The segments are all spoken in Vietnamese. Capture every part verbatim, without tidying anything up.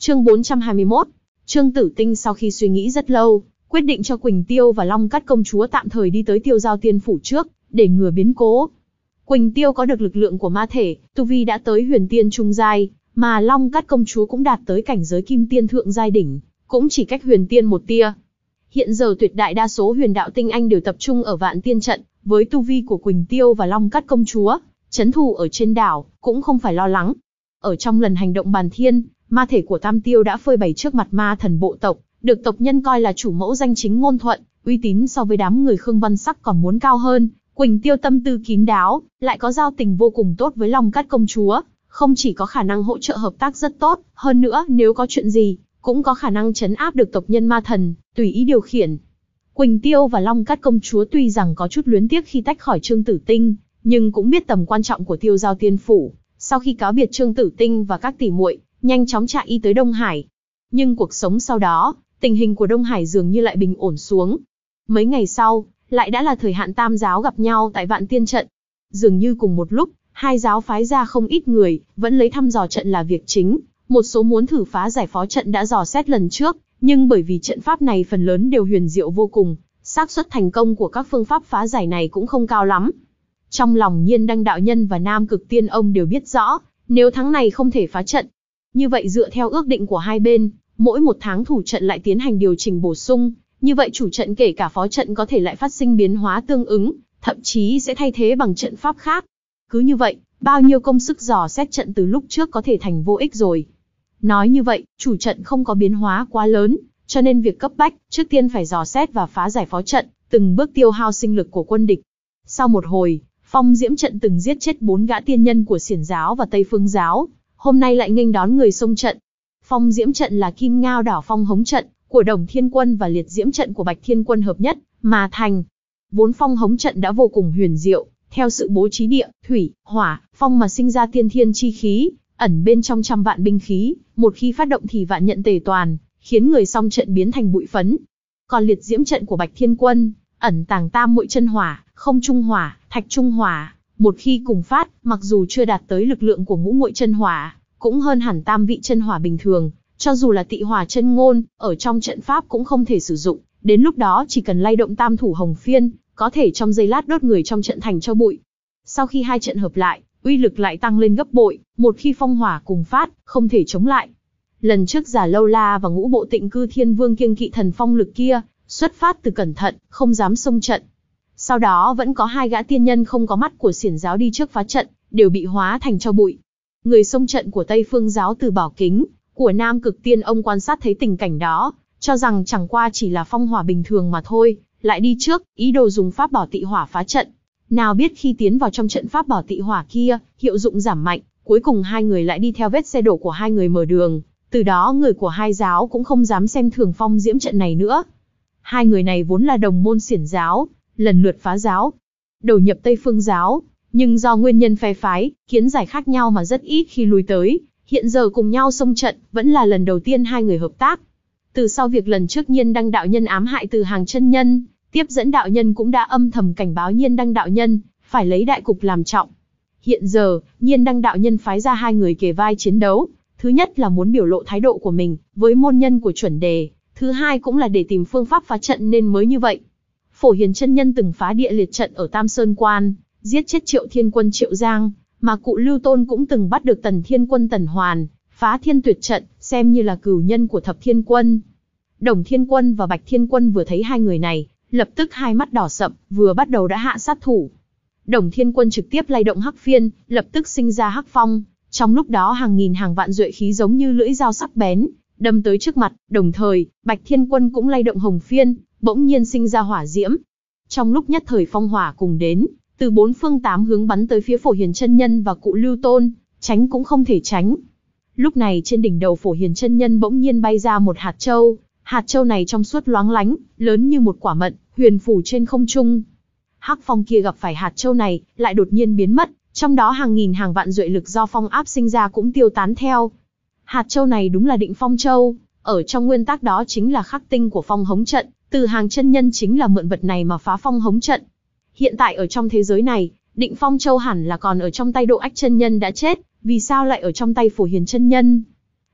Chương bốn trăm hai mươi mốt. Trương Tử Tinh sau khi suy nghĩ rất lâu, quyết định cho Quỳnh Tiêu và Long Cát công chúa tạm thời đi tới Tiêu Giao Tiên phủ trước, để ngừa biến cố. Quỳnh Tiêu có được lực lượng của ma thể, tu vi đã tới huyền tiên trung giai, mà Long Cát công chúa cũng đạt tới cảnh giới kim tiên thượng giai đỉnh, cũng chỉ cách huyền tiên một tia. Hiện giờ tuyệt đại đa số huyền đạo tinh anh đều tập trung ở Vạn Tiên trận, với tu vi của Quỳnh Tiêu và Long Cát công chúa, trấn thủ ở trên đảo, cũng không phải lo lắng. Ở trong lần hành động bàn thiên, ma thể của Tam Tiêu đã phơi bày trước mặt ma thần bộ tộc, được tộc nhân coi là chủ mẫu danh chính ngôn thuận, uy tín so với đám người Khương Văn Sắc còn muốn cao hơn. Quỳnh Tiêu tâm tư kín đáo, lại có giao tình vô cùng tốt với Long Cát công chúa, không chỉ có khả năng hỗ trợ hợp tác rất tốt, hơn nữa nếu có chuyện gì, cũng có khả năng trấn áp được tộc nhân ma thần, tùy ý điều khiển. Quỳnh Tiêu và Long Cát công chúa tuy rằng có chút luyến tiếc khi tách khỏi Trương Tử Tinh, nhưng cũng biết tầm quan trọng của Tiêu Giao Tiên phủ. Sau khi cáo biệt Trương Tử Tinh và các tỷ muội, nhanh chóng chạy y tới Đông Hải. Nhưng cuộc sống sau đó, tình hình của Đông Hải dường như lại bình ổn xuống. Mấy ngày sau, lại đã là thời hạn tam giáo gặp nhau tại Vạn Tiên trận. Dường như cùng một lúc, hai giáo phái ra không ít người, vẫn lấy thăm dò trận là việc chính. Một số muốn thử phá giải phó trận đã dò xét lần trước, nhưng bởi vì trận pháp này phần lớn đều huyền diệu vô cùng, xác suất thành công của các phương pháp phá giải này cũng không cao lắm. Trong lòng Nhiên Đăng đạo nhân và Nam Cực Tiên ông đều biết rõ, nếu tháng này không thể phá trận, như vậy dựa theo ước định của hai bên, mỗi một tháng thủ trận lại tiến hành điều chỉnh bổ sung, như vậy chủ trận kể cả phó trận có thể lại phát sinh biến hóa tương ứng, thậm chí sẽ thay thế bằng trận pháp khác. Cứ như vậy, bao nhiêu công sức dò xét trận từ lúc trước có thể thành vô ích rồi. Nói như vậy, chủ trận không có biến hóa quá lớn, cho nên việc cấp bách, trước tiên phải dò xét và phá giải phó trận, từng bước tiêu hao sinh lực của quân địch. Sau một hồi, Phong Diễm trận từng giết chết bốn gã tiên nhân của Xiển giáo và Tây Phương giáo, hôm nay lại nghênh đón người xông trận. Phong Diễm trận là Kim Ngao đảo phong hống trận của Đồng Thiên Quân và Liệt Diễm trận của Bạch Thiên Quân hợp nhất mà thành. Vốn phong hống trận đã vô cùng huyền diệu, theo sự bố trí địa, thủy, hỏa, phong mà sinh ra tiên thiên chi khí, ẩn bên trong trăm vạn binh khí, một khi phát động thì vạn nhận tề toàn, khiến người xông trận biến thành bụi phấn. Còn Liệt Diễm trận của Bạch Thiên Quân, ẩn tàng tam muội chân hỏa, không trung hỏa, thạch trung hỏa, một khi cùng phát, mặc dù chưa đạt tới lực lượng của ngũ muội chân hỏa, cũng hơn hẳn tam vị chân hỏa bình thường, cho dù là tị hỏa chân ngôn, ở trong trận pháp cũng không thể sử dụng, đến lúc đó chỉ cần lay động tam thủ hồng phiên, có thể trong giây lát đốt người trong trận thành cho bụi. Sau khi hai trận hợp lại, uy lực lại tăng lên gấp bội, một khi phong hỏa cùng phát, không thể chống lại. Lần trước Giả Lâu La và Ngũ Bộ Tịnh Cư Thiên Vương kiêng kỵ thần phong lực kia, xuất phát từ cẩn thận, không dám xông trận. Sau đó vẫn có hai gã tiên nhân không có mắt của Xiển giáo đi trước phá trận, đều bị hóa thành tro bụi. Người xông trận của Tây Phương giáo từ bảo kính, của Nam Cực Tiên ông quan sát thấy tình cảnh đó, cho rằng chẳng qua chỉ là phong hỏa bình thường mà thôi, lại đi trước, ý đồ dùng pháp bảo tị hỏa phá trận. Nào biết khi tiến vào trong trận pháp bảo tị hỏa kia, hiệu dụng giảm mạnh, cuối cùng hai người lại đi theo vết xe đổ của hai người mở đường, từ đó người của hai giáo cũng không dám xem thường Phong Diễm trận này nữa. Hai người này vốn là đồng môn Xiển giáo, lần lượt phá giáo, đầu nhập Tây Phương giáo, nhưng do nguyên nhân phe phái, kiến giải khác nhau mà rất ít khi lui tới, hiện giờ cùng nhau xông trận, vẫn là lần đầu tiên hai người hợp tác. Từ sau việc lần trước Nhiên Đăng đạo nhân ám hại Từ Hàng chân nhân, tiếp dẫn đạo nhân cũng đã âm thầm cảnh báo Nhiên Đăng đạo nhân, phải lấy đại cục làm trọng. Hiện giờ, Nhiên Đăng đạo nhân phái ra hai người kề vai chiến đấu, thứ nhất là muốn biểu lộ thái độ của mình, với môn nhân của chuẩn đề, thứ hai cũng là để tìm phương pháp phá trận nên mới như vậy. Phổ Hiền chân nhân từng phá địa liệt trận ở Tam Sơn Quan, giết chết Triệu Thiên Quân Triệu Giang, mà cụ Lưu Tôn cũng từng bắt được Tần Thiên Quân Tần Hoàn, phá Thiên Tuyệt trận, xem như là cửu nhân của Thập Thiên Quân. Đồng Thiên Quân và Bạch Thiên Quân vừa thấy hai người này, lập tức hai mắt đỏ sậm, vừa bắt đầu đã hạ sát thủ. Đồng Thiên Quân trực tiếp lay động hắc phiên, lập tức sinh ra hắc phong, trong lúc đó hàng nghìn hàng vạn duệ khí giống như lưỡi dao sắc bén, đâm tới trước mặt, đồng thời, Bạch Thiên Quân cũng lay động hồng phiên, bỗng nhiên sinh ra hỏa diễm. Trong lúc nhất thời phong hỏa cùng đến, từ bốn phương tám hướng bắn tới phía Phổ Hiền chân nhân và cụ Lưu Tôn, tránh cũng không thể tránh. Lúc này trên đỉnh đầu Phổ Hiền chân nhân bỗng nhiên bay ra một hạt châu, hạt châu này trong suốt loáng lánh, lớn như một quả mận, huyền phủ trên không trung. Hắc phong kia gặp phải hạt châu này, lại đột nhiên biến mất, trong đó hàng nghìn hàng vạn duệ lực do phong áp sinh ra cũng tiêu tán theo. Hạt châu này đúng là Định Phong Châu, ở trong nguyên tắc đó chính là khắc tinh của phong hống trận, Từ Hàng chân nhân chính là mượn vật này mà phá phong hống trận. Hiện tại ở trong thế giới này, Định Phong Châu hẳn là còn ở trong tay Độ Ách chân nhân đã chết, vì sao lại ở trong tay Phổ Hiền chân nhân?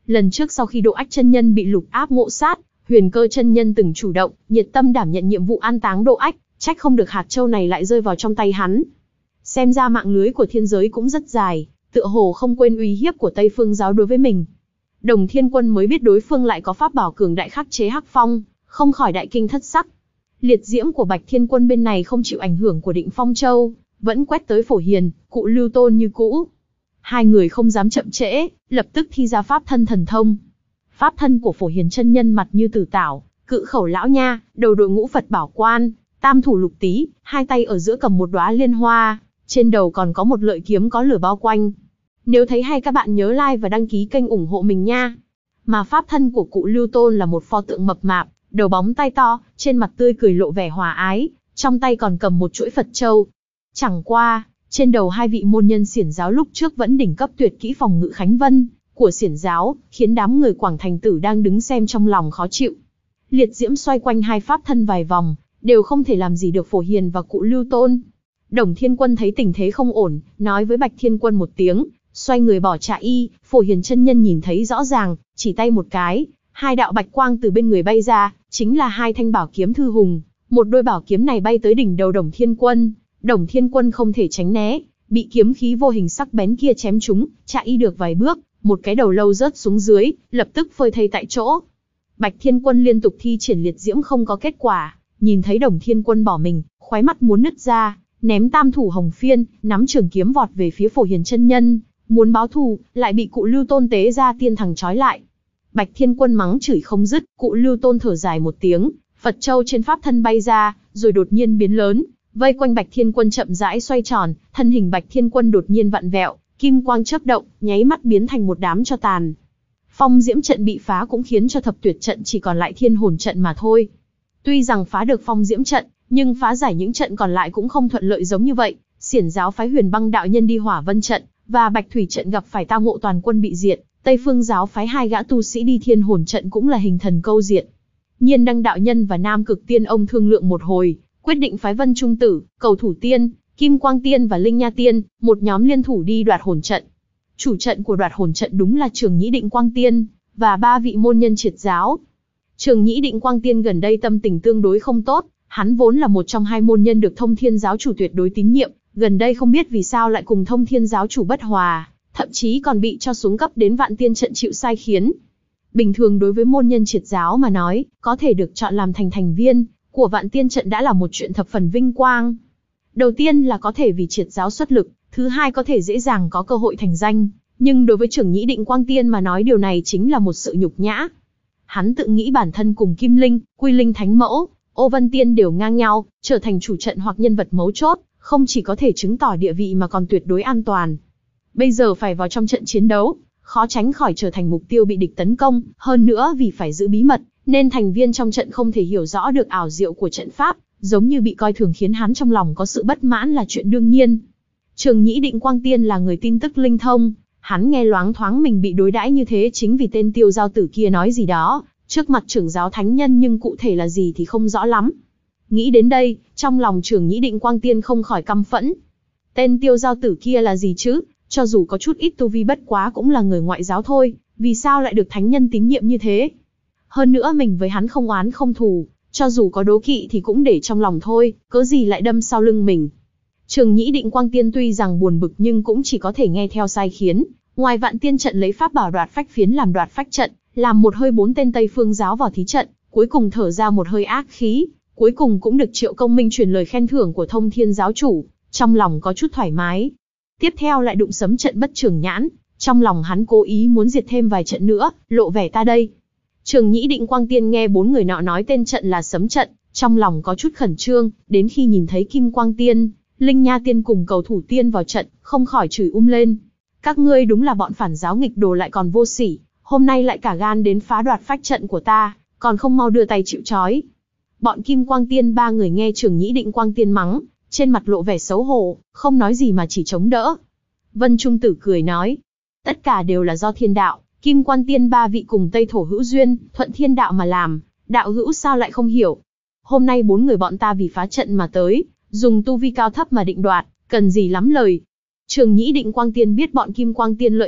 Lần trước sau khi Độ Ách chân nhân bị Lục Áp ngộ sát, Huyền Cơ chân nhân từng chủ động, nhiệt tâm đảm nhận nhiệm vụ an táng Độ Ách, trách không được hạt châu này lại rơi vào trong tay hắn. Xem ra mạng lưới của thiên giới cũng rất dài, tựa hồ không quên uy hiếp của Tây Phương giáo đối với mình. Đồng Thiên Quân mới biết đối phương lại có pháp bảo cường đại khắc chế hắc phong, không khỏi đại kinh thất sắc. Liệt diễm của Bạch Thiên Quân bên này không chịu ảnh hưởng của Định Phong Châu, vẫn quét tới Phổ Hiền, Cụ Lưu Tôn như cũ. Hai người không dám chậm trễ, lập tức thi ra pháp thân thần thông. Pháp thân của Phổ Hiền chân nhân mặt như tử tảo, cự khẩu lão nha, đầu đội ngũ Phật bảo quan, tam thủ lục tý, hai tay ở giữa cầm một đóa liên hoa, trên đầu còn có một lợi kiếm có lửa bao quanh. Nếu thấy hay các bạn nhớ like và đăng ký kênh ủng hộ mình nha. Mà pháp thân của Cụ Lưu Tôn là một pho tượng mập mạp, đầu bóng tay to, trên mặt tươi cười lộ vẻ hòa ái, trong tay còn cầm một chuỗi Phật châu. Chẳng qua, trên đầu hai vị môn nhân Xiển giáo lúc trước vẫn đỉnh cấp tuyệt kỹ phòng ngự Khánh Vân của Xiển giáo, khiến đám người Quảng Thành Tử đang đứng xem trong lòng khó chịu. Liệt diễm xoay quanh hai pháp thân vài vòng, đều không thể làm gì được Phổ Hiền và Cụ Lưu Tôn. Đồng Thiên Quân thấy tình thế không ổn, nói với Bạch Thiên Quân một tiếng, xoay người bỏ trạ y. Phổ Hiền chân nhân nhìn thấy rõ ràng, chỉ tay một cái, hai đạo bạch quang từ bên người bay ra, chính là hai thanh bảo kiếm thư hùng. Một đôi bảo kiếm này bay tới đỉnh đầu Đồng Thiên Quân, Đồng Thiên Quân không thể tránh né, bị kiếm khí vô hình sắc bén kia chém trúng, trạ y được vài bước, một cái đầu lâu rớt xuống dưới, lập tức phơi thây tại chỗ. Bạch Thiên Quân liên tục thi triển liệt diễm không có kết quả, nhìn thấy Đồng Thiên Quân bỏ mình, khóe mắt muốn nứt ra, ném tam thủ hồng phiên, nắm trường kiếm vọt về phía Phổ Hiền chân nhân, muốn báo thù, lại bị Cụ Lưu Tôn tế ra tiên thằng trói lại. Bạch Thiên Quân mắng chửi không dứt, Cụ Lưu Tôn thở dài một tiếng, Phật châu trên pháp thân bay ra, rồi đột nhiên biến lớn, vây quanh Bạch Thiên Quân chậm rãi xoay tròn, thân hình Bạch Thiên Quân đột nhiên vặn vẹo, kim quang chớp động, nháy mắt biến thành một đám tro tàn. Phong diễm trận bị phá cũng khiến cho thập tuyệt trận chỉ còn lại thiên hồn trận mà thôi. Tuy rằng phá được phong diễm trận, nhưng phá giải những trận còn lại cũng không thuận lợi giống như vậy. Xiển giáo phái Huyền Băng đạo nhân đi Hỏa Vân trận, và Bạch Thủy trận gặp phải tao ngộ toàn quân bị diệt. Tây Phương giáo phái hai gã tu sĩ đi thiên hồn trận cũng là hình thần câu diệt. Nhiên Đăng đạo nhân và Nam Cực Tiên ông thương lượng một hồi, quyết định phái Vân Trung Tử, Cầu Thủ Tiên, Kim Quang Tiên và Linh Nha Tiên, một nhóm liên thủ đi đoạt hồn trận. Chủ trận của đoạt hồn trận đúng là Trường Nhĩ Định Quang Tiên và ba vị môn nhân triệt giáo. Trường Nhĩ Định Quang Tiên gần đây tâm tình tương đối không tốt, hắn vốn là một trong hai môn nhân được Thông Thiên giáo chủ tuyệt đối tín nhiệm, gần đây không biết vì sao lại cùng Thông Thiên giáo chủ bất hòa, thậm chí còn bị cho xuống cấp đến Vạn Tiên trận chịu sai khiến. Bình thường đối với môn nhân triệt giáo mà nói, có thể được chọn làm thành thành viên của Vạn Tiên trận đã là một chuyện thập phần vinh quang. Đầu tiên là có thể vì triệt giáo xuất lực, thứ hai có thể dễ dàng có cơ hội thành danh, nhưng đối với Trường Nhĩ Định Quang Tiên mà nói điều này chính là một sự nhục nhã. Hắn tự nghĩ bản thân cùng Kim Linh, Quy Linh Thánh Mẫu, Ô Vân Tiên đều ngang nhau, trở thành chủ trận hoặc nhân vật mấu chốt, không chỉ có thể chứng tỏ địa vị mà còn tuyệt đối an toàn. Bây giờ phải vào trong trận chiến đấu, khó tránh khỏi trở thành mục tiêu bị địch tấn công, hơn nữa vì phải giữ bí mật, nên thành viên trong trận không thể hiểu rõ được ảo diệu của trận pháp, giống như bị coi thường khiến hắn trong lòng có sự bất mãn là chuyện đương nhiên. Trường Nhĩ Định Quang Tiên là người tin tức linh thông, hắn nghe loáng thoáng mình bị đối đãi như thế chính vì tên Tiêu Giao Tử kia nói gì đó, trước mặt trưởng giáo thánh nhân nhưng cụ thể là gì thì không rõ lắm. Nghĩ đến đây, trong lòng Trường Nhĩ Định Quang Tiên không khỏi căm phẫn. Tên Tiêu Giao Tử kia là gì chứ, cho dù có chút ít tu vi bất quá cũng là người ngoại giáo thôi, vì sao lại được thánh nhân tín nhiệm như thế? Hơn nữa mình với hắn không oán không thù, cho dù có đố kỵ thì cũng để trong lòng thôi, cớ gì lại đâm sau lưng mình. Trường Nhĩ Định Quang Tiên tuy rằng buồn bực nhưng cũng chỉ có thể nghe theo sai khiến, ngoài Vạn Tiên trận lấy pháp bảo đoạt phách phiến làm đoạt phách trận, làm một hơi bốn tên Tây Phương giáo vào thí trận, cuối cùng thở ra một hơi ác khí, cuối cùng cũng được Triệu Công Minh truyền lời khen thưởng của Thông Thiên giáo chủ, trong lòng có chút thoải mái. Tiếp theo lại đụng sấm trận Bất Trường Nhãn, trong lòng hắn cố ý muốn diệt thêm vài trận nữa, lộ vẻ ta đây. Trường Nhĩ Định Quang Tiên nghe bốn người nọ nói tên trận là sấm trận, trong lòng có chút khẩn trương, đến khi nhìn thấy Kim Quang Tiên, Linh Nha Tiên cùng Cầu Thủ Tiên vào trận, không khỏi chửi um lên. Các ngươi đúng là bọn phản giáo nghịch đồ lại còn vô sỉ, hôm nay lại cả gan đến phá đoạt phách trận của ta, còn không mau đưa tay chịu trói. Bọn Kim Quang Tiên ba người nghe Trường Nhĩ Định Quang Tiên mắng, trên mặt lộ vẻ xấu hổ, không nói gì mà chỉ chống đỡ. Vân Trung Tử cười nói, tất cả đều là do thiên đạo, Kim Quan Tiên ba vị cùng Tây Thổ hữu duyên, thuận thiên đạo mà làm, đạo hữu sao lại không hiểu. Hôm nay bốn người bọn ta vì phá trận mà tới, dùng tu vi cao thấp mà định đoạt, cần gì lắm lời. Trường Nhĩ Định Quang Tiên biết bọn Kim Quang Tiên lợi hại,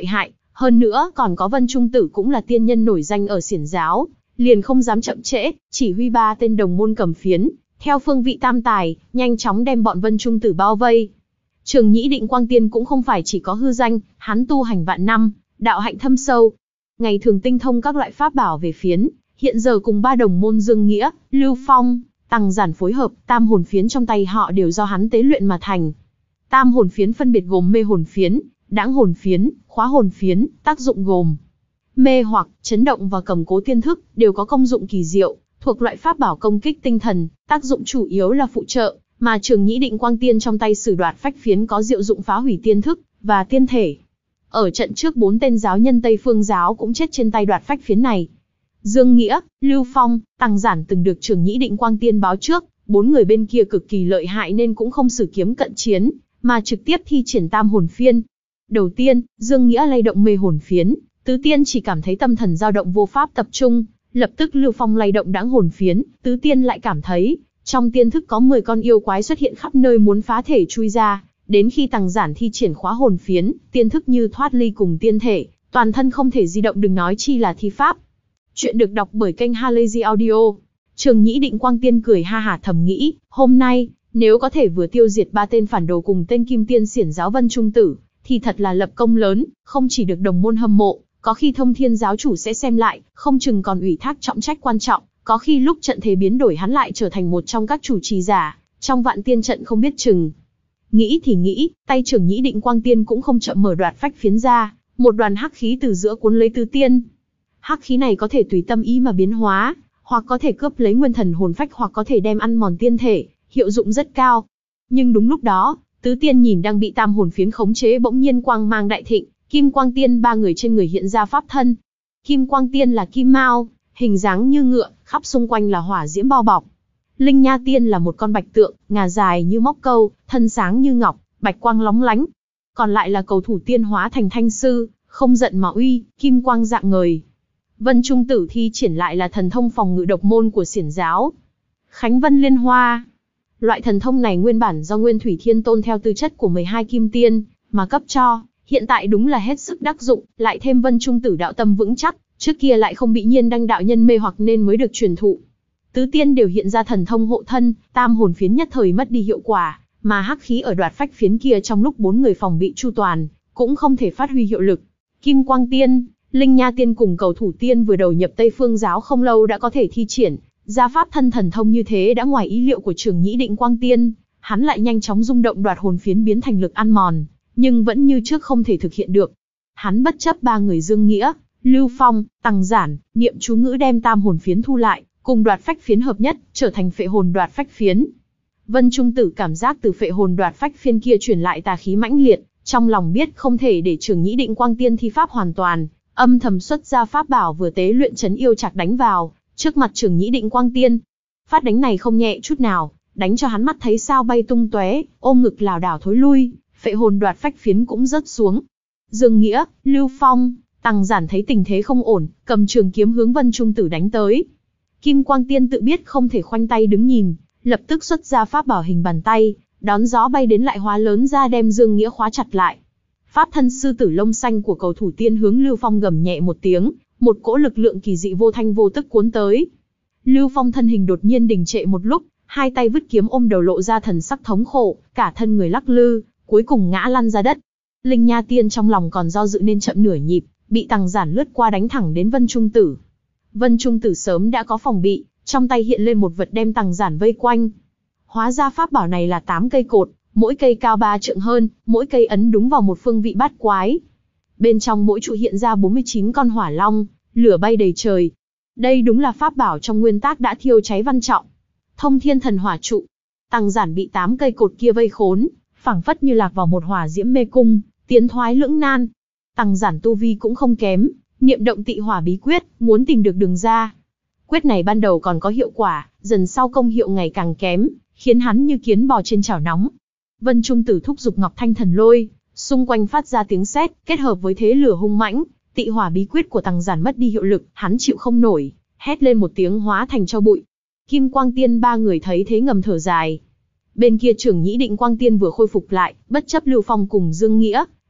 Hơn nữa còn có Vân Trung Tử cũng là tiên nhân nổi danh ở xiển giáo, liền không dám chậm trễ, chỉ huy ba tên đồng môn cầm phiến, theo phương vị tam tài, nhanh chóng đem bọn Vân Trung Tử bao vây. Trường Nhĩ Định Quang Tiên cũng không phải chỉ có hư danh, hắn tu hành vạn năm, đạo hạnh thâm sâu. Ngày thường tinh thông các loại pháp bảo về phiến, hiện giờ cùng ba đồng môn Dương Nghĩa, Lưu Phong, Tăng Giản phối hợp, tam hồn phiến trong tay họ đều do hắn tế luyện mà thành. Tam hồn phiến phân biệt gồm mê hồn phiến, đãng hồn phiến, khóa hồn phiến, tác dụng gồm mê hoặc, chấn động và cầm cố tiên thức, đều có công dụng kỳ diệu, thuộc loại pháp bảo công kích tinh thần, tác dụng chủ yếu là phụ trợ, mà Trường Nhĩ Định Quang Tiên trong tay sử đoạt phách phiến có diệu dụng phá hủy tiên thức và tiên thể. Ở trận trước bốn tên giáo nhân Tây Phương giáo cũng chết trên tay đoạt phách phiến này. Dương Nghĩa, Lưu Phong, Tăng Giản từng được Trường Nhĩ Định Quang Tiên báo trước, bốn người bên kia cực kỳ lợi hại nên cũng không sử kiếm cận chiến, mà trực tiếp thi triển tam hồn phiên. Đầu tiên, Dương Nghĩa lay động mê hồn phiến, Tứ Tiên chỉ cảm thấy tâm thần dao động vô pháp tập trung, lập tức Lưu Phong lay động đãng hồn phiến, Tứ Tiên lại cảm thấy trong tiên thức có mười con yêu quái xuất hiện khắp nơi muốn phá thể chui ra, đến khi Tăng Giản thi triển khóa hồn phiến, tiên thức như thoát ly cùng tiên thể, toàn thân không thể di động đừng nói chi là thi pháp. Chuyện được đọc bởi kênh Halazy Audio. Trường Nhĩ Định Quang Tiên cười ha hả thầm nghĩ, hôm nay, nếu có thể vừa tiêu diệt ba tên phản đồ cùng tên Kim Tiên xiển giáo Vân Trung Tử, thì thật là lập công lớn, không chỉ được đồng môn hâm mộ, có khi Thông Thiên giáo chủ sẽ xem lại, không chừng còn ủy thác trọng trách quan trọng, có khi lúc trận thế biến đổi hắn lại trở thành một trong các chủ trì giả, trong vạn tiên trận không biết chừng. Nghĩ thì nghĩ, tay Trường Nhĩ Định Quang Tiên cũng không chậm mở đoạt phách phiến ra, một đoàn hắc khí từ giữa cuốn lấy Tứ Tiên. Hắc khí này có thể tùy tâm ý mà biến hóa, hoặc có thể cướp lấy nguyên thần hồn phách hoặc có thể đem ăn mòn tiên thể, hiệu dụng rất cao. Nhưng đúng lúc đó, Tứ Tiên nhìn đang bị tam hồn phiến khống chế bỗng nhiên quang mang đại thịnh, Kim Quang Tiên ba người trên người hiện ra pháp thân. Kim Quang Tiên là kim mao, hình dáng như ngựa, khắp xung quanh là hỏa diễm bao bọc. Linh Nha Tiên là một con bạch tượng, ngà dài như móc câu, thân sáng như ngọc, bạch quang lóng lánh. Còn lại là Cầu Thủ Tiên hóa thành thanh sư, không giận mà uy, kim quang rạng ngời. Vân Trung Tử thi triển lại là thần thông phòng ngự độc môn của xiển giáo, Khánh Vân Liên Hoa. Loại thần thông này nguyên bản do Nguyên Thủy Thiên Tôn theo tư chất của mười hai kim tiên mà cấp cho, hiện tại đúng là hết sức đắc dụng, lại thêm Vân Trung Tử đạo tâm vững chắc, trước kia lại không bị Nhiên Đăng đạo nhân mê hoặc nên mới được truyền thụ. Tứ Tiên đều hiện ra thần thông hộ thân, tam hồn phiến nhất thời mất đi hiệu quả, mà hắc khí ở đoạt phách phiến kia trong lúc bốn người phòng bị chu toàn, cũng không thể phát huy hiệu lực. Kim Quang Tiên, Linh Nha Tiên cùng Cầu Thủ Tiên vừa đầu nhập Tây Phương giáo không lâu đã có thể thi triển ra pháp thân thần thông như thế đã ngoài ý liệu của Trường Nhĩ Định Quang Tiên, hắn lại nhanh chóng rung động đoạt hồn phiến biến thành lực ăn mòn, nhưng vẫn như trước không thể thực hiện được. Hắn bất chấp ba người Dương Nghĩa, Lưu Phong, Tăng Giản, niệm chú ngữ đem tam hồn phiến thu lại, cùng đoạt phách phiến hợp nhất, trở thành phệ hồn đoạt phách phiến. Vân Trung Tử cảm giác từ phệ hồn đoạt phách phiến kia truyền lại tà khí mãnh liệt, trong lòng biết không thể để Trường Nhĩ Định Quang Tiên thi pháp hoàn toàn, âm thầm xuất ra pháp bảo vừa tế luyện trấn yêu trạc đánh vào trước mặt Trường Nhĩ Định Quang Tiên. Phát đánh này không nhẹ chút nào, đánh cho hắn mắt thấy sao bay tung tóe, ôm ngực lảo đảo thối lui, phệ hồn đoạt phách phiến cũng rớt xuống. Dương Nghĩa, Lưu Phong, Tăng Giản thấy tình thế không ổn, cầm trường kiếm hướng Vân Trung Tử đánh tới. Kim Quang Tiên tự biết không thể khoanh tay đứng nhìn, lập tức xuất ra pháp bảo hình bàn tay, đón gió bay đến lại hóa lớn ra đem Dương Nghĩa khóa chặt lại. Pháp thân sư tử lông xanh của Cầu Thủ Tiên hướng Lưu Phong gầm nhẹ một tiếng, một cỗ lực lượng kỳ dị vô thanh vô tức cuốn tới. Lưu Phong thân hình đột nhiên đình trệ một lúc, hai tay vứt kiếm ôm đầu lộ ra thần sắc thống khổ, cả thân người lắc lư, cuối cùng ngã lăn ra đất. Linh Nha Tiên trong lòng còn do dự nên chậm nửa nhịp, bị Tăng Giản lướt qua đánh thẳng đến Vân Trung Tử. Vân Trung Tử sớm đã có phòng bị, trong tay hiện lên một vật đem Tăng Giản vây quanh. Hóa ra pháp bảo này là tám cây cột, mỗi cây cao ba trượng hơn, mỗi cây ấn đúng vào một phương vị bát quái. Bên trong mỗi trụ hiện ra bốn mươi chín con hỏa long, lửa bay đầy trời. Đây đúng là pháp bảo trong nguyên tác đã thiêu cháy văn trọng. Thông Thiên Thần Hỏa trụ. Tăng Giản bị tám cây cột kia vây khốn, phảng phất như lạc vào một hỏa diễm mê cung, tiến thoái lưỡng nan. Tăng Giản tu vi cũng không kém, niệm động tị hỏa bí quyết, muốn tìm được đường ra. Quyết này ban đầu còn có hiệu quả, dần sau công hiệu ngày càng kém, khiến hắn như kiến bò trên chảo nóng. Vân Trung Tử thúc giục Ngọc Thanh Thần Lôi, xung quanh phát ra tiếng sét, kết hợp với thế lửa hung mãnh, tị hỏa bí quyết của Tăng Giản mất đi hiệu lực, hắn chịu không nổi, hét lên một tiếng hóa thành tro bụi. Kim Quang Tiên ba người thấy thế ngầm thở dài. Bên kia Trường Nhĩ Định Quang Tiên vừa khôi phục lại, bất chấp Lưu Phong cùng Dương Nghĩa,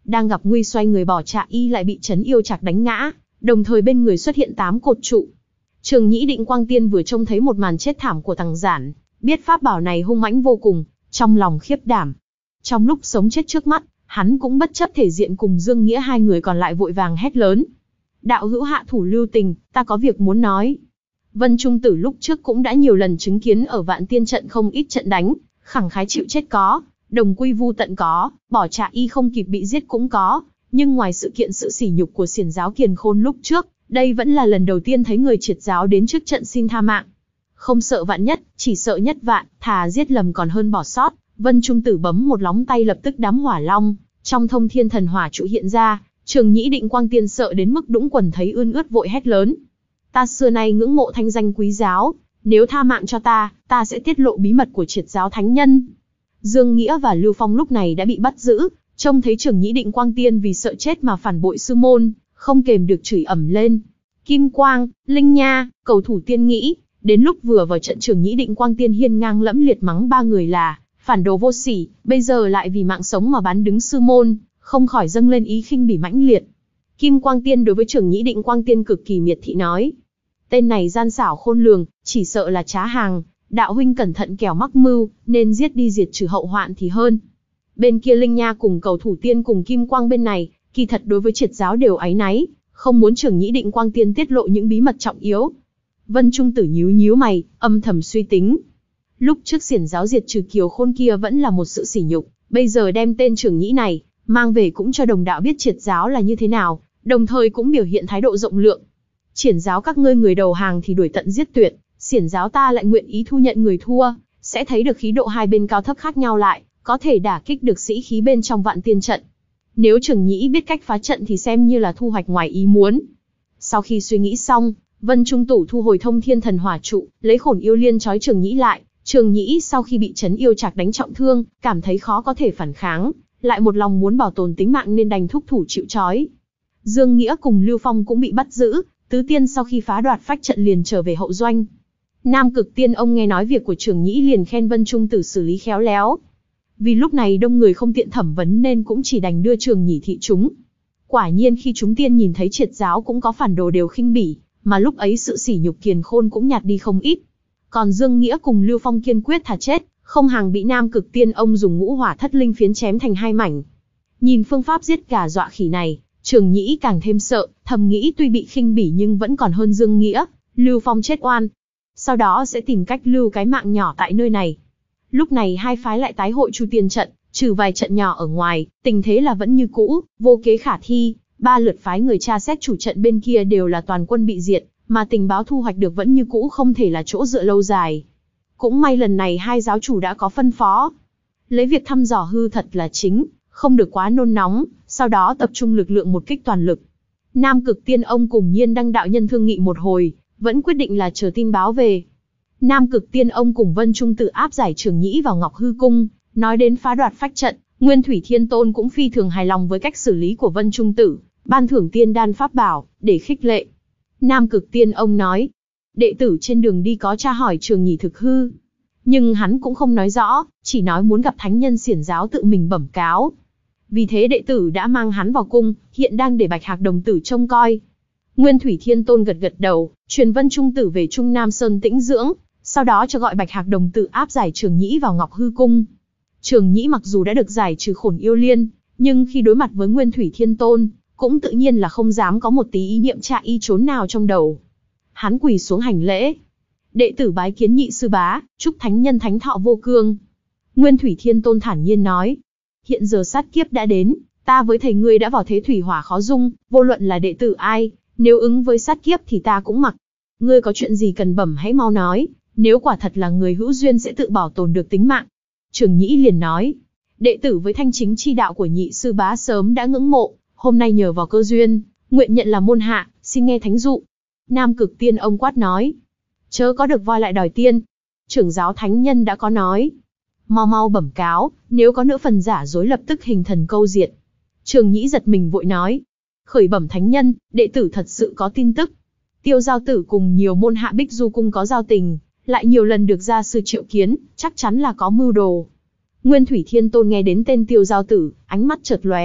đang gặp nguy xoay người bỏ chạy y lại bị Trấn Yêu Trạc đánh ngã, đồng thời bên người xuất hiện tám cột trụ. Trường Nhĩ Định Quang Tiên vừa trông thấy một màn chết thảm của Tằng Giản, biết pháp bảo này hung mãnh vô cùng, trong lòng khiếp đảm. Trong lúc sống chết trước mắt, hắn cũng bất chấp thể diện cùng Dương Nghĩa hai người còn lại vội vàng hét lớn. Đạo hữu hạ thủ lưu tình, ta có việc muốn nói. Vân Trung Tử lúc trước cũng đã nhiều lần chứng kiến ở Vạn Tiên trận không ít trận đánh, khẳng khái chịu chết có, đồng quy vu tận có, bỏ chạy y không kịp bị giết cũng có, nhưng ngoài sự kiện sự sỉ nhục của xiển giáo Kiền Khôn lúc trước, đây vẫn là lần đầu tiên thấy người triệt giáo đến trước trận xin tha mạng. Không sợ vạn nhất, chỉ sợ nhất vạn, thà giết lầm còn hơn bỏ sót. Vân Trung Tử bấm một lóng tay lập tức đám hỏa long, trong thông thiên thần hỏa trụ hiện ra, Trường Nhĩ Định Quang Tiên sợ đến mức đũng quần thấy ươn ướt vội hét lớn. Ta xưa nay ngưỡng mộ thanh danh quý giáo, nếu tha mạng cho ta, ta sẽ tiết lộ bí mật của triệt giáo thánh nhân. Dương Nghĩa và Lưu Phong lúc này đã bị bắt giữ, trông thấy Trường Nhĩ Định Quang Tiên vì sợ chết mà phản bội sư môn, không kềm được chửi ầm lên. Kim Quang, Linh Nha, cầu thủ tiên nghĩ, đến lúc vừa vào trận Trường Nhĩ Định Quang Tiên hiên ngang lẫm liệt mắng ba người là phản đồ vô sỉ, bây giờ lại vì mạng sống mà bán đứng sư môn, không khỏi dâng lên ý khinh bỉ mãnh liệt. Kim Quang Tiên đối với Trường Nhĩ Định Quang Tiên cực kỳ miệt thị nói. Tên này gian xảo khôn lường, chỉ sợ là trá hàng, đạo huynh cẩn thận kẻo mắc mưu, nên giết đi diệt trừ hậu hoạn thì hơn. Bên kia Linh Nha cùng cầu thủ tiên cùng Kim Quang bên này, kỳ thật đối với triệt giáo đều áy náy, không muốn Trường Nhĩ Định Quang Tiên tiết lộ những bí mật trọng yếu. Vân Trung Tử nhíu nhíu mày, âm thầm suy tính. Lúc trước xiển giáo diệt trừ Kiều Khôn kia vẫn là một sự sỉ nhục, bây giờ đem tên Trường Nhĩ này mang về cũng cho đồng đạo biết triệt giáo là như thế nào, đồng thời cũng biểu hiện thái độ rộng lượng. Triển giáo các ngươi người đầu hàng thì đuổi tận giết tuyệt, xiển giáo ta lại nguyện ý thu nhận người thua, sẽ thấy được khí độ hai bên cao thấp khác nhau lại, có thể đả kích được sĩ khí bên trong Vạn Tiên trận. Nếu Trường Nhĩ biết cách phá trận thì xem như là thu hoạch ngoài ý muốn. Sau khi suy nghĩ xong, Vân Trung Tử thu hồi thông thiên thần hỏa trụ, lấy Khổn Yêu Liên trói Trường Nhĩ lại. Trường Nhĩ sau khi bị Trấn Yêu Trạc đánh trọng thương, cảm thấy khó có thể phản kháng, lại một lòng muốn bảo tồn tính mạng nên đành thúc thủ chịu trói. Dương Nghĩa cùng Lưu Phong cũng bị bắt giữ, Tứ Tiên sau khi phá đoạt phách trận liền trở về hậu doanh. Nam Cực Tiên ông nghe nói việc của Trường Nhĩ liền khen Vân Trung Tử xử lý khéo léo. Vì lúc này đông người không tiện thẩm vấn nên cũng chỉ đành đưa Trường Nhĩ thị chúng. Quả nhiên khi chúng tiên nhìn thấy triệt giáo cũng có phản đồ đều khinh bỉ, mà lúc ấy sự sỉ nhục Kiền Khôn cũng nhạt đi không ít. Còn Dương Nghĩa cùng Lưu Phong kiên quyết thà chết, không hàng bị Nam Cực Tiên ông dùng ngũ hỏa thất linh phiến chém thành hai mảnh. Nhìn phương pháp giết gà dọa khỉ này, Trường Nhĩ càng thêm sợ, thầm nghĩ tuy bị khinh bỉ nhưng vẫn còn hơn Dương Nghĩa, Lưu Phong chết oan. Sau đó sẽ tìm cách lưu cái mạng nhỏ tại nơi này. Lúc này hai phái lại tái hội Chu Tiên trận, trừ vài trận nhỏ ở ngoài, tình thế là vẫn như cũ, vô kế khả thi. Ba lượt phái người tra xét chủ trận bên kia đều là toàn quân bị diệt, mà tình báo thu hoạch được vẫn như cũ không thể là chỗ dựa lâu dài. Cũng may lần này hai giáo chủ đã có phân phó. Lấy việc thăm dò hư thật là chính, không được quá nôn nóng, sau đó tập trung lực lượng một kích toàn lực. Nam Cực Tiên ông cùng Nhiên Đăng đạo nhân thương nghị một hồi, vẫn quyết định là chờ tin báo về. Nam Cực Tiên ông cùng Vân Trung Tử áp giải Trường Nhĩ vào Ngọc Hư Cung, nói đến phá đoạt phách trận, Nguyên Thủy Thiên Tôn cũng phi thường hài lòng với cách xử lý của Vân Trung Tử, ban thưởng tiên đan pháp bảo, để khích lệ. Nam Cực Tiên ông nói, đệ tử trên đường đi có tra hỏi Trường Nhĩ thực hư. Nhưng hắn cũng không nói rõ, chỉ nói muốn gặp thánh nhân xiển giáo tự mình bẩm cáo. Vì thế đệ tử đã mang hắn vào cung, hiện đang để Bạch Hạc đồng tử trông coi. Nguyên Thủy Thiên Tôn gật gật đầu, truyền Vân Trung Tử về Trung Nam Sơn tĩnh dưỡng, sau đó cho gọi Bạch Hạc đồng tử áp giải Trường Nhĩ vào Ngọc Hư Cung. Trường Nhĩ mặc dù đã được giải trừ Khổn Yêu Liên, nhưng khi đối mặt với Nguyên Thủy Thiên Tôn, cũng tự nhiên là không dám có một tí ý niệm trạ y trốn nào trong đầu. Hắn quỳ xuống hành lễ. Đệ tử bái kiến nhị sư bá, chúc thánh nhân thánh thọ vô cương. Nguyên Thủy Thiên Tôn thản nhiên nói. Hiện giờ sát kiếp đã đến, ta với thầy ngươi đã vào thế thủy hỏa khó dung, vô luận là đệ tử ai, nếu ứng với sát kiếp thì ta cũng mặc. Ngươi có chuyện gì cần bẩm hãy mau nói, nếu quả thật là người hữu duyên sẽ tự bảo tồn được tính mạng. Trường Nhĩ liền nói. Đệ tử với thanh chính chi đạo của nhị sư bá sớm đã ngưỡng mộ, hôm nay nhờ vào cơ duyên, nguyện nhận là môn hạ, xin nghe thánh dụ. Nam Cực Tiên ông quát nói. Chớ có được voi lại đòi tiên. Trưởng giáo thánh nhân đã có nói. Mau mau bẩm cáo, nếu có nữ phần giả dối lập tức hình thần câu diệt. Trường Nhĩ giật mình vội nói. Khởi bẩm thánh nhân, đệ tử thật sự có tin tức. Tiêu Giao Tử cùng nhiều môn hạ Bích Du Cung có giao tình, lại nhiều lần được gia sư triệu kiến, chắc chắn là có mưu đồ. Nguyên Thủy Thiên Tôn nghe đến tên Tiêu Giao Tử, ánh mắt chợt lóe,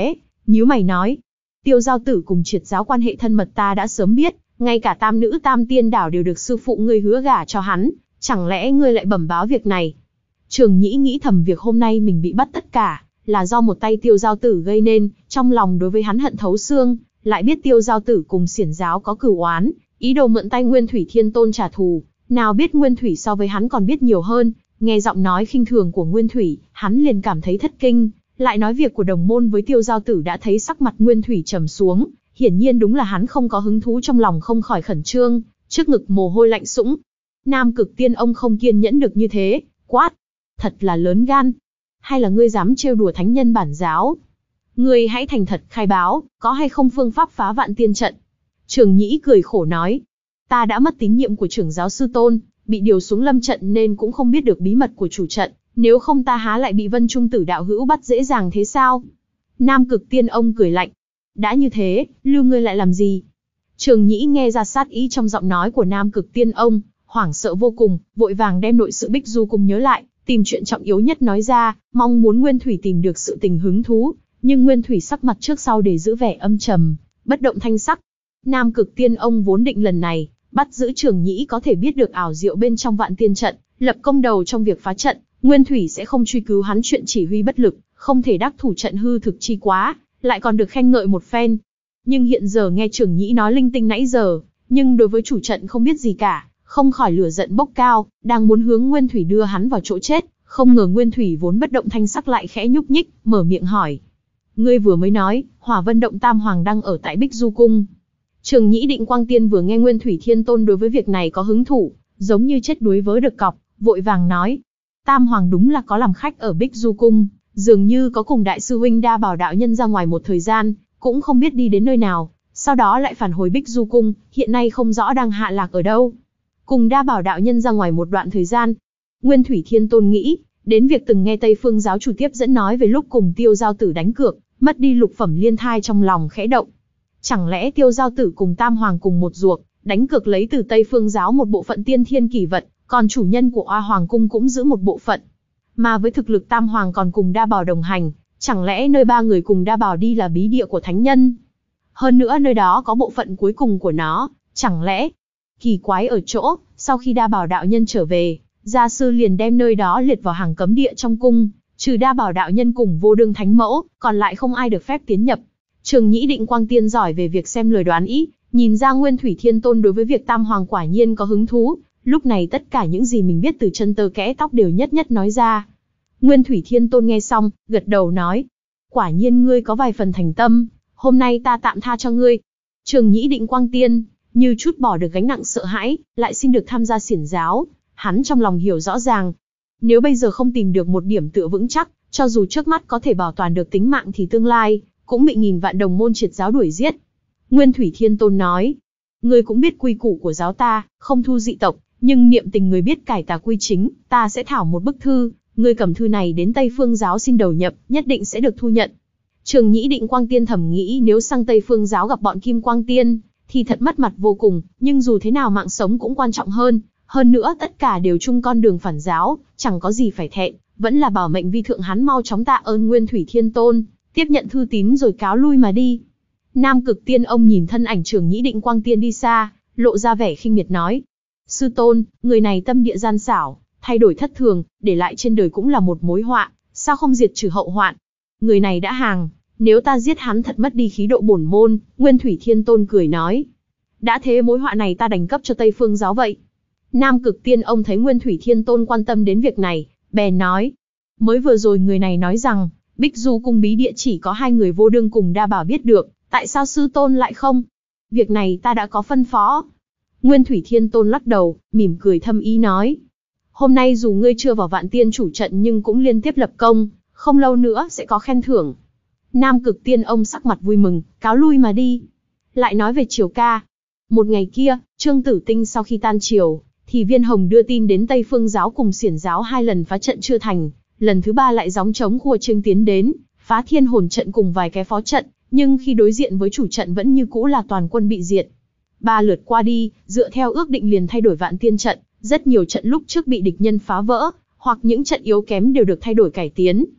nhíu mày nói. Tiêu Giao Tử cùng Triệt giáo quan hệ thân mật ta đã sớm biết, ngay cả tam nữ tam tiên đảo đều được sư phụ ngươi hứa gả cho hắn, chẳng lẽ ngươi lại bẩm báo việc này? Trường Nhĩ nghĩ thầm việc hôm nay mình bị bắt tất cả, là do một tay Tiêu Giao Tử gây nên, trong lòng đối với hắn hận thấu xương, lại biết Tiêu Giao Tử cùng Xiển giáo có cửu oán, ý đồ mượn tay Nguyên Thủy Thiên Tôn trả thù, nào biết Nguyên Thủy so với hắn còn biết nhiều hơn, nghe giọng nói khinh thường của Nguyên Thủy, hắn liền cảm thấy thất kinh, lại nói việc của đồng môn với Tiêu Giao Tử đã thấy sắc mặt Nguyên Thủy trầm xuống, hiển nhiên đúng là hắn không có hứng thú, trong lòng không khỏi khẩn trương, trước ngực mồ hôi lạnh sũng. Nam Cực Tiên ông không kiên nhẫn được như thế, quát, thật là lớn gan, hay là ngươi dám trêu đùa thánh nhân bản giáo? Ngươi hãy thành thật khai báo, có hay không phương pháp phá vạn tiên trận? Trường Nhĩ cười khổ nói, ta đã mất tín nhiệm của trưởng giáo sư tôn, bị điều xuống lâm trận nên cũng không biết được bí mật của chủ trận, nếu không ta há lại bị Vân Trung Tử đạo hữu bắt dễ dàng thế sao? Nam Cực Tiên ông cười lạnh, đã như thế, lưu ngươi lại làm gì? Trường Nhĩ nghe ra sát ý trong giọng nói của Nam Cực Tiên ông, hoảng sợ vô cùng, vội vàng đem nội sự Bích Du Cung nhớ lại, tìm chuyện trọng yếu nhất nói ra, mong muốn Nguyên Thủy tìm được sự tình hứng thú, nhưng Nguyên Thủy sắc mặt trước sau để giữ vẻ âm trầm, bất động thanh sắc. Nam Cực Tiên ông vốn định lần này bắt giữ Trường Nhĩ có thể biết được ảo diệu bên trong vạn tiên trận, lập công đầu trong việc phá trận, Nguyên Thủy sẽ không truy cứu hắn chuyện chỉ huy bất lực, không thể đắc thủ trận hư thực chi quá, lại còn được khen ngợi một phen. Nhưng hiện giờ nghe Trường Nhĩ nói linh tinh nãy giờ, nhưng đối với chủ trận không biết gì cả, không khỏi lửa giận bốc cao, đang muốn hướng Nguyên Thủy đưa hắn vào chỗ chết, không ngờ Nguyên Thủy vốn bất động thanh sắc lại khẽ nhúc nhích, mở miệng hỏi. Ngươi vừa mới nói, Hỏa Vân Động Tam Hoàng đang ở tại Bích Du Cung. Trường Nhĩ Định Quang Tiên vừa nghe Nguyên Thủy Thiên Tôn đối với việc này có hứng thú, giống như chết đuối với được cọc, vội vàng nói. Tam Hoàng đúng là có làm khách ở Bích Du Cung, dường như có cùng đại sư huynh Đa Bảo đạo nhân ra ngoài một thời gian, cũng không biết đi đến nơi nào, sau đó lại phản hồi Bích Du Cung, hiện nay không rõ đang hạ lạc ở đâu. Cùng Đa Bảo đạo nhân ra ngoài một đoạn thời gian. Nguyên Thủy Thiên Tôn nghĩ, đến việc từng nghe Tây Phương giáo chủ tiếp dẫn nói về lúc cùng Tiêu Giao Tử đánh cược, mất đi lục phẩm liên thai, trong lòng khẽ động. Chẳng lẽ Tiêu Giao Tử cùng Tam Hoàng cùng một ruột, đánh cược lấy từ Tây Phương giáo một bộ phận tiên thiên kỳ vật, còn chủ nhân của Oa Hoàng cung cũng giữ một bộ phận. Mà với thực lực Tam Hoàng còn cùng Đa Bảo đồng hành, chẳng lẽ nơi ba người cùng Đa Bảo đi là bí địa của thánh nhân? Hơn nữa nơi đó có bộ phận cuối cùng của nó, chẳng lẽ... Kỳ quái ở chỗ, sau khi Đa Bảo đạo nhân trở về, gia sư liền đem nơi đó liệt vào hàng cấm địa trong cung, trừ Đa Bảo đạo nhân cùng Vô Đương Thánh Mẫu, còn lại không ai được phép tiến nhập. Trường Nhĩ Định Quang Tiên giỏi về việc xem lời đoán ý, nhìn ra Nguyên Thủy Thiên Tôn đối với việc Tam Hoàng quả nhiên có hứng thú, lúc này tất cả những gì mình biết từ chân tơ kẽ tóc đều nhất nhất nói ra. Nguyên Thủy Thiên Tôn nghe xong, gật đầu nói, quả nhiên ngươi có vài phần thành tâm, hôm nay ta tạm tha cho ngươi. Trường Nhĩ Định Quang Tiên như chút bỏ được gánh nặng sợ hãi, lại xin được tham gia xiển giáo. Hắn trong lòng hiểu rõ ràng, nếu bây giờ không tìm được một điểm tựa vững chắc, cho dù trước mắt có thể bảo toàn được tính mạng thì tương lai cũng bị nghìn vạn đồng môn triệt giáo đuổi giết. Nguyên Thủy Thiên Tôn nói, ngươi cũng biết quy củ của giáo ta, không thu dị tộc, nhưng niệm tình người biết cải tà quy chính, ta sẽ thảo một bức thư, ngươi cầm thư này đến Tây Phương giáo xin đầu nhập, nhất định sẽ được thu nhận. Trường Nhĩ Định Quang Tiên thầm nghĩ nếu sang Tây Phương giáo gặp bọn Kim Quang Tiên, thì thật mất mặt vô cùng, nhưng dù thế nào mạng sống cũng quan trọng hơn, hơn nữa tất cả đều chung con đường phản giáo, chẳng có gì phải thẹn, vẫn là bảo mệnh vi thượng, hắn mau chóng tạ ơn Nguyên Thủy Thiên Tôn, tiếp nhận thư tín rồi cáo lui mà đi. Nam Cực Tiên ông nhìn thân ảnh Trường Nhĩ Định Quang Tiên đi xa, lộ ra vẻ khinh miệt nói, sư tôn, người này tâm địa gian xảo, thay đổi thất thường, để lại trên đời cũng là một mối họa, sao không diệt trừ hậu hoạn? Người này đã hàng, nếu ta giết hắn thật mất đi khí độ bổn môn. Nguyên Thủy Thiên Tôn cười nói, đã thế mối họa này ta đành cấp cho Tây Phương giáo vậy. Nam Cực Tiên ông thấy Nguyên Thủy Thiên Tôn quan tâm đến việc này, bèn nói, mới vừa rồi người này nói rằng Bích Du cung bí địa chỉ có hai người Vô Đương cùng Đa Bảo biết được, tại sao sư tôn lại không? Việc này ta đã có phân phó. Nguyên Thủy Thiên Tôn lắc đầu, mỉm cười thâm ý nói, hôm nay dù ngươi chưa vào vạn tiên chủ trận nhưng cũng liên tiếp lập công, không lâu nữa sẽ có khen thưởng. Nam Cực Tiên ông sắc mặt vui mừng, cáo lui mà đi. Lại nói về Triều ca. Một ngày kia, Trương Tử Tinh sau khi tan triều, thì Viên Hồng đưa tin đến Tây Phương giáo cùng Xiển giáo hai lần phá trận chưa thành, lần thứ ba lại gióng trống khua chiêng tiến đến, phá Thiên Hồn trận cùng vài cái phó trận, nhưng khi đối diện với chủ trận vẫn như cũ là toàn quân bị diệt. Ba lượt qua đi, dựa theo ước định liền thay đổi vạn tiên trận, rất nhiều trận lúc trước bị địch nhân phá vỡ, hoặc những trận yếu kém đều được thay đổi cải tiến.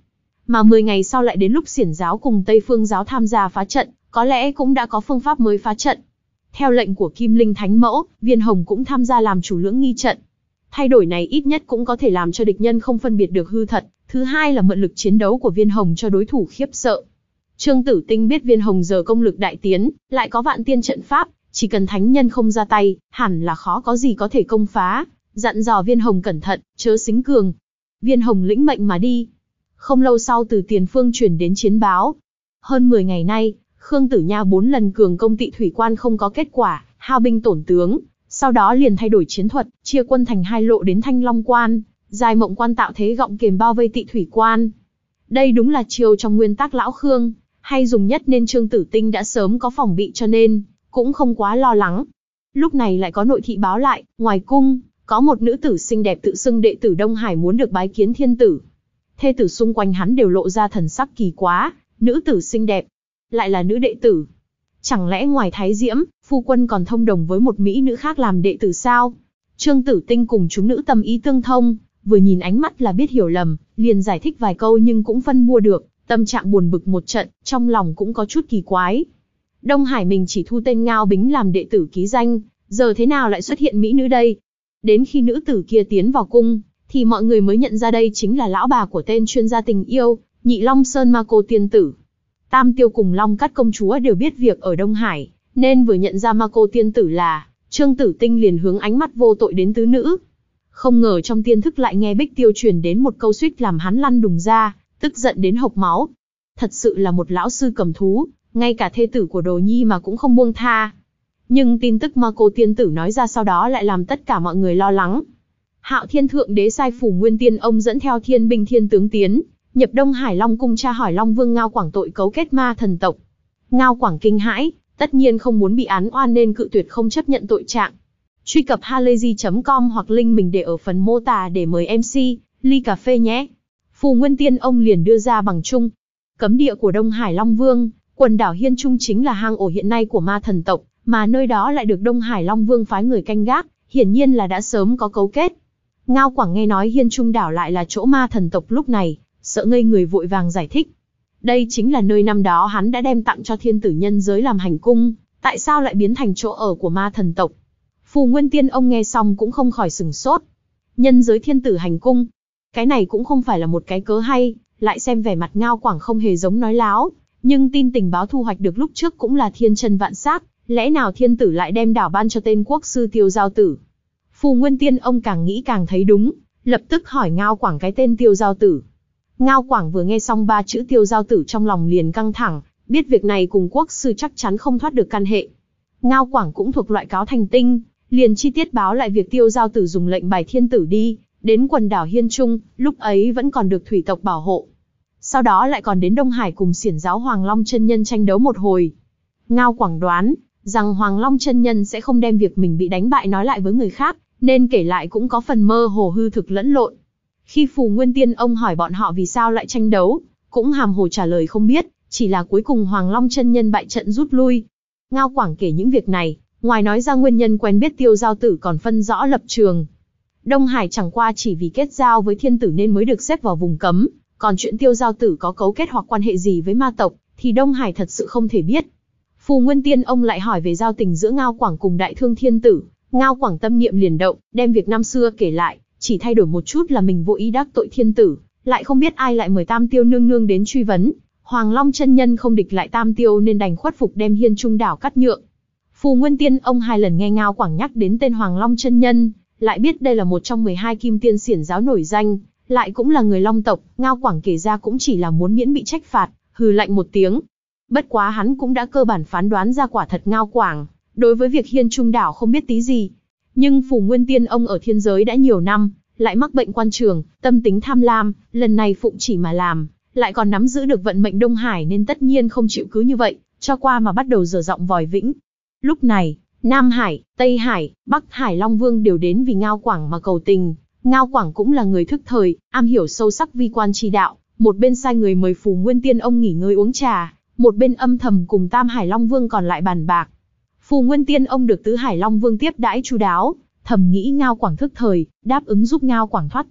mà mười ngày sau lại đến lúc Xiển giáo cùng Tây Phương giáo tham gia phá trận, có lẽ cũng đã có phương pháp mới phá trận. Theo lệnh của Kim Linh Thánh Mẫu, Viên Hồng cũng tham gia làm chủ lưỡng nghi trận. Thay đổi này ít nhất cũng có thể làm cho địch nhân không phân biệt được hư thật, thứ hai là mượn lực chiến đấu của Viên Hồng cho đối thủ khiếp sợ. Trương Tử Tinh biết Viên Hồng giờ công lực đại tiến, lại có vạn tiên trận pháp, chỉ cần thánh nhân không ra tay, hẳn là khó có gì có thể công phá, dặn dò Viên Hồng cẩn thận, chớ xính cường. Viên Hồng lĩnh mệnh mà đi. Không lâu sau từ tiền phương truyền đến chiến báo. Hơn mười ngày nay, Khương Tử Nha bốn lần cường công Tị Thủy Quan không có kết quả, hao binh tổn tướng, sau đó liền thay đổi chiến thuật, chia quân thành hai lộ đến Thanh Long Quan, Giai Mộng Quan tạo thế gọng kềm bao vây Tị Thủy Quan. Đây đúng là chiêu trong nguyên tắc lão Khương, hay dùng nhất nên Trương Tử Tinh đã sớm có phòng bị cho nên, cũng không quá lo lắng. Lúc này lại có nội thị báo lại, ngoài cung, có một nữ tử xinh đẹp tự xưng đệ tử Đông Hải muốn được bái kiến thiên tử. Thê tử xung quanh hắn đều lộ ra thần sắc kỳ quá, nữ tử xinh đẹp, lại là nữ đệ tử. Chẳng lẽ ngoài Thái Diễm, phu quân còn thông đồng với một mỹ nữ khác làm đệ tử sao? Trương Tử Tinh cùng chúng nữ tâm ý tương thông, vừa nhìn ánh mắt là biết hiểu lầm, liền giải thích vài câu nhưng cũng phân mua được, tâm trạng buồn bực một trận, trong lòng cũng có chút kỳ quái. Đông Hải mình chỉ thu tên Ngao Bính làm đệ tử ký danh, giờ thế nào lại xuất hiện mỹ nữ đây? Đến khi nữ tử kia tiến vào cung, thì mọi người mới nhận ra đây chính là lão bà của tên chuyên gia tình yêu, Nhị Long Sơn Ma Cô tiên tử. Tam Tiêu cùng Long Cát công chúa đều biết việc ở Đông Hải, nên vừa nhận ra Ma Cô tiên tử là Trương Tử Tinh liền hướng ánh mắt vô tội đến tứ nữ. Không ngờ trong tiên thức lại nghe Bích Tiêu truyền đến một câu suýt làm hắn lăn đùng ra, tức giận đến hộc máu. Thật sự là một lão sư cầm thú, ngay cả thê tử của Đồ Nhi mà cũng không buông tha. Nhưng tin tức Ma Cô tiên tử nói ra sau đó lại làm tất cả mọi người lo lắng. Hạo Thiên Thượng Đế sai Phủ Nguyên Tiên ông dẫn theo thiên binh thiên tướng tiến, nhập Đông Hải Long cung tra hỏi Long Vương Ngao Quảng tội cấu kết ma thần tộc. Ngao Quảng kinh hãi, tất nhiên không muốn bị án oan nên cự tuyệt không chấp nhận tội trạng. Truy cập halayzi chấm com hoặc link mình để ở phần mô tả để mời em xê, ly cà phê nhé. Phù Nguyên Tiên ông liền đưa ra bằng chung. Cấm địa của Đông Hải Long Vương, quần đảo Hiên Trung chính là hang ổ hiện nay của ma thần tộc, mà nơi đó lại được Đông Hải Long Vương phái người canh gác, hiển nhiên là đã sớm có cấu kết. Ngao Quảng nghe nói Hiên Trung đảo lại là chỗ ma thần tộc lúc này, sợ ngây người vội vàng giải thích. Đây chính là nơi năm đó hắn đã đem tặng cho thiên tử nhân giới làm hành cung, tại sao lại biến thành chỗ ở của ma thần tộc? Phù Nguyên Tiên ông nghe xong cũng không khỏi sửng sốt. Nhân giới thiên tử hành cung, cái này cũng không phải là một cái cớ hay, lại xem vẻ mặt Ngao Quảng không hề giống nói láo, nhưng tin tình báo thu hoạch được lúc trước cũng là thiên chân vạn xác, lẽ nào thiên tử lại đem đảo ban cho tên quốc sư Tiêu Giao Tử? Phù Nguyên Tiên ông càng nghĩ càng thấy đúng, lập tức hỏi Ngao Quảng cái tên Tiêu Giao Tử. Ngao Quảng vừa nghe xong ba chữ Tiêu Giao Tử trong lòng liền căng thẳng, biết việc này cùng quốc sư chắc chắn không thoát được căn hệ. Ngao Quảng cũng thuộc loại cáo thành tinh, liền chi tiết báo lại việc Tiêu Giao Tử dùng lệnh bài thiên tử đi đến quần đảo Hiên Trung, lúc ấy vẫn còn được thủy tộc bảo hộ. Sau đó lại còn đến Đông Hải cùng Xiển giáo Hoàng Long chân nhân tranh đấu một hồi. Ngao Quảng đoán rằng Hoàng Long chân nhân sẽ không đem việc mình bị đánh bại nói lại với người khác, nên kể lại cũng có phần mơ hồ hư thực lẫn lộn. Khi Phù Nguyên Tiên ông hỏi bọn họ vì sao lại tranh đấu, cũng hàm hồ trả lời không biết, chỉ là cuối cùng Hoàng Long chân nhân bại trận rút lui. Ngao Quảng kể những việc này, ngoài nói ra nguyên nhân quen biết Tiêu Giao Tử còn phân rõ lập trường. Đông Hải chẳng qua chỉ vì kết giao với thiên tử nên mới được xếp vào vùng cấm, còn chuyện Tiêu Giao Tử có cấu kết hoặc quan hệ gì với ma tộc, thì Đông Hải thật sự không thể biết. Phù Nguyên Tiên ông lại hỏi về giao tình giữa Ngao Quảng cùng Đại Thương Thiên Tử. Ngao Quảng tâm niệm liền động, đem việc năm xưa kể lại, chỉ thay đổi một chút là mình vô ý đắc tội thiên tử, lại không biết ai lại mời Tam Tiêu nương nương đến truy vấn. Hoàng Long chân nhân không địch lại Tam Tiêu nên đành khuất phục đem Hiên Trung đảo cắt nhượng. Phù Nguyên Tiên ông hai lần nghe Ngao Quảng nhắc đến tên Hoàng Long chân nhân, lại biết đây là một trong mười hai kim tiên xiển giáo nổi danh, lại cũng là người Long tộc. Ngao Quảng kể ra cũng chỉ là muốn miễn bị trách phạt, hừ lạnh một tiếng. Bất quá hắn cũng đã cơ bản phán đoán ra quả thật Ngao Quảng đối với việc Hiên Trung đảo không biết tí gì. Nhưng Phù Nguyên Tiên ông ở thiên giới đã nhiều năm, lại mắc bệnh quan trường, tâm tính tham lam, lần này phụng chỉ mà làm, lại còn nắm giữ được vận mệnh Đông Hải nên tất nhiên không chịu cứ như vậy cho qua mà bắt đầu dở giọng vòi vĩnh. Lúc này, Nam Hải, Tây Hải, Bắc Hải Long Vương đều đến vì Ngao Quảng mà cầu tình. Ngao Quảng cũng là người thức thời, am hiểu sâu sắc vi quan chi đạo, một bên sai người mời Phù Nguyên Tiên ông nghỉ ngơi uống trà, một bên âm thầm cùng Tam Hải Long Vương còn lại bàn bạc. Phù Nguyên Tiên ông được Tứ Hải Long Vương tiếp đãi chu đáo, thầm nghĩ Ngao Quảng thức thời, đáp ứng giúp Ngao Quảng thoát tội,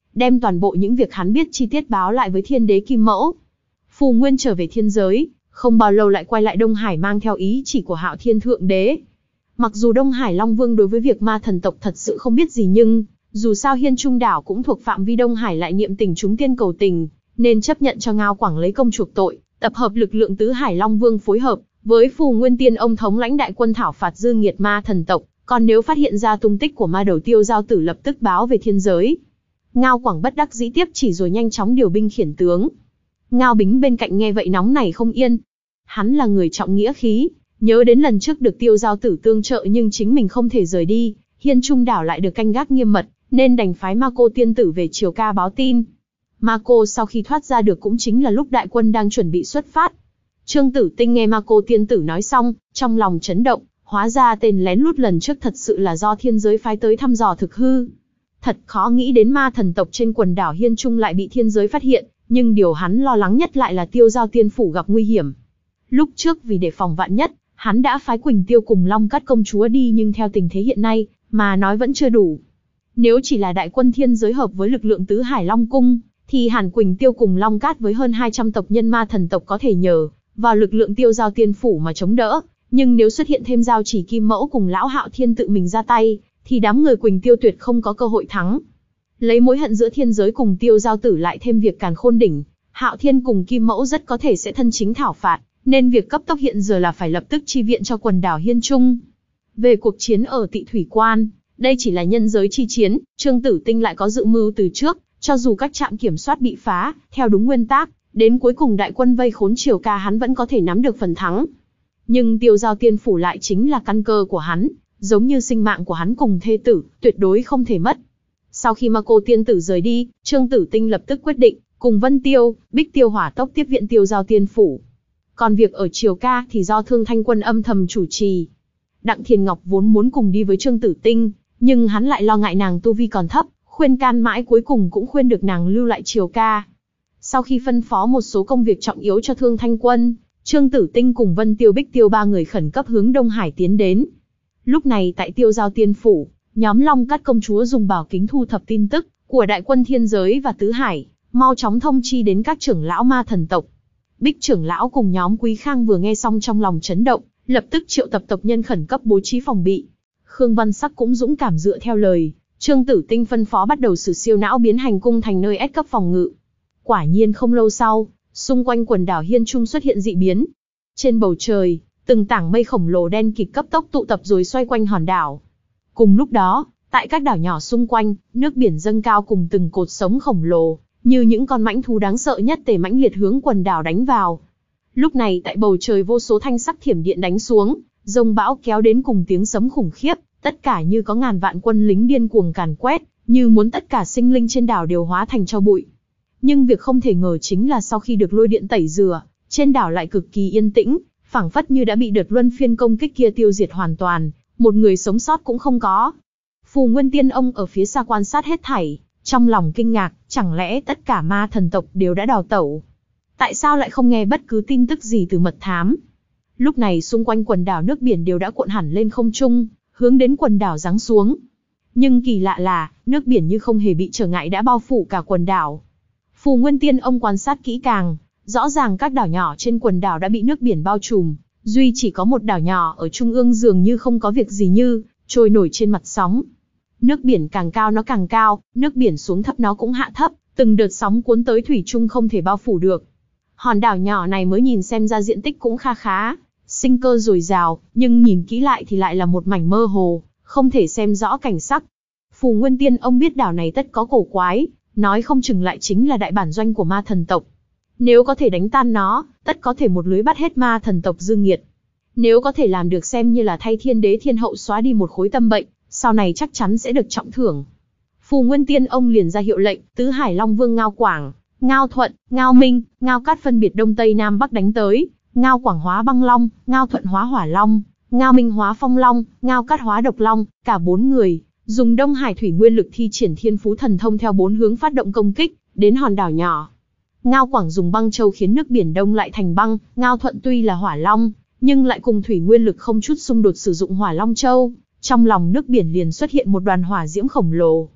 đem toàn bộ những việc hắn biết chi tiết báo lại với thiên đế Kim Mẫu. Phù Nguyên trở về thiên giới, không bao lâu lại quay lại Đông Hải mang theo ý chỉ của Hạo Thiên Thượng Đế. Mặc dù Đông Hải Long Vương đối với việc ma thần tộc thật sự không biết gì nhưng, dù sao Hiên Trung đảo cũng thuộc phạm vi Đông Hải lại niệm tình chúng tiên cầu tình, nên chấp nhận cho Ngao Quảng lấy công chuộc tội, tập hợp lực lượng tứ Hải Long Vương phối hợp với Phù Nguyên Tiên ông thống lãnh đại quân thảo phạt dư nghiệt ma thần tộc, còn nếu phát hiện ra tung tích của ma đầu Tiêu Giao Tử lập tức báo về thiên giới. Ngao Quảng bất đắc dĩ tiếp chỉ rồi nhanh chóng điều binh khiển tướng. Ngao Bính bên cạnh nghe vậy nóng này không yên. Hắn là người trọng nghĩa khí, nhớ đến lần trước được Tiêu Giao Tử tương trợ nhưng chính mình không thể rời đi, Hiên Trung đảo lại được canh gác nghiêm mật, nên đành phái Ma Cô tiên tử về Triều Ca báo tin. Ma Cô sau khi thoát ra được cũng chính là lúc đại quân đang chuẩn bị xuất phát. Trương Tử Tinh nghe Ma Cô tiên tử nói xong, trong lòng chấn động, hóa ra tên lén lút lần trước thật sự là do thiên giới phái tới thăm dò thực hư. Thật khó nghĩ đến ma thần tộc trên quần đảo Hiên Trung lại bị thiên giới phát hiện, nhưng điều hắn lo lắng nhất lại là Tiêu Giao Tiên Phủ gặp nguy hiểm. Lúc trước vì đề phòng vạn nhất, hắn đã phái Quỳnh Tiêu cùng Long Cát công chúa đi nhưng theo tình thế hiện nay, mà nói vẫn chưa đủ. Nếu chỉ là đại quân thiên giới hợp với lực lượng tứ Hải Long Cung, thì hẳn Quỳnh Tiêu cùng Long Cát với hơn hai trăm tộc nhân ma thần tộc có thể nhờ vào lực lượng Tiêu Giao Tiên Phủ mà chống đỡ. Nhưng nếu xuất hiện thêm Giao Chỉ Kim Mẫu cùng lão Hạo Thiên tự mình ra tay, thì đám người Quỳnh Tiêu tuyệt không có cơ hội thắng. Lấy mối hận giữa thiên giới cùng Tiêu Giao Tử lại thêm việc Càn Khôn Đỉnh, Hạo Thiên cùng Kim Mẫu rất có thể sẽ thân chính thảo phạt, nên việc cấp tốc hiện giờ là phải lập tức chi viện cho quần đảo Hiên Trung. Về cuộc chiến ở Tị Thủy Quan, đây chỉ là nhân giới chi chiến, Trương Tử Tinh lại có dự mưu từ trước, cho dù các trạm kiểm soát bị phá, theo đúng nguyên tắc, đến cuối cùng đại quân vây khốn Triều Ca hắn vẫn có thể nắm được phần thắng. Nhưng Tiêu Giao Tiên Phủ lại chính là căn cơ của hắn, giống như sinh mạng của hắn cùng thê tử, tuyệt đối không thể mất. Sau khi Ma Cô tiên tử rời đi, Trương Tử Tinh lập tức quyết định, cùng Vân Tiêu, Bích Tiêu hỏa tốc tiếp viện Tiêu Giao Tiên Phủ. Còn việc ở Triều Ca thì do Thương Thanh Quân âm thầm chủ trì. Đặng Thiền Ngọc vốn muốn cùng đi với Trương Tử Tinh, nhưng hắn lại lo ngại nàng tu vi còn thấp, khuyên can mãi cuối cùng cũng khuyên được nàng lưu lại Triều Ca. Sau khi phân phó một số công việc trọng yếu cho Thương Thanh Quân, Trương Tử Tinh cùng Vân Tiêu Bích Tiêu ba người khẩn cấp hướng Đông Hải tiến đến. Lúc này tại Tiêu Giao Tiên Phủ, nhóm Long Cát công chúa dùng bảo kính thu thập tin tức của đại quân thiên giới và tứ hải, mau chóng thông chi đến các trưởng lão ma thần tộc. Bích trưởng lão cùng nhóm Quý Khang vừa nghe xong trong lòng chấn động, lập tức triệu tập tộc nhân khẩn cấp bố trí phòng bị. Khương Văn Sắc cũng dũng cảm dựa theo lời, Trương Tử Tinh phân phó bắt đầu sử siêu não biến hành cung thành nơi S cấp phòng ngự. Quả nhiên không lâu sau, xung quanh quần đảo Hiên Trung xuất hiện dị biến. Trên bầu trời, từng tảng mây khổng lồ đen kịt cấp tốc tụ tập rồi xoay quanh hòn đảo. Cùng lúc đó, tại các đảo nhỏ xung quanh, nước biển dâng cao cùng từng cột sống khổng lồ, như những con mãnh thú đáng sợ nhất tề mãnh liệt hướng quần đảo đánh vào. Lúc này tại bầu trời vô số thanh sắc thiểm điện đánh xuống, rông bão kéo đến cùng tiếng sấm khủng khiếp, tất cả như có ngàn vạn quân lính điên cuồng càn quét, như muốn tất cả sinh linh trên đảo đều hóa thành tro bụi. Nhưng việc không thể ngờ chính là sau khi được lôi điện tẩy rửa, trên đảo lại cực kỳ yên tĩnh, phảng phất như đã bị đợt luân phiên công kích kia tiêu diệt hoàn toàn, một người sống sót cũng không có. Phù Nguyên Tiên ông ở phía xa quan sát hết thảy, trong lòng kinh ngạc, chẳng lẽ tất cả ma thần tộc đều đã đào tẩu? Tại sao lại không nghe bất cứ tin tức gì từ mật thám? Lúc này xung quanh quần đảo nước biển đều đã cuộn hẳn lên không trung, hướng đến quần đảo giáng xuống. Nhưng kỳ lạ là, nước biển như không hề bị trở ngại đã bao phủ cả quần đảo. Phù Nguyên Tiên ông quan sát kỹ càng, rõ ràng các đảo nhỏ trên quần đảo đã bị nước biển bao trùm, duy chỉ có một đảo nhỏ ở trung ương dường như không có việc gì như trôi nổi trên mặt sóng. Nước biển càng cao nó càng cao, nước biển xuống thấp nó cũng hạ thấp, từng đợt sóng cuốn tới thủy chung không thể bao phủ được. Hòn đảo nhỏ này mới nhìn xem ra diện tích cũng kha khá, sinh cơ dồi dào, nhưng nhìn kỹ lại thì lại là một mảnh mơ hồ, không thể xem rõ cảnh sắc. Phù Nguyên Tiên ông biết đảo này tất có cổ quái, nói không chừng lại chính là đại bản doanh của ma thần tộc. Nếu có thể đánh tan nó, tất có thể một lưới bắt hết ma thần tộc dư nghiệt. Nếu có thể làm được xem như là thay thiên đế thiên hậu xóa đi một khối tâm bệnh, sau này chắc chắn sẽ được trọng thưởng. Phù Nguyên Tiên ông liền ra hiệu lệnh, tứ Hải Long Vương Ngao Quảng, Ngao Thuận, Ngao Minh, Ngao Cát phân biệt đông tây nam bắc đánh tới. Ngao Quảng hóa băng long, Ngao Thuận hóa hỏa long, Ngao Minh hóa phong long, Ngao Cát hóa độc long, cả bốn người dùng Đông Hải thủy nguyên lực thi triển thiên phú thần thông theo bốn hướng phát động công kích đến hòn đảo nhỏ. Ngao Quảng dùng băng châu khiến nước biển đông lại thành băng, Ngao Thuận tuy là hỏa long, nhưng lại cùng thủy nguyên lực không chút xung đột sử dụng hỏa long châu, trong lòng nước biển liền xuất hiện một đoàn hỏa diễm khổng lồ.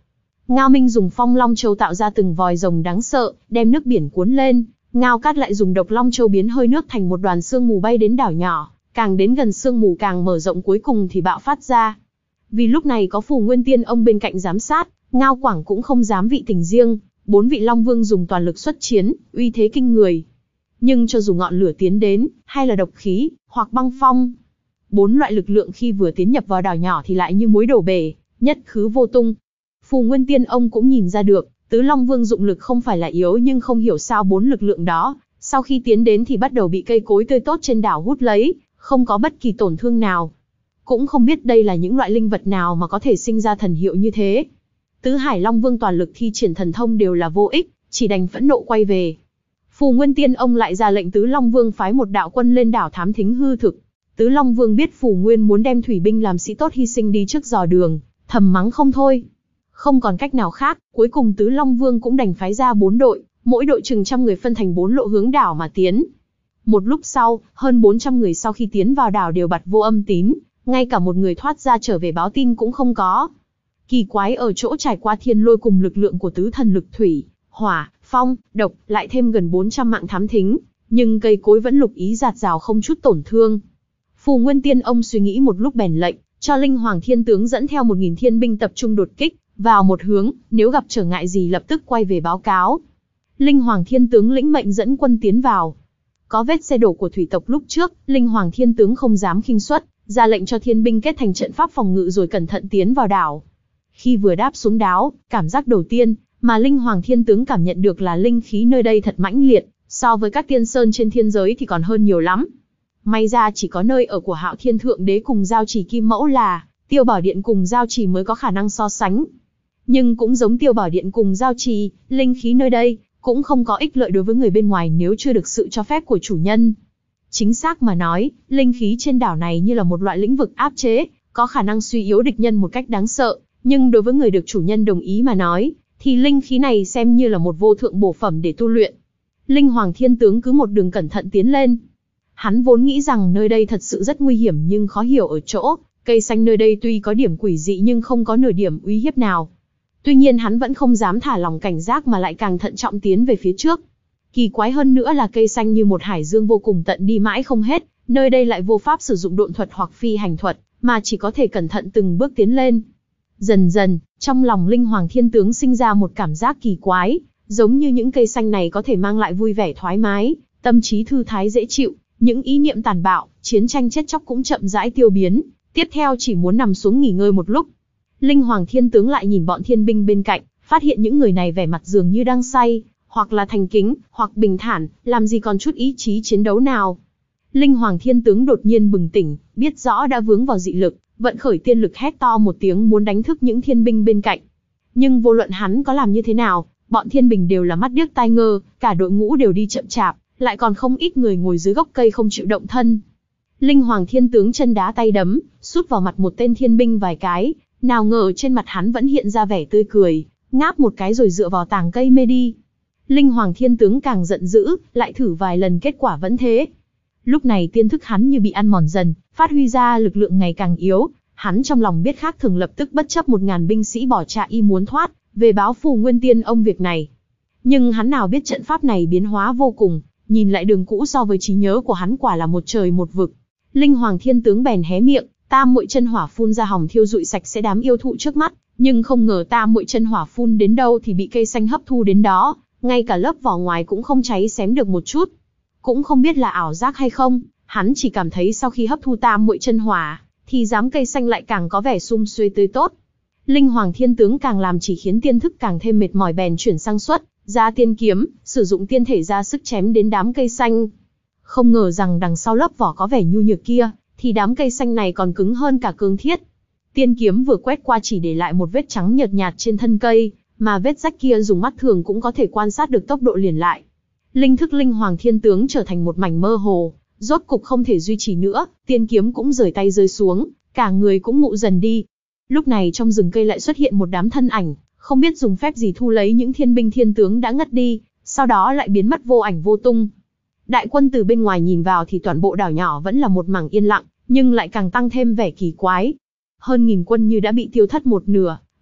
Ngao Minh dùng Phong Long Châu tạo ra từng vòi rồng đáng sợ, đem nước biển cuốn lên. Ngao Cát lại dùng Độc Long Châu biến hơi nước thành một đoàn sương mù bay đến đảo nhỏ, càng đến gần sương mù càng mở rộng, cuối cùng thì bạo phát ra. Vì lúc này có Phù Nguyên Tiên Ông bên cạnh giám sát, Ngao Quảng cũng không dám vị tình riêng, bốn vị Long Vương dùng toàn lực xuất chiến, uy thế kinh người. Nhưng cho dù ngọn lửa tiến đến, hay là độc khí, hoặc băng phong, bốn loại lực lượng khi vừa tiến nhập vào đảo nhỏ thì lại như muối đổ bể, nhất khứ vô tung. Phù Nguyên Tiên Ông cũng nhìn ra được, tứ Long Vương dụng lực không phải là yếu, nhưng không hiểu sao bốn lực lượng đó, sau khi tiến đến thì bắt đầu bị cây cối tươi tốt trên đảo hút lấy, không có bất kỳ tổn thương nào. Cũng không biết đây là những loại linh vật nào mà có thể sinh ra thần hiệu như thế. Tứ Hải Long Vương toàn lực thi triển thần thông đều là vô ích, chỉ đành phẫn nộ quay về. Phù Nguyên Tiên Ông lại ra lệnh tứ Long Vương phái một đạo quân lên đảo thám thính hư thực. Tứ Long Vương biết Phù Nguyên muốn đem thủy binh làm sĩ tốt hy sinh đi trước dò đường, thầm mắng không thôi. Không còn cách nào khác, cuối cùng tứ Long Vương cũng đành phái ra bốn đội, mỗi đội chừng trăm người phân thành bốn lộ hướng đảo mà tiến. Một lúc sau, hơn bốn trăm người sau khi tiến vào đảo đều bặt vô âm tín, ngay cả một người thoát ra trở về báo tin cũng không có. Kỳ quái ở chỗ trải qua thiên lôi cùng lực lượng của tứ thần lực thủy, hỏa, phong, độc, lại thêm gần bốn trăm mạng thám thính, nhưng cây cối vẫn lục ý giạt rào không chút tổn thương. Phù Nguyên Tiên Ông suy nghĩ một lúc bèn lệnh, cho Linh Hoàng Thiên Tướng dẫn theo một nghìn thiên binh tập trung đột kích, vào một hướng, nếu gặp trở ngại gì lập tức quay về báo cáo. Linh Hoàng Thiên Tướng lĩnh mệnh dẫn quân tiến vào. Có vết xe đổ của thủy tộc lúc trước, Linh Hoàng Thiên Tướng không dám khinh suất, ra lệnh cho thiên binh kết thành trận pháp phòng ngự rồi cẩn thận tiến vào đảo. Khi vừa đáp xuống đảo, cảm giác đầu tiên mà Linh Hoàng Thiên Tướng cảm nhận được là linh khí nơi đây thật mãnh liệt, so với các tiên sơn trên thiên giới thì còn hơn nhiều lắm. May ra chỉ có nơi ở của Hạo Thiên Thượng Đế cùng Giao Trì Kim Mẫu là Tiêu Bảo Điện cùng Giao Trì mới có khả năng so sánh. Nhưng cũng giống Tiêu Bảo Điện cùng Giao Trì, linh khí nơi đây cũng không có ích lợi đối với người bên ngoài nếu chưa được sự cho phép của chủ nhân. Chính xác mà nói, linh khí trên đảo này như là một loại lĩnh vực áp chế, có khả năng suy yếu địch nhân một cách đáng sợ, nhưng đối với người được chủ nhân đồng ý mà nói, thì linh khí này xem như là một vô thượng bổ phẩm để tu luyện. Linh Hoàng Thiên Tướng cứ một đường cẩn thận tiến lên. Hắn vốn nghĩ rằng nơi đây thật sự rất nguy hiểm, nhưng khó hiểu ở chỗ, cây xanh nơi đây tuy có điểm quỷ dị nhưng không có nửa điểm uy hiếp nào. Tuy nhiên hắn vẫn không dám thả lòng cảnh giác mà lại càng thận trọng tiến về phía trước. Kỳ quái hơn nữa là cây xanh như một hải dương vô cùng tận đi mãi không hết, nơi đây lại vô pháp sử dụng độn thuật hoặc phi hành thuật, mà chỉ có thể cẩn thận từng bước tiến lên. Dần dần, trong lòng Linh Hoàng Thiên Tướng sinh ra một cảm giác kỳ quái, giống như những cây xanh này có thể mang lại vui vẻ thoải mái, tâm trí thư thái dễ chịu, những ý niệm tàn bạo, chiến tranh chết chóc cũng chậm rãi tiêu biến, tiếp theo chỉ muốn nằm xuống nghỉ ngơi một lúc. Linh Hoàng Thiên Tướng lại nhìn bọn thiên binh bên cạnh, phát hiện những người này vẻ mặt dường như đang say, hoặc là thành kính, hoặc bình thản, làm gì còn chút ý chí chiến đấu nào. Linh Hoàng Thiên Tướng đột nhiên bừng tỉnh, biết rõ đã vướng vào dị lực, vận khởi tiên lực hét to một tiếng muốn đánh thức những thiên binh bên cạnh. Nhưng vô luận hắn có làm như thế nào, bọn thiên binh đều là mắt điếc tai ngơ, cả đội ngũ đều đi chậm chạp, lại còn không ít người ngồi dưới gốc cây không chịu động thân. Linh Hoàng Thiên Tướng chân đá tay đấm, sút vào mặt một tên thiên binh vài cái, nào ngờ trên mặt hắn vẫn hiện ra vẻ tươi cười, ngáp một cái rồi dựa vào tàng cây mê đi. Linh Hoàng Thiên Tướng càng giận dữ, lại thử vài lần kết quả vẫn thế. Lúc này tiên thức hắn như bị ăn mòn dần, phát huy ra lực lượng ngày càng yếu, hắn trong lòng biết khác thường lập tức bất chấp một ngàn binh sĩ bỏ chạy y muốn thoát, về báo Phù Nguyên Tiên Ông việc này. Nhưng hắn nào biết trận pháp này biến hóa vô cùng, nhìn lại đường cũ so với trí nhớ của hắn quả là một trời một vực. Linh Hoàng Thiên Tướng bèn hé miệng, tam muội chân hỏa phun ra hòng thiêu rụi sạch sẽ đám yêu thụ trước mắt, nhưng không ngờ tam muội chân hỏa phun đến đâu thì bị cây xanh hấp thu đến đó, ngay cả lớp vỏ ngoài cũng không cháy xém được một chút. Cũng không biết là ảo giác hay không, hắn chỉ cảm thấy sau khi hấp thu tam muội chân hỏa, thì dám cây xanh lại càng có vẻ sum xuê tươi tốt. Linh Hoàng Thiên Tướng càng làm chỉ khiến tiên thức càng thêm mệt mỏi, bèn chuyển sang xuất ra tiên kiếm, sử dụng tiên thể ra sức chém đến đám cây xanh. Không ngờ rằng đằng sau lớp vỏ có vẻ nhu nhược kia, thì đám cây xanh này còn cứng hơn cả cương thiết. Tiên kiếm vừa quét qua chỉ để lại một vết trắng nhợt nhạt trên thân cây, mà vết rách kia dùng mắt thường cũng có thể quan sát được tốc độ liền lại. Linh thức Linh Hoàng Thiên Tướng trở thành một mảnh mơ hồ, rốt cục không thể duy trì nữa, tiên kiếm cũng rời tay rơi xuống, cả người cũng mụ dần đi. Lúc này trong rừng cây lại xuất hiện một đám thân ảnh, không biết dùng phép gì thu lấy những thiên binh thiên tướng đã ngất đi, sau đó lại biến mất vô ảnh vô tung. Đại quân từ bên ngoài nhìn vào thì toàn bộ đảo nhỏ vẫn là một mảng yên lặng, nhưng lại càng tăng thêm vẻ kỳ quái. Hơn nghìn quân như đã bị tiêu thất một nửa,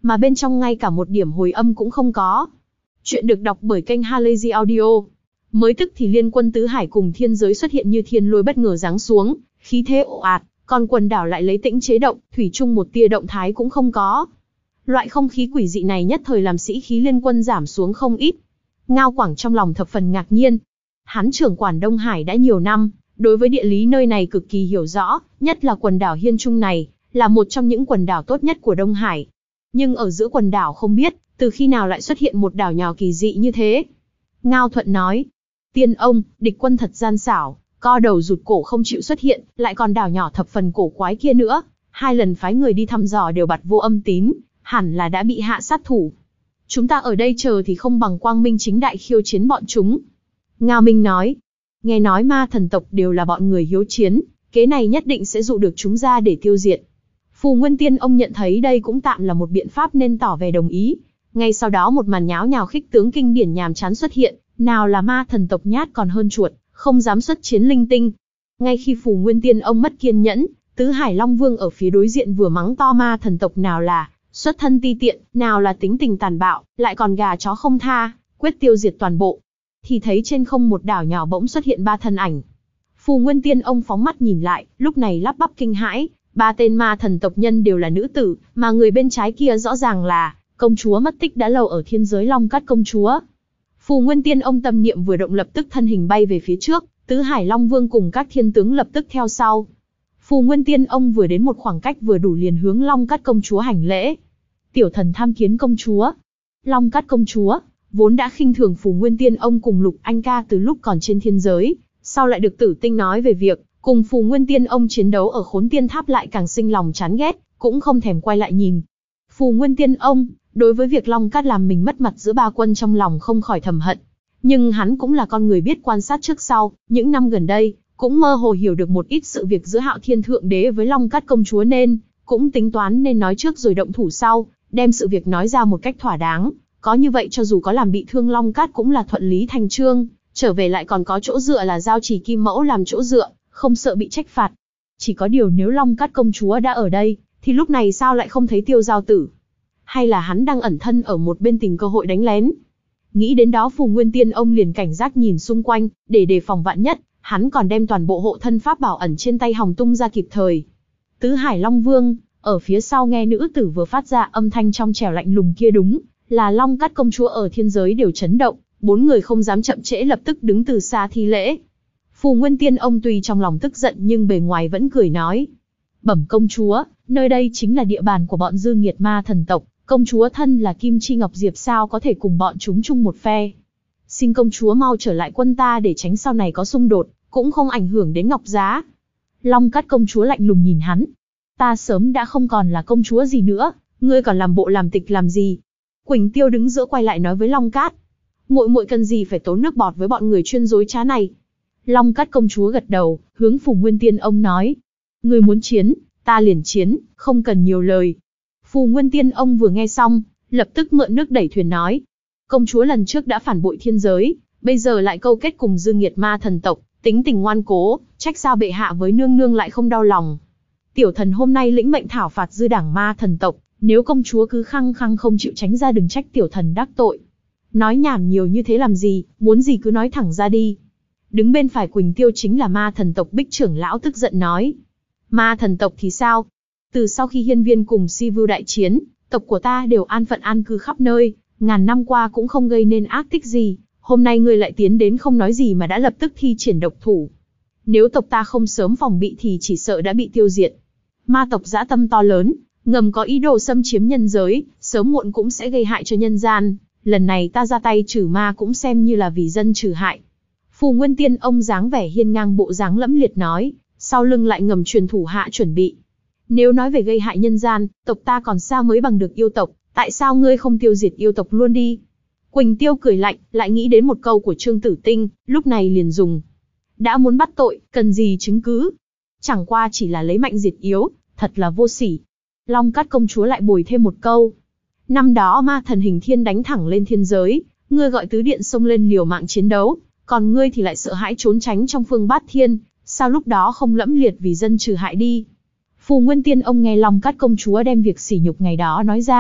mà bên trong ngay cả một điểm hồi âm cũng không có. Chuyện được đọc bởi kênh Halazy Audio. Mới tức thì liên quân tứ hải cùng thiên giới xuất hiện như thiên lôi bất ngờ giáng xuống, khí thế ồ ạt, còn quần đảo lại lấy tĩnh chế động, thủy chung một tia động thái cũng không có. Loại không khí quỷ dị này nhất thời làm sĩ khí liên quân giảm xuống không ít. Ngao Quảng trong lòng thập phần ngạc nhiên. Hắn trưởng quản Đông Hải đã nhiều năm, đối với địa lý nơi này cực kỳ hiểu rõ, nhất là quần đảo Hiên Trung này, là một trong những quần đảo tốt nhất của Đông Hải. Nhưng ở giữa quần đảo không biết, từ khi nào lại xuất hiện một đảo nhỏ kỳ dị như thế. Ngao Thuận nói, tiên ông, địch quân thật gian xảo, co đầu rụt cổ không chịu xuất hiện, lại còn đảo nhỏ thập phần cổ quái kia nữa. Hai lần phái người đi thăm dò đều bặt vô âm tín, hẳn là đã bị hạ sát thủ. Chúng ta ở đây chờ thì không bằng quang minh chính đại khiêu chiến bọn chúng. Ngao Minh nói, nghe nói ma thần tộc đều là bọn người hiếu chiến, kế này nhất định sẽ dụ được chúng ra để tiêu diệt. Phù Nguyên Tiên ông nhận thấy đây cũng tạm là một biện pháp nên tỏ vẻ đồng ý. Ngay sau đó một màn nháo nhào khích tướng kinh điển nhàm chán xuất hiện, nào là ma thần tộc nhát còn hơn chuột, không dám xuất chiến linh tinh. Ngay khi Phù Nguyên Tiên ông mất kiên nhẫn, Tứ Hải Long Vương ở phía đối diện vừa mắng to ma thần tộc nào là xuất thân ti tiện, nào là tính tình tàn bạo, lại còn gà chó không tha, quyết tiêu diệt toàn bộ. Thì thấy trên không một đảo nhỏ bỗng xuất hiện ba thân ảnh. Phù Nguyên Tiên ông phóng mắt nhìn lại, lúc này lắp bắp kinh hãi, ba tên ma thần tộc nhân đều là nữ tử, mà người bên trái kia rõ ràng là công chúa mất tích đã lâu ở thiên giới Long Cát công chúa. Phù Nguyên Tiên ông tâm niệm vừa động lập tức thân hình bay về phía trước, Tứ Hải Long Vương cùng các thiên tướng lập tức theo sau. Phù Nguyên Tiên ông vừa đến một khoảng cách vừa đủ liền hướng Long Cát công chúa hành lễ. Tiểu thần tham kiến công chúa. Long Cát công chúa vốn đã khinh thường Phù Nguyên Tiên ông cùng Lục Anh ca từ lúc còn trên thiên giới, sau lại được Tử Tinh nói về việc cùng Phù Nguyên Tiên ông chiến đấu ở Khốn Tiên Tháp lại càng sinh lòng chán ghét, cũng không thèm quay lại nhìn. Phù Nguyên Tiên ông đối với việc Long Cát làm mình mất mặt giữa ba quân trong lòng không khỏi thầm hận. Nhưng hắn cũng là con người biết quan sát trước sau, những năm gần đây, cũng mơ hồ hiểu được một ít sự việc giữa Hạo Thiên Thượng Đế với Long Cát công chúa nên, cũng tính toán nên nói trước rồi động thủ sau, đem sự việc nói ra một cách thỏa đáng. Có như vậy cho dù có làm bị thương Long Cát cũng là thuận lý thành chương, trở về lại còn có chỗ dựa là giao trì kim mẫu làm chỗ dựa, không sợ bị trách phạt. Chỉ có điều nếu Long Cát công chúa đã ở đây, thì lúc này sao lại không thấy Tiêu Giao Tử? Hay là hắn đang ẩn thân ở một bên tìm cơ hội đánh lén? Nghĩ đến đó Phù Nguyên Tiên ông liền cảnh giác nhìn xung quanh, để đề phòng vạn nhất, hắn còn đem toàn bộ hộ thân pháp bảo ẩn trên tay hòng tung ra kịp thời. Tứ Hải Long Vương, ở phía sau nghe nữ tử vừa phát ra âm thanh trong trẻo lạnh lùng kia đúng là Long Cát công chúa ở thiên giới đều chấn động, bốn người không dám chậm trễ lập tức đứng từ xa thi lễ. Phù Nguyên Tiên ông tuy trong lòng tức giận nhưng bề ngoài vẫn cười nói, bẩm công chúa, nơi đây chính là địa bàn của bọn dư nghiệt ma thần tộc, công chúa thân là Kim Chi Ngọc Diệp sao có thể cùng bọn chúng chung một phe. Xin công chúa mau trở lại quân ta để tránh sau này có xung đột, cũng không ảnh hưởng đến Ngọc Giá. Long Cát công chúa lạnh lùng nhìn hắn, ta sớm đã không còn là công chúa gì nữa, ngươi còn làm bộ làm tịch làm gì? Quỳnh Tiêu đứng giữa quay lại nói với Long Cát, muội muội cần gì phải tốn nước bọt với bọn người chuyên dối trá này? Long Cát công chúa gật đầu, hướng Phù Nguyên Tiên ông nói, ngươi muốn chiến, ta liền chiến, không cần nhiều lời. Phù Nguyên Tiên ông vừa nghe xong, lập tức mượn nước đẩy thuyền nói, công chúa lần trước đã phản bội thiên giới, bây giờ lại câu kết cùng dư nghiệt ma thần tộc, tính tình ngoan cố, trách sao bệ hạ với nương nương lại không đau lòng. Tiểu thần hôm nay lĩnh mệnh thảo phạt dư đảng ma thần tộc, nếu công chúa cứ khăng khăng không chịu tránh ra đừng trách tiểu thần đắc tội. Nói nhảm nhiều như thế làm gì, muốn gì cứ nói thẳng ra đi. Đứng bên phải Quỳnh Tiêu chính là ma thần tộc Bích trưởng lão tức giận nói, ma thần tộc thì sao? Từ sau khi Hiên Viên cùng Si Vưu đại chiến, tộc của ta đều an phận an cư khắp nơi, ngàn năm qua cũng không gây nên ác tích gì, hôm nay ngươi lại tiến đến không nói gì mà đã lập tức thi triển độc thủ. Nếu tộc ta không sớm phòng bị thì chỉ sợ đã bị tiêu diệt. Ma tộc dã tâm to lớn, ngầm có ý đồ xâm chiếm nhân giới, sớm muộn cũng sẽ gây hại cho nhân gian, lần này ta ra tay trừ ma cũng xem như là vì dân trừ hại. Phù Nguyên Tiên ông dáng vẻ hiên ngang bộ dáng lẫm liệt nói, sau lưng lại ngầm truyền thủ hạ chuẩn bị. Nếu nói về gây hại nhân gian, tộc ta còn sao mới bằng được yêu tộc, tại sao ngươi không tiêu diệt yêu tộc luôn đi? Quỳnh Tiêu cười lạnh, lại nghĩ đến một câu của Trương Tử Tinh, lúc này liền dùng. Đã muốn bắt tội, cần gì chứng cứ? Chẳng qua chỉ là lấy mạnh diệt yếu, thật là vô sỉ. Long Cát công chúa lại bồi thêm một câu. Năm đó ma thần hình thiên đánh thẳng lên thiên giới, ngươi gọi tứ điện xông lên liều mạng chiến đấu, còn ngươi thì lại sợ hãi trốn tránh trong phương bát thiên, sao lúc đó không lẫm liệt vì dân trừ hại đi? Phù Nguyên Tiên ông nghe Long Cát công chúa đem việc sỉ nhục ngày đó nói ra,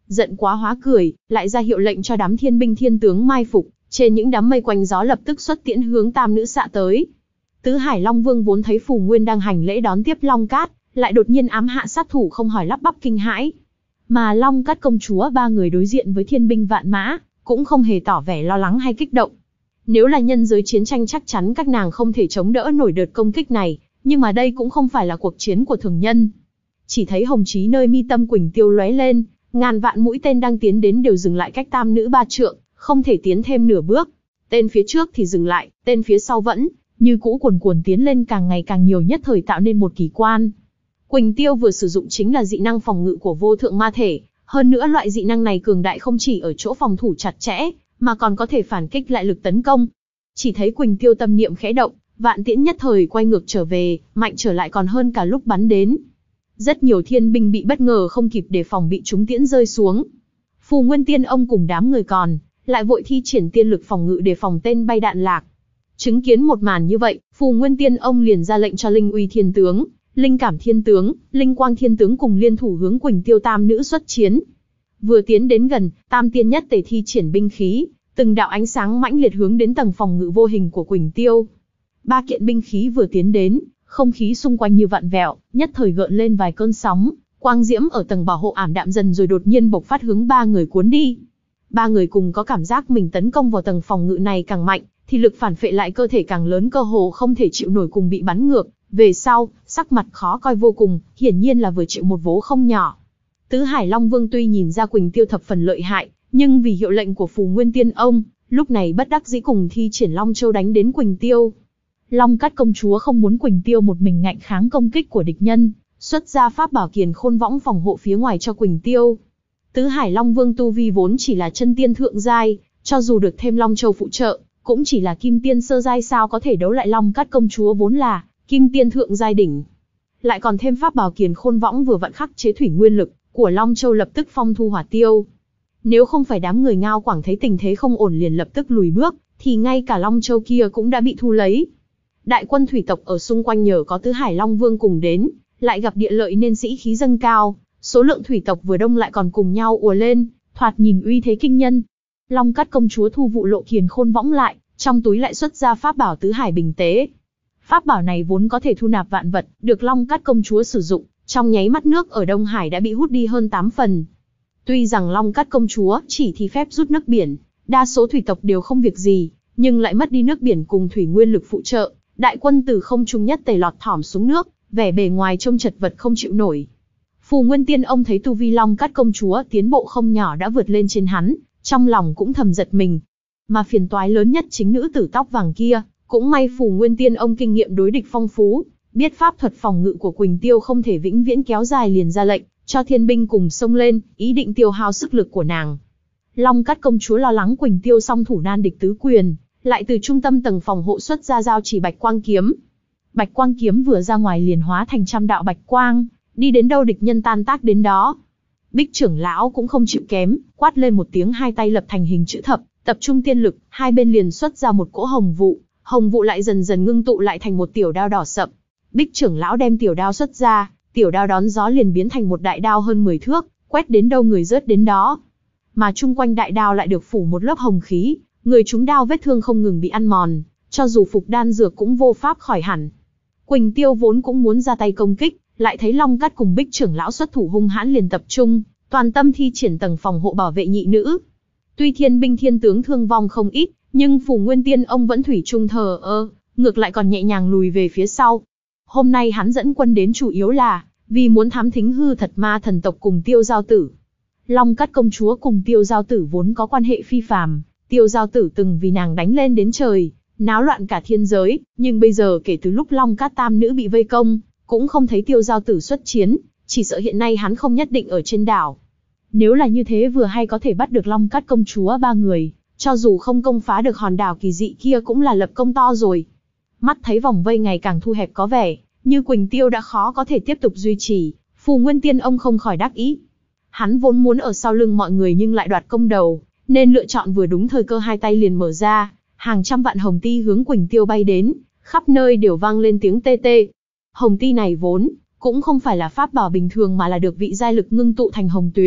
Giận quá hóa cười, lại ra hiệu lệnh cho đám thiên binh thiên tướng mai phục, trên những đám mây quanh gió lập tức xuất tiễn hướng tam nữ xạ tới. Tứ Hải Long Vương vốn thấy Phù Nguyên đang hành lễ đón tiếp Long Cát, lại đột nhiên ám hạ sát thủ không hỏi lắp bắp kinh hãi. Mà Long Cát công chúa ba người đối diện với thiên binh vạn mã, cũng không hề tỏ vẻ lo lắng hay kích động. Nếu là nhân giới chiến tranh chắc chắn các nàng không thể chống đỡ nổi đợt công kích này, nhưng mà đây cũng không phải là cuộc chiến của thường nhân. Chỉ thấy hồng chí nơi mi tâm Quỳnh Tiêu lóe lên, ngàn vạn mũi tên đang tiến đến đều dừng lại cách tam nữ ba trượng, không thể tiến thêm nửa bước. Tên phía trước thì dừng lại, tên phía sau vẫn như cũ cuồn cuồn tiến lên, càng ngày càng nhiều, nhất thời tạo nên một kỳ quan. Quỳnh Tiêu vừa sử dụng chính là dị năng phòng ngự của vô thượng ma thể, hơn nữa loại dị năng này cường đại không chỉ ở chỗ phòng thủ chặt chẽ, mà còn có thể phản kích lại lực tấn công. Chỉ thấy Quỳnh Tiêu tâm niệm khẽ động, vạn tiễn nhất thời quay ngược trở về, mạnh trở lại còn hơn cả lúc bắn đến. Rất nhiều thiên binh bị bất ngờ không kịp đề phòng bị trúng tiễn rơi xuống. Phù Nguyên Tiên Ông cùng đám người còn lại vội thi triển tiên lực phòng ngự để phòng tên bay đạn lạc. Chứng kiến một màn như vậy, Phù Nguyên Tiên Ông liền ra lệnh cho Linh Uy Thiên Tướng, Linh Cảm Thiên Tướng, Linh Quang Thiên Tướng cùng liên thủ hướng Quỳnh Tiêu tam nữ xuất chiến. Vừa tiến đến gần, tam tiên nhất tề thi triển binh khí, từng đạo ánh sáng mãnh liệt hướng đến tầng phòng ngự vô hình của Quỳnh Tiêu. Ba kiện binh khí vừa tiến đến, không khí xung quanh như vặn vẹo, nhất thời gợn lên vài cơn sóng, quang diễm ở tầng bảo hộ ảm đạm dần rồi đột nhiên bộc phát hướng ba người cuốn đi. Ba người cùng có cảm giác mình tấn công vào tầng phòng ngự này càng mạnh, thì lực phản phệ lại cơ thể càng lớn, cơ hồ không thể chịu nổi cùng bị bắn ngược về sau, sắc mặt khó coi vô cùng, hiển nhiên là vừa chịu một vố không nhỏ. Tứ Hải Long Vương tuy nhìn ra Quỳnh Tiêu thập phần lợi hại, nhưng vì hiệu lệnh của Phù Nguyên Tiên Ông, lúc này bất đắc dĩ cùng thi triển Long Châu đánh đến Quỳnh Tiêu. Long Cát công chúa không muốn Quỳnh Tiêu một mình ngạnh kháng công kích của địch nhân, xuất ra pháp bảo Kiền Khôn Võng phòng hộ phía ngoài cho Quỳnh Tiêu. Tứ Hải Long Vương tu vi vốn chỉ là chân tiên thượng giai, cho dù được thêm Long Châu phụ trợ, cũng chỉ là kim tiên sơ giai, sao có thể đấu lại Long Cát công chúa vốn là kim tiên thượng giai đỉnh. Lại còn thêm pháp bảo Kiền Khôn Võng vừa vặn khắc chế thủy nguyên lực của Long Châu, lập tức phong thu hỏa tiêu. Nếu không phải đám người Ngao Quảng thấy tình thế không ổn liền lập tức lùi bước, thì ngay cả Long Châu kia cũng đã bị thu lấy. Đại quân thủy tộc ở xung quanh nhờ có Tứ Hải Long Vương cùng đến, lại gặp địa lợi nên sĩ khí dâng cao, số lượng thủy tộc vừa đông lại còn cùng nhau ùa lên, thoạt nhìn uy thế kinh nhân. Long Cát công chúa thu vụ lộ Kiền Khôn Võng lại, trong túi lại xuất ra pháp bảo Tứ Hải Bình Tế. Pháp bảo này vốn có thể thu nạp vạn vật, được Long Cát công chúa sử dụng, trong nháy mắt nước ở Đông Hải đã bị hút đi hơn tám phần. Tuy rằng Long Cát công chúa chỉ thi phép rút nước biển, đa số thủy tộc đều không việc gì, nhưng lại mất đi nước biển cùng thủy nguyên lực phụ trợ, đại quân từ không trung nhất tề lọt thỏm xuống nước, vẻ bề ngoài trông chật vật không chịu nổi. Phù Nguyên Tiên Ông thấy tu vi Long Cát công chúa tiến bộ không nhỏ đã vượt lên trên hắn, trong lòng cũng thầm giật mình. Mà phiền toái lớn nhất chính nữ tử tóc vàng kia, cũng may Phù Nguyên Tiên Ông kinh nghiệm đối địch phong phú, biết pháp thuật phòng ngự của Quỳnh Tiêu không thể vĩnh viễn kéo dài, liền ra lệnh cho thiên binh cùng xông lên, ý định tiêu hao sức lực của nàng. Long Cát công chúa lo lắng Quỳnh Tiêu song thủ nan địch tứ quyền, lại từ trung tâm tầng phòng hộ xuất ra giao chỉ Bạch Quang kiếm. Bạch Quang kiếm vừa ra ngoài liền hóa thành trăm đạo bạch quang, đi đến đâu địch nhân tan tác đến đó. Bích trưởng lão cũng không chịu kém, quát lên một tiếng, hai tay lập thành hình chữ thập, tập trung tiên lực, hai bên liền xuất ra một cỗ hồng vụ, hồng vụ lại dần dần ngưng tụ lại thành một tiểu đao đỏ sậm. Bích trưởng lão đem tiểu đao xuất ra, tiểu đao đón gió liền biến thành một đại đao hơn mười thước, quét đến đâu người rớt đến đó. Mà chung quanh đại đao lại được phủ một lớp hồng khí, người trúng đao vết thương không ngừng bị ăn mòn, cho dù phục đan dược cũng vô pháp khỏi hẳn. Quỳnh Tiêu vốn cũng muốn ra tay công kích, lại thấy Long Cát cùng Bích trưởng lão xuất thủ hung hãn, liền tập trung toàn tâm thi triển tầng phòng hộ bảo vệ nhị nữ. Tuy thiên binh thiên tướng thương vong không ít, nhưng Phù Nguyên Tiên Ông vẫn thủy chung thờ ơ, ngược lại còn nhẹ nhàng lùi về phía sau. Hôm nay hắn dẫn quân đến chủ yếu là vì muốn thám thính hư thật ma thần tộc cùng Tiêu Giao Tử. Long Cát công chúa cùng Tiêu Giao Tử vốn có quan hệ phi phàm, Tiêu Giao Tử từng vì nàng đánh lên đến trời, náo loạn cả thiên giới, nhưng bây giờ kể từ lúc Long Cát tam nữ bị vây công, cũng không thấy Tiêu Giao Tử xuất chiến, chỉ sợ hiện nay hắn không nhất định ở trên đảo. Nếu là như thế vừa hay có thể bắt được Long Cát công chúa ba người, cho dù không công phá được hòn đảo kỳ dị kia cũng là lập công to rồi. Mắt thấy vòng vây ngày càng thu hẹp, có vẻ như Quỳnh Tiêu đã khó có thể tiếp tục duy trì, Phù Nguyên Tiên Ông không khỏi đắc ý. Hắn vốn muốn ở sau lưng mọi người nhưng lại đoạt công đầu, nên lựa chọn vừa đúng thời cơ, hai tay liền mở ra, hàng trăm vạn hồng ti hướng Quỳnh Tiêu bay đến, khắp nơi đều vang lên tiếng tê tê. Hồng ti này vốn cũng không phải là pháp bảo bình thường mà là được vị giai lực ngưng tụ thành hồng tuyến,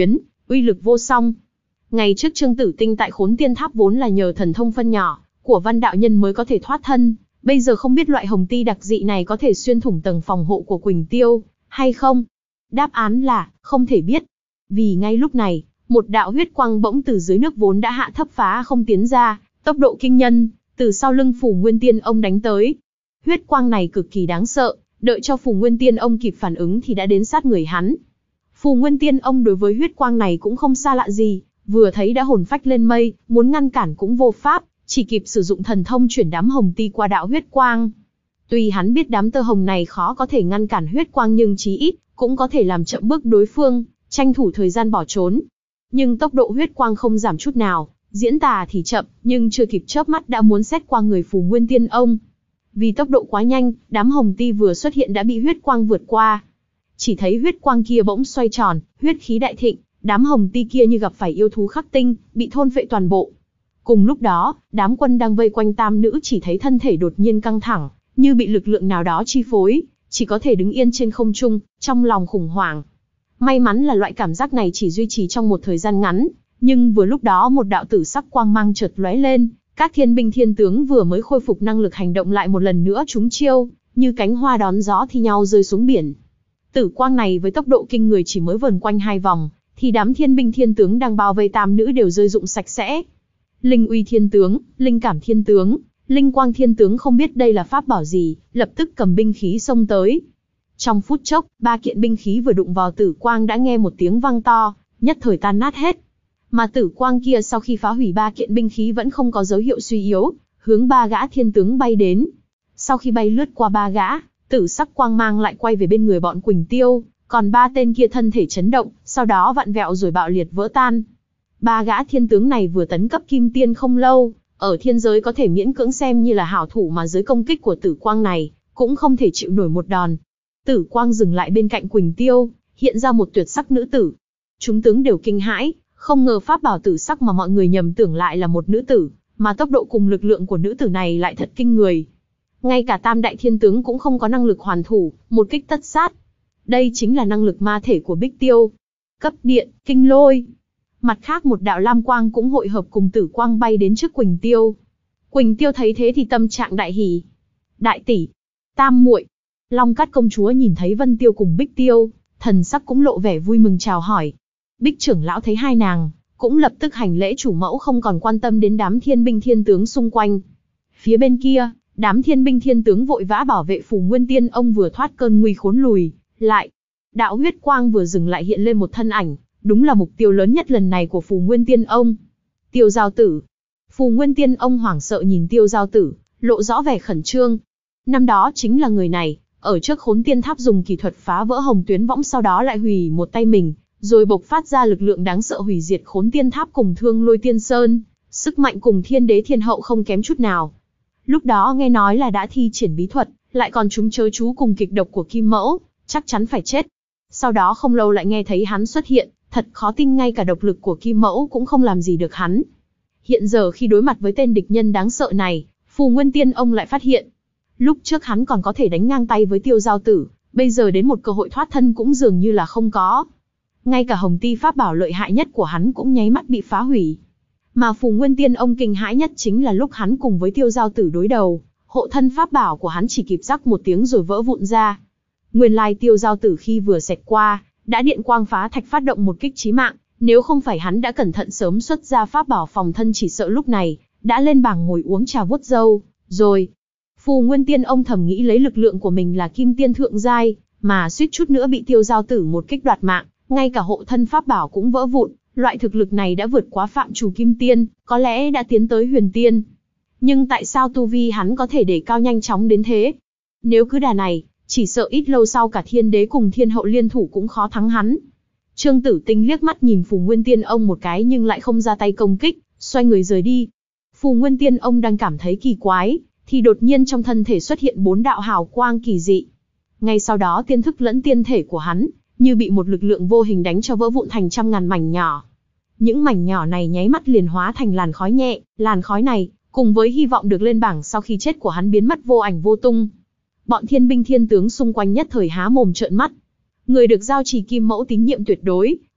uy lực vô song. Ngày trước Trương Tử Tinh tại Khốn Tiên Tháp vốn là nhờ thần thông phân nhỏ của Văn đạo nhân mới có thể thoát thân, bây giờ không biết loại hồng ti đặc dị này có thể xuyên thủng tầng phòng hộ của Quỳnh Tiêu hay không? Đáp án là không thể biết. Vì ngay lúc này, một đạo huyết quang bỗng từ dưới nước vốn đã hạ thấp phá không tiến ra, tốc độ kinh nhân, từ sau lưng Phù Nguyên Tiên Ông đánh tới. Huyết quang này cực kỳ đáng sợ, đợi cho Phù Nguyên Tiên Ông kịp phản ứng thì đã đến sát người hắn. Phù Nguyên Tiên Ông đối với huyết quang này cũng không xa lạ gì, vừa thấy đã hồn phách lên mây, muốn ngăn cản cũng vô pháp, chỉ kịp sử dụng thần thông chuyển đám hồng ti qua đạo huyết quang. Tuy hắn biết đám tơ hồng này khó có thể ngăn cản huyết quang nhưng chí ít cũng có thể làm chậm bước đối phương, tranh thủ thời gian bỏ trốn. Nhưng tốc độ huyết quang không giảm chút nào, diễn tà thì chậm, nhưng chưa kịp chớp mắt đã muốn xét qua người Phù Nguyên Tiên Ông. Vì tốc độ quá nhanh, đám hồng ti vừa xuất hiện đã bị huyết quang vượt qua. Chỉ thấy huyết quang kia bỗng xoay tròn, huyết khí đại thịnh, đám hồng ti kia như gặp phải yêu thú khắc tinh, bị thôn phệ toàn bộ. Cùng lúc đó, đám quân đang vây quanh tam nữ chỉ thấy thân thể đột nhiên căng thẳng, như bị lực lượng nào đó chi phối, chỉ có thể đứng yên trên không trung, trong lòng khủng hoảng. May mắn là loại cảm giác này chỉ duy trì trong một thời gian ngắn, nhưng vừa lúc đó một đạo tử sắc quang mang chợt lóe lên, các thiên binh thiên tướng vừa mới khôi phục năng lực hành động lại một lần nữa trúng chiêu, như cánh hoa đón gió thi nhau rơi xuống biển. Tử quang này với tốc độ kinh người chỉ mới vờn quanh hai vòng, thì đám thiên binh thiên tướng đang bao vây tam nữ đều rơi rụng sạch sẽ. Linh uy thiên tướng, linh cảm thiên tướng, linh quang thiên tướng không biết đây là pháp bảo gì, lập tức cầm binh khí xông tới. Trong phút chốc, ba kiện binh khí vừa đụng vào tử quang đã nghe một tiếng vang to, nhất thời tan nát hết. Mà tử quang kia sau khi phá hủy ba kiện binh khí vẫn không có dấu hiệu suy yếu, hướng ba gã thiên tướng bay đến. Sau khi bay lướt qua ba gã, tử sắc quang mang lại quay về bên người bọn Quỳnh Tiêu, còn ba tên kia thân thể chấn động, sau đó vặn vẹo rồi bạo liệt vỡ tan. Ba gã thiên tướng này vừa tấn cấp kim tiên không lâu, ở thiên giới có thể miễn cưỡng xem như là hảo thủ mà dưới công kích của tử quang này, cũng không thể chịu nổi một đòn. Tử quang dừng lại bên cạnh Quỳnh Tiêu, hiện ra một tuyệt sắc nữ tử. Chúng tướng đều kinh hãi, không ngờ pháp bảo tử sắc mà mọi người nhầm tưởng lại là một nữ tử, mà tốc độ cùng lực lượng của nữ tử này lại thật kinh người. Ngay cả tam đại thiên tướng cũng không có năng lực hoàn thủ, một kích tất sát. Đây chính là năng lực ma thể của Bích Tiêu. Cấp điện, kinh lôi. Mặt khác một đạo lam quang cũng hội hợp cùng tử quang bay đến trước Quỳnh Tiêu. Quỳnh Tiêu thấy thế thì tâm trạng đại hỉ. Đại tỷ, tam muội. Long Cát công chúa nhìn thấy Vân Tiêu cùng Bích Tiêu, thần sắc cũng lộ vẻ vui mừng chào hỏi. Bích trưởng lão thấy hai nàng, cũng lập tức hành lễ chủ mẫu, không còn quan tâm đến đám thiên binh thiên tướng xung quanh. Phía bên kia, đám thiên binh thiên tướng vội vã bảo vệ Phù Nguyên Tiên Ông vừa thoát cơn nguy khốn lùi lại. Đạo huyết quang vừa dừng lại hiện lên một thân ảnh, đúng là mục tiêu lớn nhất lần này của Phù Nguyên Tiên Ông. Tiêu Giao Tử. Phù Nguyên Tiên Ông hoảng sợ nhìn Tiêu Giao Tử, lộ rõ vẻ khẩn trương. Năm đó chính là người này, ở trước Khốn Tiên Tháp dùng kỳ thuật phá vỡ Hồng Tuyến Võng, sau đó lại hủy một tay mình, rồi bộc phát ra lực lượng đáng sợ hủy diệt Khốn Tiên Tháp cùng Thương Lôi Tiên Sơn, sức mạnh cùng Thiên Đế Thiên Hậu không kém chút nào. Lúc đó nghe nói là đã thi triển bí thuật, lại còn trúng chớ chú cùng kịch độc của Kim Mẫu, chắc chắn phải chết. Sau đó không lâu lại nghe thấy hắn xuất hiện, thật khó tin ngay cả độc lực của Kim Mẫu cũng không làm gì được hắn. Hiện giờ khi đối mặt với tên địch nhân đáng sợ này, Phù Nguyên Tiên Ông lại phát hiện. Lúc trước hắn còn có thể đánh ngang tay với Tiêu Giao Tử, bây giờ đến một cơ hội thoát thân cũng dường như là không có. Ngay cả Hồng Ti pháp bảo lợi hại nhất của hắn cũng nháy mắt bị phá hủy. Mà Phù Nguyên Tiên Ông kinh hãi nhất chính là lúc hắn cùng với Tiêu Giao Tử đối đầu, hộ thân pháp bảo của hắn chỉ kịp rắc một tiếng rồi vỡ vụn ra. Nguyên lai Tiêu Giao Tử khi vừa xẹt qua, đã điện quang phá thạch phát động một kích chí mạng, nếu không phải hắn đã cẩn thận sớm xuất ra pháp bảo phòng thân chỉ sợ lúc này đã lên bảng ngồi uống trà vuốt râu rồi. Phù Nguyên Tiên Ông thầm nghĩ lấy lực lượng của mình là kim tiên thượng giai, mà suýt chút nữa bị Tiêu Giao Tử một kích đoạt mạng, ngay cả hộ thân pháp bảo cũng vỡ vụn, loại thực lực này đã vượt quá phạm trù kim tiên, có lẽ đã tiến tới huyền tiên. Nhưng tại sao tu vi hắn có thể để cao nhanh chóng đến thế? Nếu cứ đà này, chỉ sợ ít lâu sau cả Thiên Đế cùng Thiên Hậu liên thủ cũng khó thắng hắn. Trương Tử Tinh liếc mắt nhìn Phù Nguyên Tiên Ông một cái nhưng lại không ra tay công kích, xoay người rời đi. Phù Nguyên Tiên Ông đang cảm thấy kỳ quái, thì đột nhiên trong thân thể xuất hiện bốn đạo hào quang kỳ dị. Ngay sau đó tiên thức lẫn tiên thể của hắn, như bị một lực lượng vô hình đánh cho vỡ vụn thành trăm ngàn mảnh nhỏ. Những mảnh nhỏ này nháy mắt liền hóa thành làn khói nhẹ, làn khói này, cùng với hy vọng được lên bảng sau khi chết của hắn biến mất vô ảnh vô tung. Bọn thiên binh thiên tướng xung quanh nhất thời há mồm trợn mắt. Người được giao trì Kim Mẫu tín nhiệm tuyệt đối,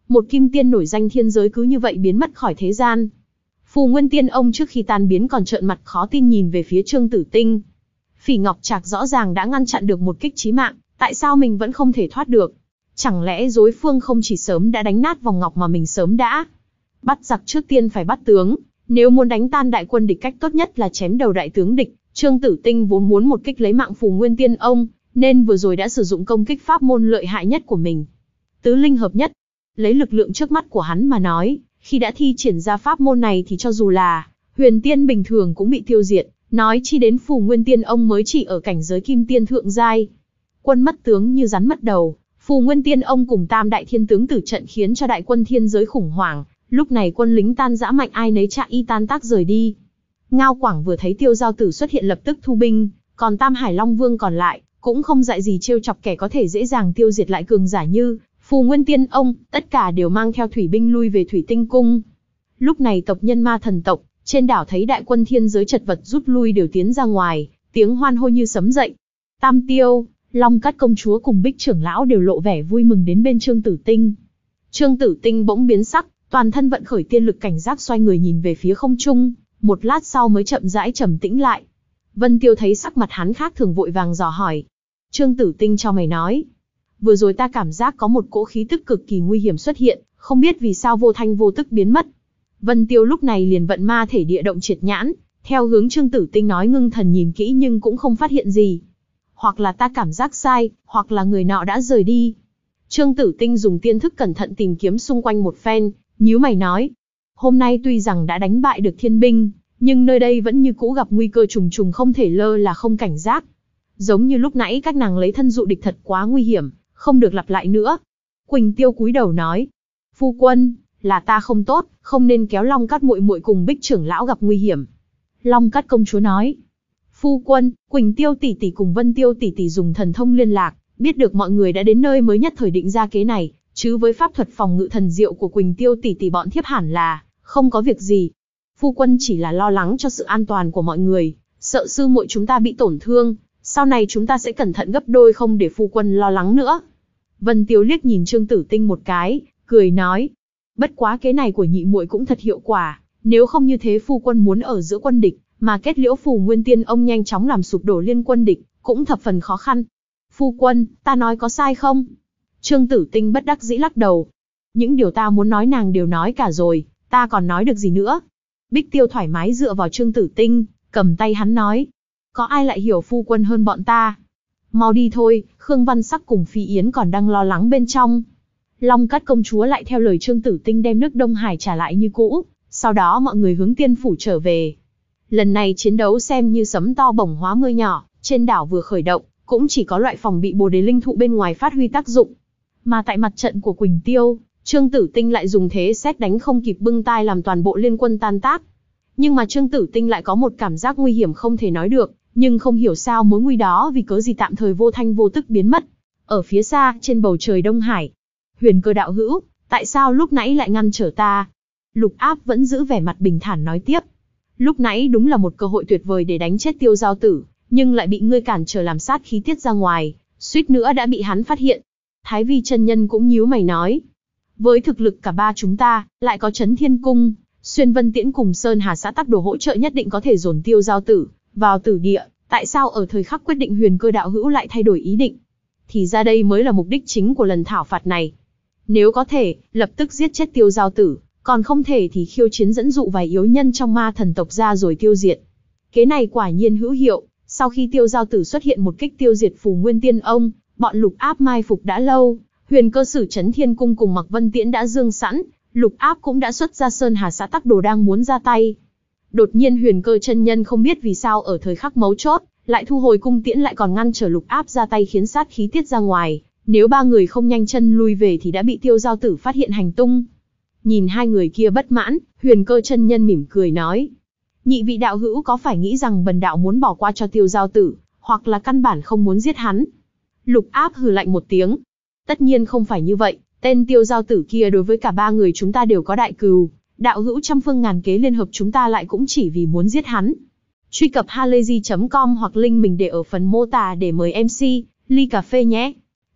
một kim tiên nổi danh thiên giới cứ như vậy biến mất khỏi thế gian. Phù Nguyên Tiên ông trước khi tan biến còn trợn mặt khó tin nhìn về phía Trương Tử Tinh. Phỉ Ngọc Trạc rõ ràng đã ngăn chặn được một kích chí mạng, tại sao mình vẫn không thể thoát được? Chẳng lẽ đối phương không chỉ sớm đã đánh nát vòng ngọc mà mình sớm đã bắt giặc trước tiên phải bắt tướng, nếu muốn đánh tan đại quân địch cách tốt nhất là chém đầu đại tướng địch. Trương Tử Tinh vốn muốn một kích lấy mạng Phù Nguyên Tiên ông, nên vừa rồi đã sử dụng công kích pháp môn lợi hại nhất của mình. Tứ linh hợp nhất. Lấy lực lượng trước mắt của hắn mà nói, khi đã thi triển ra pháp môn này thì cho dù là huyền tiên bình thường cũng bị tiêu diệt, nói chi đến Phù Nguyên Tiên ông mới chỉ ở cảnh giới kim tiên thượng giai. Quân mất tướng như rắn mất đầu, Phù Nguyên Tiên ông cùng tam đại thiên tướng tử trận khiến cho đại quân thiên giới khủng hoảng, lúc này quân lính tan rã mạnh ai nấy chạy y tan tác rời đi. Ngao Quảng vừa thấy Tiêu Giao Tử xuất hiện lập tức thu binh, còn Tam Hải Long Vương còn lại cũng không dại gì trêu chọc kẻ có thể dễ dàng tiêu diệt lại cường giả như Phù Nguyên Tiên ông, tất cả đều mang theo thủy binh lui về Thủy Tinh Cung. Lúc này tộc nhân Ma Thần tộc trên đảo thấy đại quân thiên giới chật vật rút lui đều tiến ra ngoài, tiếng hoan hô như sấm dậy. Tam Tiêu, Long Cát công chúa cùng Bích trưởng lão đều lộ vẻ vui mừng đến bên Trương Tử Tinh. Trương Tử Tinh bỗng biến sắc, toàn thân vận khởi tiên lực cảnh giác xoay người nhìn về phía không trung, một lát sau mới chậm rãi trầm tĩnh lại. Vân Tiêu thấy sắc mặt hắn khác thường vội vàng dò hỏi. Trương Tử Tinh cho mày nói, vừa rồi ta cảm giác có một cỗ khí tức cực kỳ nguy hiểm xuất hiện, không biết vì sao vô thanh vô tức biến mất. Vân Tiêu lúc này liền vận ma thể địa động triệt nhãn, theo hướng Trương Tử Tinh nói ngưng thần nhìn kỹ nhưng cũng không phát hiện gì. Hoặc là ta cảm giác sai, hoặc là người nọ đã rời đi. Trương Tử Tinh dùng tiên thức cẩn thận tìm kiếm xung quanh một phen, nhíu mày nói. Hôm nay tuy rằng đã đánh bại được thiên binh, nhưng nơi đây vẫn như cũ gặp nguy cơ trùng trùng không thể lơ là không cảnh giác. Giống như lúc nãy các nàng lấy thân dụ địch thật quá nguy hiểm, không được lặp lại nữa. Quỳnh Tiêu cúi đầu nói. Phu quân, là ta không tốt, không nên kéo Long Cát muội muội cùng Bích trưởng lão gặp nguy hiểm. Long Cát công chúa nói. Phu quân, Quỳnh Tiêu tỷ tỷ cùng Vân Tiêu tỷ tỷ dùng thần thông liên lạc, biết được mọi người đã đến nơi mới nhất thời định ra kế này, chứ với pháp thuật phòng ngự thần diệu của Quỳnh Tiêu tỷ tỷ bọn thiếp hẳn là không có việc gì. Phu quân chỉ là lo lắng cho sự an toàn của mọi người, sợ sư muội chúng ta bị tổn thương, sau này chúng ta sẽ cẩn thận gấp đôi không để phu quân lo lắng nữa. Vân Tiêu liếc nhìn Trương Tử Tinh một cái, cười nói, bất quá kế này của nhị muội cũng thật hiệu quả, nếu không như thế phu quân muốn ở giữa quân địch, mà kết liễu Phù Nguyên Tiên ông nhanh chóng làm sụp đổ liên quân địch, cũng thập phần khó khăn. Phu quân, ta nói có sai không? Trương Tử Tinh bất đắc dĩ lắc đầu. Những điều ta muốn nói nàng đều nói cả rồi, ta còn nói được gì nữa? Bích Tiêu thoải mái dựa vào Trương Tử Tinh, cầm tay hắn nói. Có ai lại hiểu phu quân hơn bọn ta? Mau đi thôi, Khương Văn Sắc cùng Phi Yến còn đang lo lắng bên trong. Long Cát công chúa lại theo lời Trương Tử Tinh đem nước Đông Hải trả lại như cũ, sau đó mọi người hướng tiên phủ trở về. Lần này chiến đấu xem như sấm to bổng hóa mưa nhỏ, trên đảo vừa khởi động, cũng chỉ có loại phòng bị bồ đề linh thụ bên ngoài phát huy tác dụng. Mà tại mặt trận của Quỳnh Tiêu, Trương Tử Tinh lại dùng thế xét đánh không kịp bưng tai làm toàn bộ liên quân tan tác. Nhưng mà Trương Tử Tinh lại có một cảm giác nguy hiểm không thể nói được, nhưng không hiểu sao mối nguy đó vì cớ gì tạm thời vô thanh vô tức biến mất. Ở phía xa, trên bầu trời Đông Hải, Huyền Cơ đạo hữu, tại sao lúc nãy lại ngăn trở ta? Lục Áp vẫn giữ vẻ mặt bình thản nói tiếp. Lúc nãy đúng là một cơ hội tuyệt vời để đánh chết Tiêu Giao Tử, nhưng lại bị ngươi cản trở làm sát khí tiết ra ngoài, suýt nữa đã bị hắn phát hiện. Thái Vi chân nhân cũng nhíu mày nói. Với thực lực cả ba chúng ta, lại có Chấn Thiên Cung, Xuyên Vân Tiễn cùng Sơn Hà xã tắc đồ hỗ trợ nhất định có thể dồn Tiêu Giao Tử vào tử địa, tại sao ở thời khắc quyết định Huyền Cơ đạo hữu lại thay đổi ý định? Thì ra đây mới là mục đích chính của lần thảo phạt này. Nếu có thể, lập tức giết chết Tiêu Giao Tử, còn không thể thì khiêu chiến dẫn dụ vài yếu nhân trong ma thần tộc ra rồi tiêu diệt. Kế này quả nhiên hữu hiệu, sau khi Tiêu Giao Tử xuất hiện một kích tiêu diệt Phù Nguyên Tiên ông, bọn Lục Áp mai phục đã lâu, Huyền Cơ sử Chấn Thiên Cung cùng Mặc Vân Tiễn đã dương sẵn, Lục Áp cũng đã xuất ra Sơn Hà xã tắc đồ đang muốn ra tay. Đột nhiên Huyền Cơ chân nhân không biết vì sao ở thời khắc mấu chốt, lại thu hồi cung tiễn lại còn ngăn trở Lục Áp ra tay khiến sát khí tiết ra ngoài, nếu ba người không nhanh chân lui về thì đã bị Tiêu Giao Tử phát hiện hành tung. Nhìn hai người kia bất mãn, Huyền Cơ chân nhân mỉm cười nói. Nhị vị đạo hữu có phải nghĩ rằng bần đạo muốn bỏ qua cho Tiêu Giao Tử, hoặc là căn bản không muốn giết hắn? Lục Áp hừ lạnh một tiếng. Tất nhiên không phải như vậy, tên Tiêu Giao Tử kia đối với cả ba người chúng ta đều có đại cừu, đạo hữu trăm phương ngàn kế liên hợp chúng ta lại cũng chỉ vì muốn giết hắn. Truy cập halayzi chấm com hoặc link mình để ở phần mô tả để mời em xê, ly cà phê nhé.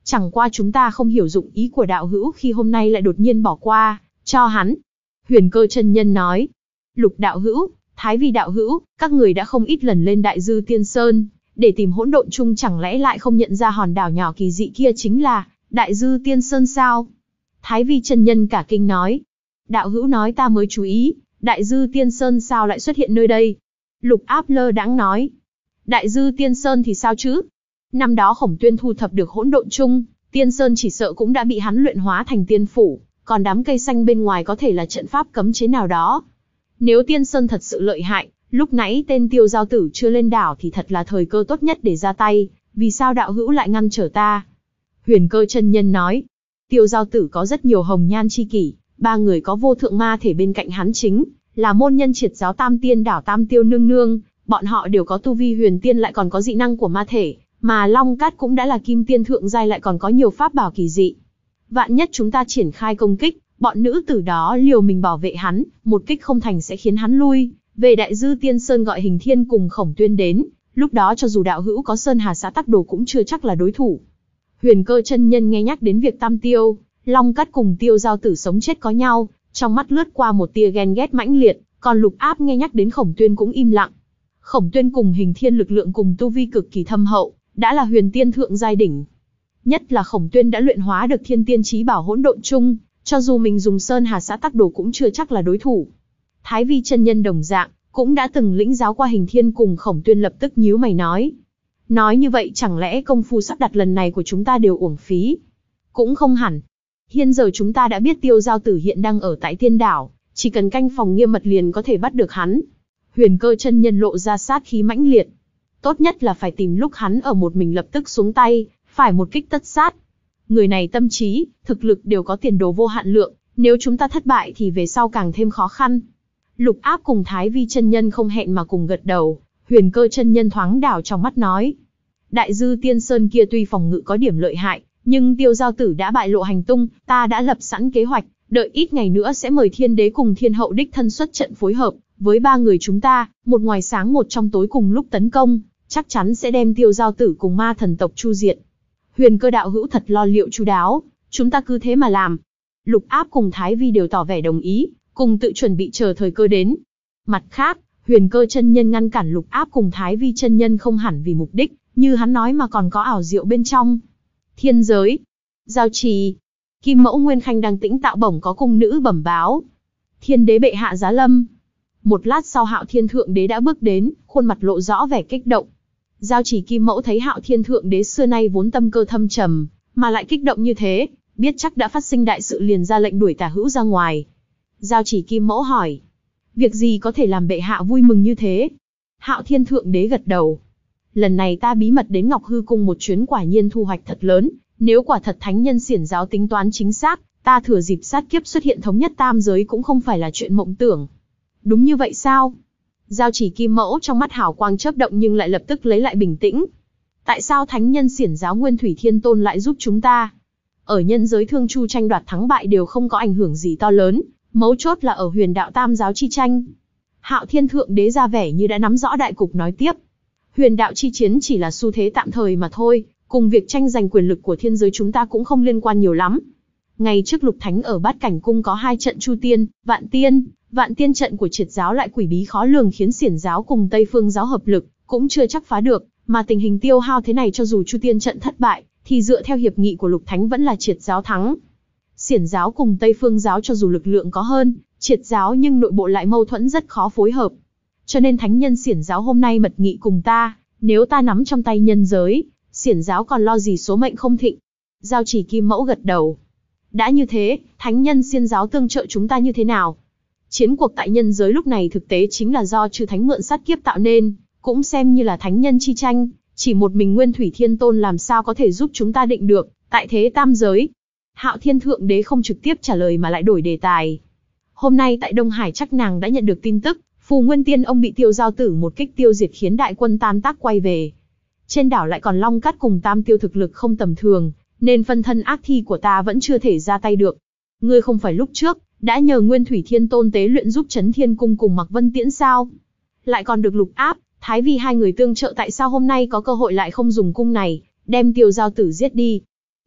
Chẳng qua chúng ta không hiểu dụng ý của đạo hữu khi hôm nay lại đột nhiên bỏ qua, cho hắn. Huyền Cơ chân nhân nói. Lục đạo hữu, Thái Vi đạo hữu, các người đã không ít lần lên Đại Dư Tiên Sơn, để tìm hỗn độn chung, chẳng lẽ lại không nhận ra hòn đảo nhỏ kỳ dị kia chính là Đại Dư Tiên Sơn sao? Thái Vi chân nhân cả kinh nói. Đạo hữu nói ta mới chú ý, Đại Dư Tiên Sơn sao lại xuất hiện nơi đây? Lục Áp lơ đãng nói. Đại Dư Tiên Sơn thì sao chứ? Năm đó Khổng Tuyên thu thập được hỗn độn chung, Tiên Sơn chỉ sợ cũng đã bị hắn luyện hóa thành tiên phủ, còn đám cây xanh bên ngoài có thể là trận pháp cấm chế nào đó. Nếu Tiên Sơn thật sự lợi hại, lúc nãy tên Tiêu Giao Tử chưa lên đảo thì thật là thời cơ tốt nhất để ra tay, vì sao đạo hữu lại ngăn trở ta? Huyền Cơ chân nhân nói. Tiêu Giao Tử có rất nhiều hồng nhan chi kỷ, ba người có vô thượng ma thể bên cạnh hắn chính là môn nhân triệt giáo Tam Tiên đảo Tam Tiêu nương nương, bọn họ đều có tu vi huyền tiên lại còn có dị năng của ma thể, mà Long Cát cũng đã là kim tiên thượng giai lại còn có nhiều pháp bảo kỳ dị. Vạn nhất chúng ta triển khai công kích, bọn nữ tử đó liều mình bảo vệ hắn, một kích không thành sẽ khiến hắn lui về Đại Dư Tiên Sơn gọi Hình Thiên cùng Khổng Tuyên đến, lúc đó cho dù đạo hữu có Sơn Hà Xã Tắc Đồ cũng chưa chắc là đối thủ. Huyền Cơ chân nhân nghe nhắc đến việc Tam Tiêu, Long Cát cùng Tiêu Giao Tử sống chết có nhau, trong mắt lướt qua một tia ghen ghét mãnh liệt, còn Lục Áp nghe nhắc đến Khổng Tuyên cũng im lặng. Khổng Tuyên cùng Hình Thiên lực lượng cùng tu vi cực kỳ thâm hậu, đã là huyền tiên thượng giai đỉnh. Nhất là Khổng Tuyên đã luyện hóa được thiên tiên chí bảo hỗn độn chung, cho dù mình dùng Sơn Hà Xã Tắc Đồ cũng chưa chắc là đối thủ. Thái Vi chân nhân đồng dạng, cũng đã từng lĩnh giáo qua Hình Thiên cùng Khổng Tuyên, lập tức nhíu mày nói. Nói như vậy chẳng lẽ công phu sắp đặt lần này của chúng ta đều uổng phí? Cũng không hẳn. Hiện giờ chúng ta đã biết Tiêu Giao Tử hiện đang ở tại Tiên đảo, chỉ cần canh phòng nghiêm mật liền có thể bắt được hắn. Huyền Cơ chân nhân lộ ra sát khí mãnh liệt. Tốt nhất là phải tìm lúc hắn ở một mình lập tức xuống tay, phải một kích tất sát. Người này tâm trí, thực lực đều có tiền đồ vô hạn lượng, nếu chúng ta thất bại thì về sau càng thêm khó khăn. Lục Áp cùng Thái Vi chân nhân không hẹn mà cùng gật đầu. Huyền Cơ chân nhân thoáng đảo trong mắt nói. Đại Dư Tiên Sơn kia tuy phòng ngự có điểm lợi hại, nhưng Tiêu Giao Tử đã bại lộ hành tung, ta đã lập sẵn kế hoạch, đợi ít ngày nữa sẽ mời Thiên Đế cùng Thiên Hậu đích thân xuất trận phối hợp với ba người chúng ta, một ngoài sáng một trong tối cùng lúc tấn công, chắc chắn sẽ đem Tiêu Giao Tử cùng ma thần tộc chu diệt. Huyền Cơ đạo hữu thật lo liệu chu đáo, chúng ta cứ thế mà làm. Lục Áp cùng Thái Vi đều tỏ vẻ đồng ý, cùng tự chuẩn bị chờ thời cơ đến. Mặt khác, Huyền Cơ chân nhân ngăn cản Lục Áp cùng Thái Vi chân nhân không hẳn vì mục đích, như hắn nói mà còn có ảo diệu bên trong. Thiên giới, Giao Trì, Kim Mẫu Nguyên Khanh đang tĩnh tạo bổng có cung nữ bẩm báo. Thiên Đế bệ hạ giá lâm. Một lát sau Hạo Thiên Thượng Đế đã bước đến, khuôn mặt lộ rõ vẻ kích động. Giao Trì Kim Mẫu thấy Hạo Thiên Thượng Đế xưa nay vốn tâm cơ thâm trầm, mà lại kích động như thế, biết chắc đã phát sinh đại sự liền ra lệnh đuổi Tả Hữu ra ngoài. Giao Trì Kim Mẫu hỏi, việc gì có thể làm bệ hạ vui mừng như thế? Hạo Thiên Thượng Đế gật đầu. Lần này ta bí mật đến Ngọc Hư Cung một chuyến quả nhiên thu hoạch thật lớn, nếu quả thật thánh nhân xiển giáo tính toán chính xác, ta thừa dịp sát kiếp xuất hiện thống nhất tam giới cũng không phải là chuyện mộng tưởng. Đúng như vậy sao? Giao Trì Kim Mẫu trong mắt hào quang chớp động nhưng lại lập tức lấy lại bình tĩnh. Tại sao thánh nhân xiển giáo Nguyên Thủy Thiên Tôn lại giúp chúng ta? Ở nhân giới thương chu tranh đoạt thắng bại đều không có ảnh hưởng gì to lớn, mấu chốt là ở huyền đạo tam giáo chi tranh. Hạo Thiên Thượng Đế ra vẻ như đã nắm rõ đại cục nói tiếp. Huyền đạo chi chiến chỉ là xu thế tạm thời mà thôi, cùng việc tranh giành quyền lực của thiên giới chúng ta cũng không liên quan nhiều lắm. Ngày trước Lục Thánh ở Bát Cảnh Cung có hai trận Chu Tiên, Vạn Tiên, Vạn Tiên trận của triệt giáo lại quỷ bí khó lường khiến xiển giáo cùng Tây Phương giáo hợp lực, cũng chưa chắc phá được, mà tình hình tiêu hao thế này cho dù Chu Tiên trận thất bại, thì dựa theo hiệp nghị của Lục Thánh vẫn là triệt giáo thắng. Xiển giáo cùng Tây Phương giáo cho dù lực lượng có hơn triệt giáo nhưng nội bộ lại mâu thuẫn rất khó phối hợp. Cho nên thánh nhân xiển giáo hôm nay mật nghị cùng ta, nếu ta nắm trong tay nhân giới, xiển giáo còn lo gì số mệnh không thịnh. Giao Trì Kim Mẫu gật đầu. Đã như thế, thánh nhân xiển giáo tương trợ chúng ta như thế nào? Chiến cuộc tại nhân giới lúc này thực tế chính là do chư thánh mượn sát kiếp tạo nên, cũng xem như là thánh nhân chi tranh, chỉ một mình Nguyên Thủy Thiên Tôn làm sao có thể giúp chúng ta định được, tại thế tam giới. Hạo Thiên Thượng Đế không trực tiếp trả lời mà lại đổi đề tài. Hôm nay tại Đông Hải chắc nàng đã nhận được tin tức, Phù Nguyên Tiên ông bị Tiêu Giao Tử một kích tiêu diệt khiến đại quân tan tác quay về. Trên đảo lại còn Long Cát cùng Tam Tiêu thực lực không tầm thường, nên phân thân ác thi của ta vẫn chưa thể ra tay được. Ngươi không phải lúc trước đã nhờ Nguyên Thủy Thiên Tôn tế luyện giúp Chấn Thiên Cung cùng Mạc Vân Tiễn sao? Lại còn được Lục Áp, Thái Vi hai người tương trợ, tại sao hôm nay có cơ hội lại không dùng cung này, đem Tiêu Giao Tử giết đi?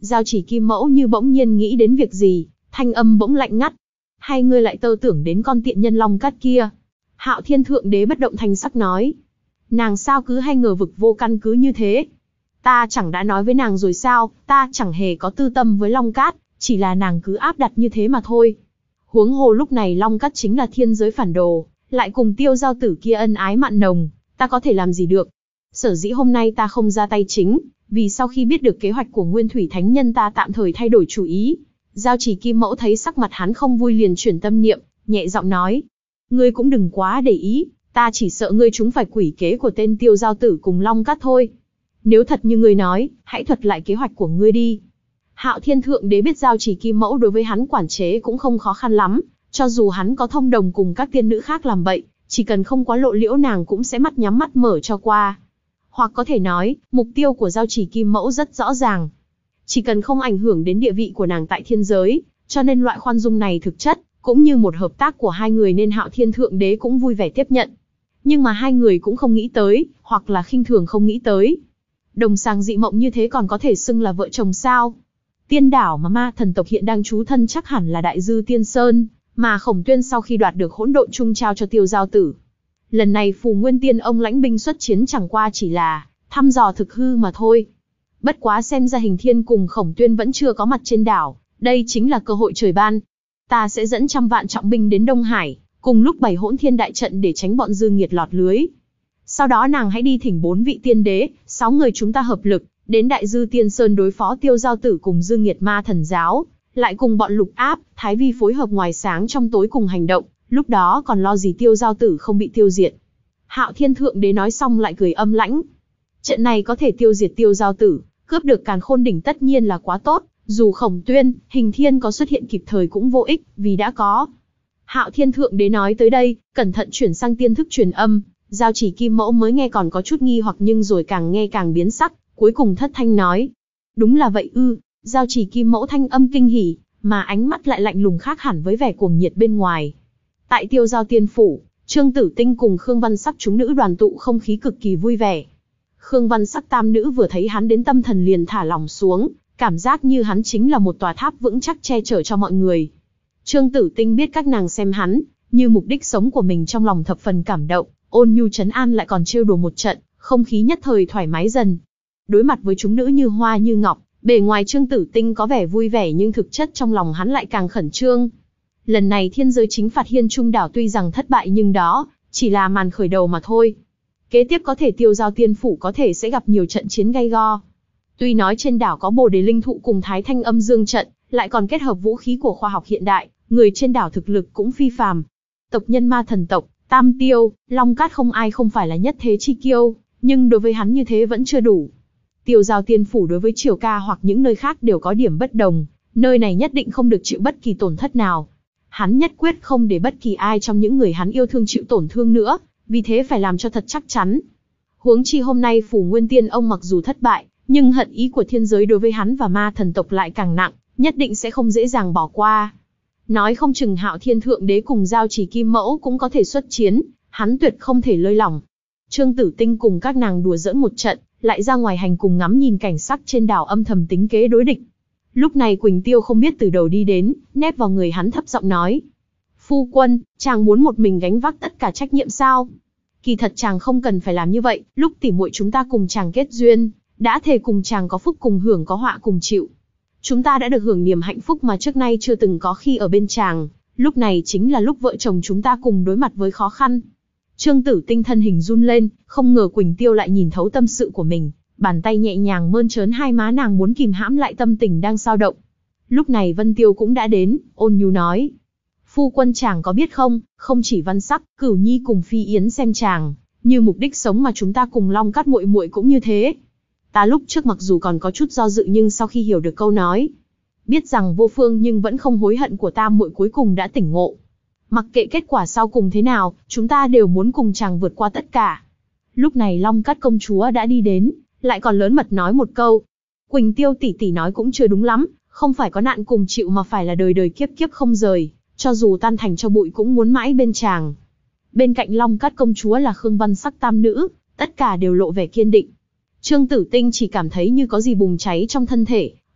Giao Chỉ Kim Mẫu như bỗng nhiên nghĩ đến việc gì, thanh âm bỗng lạnh ngắt. Hay ngươi lại tơ tưởng đến con tiện nhân Long Cát kia? Hạo Thiên Thượng Đế bất động thanh sắc nói. Nàng sao cứ hay ngờ vực vô căn cứ như thế? Ta chẳng đã nói với nàng rồi sao, ta chẳng hề có tư tâm với Long Cát, chỉ là nàng cứ áp đặt như thế mà thôi. Huống hồ lúc này Long Cát chính là thiên giới phản đồ, lại cùng Tiêu Giao Tử kia ân ái mặn nồng, ta có thể làm gì được? Sở dĩ hôm nay ta không ra tay chính, vì sau khi biết được kế hoạch của Nguyên Thủy Thánh Nhân ta tạm thời thay đổi chủ ý. Giao Chỉ Kim Mẫu thấy sắc mặt hắn không vui liền chuyển tâm niệm, nhẹ giọng nói. Ngươi cũng đừng quá để ý, ta chỉ sợ ngươi chúng phải quỷ kế của tên Tiêu Giao Tử cùng Long Cát thôi. Nếu thật như ngươi nói, hãy thuật lại kế hoạch của ngươi đi. Hạo Thiên Thượng Đế biết Giao Chỉ Kim Mẫu đối với hắn quản chế cũng không khó khăn lắm, cho dù hắn có thông đồng cùng các tiên nữ khác làm bậy, chỉ cần không quá lộ liễu nàng cũng sẽ mắt nhắm mắt mở cho qua. Hoặc có thể nói, mục tiêu của Giao Chỉ Kim Mẫu rất rõ ràng. Chỉ cần không ảnh hưởng đến địa vị của nàng tại thiên giới, cho nên loại khoan dung này thực chất, cũng như một hợp tác của hai người nên Hạo Thiên Thượng Đế cũng vui vẻ tiếp nhận. Nhưng mà hai người cũng không nghĩ tới, hoặc là khinh thường không nghĩ tới. Đồng sàng dị mộng như thế còn có thể xưng là vợ chồng sao? Tiên đảo mà ma thần tộc hiện đang trú thân chắc hẳn là Đại Dư Tiên Sơn, mà Khổng Tuyên sau khi đoạt được hỗn độn chung trao cho Tiêu Giao Tử. Lần này Phù Nguyên Tiên ông lãnh binh xuất chiến chẳng qua chỉ là thăm dò thực hư mà thôi. Bất quá xem ra Hình Thiên cùng Khổng Tuyên vẫn chưa có mặt trên đảo, đây chính là cơ hội trời ban. Ta sẽ dẫn trăm vạn trọng binh đến Đông Hải, cùng lúc bày hỗn thiên đại trận để tránh bọn dư nghiệt lọt lưới. Sau đó nàng hãy đi thỉnh bốn vị tiên đế, sáu người chúng ta hợp lực, đến Đại Dư Tiên Sơn đối phó Tiêu Giao Tử cùng dư nghiệt ma thần giáo, lại cùng bọn Lục Áp, Thái Vi phối hợp ngoài sáng trong tối cùng hành động, lúc đó còn lo gì Tiêu Giao Tử không bị tiêu diệt. Hạo Thiên Thượng Đế nói xong lại cười âm lãnh. Trận này có thể tiêu diệt Tiêu Giao Tử, cướp được Càn Khôn đỉnh tất nhiên là quá tốt, dù Khổng Tuyên, Hình Thiên có xuất hiện kịp thời cũng vô ích, vì đã có. Hạo Thiên Thượng Đế nói tới đây, cẩn thận chuyển sang tiên thức truyền âm, Giao Chỉ Kim Mẫu mới nghe còn có chút nghi hoặc nhưng rồi càng nghe càng biến sắc, cuối cùng thất thanh nói. Đúng là vậy ư? Giao Chỉ Kim Mẫu thanh âm kinh hỉ, mà ánh mắt lại lạnh lùng khác hẳn với vẻ cuồng nhiệt bên ngoài. Tại Tiêu Giao Tiên Phủ, Trương Tử Tinh cùng Khương Văn Sắc chúng nữ đoàn tụ không khí cực kỳ vui vẻ. Khương Văn Sắc tam nữ vừa thấy hắn đến tâm thần liền thả lỏng xuống, cảm giác như hắn chính là một tòa tháp vững chắc che chở cho mọi người. Trương Tử Tinh biết các nàng xem hắn, như mục đích sống của mình trong lòng thập phần cảm động, ôn nhu trấn an lại còn trêu đùa một trận, không khí nhất thời thoải mái dần. Đối mặt với chúng nữ như hoa như ngọc, bề ngoài Trương Tử Tinh có vẻ vui vẻ nhưng thực chất trong lòng hắn lại càng khẩn trương. Lần này thiên giới chính phạt Hiên Trung đảo tuy rằng thất bại nhưng đó chỉ là màn khởi đầu mà thôi. Kế tiếp có thể Tiêu Giao Tiên Phủ có thể sẽ gặp nhiều trận chiến gay go. Tuy nói trên đảo có Bồ Đề Linh Thụ cùng Thái Thanh Âm Dương trận, lại còn kết hợp vũ khí của khoa học hiện đại, người trên đảo thực lực cũng phi phàm. Tộc nhân ma thần tộc, Tam Tiêu, Long Cát không ai không phải là nhất thế chi kiêu, nhưng đối với hắn như thế vẫn chưa đủ. Tiêu Giao Tiên Phủ đối với Triều Ca hoặc những nơi khác đều có điểm bất đồng, nơi này nhất định không được chịu bất kỳ tổn thất nào. Hắn nhất quyết không để bất kỳ ai trong những người hắn yêu thương chịu tổn thương nữa, vì thế phải làm cho thật chắc chắn. Huống chi hôm nay Phủ Nguyên Tiên ông mặc dù thất bại, nhưng hận ý của thiên giới đối với hắn và ma thần tộc lại càng nặng, nhất định sẽ không dễ dàng bỏ qua. Nói không chừng Hạo Thiên Thượng Đế cùng Giao Chỉ Kim Mẫu cũng có thể xuất chiến, hắn tuyệt không thể lơi lỏng. Trương Tử Tinh cùng các nàng đùa giỡn một trận, lại ra ngoài hành cùng ngắm nhìn cảnh sắc trên đảo âm thầm tính kế đối địch. Lúc này Quỳnh Tiêu không biết từ đầu đi đến, nép vào người hắn thấp giọng nói. Phu quân, chàng muốn một mình gánh vác tất cả trách nhiệm sao? Kỳ thật chàng không cần phải làm như vậy, lúc tỉ muội chúng ta cùng chàng kết duyên, đã thề cùng chàng có phúc cùng hưởng có họa cùng chịu. Chúng ta đã được hưởng niềm hạnh phúc mà trước nay chưa từng có khi ở bên chàng, lúc này chính là lúc vợ chồng chúng ta cùng đối mặt với khó khăn. Trương Tử Tinh thân hình run lên, không ngờ Quỳnh Tiêu lại nhìn thấu tâm sự của mình, bàn tay nhẹ nhàng mơn trớn hai má nàng muốn kìm hãm lại tâm tình đang dao động. Lúc này Vân Tiêu cũng đã đến, ôn nhu nói. Phu quân chàng có biết không, không chỉ Văn Sắc, Cửu Nhi cùng Phi Yến xem chàng, như mục đích sống mà chúng ta cùng Long Cát muội muội cũng như thế. Ta lúc trước mặc dù còn có chút do dự nhưng sau khi hiểu được câu nói, biết rằng vô phương nhưng vẫn không hối hận của ta muội cuối cùng đã tỉnh ngộ. Mặc kệ kết quả sau cùng thế nào, chúng ta đều muốn cùng chàng vượt qua tất cả. Lúc này Long Cát công chúa đã đi đến, lại còn lớn mật nói một câu. Quỳnh Tiêu tỷ tỷ nói cũng chưa đúng lắm, không phải có nạn cùng chịu mà phải là đời đời kiếp kiếp không rời, cho dù tan thành cho bụi cũng muốn mãi bên chàng. Bên cạnh Long Cát công chúa là Khương Văn Sắc tam nữ, tất cả đều lộ vẻ kiên định. Trương Tử Tinh chỉ cảm thấy như có gì bùng cháy trong thân thể,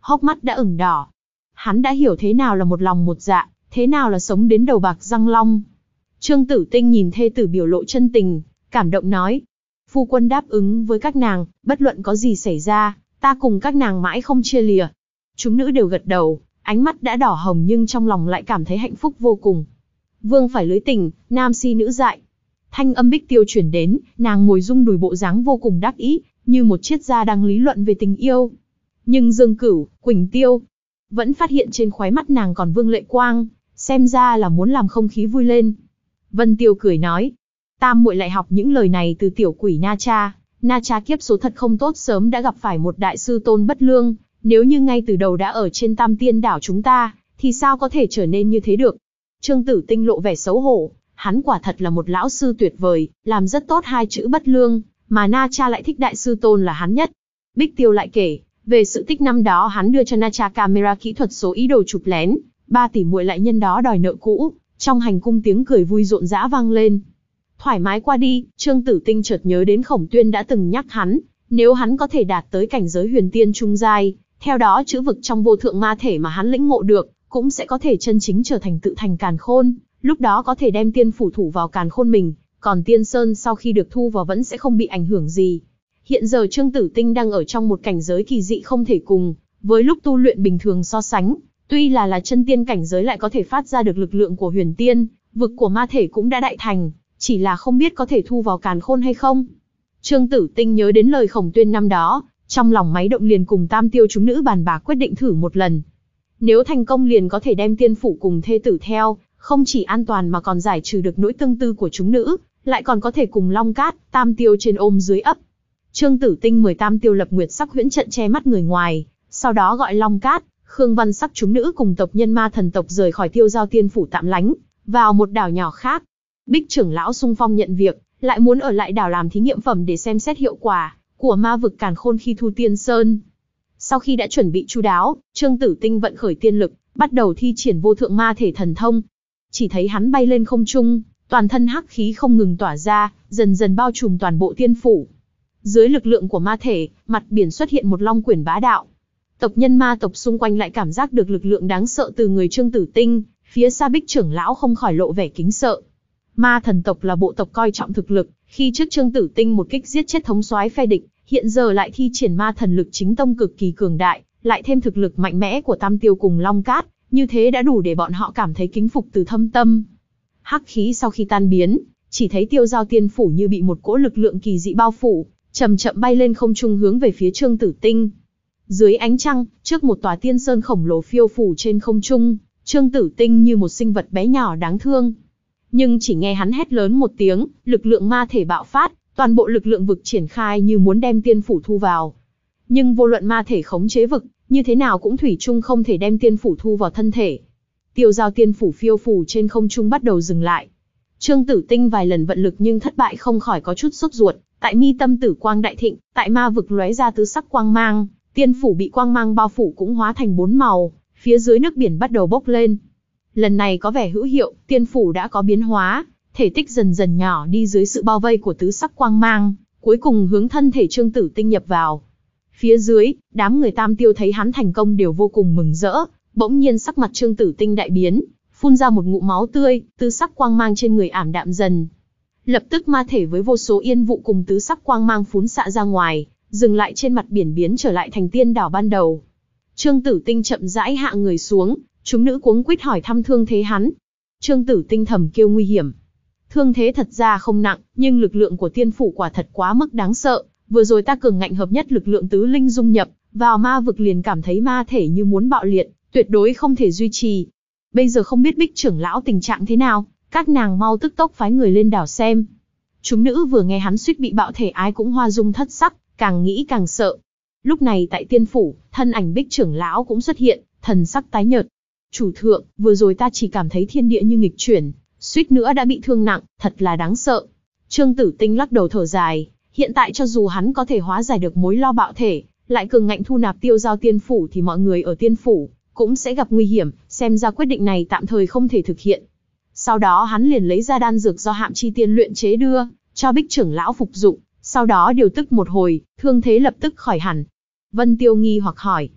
hốc mắt đã ửng đỏ. Hắn đã hiểu thế nào là một lòng một dạ, thế nào là sống đến đầu bạc răng long. Trương Tử Tinh nhìn thê tử biểu lộ chân tình, cảm động nói. Phu quân đáp ứng với các nàng, bất luận có gì xảy ra, ta cùng các nàng mãi không chia lìa. Chúng nữ đều gật đầu, ánh mắt đã đỏ hồng nhưng trong lòng lại cảm thấy hạnh phúc vô cùng. Vương phải lưới tình, nam si nữ dại. Thanh âm Bích Tiêu chuyển đến, nàng ngồi rung đùi bộ dáng vô cùng đắc ý, như một triết gia đang lý luận về tình yêu. Nhưng Dương Cửu, Quỳnh Tiêu vẫn phát hiện trên khóe mắt nàng còn vương lệ quang, xem ra là muốn làm không khí vui lên. Vân Tiêu cười nói, tam muội lại học những lời này từ tiểu quỷ Na Cha. Na Cha kiếp số thật không tốt, sớm đã gặp phải một đại sư tôn bất lương, nếu như ngay từ đầu đã ở trên Tam Tiên đảo chúng ta, thì sao có thể trở nên như thế được. Trương Tử Tinh lộ vẻ xấu hổ, hắn quả thật là một lão sư tuyệt vời, làm rất tốt hai chữ bất lương, mà Na Cha lại thích đại sư tôn là hắn nhất. Bích Tiêu lại kể về sự tích năm đó hắn đưa cho Na Cha camera kỹ thuật số ý đồ chụp lén, ba tỷ muội lại nhân đó đòi nợ cũ. Trong hành cung tiếng cười vui rộn rã vang lên. Thoải mái qua đi, Trương Tử Tinh chợt nhớ đến Khổng Tuyên đã từng nhắc hắn, nếu hắn có thể đạt tới cảnh giới huyền tiên trung giai, theo đó chữ vực trong vô thượng ma thể mà hắn lĩnh ngộ được, cũng sẽ có thể chân chính trở thành tự thành càn khôn, lúc đó có thể đem tiên phủ thủ vào càn khôn mình, còn tiên sơn sau khi được thu vào vẫn sẽ không bị ảnh hưởng gì. Hiện giờ Trương Tử Tinh đang ở trong một cảnh giới kỳ dị không thể cùng với lúc tu luyện bình thường so sánh. Tuy là là chân tiên cảnh giới lại có thể phát ra được lực lượng của huyền tiên, vực của ma thể cũng đã đại thành, chỉ là không biết có thể thu vào càn khôn hay không. Trương Tử Tinh nhớ đến lời Khổng Tuyên năm đó, trong lòng máy động liền cùng Tam Tiêu chúng nữ bàn bạc quyết định thử một lần. Nếu thành công liền có thể đem tiên phủ cùng thê tử theo, không chỉ an toàn mà còn giải trừ được nỗi tương tư của chúng nữ, lại còn có thể cùng Long Cát, Tam Tiêu trên ôm dưới ấp. Trương Tử Tinh mời Tam Tiêu lập nguyệt sắc huyễn trận che mắt người ngoài, sau đó gọi Long Cát, Khương Văn Sắc chúng nữ cùng tộc nhân ma thần tộc rời khỏi Tiêu Giao Tiên phủ tạm lánh, vào một đảo nhỏ khác. Bích trưởng lão xung phong nhận việc, lại muốn ở lại đảo làm thí nghiệm phẩm để xem xét hiệu quả của ma vực càn khôn khi thu tiên sơn. Sau khi đã chuẩn bị chu đáo, Trương Tử Tinh vận khởi tiên lực, bắt đầu thi triển vô thượng ma thể thần thông. Chỉ thấy hắn bay lên không trung, toàn thân hắc khí không ngừng tỏa ra, dần dần bao trùm toàn bộ tiên phủ. Dưới lực lượng của ma thể, mặt biển xuất hiện một long quyển bá đạo. Tộc nhân ma tộc xung quanh lại cảm giác được lực lượng đáng sợ từ người Trương Tử Tinh, phía xa Bích trưởng lão không khỏi lộ vẻ kính sợ. Ma thần tộc là bộ tộc coi trọng thực lực, khi trước Trương Tử Tinh một kích giết chết thống soái phe địch, hiện giờ lại thi triển ma thần lực chính tông cực kỳ cường đại, lại thêm thực lực mạnh mẽ của Tam Tiêu cùng Long Cát, như thế đã đủ để bọn họ cảm thấy kính phục từ thâm tâm. Hắc khí sau khi tan biến, chỉ thấy Tiêu Giao Tiên phủ như bị một cỗ lực lượng kỳ dị bao phủ, chậm chậm bay lên không trung hướng về phía Trương Tử Tinh. Dưới ánh trăng, trước một tòa tiên sơn khổng lồ phiêu phủ trên không trung, Trương Tử Tinh như một sinh vật bé nhỏ đáng thương. Nhưng chỉ nghe hắn hét lớn một tiếng, lực lượng ma thể bạo phát, toàn bộ lực lượng vực triển khai như muốn đem tiên phủ thu vào. Nhưng vô luận ma thể khống chế vực, như thế nào cũng thủy chung không thể đem tiên phủ thu vào thân thể. Tiêu Giao Tiên phủ phiêu phủ trên không trung bắt đầu dừng lại. Trương Tử Tinh vài lần vận lực nhưng thất bại không khỏi có chút sốt ruột, tại mi tâm tử quang đại thịnh, tại ma vực lóe ra tứ sắc quang mang, tiên phủ bị quang mang bao phủ cũng hóa thành bốn màu, phía dưới nước biển bắt đầu bốc lên. Lần này có vẻ hữu hiệu, tiên phủ đã có biến hóa, thể tích dần dần nhỏ đi dưới sự bao vây của tứ sắc quang mang, cuối cùng hướng thân thể Trương Tử Tinh nhập vào. Phía dưới, đám người Tam Tiêu thấy hắn thành công đều vô cùng mừng rỡ, bỗng nhiên sắc mặt Trương Tử Tinh đại biến, phun ra một ngụm máu tươi, tứ sắc quang mang trên người ảm đạm dần. Lập tức ma thể với vô số yên vụ cùng tứ sắc quang mang phún xạ ra ngoài, dừng lại trên mặt biển biến trở lại thành tiên đảo ban đầu. Trương Tử Tinh chậm rãi hạ người xuống, chúng nữ cuống quýt hỏi thăm thương thế hắn. Trương Tử Tinh thầm kêu nguy hiểm. Thương thế thật ra không nặng, nhưng lực lượng của tiên phủ quả thật quá mức đáng sợ. Vừa rồi ta cường ngạnh hợp nhất lực lượng tứ linh dung nhập vào ma vực liền cảm thấy ma thể như muốn bạo liệt, tuyệt đối không thể duy trì. Bây giờ không biết Bích trưởng lão tình trạng thế nào, các nàng mau tức tốc phái người lên đảo xem. Chúng nữ vừa nghe hắn suýt bị bạo thể ai cũng hoa dung thất sắc, càng nghĩ càng sợ. Lúc này tại tiên phủ, thân ảnh Bích trưởng lão cũng xuất hiện, thần sắc tái nhợt. Chủ thượng, vừa rồi ta chỉ cảm thấy thiên địa như nghịch chuyển, suýt nữa đã bị thương nặng, thật là đáng sợ. Trương Tử Tinh lắc đầu thở dài, hiện tại cho dù hắn có thể hóa giải được mối lo bạo thể, lại cường ngạnh thu nạp Tiêu Giao Tiên phủ thì mọi người ở tiên phủ cũng sẽ gặp nguy hiểm, xem ra quyết định này tạm thời không thể thực hiện. Sau đó hắn liền lấy ra đan dược do Hạm Chi Tiên luyện chế đưa cho Bích trưởng lão phục dụng, sau đó điều tức một hồi, thương thế lập tức khỏi hẳn. Vân Tiêu nghi hoặc hỏi: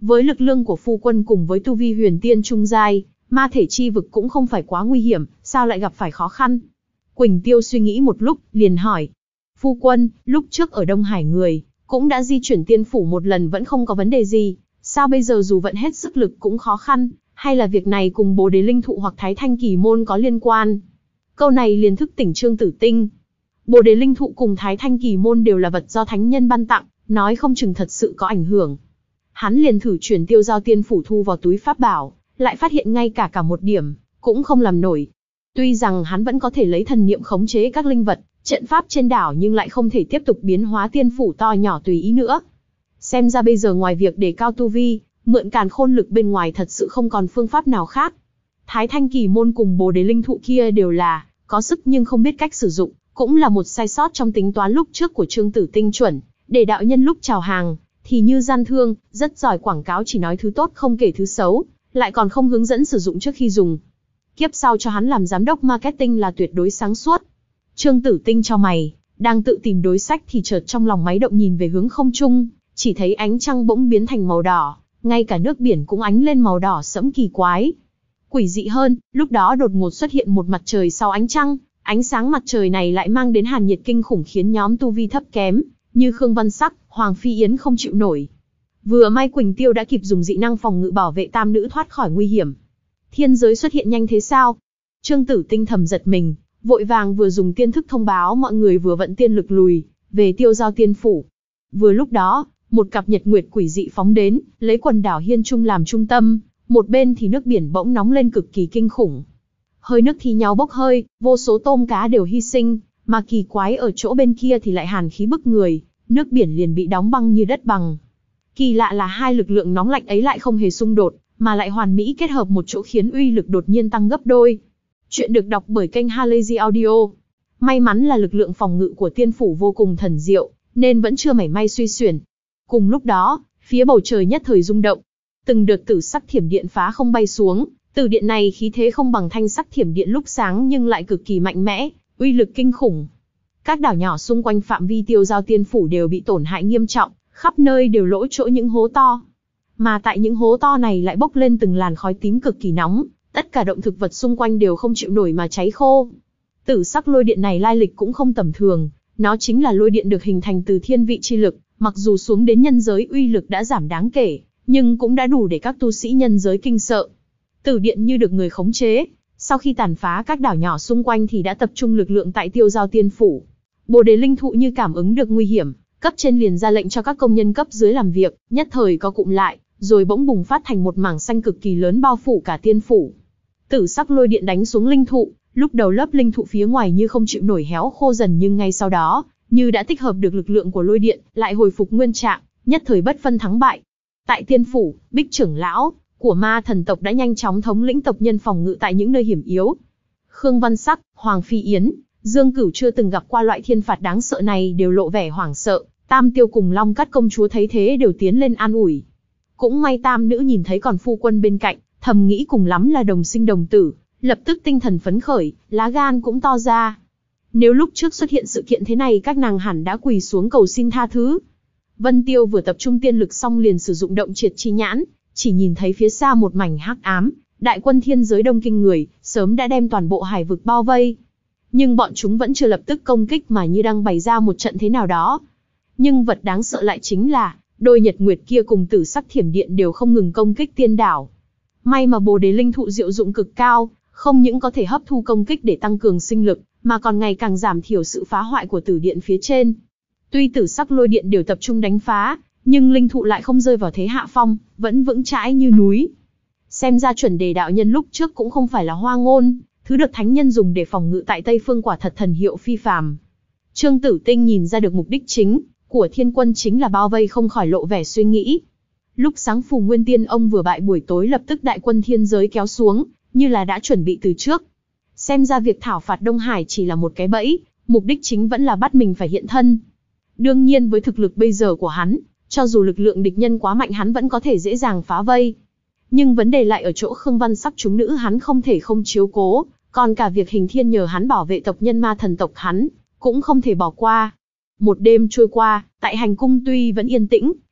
Với lực lượng của phu quân cùng với tu vi huyền tiên trung giai, ma thể chi vực cũng không phải quá nguy hiểm, sao lại gặp phải khó khăn? Quỳnh Tiêu suy nghĩ một lúc, liền hỏi. Phu quân, lúc trước ở Đông Hải người, cũng đã di chuyển tiên phủ một lần vẫn không có vấn đề gì, sao bây giờ dù vận hết sức lực cũng khó khăn, hay là việc này cùng Bồ Đề Linh Thụ hoặc Thái Thanh Kỳ Môn có liên quan? Câu này liền thức tỉnh Trương Tử Tinh. Bồ Đề Linh Thụ cùng Thái Thanh Kỳ Môn đều là vật do thánh nhân ban tặng, nói không chừng thật sự có ảnh hưởng. Hắn liền thử chuyển Tiêu Giao Tiên phủ thu vào túi pháp bảo, lại phát hiện ngay cả cả một điểm, cũng không làm nổi. Tuy rằng hắn vẫn có thể lấy thần niệm khống chế các linh vật, trận pháp trên đảo nhưng lại không thể tiếp tục biến hóa tiên phủ to nhỏ tùy ý nữa. Xem ra bây giờ ngoài việc đề cao tu vi, mượn càn khôn lực bên ngoài thật sự không còn phương pháp nào khác. Thái Thanh Kỳ Môn cùng Bồ Đề Linh Thụ kia đều là có sức nhưng không biết cách sử dụng, cũng là một sai sót trong tính toán lúc trước của Trương Tử Tinh chuẩn, để đạo nhân lúc chào hàng thì như gian thương, rất giỏi quảng cáo chỉ nói thứ tốt không kể thứ xấu, lại còn không hướng dẫn sử dụng trước khi dùng. Kiếp sau cho hắn làm giám đốc marketing là tuyệt đối sáng suốt. Trương Tử Tinh chau mày, đang tự tìm đối sách thì chợt trong lòng máy động nhìn về hướng không trung, chỉ thấy ánh trăng bỗng biến thành màu đỏ, ngay cả nước biển cũng ánh lên màu đỏ sẫm kỳ quái. Quỷ dị hơn, lúc đó đột ngột xuất hiện một mặt trời sau ánh trăng, ánh sáng mặt trời này lại mang đến hàn nhiệt kinh khủng khiến nhóm tu vi thấp kém, như Khương Văn Sắc, Hoàng Phi Yến không chịu nổi. Vừa may Quỳnh Tiêu đã kịp dùng dị năng phòng ngự bảo vệ tam nữ thoát khỏi nguy hiểm. Thiên giới xuất hiện nhanh thế sao? Trương Tử Tinh thầm giật mình, vội vàng vừa dùng tiên thức thông báo mọi người vừa vận tiên lực lùi về Tiêu Giao Tiên phủ. Vừa lúc đó, một cặp nhật nguyệt quỷ dị phóng đến, lấy quần đảo Hiên Trung làm trung tâm, một bên thì nước biển bỗng nóng lên cực kỳ kinh khủng. Hơi nước thi nhau bốc hơi, vô số tôm cá đều hy sinh, mà kỳ quái ở chỗ bên kia thì lại hàn khí bức người, nước biển liền bị đóng băng như đất bằng. Kỳ lạ là hai lực lượng nóng lạnh ấy lại không hề xung đột, mà lại hoàn mỹ kết hợp một chỗ khiến uy lực đột nhiên tăng gấp đôi. Chuyện được đọc bởi kênh Halazy Audio. May mắn là lực lượng phòng ngự của tiên phủ vô cùng thần diệu, nên vẫn chưa mảy may suy xuyển. Cùng lúc đó, phía bầu trời nhất thời rung động. Từng đợt tử sắc thiểm điện phá không bay xuống, tử điện này khí thế không bằng thanh sắc thiểm điện lúc sáng nhưng lại cực kỳ mạnh mẽ, uy lực kinh khủng. Các đảo nhỏ xung quanh phạm vi Tiêu Giao Tiên phủ đều bị tổn hại nghiêm trọng, khắp nơi đều lỗ chỗ những hố to. Mà tại những hố to này lại bốc lên từng làn khói tím cực kỳ nóng, tất cả động thực vật xung quanh đều không chịu nổi mà cháy khô. Tử sắc lôi điện này lai lịch cũng không tầm thường, nó chính là lôi điện được hình thành từ thiên vị chi lực, mặc dù xuống đến nhân giới uy lực đã giảm đáng kể, nhưng cũng đã đủ để các tu sĩ nhân giới kinh sợ. Tử điện như được người khống chế, sau khi tàn phá các đảo nhỏ xung quanh thì đã tập trung lực lượng tại Tiêu Giao Tiên phủ. Bồ Đề Linh Thụ như cảm ứng được nguy hiểm, cấp trên liền ra lệnh cho các công nhân cấp dưới làm việc, nhất thời có cụm lại, rồi bỗng bùng phát thành một mảng xanh cực kỳ lớn bao phủ cả tiên phủ. Tử sắc lôi điện đánh xuống linh thụ, lúc đầu lớp linh thụ phía ngoài như không chịu nổi héo khô dần nhưng ngay sau đó, như đã tích hợp được lực lượng của lôi điện, lại hồi phục nguyên trạng, nhất thời bất phân thắng bại. Tại tiên phủ, Bích trưởng lão của ma thần tộc đã nhanh chóng thống lĩnh tộc nhân phòng ngự tại những nơi hiểm yếu. Khương Văn Sắc, Hoàng Phi Yến, Dương Cửu chưa từng gặp qua loại thiên phạt đáng sợ này đều lộ vẻ hoảng sợ, Tam Tiêu cùng Long Cát công chúa thấy thế đều tiến lên an ủi. Cũng may tam nữ nhìn thấy còn phu quân bên cạnh, thầm nghĩ cùng lắm là đồng sinh đồng tử, lập tức tinh thần phấn khởi, lá gan cũng to ra. Nếu lúc trước xuất hiện sự kiện thế này các nàng hẳn đã quỳ xuống cầu xin tha thứ. Vân Tiêu vừa tập trung tiên lực xong liền sử dụng động triệt chi nhãn, chỉ nhìn thấy phía xa một mảnh hắc ám, đại quân thiên giới đông kinh người, sớm đã đem toàn bộ hải vực bao vây. Nhưng bọn chúng vẫn chưa lập tức công kích mà như đang bày ra một trận thế nào đó. Nhưng vật đáng sợ lại chính là, đôi nhật nguyệt kia cùng tử sắc thiểm điện đều không ngừng công kích tiên đảo. May mà Bồ Đề Linh Thụ diệu dụng cực cao, không những có thể hấp thu công kích để tăng cường sinh lực, mà còn ngày càng giảm thiểu sự phá hoại của tử điện phía trên. Tuy tử sắc lôi điện đều tập trung đánh phá, nhưng linh thụ lại không rơi vào thế hạ phong, vẫn vững chãi như núi. Xem ra chuẩn đề đạo nhân lúc trước cũng không phải là hoa ngôn, thứ được thánh nhân dùng để phòng ngự tại Tây Phương quả thật thần hiệu phi phàm. Trương Tử Tinh nhìn ra được mục đích chính của thiên quân chính là bao vây, không khỏi lộ vẻ suy nghĩ. Lúc sáng Phù Nguyên Tiên ông vừa bại buổi tối lập tức đại quân thiên giới kéo xuống, như là đã chuẩn bị từ trước. Xem ra việc thảo phạt Đông Hải chỉ là một cái bẫy, mục đích chính vẫn là bắt mình phải hiện thân. Đương nhiên với thực lực bây giờ của hắn, cho dù lực lượng địch nhân quá mạnh hắn vẫn có thể dễ dàng phá vây. Nhưng vấn đề lại ở chỗ Khương Văn Sắc chúng nữ hắn không thể không chiếu cố, còn cả việc Hình Thiên nhờ hắn bảo vệ tộc nhân ma thần tộc hắn, cũng không thể bỏ qua. Một đêm trôi qua, tại hành cung tuy vẫn yên tĩnh,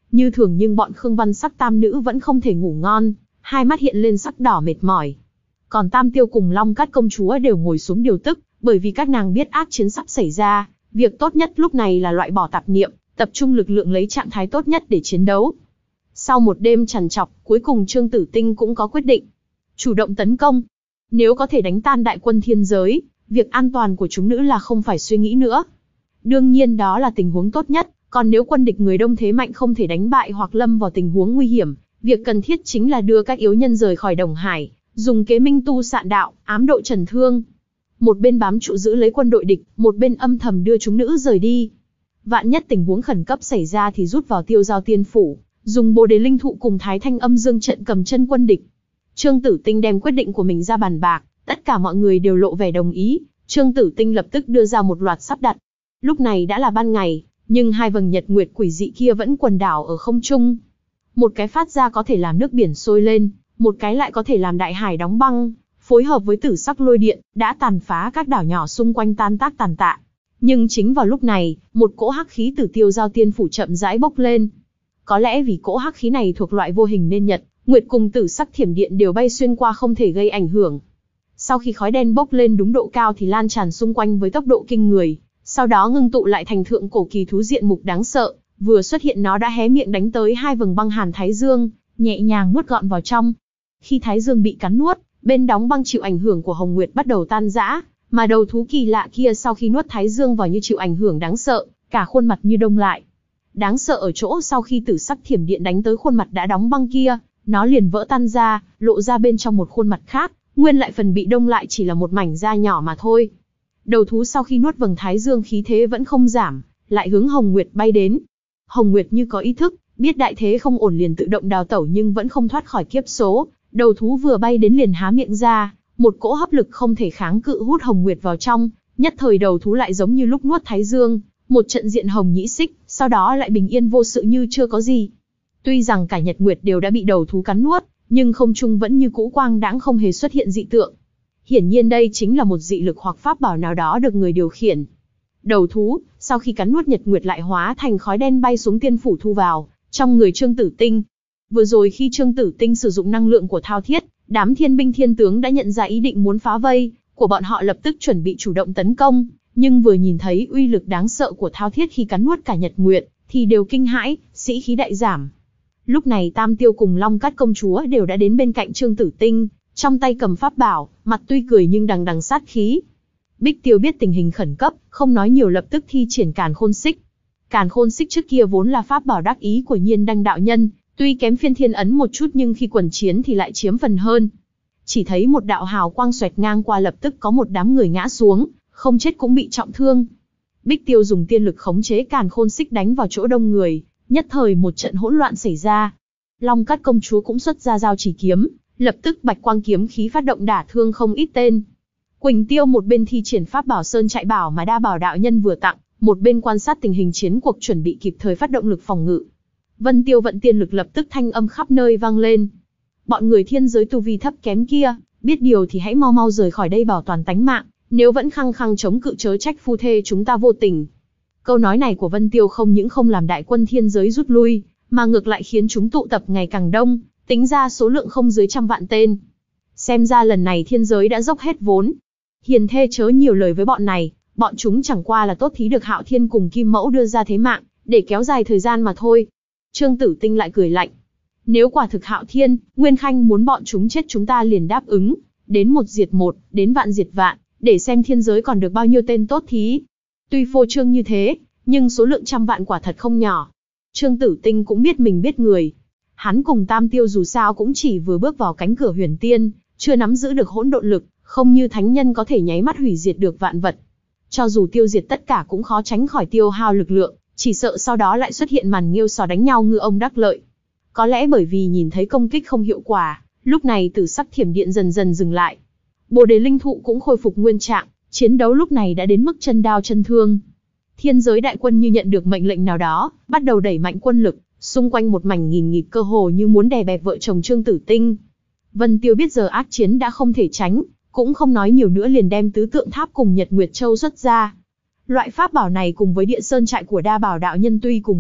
Như thường nhưng bọn Khương Văn Sắc tam nữ vẫn không thể ngủ ngon, hai mắt hiện lên sắc đỏ mệt mỏi. Còn Tam Tiêu cùng Long Cát công chúa đều ngồi xuống điều tức, bởi vì các nàng biết ác chiến sắp xảy ra, việc tốt nhất lúc này là loại bỏ tạp niệm, tập trung lực lượng lấy trạng thái tốt nhất để chiến đấu. Sau một đêm trằn trọc, cuối cùng Trương Tử Tinh cũng có quyết định. Chủ động tấn công. Nếu có thể đánh tan đại quân thiên giới, việc an toàn của chúng nữ là không phải suy nghĩ nữa. Đương nhiên đó là tình huống tốt nhất, còn nếu quân địch người đông thế mạnh không thể đánh bại hoặc lâm vào tình huống nguy hiểm, việc cần thiết chính là đưa các yếu nhân rời khỏi Đồng Hải, dùng kế minh tu sạn đạo, ám độ trần thương. Một bên bám trụ giữ lấy quân đội địch, một bên âm thầm đưa chúng nữ rời đi. Vạn nhất tình huống khẩn cấp xảy ra thì rút vào Tiêu Giao Tiên Phủ, dùng Bồ Đề Linh Thụ cùng Thái Thanh Âm Dương trận cầm chân quân địch. Trương Tử Tinh đem quyết định của mình ra bàn bạc, tất cả mọi người đều lộ vẻ đồng ý. Trương Tử Tinh lập tức đưa ra một loạt sắp đặt. Lúc này đã là ban ngày, nhưng hai vầng nhật nguyệt quỷ dị kia vẫn quần đảo ở không trung. Một cái phát ra có thể làm nước biển sôi lên, một cái lại có thể làm đại hải đóng băng, phối hợp với tử sắc lôi điện, đã tàn phá các đảo nhỏ xung quanh tan tác tàn tạ. Nhưng chính vào lúc này, một cỗ hắc khí từ Tiêu Giao Tiên Phủ chậm rãi bốc lên. Có lẽ vì cỗ hắc khí này thuộc loại vô hình nên nhật, nguyệt cùng tử sắc thiểm điện đều bay xuyên qua không thể gây ảnh hưởng. Sau khi khói đen bốc lên đúng độ cao thì lan tràn xung quanh với tốc độ kinh người, sau đó ngưng tụ lại thành thượng cổ kỳ thú diện mục đáng sợ, vừa xuất hiện nó đã hé miệng đánh tới hai vầng băng hàn thái dương, nhẹ nhàng nuốt gọn vào trong. Khi thái dương bị cắn nuốt, bên đóng băng chịu ảnh hưởng của Hồng Nguyệt bắt đầu tan rã, mà đầu thú kỳ lạ kia sau khi nuốt thái dương vào như chịu ảnh hưởng đáng sợ, cả khuôn mặt như đông lại. Đáng sợ ở chỗ sau khi tử sắc thiểm điện đánh tới khuôn mặt đã đóng băng kia, nó liền vỡ tan ra, lộ ra bên trong một khuôn mặt khác, nguyên lại phần bị đông lại chỉ là một mảnh da nhỏ mà thôi. Đầu thú sau khi nuốt vầng thái dương khí thế vẫn không giảm, lại hướng Hồng Nguyệt bay đến. Hồng Nguyệt như có ý thức, biết đại thế không ổn liền tự động đào tẩu nhưng vẫn không thoát khỏi kiếp số. Đầu thú vừa bay đến liền há miệng ra, một cỗ hấp lực không thể kháng cự hút Hồng Nguyệt vào trong, nhất thời đầu thú lại giống như lúc nuốt thái dương, một trận diện hồng nhĩ xích, sau đó lại bình yên vô sự như chưa có gì. Tuy rằng cả nhật nguyệt đều đã bị đầu thú cắn nuốt, nhưng không trung vẫn như cũ quang đãng không hề xuất hiện dị tượng. Hiển nhiên đây chính là một dị lực hoặc pháp bảo nào đó được người điều khiển. Đầu thú, sau khi cắn nuốt nhật nguyệt lại hóa thành khói đen bay xuống tiên phủ thu vào, trong người Trương Tử Tinh. Vừa rồi khi Trương Tử Tinh sử dụng năng lượng của thao thiết, đám thiên binh thiên tướng đã nhận ra ý định muốn phá vây, của bọn họ lập tức chuẩn bị chủ động tấn công, nhưng vừa nhìn thấy uy lực đáng sợ của thao thiết khi cắn nuốt cả nhật nguyệt, thì đều kinh hãi, sĩ khí đại giảm. Lúc này Tam Tiêu cùng Long Cát công chúa đều đã đến bên cạnh Trương Tử Tinh, trong tay cầm pháp bảo, mặt tuy cười nhưng đằng đằng sát khí. Bích Tiêu biết tình hình khẩn cấp, không nói nhiều lập tức thi triển Càn Khôn Xích. Càn Khôn Xích trước kia vốn là pháp bảo đắc ý của Nhiên Đăng đạo nhân, tuy kém Phiên Thiên Ấn một chút nhưng khi quần chiến thì lại chiếm phần hơn. Chỉ thấy một đạo hào quang xoẹt ngang qua lập tức có một đám người ngã xuống, không chết cũng bị trọng thương. Bích Tiêu dùng tiên lực khống chế Càn Khôn Xích đánh vào chỗ đông người, nhất thời một trận hỗn loạn xảy ra. Long Cát công chúa cũng xuất ra giao chỉ kiếm, lập tức bạch quang kiếm khí phát động đả thương không ít tên. Quỳnh Tiêu một bên thi triển pháp bảo sơn chạy bảo mà Đa Bảo đạo nhân vừa tặng, một bên quan sát tình hình chiến cuộc chuẩn bị kịp thời phát động lực phòng ngự. Vân Tiêu vận tiên lực lập tức thanh âm khắp nơi vang lên. Bọn người thiên giới tu vi thấp kém kia, biết điều thì hãy mau mau rời khỏi đây bảo toàn tánh mạng, nếu vẫn khăng khăng chống cự chớ trách phu thê chúng ta vô tình. Câu nói này của Vân Tiêu không những không làm đại quân thiên giới rút lui, mà ngược lại khiến chúng tụ tập ngày càng đông, tính ra số lượng không dưới trăm vạn tên. Xem ra lần này thiên giới đã dốc hết vốn. Hiền thê chớ nhiều lời với bọn này, bọn chúng chẳng qua là tốt thí được Hạo Thiên cùng Kim Mẫu đưa ra thế mạng, để kéo dài thời gian mà thôi. Trương Tử Tinh lại cười lạnh. Nếu quả thực Hạo Thiên, Nguyên Khanh muốn bọn chúng chết chúng ta liền đáp ứng, đến một diệt một, đến vạn diệt vạn, để xem thiên giới còn được bao nhiêu tên tốt thí. Tuy phô trương như thế, nhưng số lượng trăm vạn quả thật không nhỏ. Trương Tử Tinh cũng biết mình biết người. Hắn cùng Tam Tiêu dù sao cũng chỉ vừa bước vào cánh cửa huyền tiên, chưa nắm giữ được hỗn độn lực, không như thánh nhân có thể nháy mắt hủy diệt được vạn vật. Cho dù tiêu diệt tất cả cũng khó tránh khỏi tiêu hao lực lượng, chỉ sợ sau đó lại xuất hiện màn nghêu sò đánh nhau ngư ông đắc lợi. Có lẽ bởi vì nhìn thấy công kích không hiệu quả, lúc này tử sắc thiểm điện dần dần dừng lại. Bồ Đề Linh Thụ cũng khôi phục nguyên trạng, chiến đấu lúc này đã đến mức chân đao chân thương. Thiên giới đại quân như nhận được mệnh lệnh nào đó, bắt đầu đẩy mạnh quân lực, xung quanh một mảnh nghìn nghịt cơ hồ như muốn đè bẹp vợ chồng Trương Tử Tinh. Vân Tiêu biết giờ ác chiến đã không thể tránh, cũng không nói nhiều nữa liền đem tứ tượng tháp cùng Nhật Nguyệt Châu xuất ra. Loại pháp bảo này cùng với địa sơn trại của Đa Bảo đạo nhân tuy cùng dạng,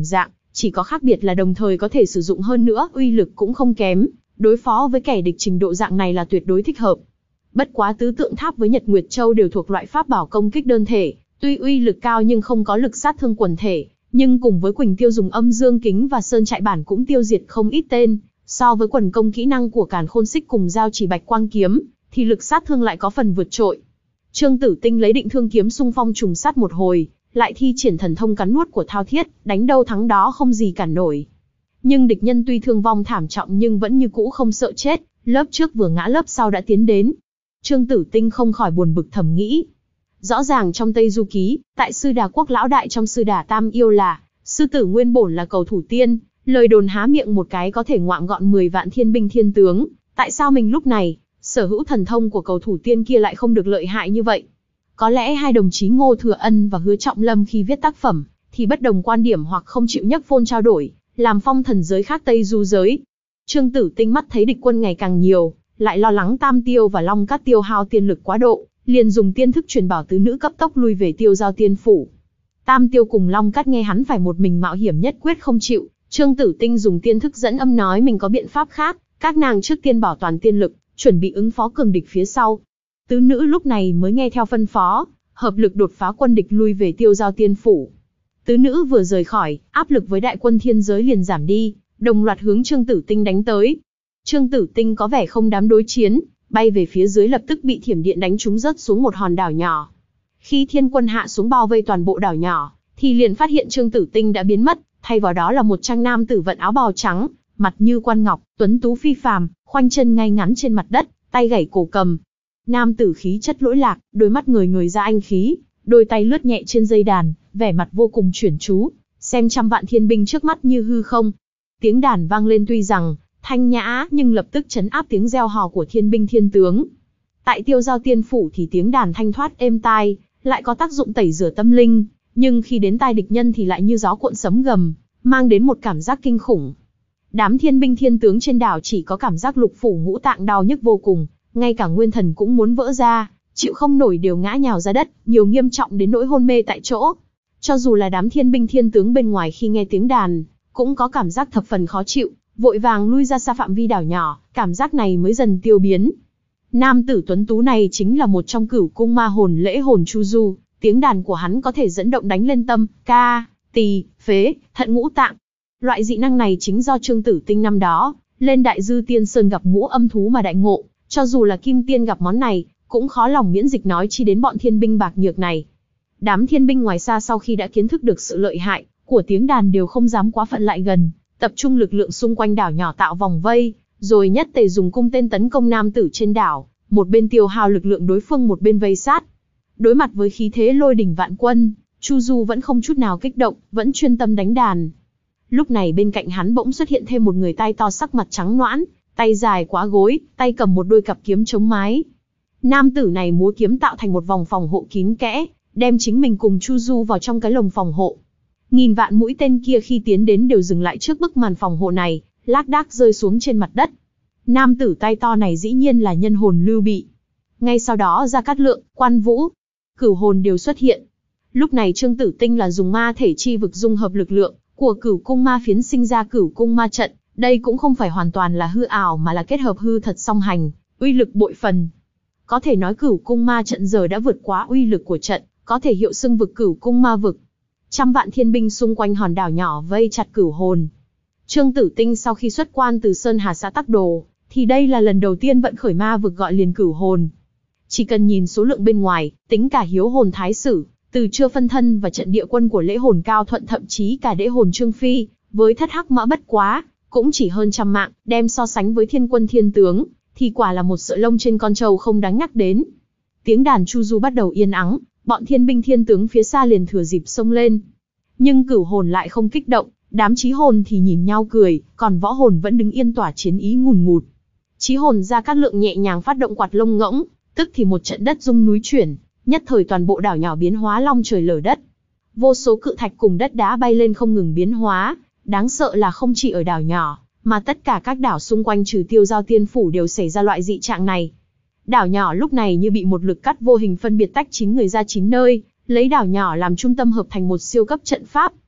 Chỉ có khác biệt là đồng thời có thể sử dụng hơn nữa, uy lực cũng không kém, đối phó với kẻ địch trình độ dạng này là tuyệt đối thích hợp. Bất quá tứ tượng tháp với Nhật Nguyệt Châu đều thuộc loại pháp bảo công kích đơn thể, tuy uy lực cao nhưng không có lực sát thương quần thể, nhưng cùng với Quỳnh Tiêu dùng âm dương kính và sơn trại bản cũng tiêu diệt không ít tên, so với quần công kỹ năng của Càn Khôn Xích cùng giao chỉ bạch quang kiếm, thì lực sát thương lại có phần vượt trội. Trương Tử Tinh lấy định thương kiếm xung phong trùng sát một hồi, lại thi triển thần thông cắn nuốt của Thao Thiết, đánh đâu thắng đó không gì cản nổi. Nhưng địch nhân tuy thương vong thảm trọng nhưng vẫn như cũ không sợ chết, lớp trước vừa ngã lớp sau đã tiến đến. Trương Tử Tinh không khỏi buồn bực thầm nghĩ. Rõ ràng trong Tây Du Ký, tại Sư Đà Quốc lão đại trong Sư Đà Tam Yêu là, sư tử nguyên bổn là cầu thủ tiên, lời đồn há miệng một cái có thể ngoạm gọn mười vạn thiên binh thiên tướng, tại sao mình lúc này, sở hữu thần thông của cầu thủ tiên kia lại không được lợi hại như vậy? Có lẽ hai đồng chí Ngô Thừa Ân và Hứa Trọng Lâm khi viết tác phẩm, thì bất đồng quan điểm hoặc không chịu nhấc phôn trao đổi, làm phong thần giới khác Tây Du giới. Trương Tử Tinh mắt thấy địch quân ngày càng nhiều, lại lo lắng Tam Tiêu và Long Cát tiêu hao tiên lực quá độ, liền dùng tiên thức truyền bảo tứ nữ cấp tốc lui về Tiêu Giao Tiên Phủ. Tam Tiêu cùng Long Cát nghe hắn phải một mình mạo hiểm nhất quyết không chịu, Trương Tử Tinh dùng tiên thức dẫn âm nói mình có biện pháp khác, các nàng trước tiên bảo toàn tiên lực, chuẩn bị ứng phó cường địch phía sau. Tứ nữ lúc này mới nghe theo phân phó, hợp lực đột phá quân địch lui về Tiêu Giao Tiên Phủ. Tứ nữ vừa rời khỏi, áp lực với đại quân thiên giới liền giảm đi, đồng loạt hướng Trương Tử Tinh đánh tới. Trương Tử Tinh có vẻ không dám đối chiến, bay về phía dưới lập tức bị thiểm điện đánh trúng rớt xuống một hòn đảo nhỏ. Khi thiên quân hạ xuống bao vây toàn bộ đảo nhỏ, thì liền phát hiện Trương Tử Tinh đã biến mất, thay vào đó là một trang nam tử vận áo bào trắng, mặt như quan ngọc, tuấn tú phi phàm, khoanh chân ngay ngắn trên mặt đất, tay gảy cổ cầm. Nam tử khí chất lỗi lạc, đôi mắt người người ra anh khí, đôi tay lướt nhẹ trên dây đàn, vẻ mặt vô cùng chuyển chú, xem trăm vạn thiên binh trước mắt như hư không. Tiếng đàn vang lên tuy rằng thanh nhã nhưng lập tức chấn áp tiếng reo hò của thiên binh thiên tướng. Tại Tiêu Giao Tiên Phủ thì tiếng đàn thanh thoát êm tai, lại có tác dụng tẩy rửa tâm linh, nhưng khi đến tai địch nhân thì lại như gió cuộn sấm gầm, mang đến một cảm giác kinh khủng. Đám thiên binh thiên tướng trên đảo chỉ có cảm giác lục phủ ngũ tạng đau nhức vô cùng, ngay cả nguyên thần cũng muốn vỡ ra, chịu không nổi đều ngã nhào ra đất, nhiều nghiêm trọng đến nỗi hôn mê tại chỗ. Cho dù là đám thiên binh thiên tướng bên ngoài khi nghe tiếng đàn, cũng có cảm giác thập phần khó chịu, vội vàng lui ra xa phạm vi đảo nhỏ, cảm giác này mới dần tiêu biến. Nam tử tuấn tú này chính là một trong cửu cung ma hồn lễ hồn Chu Du, tiếng đàn của hắn có thể dẫn động đánh lên tâm, ca, tỳ, phế, thận ngũ tạng. Loại dị năng này chính do Trương Tử Tinh năm đó, lên Đại Dư Tiên Sơn gặp ngũ âm thú mà đại ngộ, cho dù là Kim Tiên gặp món này, cũng khó lòng miễn dịch nói chi đến bọn thiên binh bạc nhược này. Đám thiên binh ngoài xa sau khi đã kiến thức được sự lợi hại của tiếng đàn đều không dám quá phận lại gần, tập trung lực lượng xung quanh đảo nhỏ tạo vòng vây, rồi nhất tề dùng cung tên tấn công nam tử trên đảo, một bên tiêu hao lực lượng đối phương một bên vây sát. Đối mặt với khí thế lôi đỉnh vạn quân, Chu Du vẫn không chút nào kích động, vẫn chuyên tâm đánh đàn. Lúc này bên cạnh hắn bỗng xuất hiện thêm một người tay to sắc mặt trắng nõn, tay dài quá gối, tay cầm một đôi cặp kiếm chống mái. Nam tử này múa kiếm tạo thành một vòng phòng hộ kín kẽ, đem chính mình cùng Chu Du vào trong cái lồng phòng hộ. Nghìn vạn mũi tên kia khi tiến đến đều dừng lại trước bức màn phòng hộ này, lác đác rơi xuống trên mặt đất. Nam tử tay to này dĩ nhiên là nhân hồn Lưu Bị. Ngay sau đó Gia Cát Lượng, Quan Vũ, Cửu Hồn đều xuất hiện. Lúc này Trương Tử Tinh là dùng ma thể chi vực dung hợp lực lượng của Cửu Cung Ma phiến sinh ra Cửu Cung Ma trận, đây cũng không phải hoàn toàn là hư ảo mà là kết hợp hư thật song hành, uy lực bội phần. Có thể nói Cửu Cung Ma trận giờ đã vượt quá uy lực của trận, có thể hiệu xưng vực Cửu Cung Ma vực. Trăm vạn thiên binh xung quanh hòn đảo nhỏ vây chặt Cửu Hồn. Trương Tử Tinh sau khi xuất quan từ Sơn Hà xã Tắc Đồ, thì đây là lần đầu tiên vận khởi ma vực gọi liền Cửu Hồn. Chỉ cần nhìn số lượng bên ngoài, tính cả hiếu hồn thái sử, từ chưa phân thân và trận địa quân của lễ hồn Cao Thuận thậm chí cả lễ hồn Trương Phi, với thất hắc mã bất quá, cũng chỉ hơn trăm mạng, đem so sánh với thiên quân thiên tướng, thì quả là một sợi lông trên con trâu không đáng nhắc đến. Tiếng đàn Chu Du bắt đầu yên ắng, bọn thiên binh thiên tướng phía xa liền thừa dịp xông lên. Nhưng Cửu Hồn lại không kích động, đám chí hồn thì nhìn nhau cười, còn võ hồn vẫn đứng yên tỏa chiến ý ngùn ngụt. Chí hồn Gia Cát Lượng nhẹ nhàng phát động quạt lông ngỗng, tức thì một trận đất rung núi chuyển, nhất thời toàn bộ đảo nhỏ biến hóa long trời lở đất. Vô số cự thạch cùng đất đá bay lên không ngừng biến hóa, đáng sợ là không chỉ ở đảo nhỏ, mà tất cả các đảo xung quanh trừ Tiêu Giao Tiên Phủ đều xảy ra loại dị trạng này. Đảo nhỏ lúc này như bị một lực cắt vô hình phân biệt tách chín người ra chín nơi, lấy đảo nhỏ làm trung tâm hợp thành một siêu cấp trận pháp.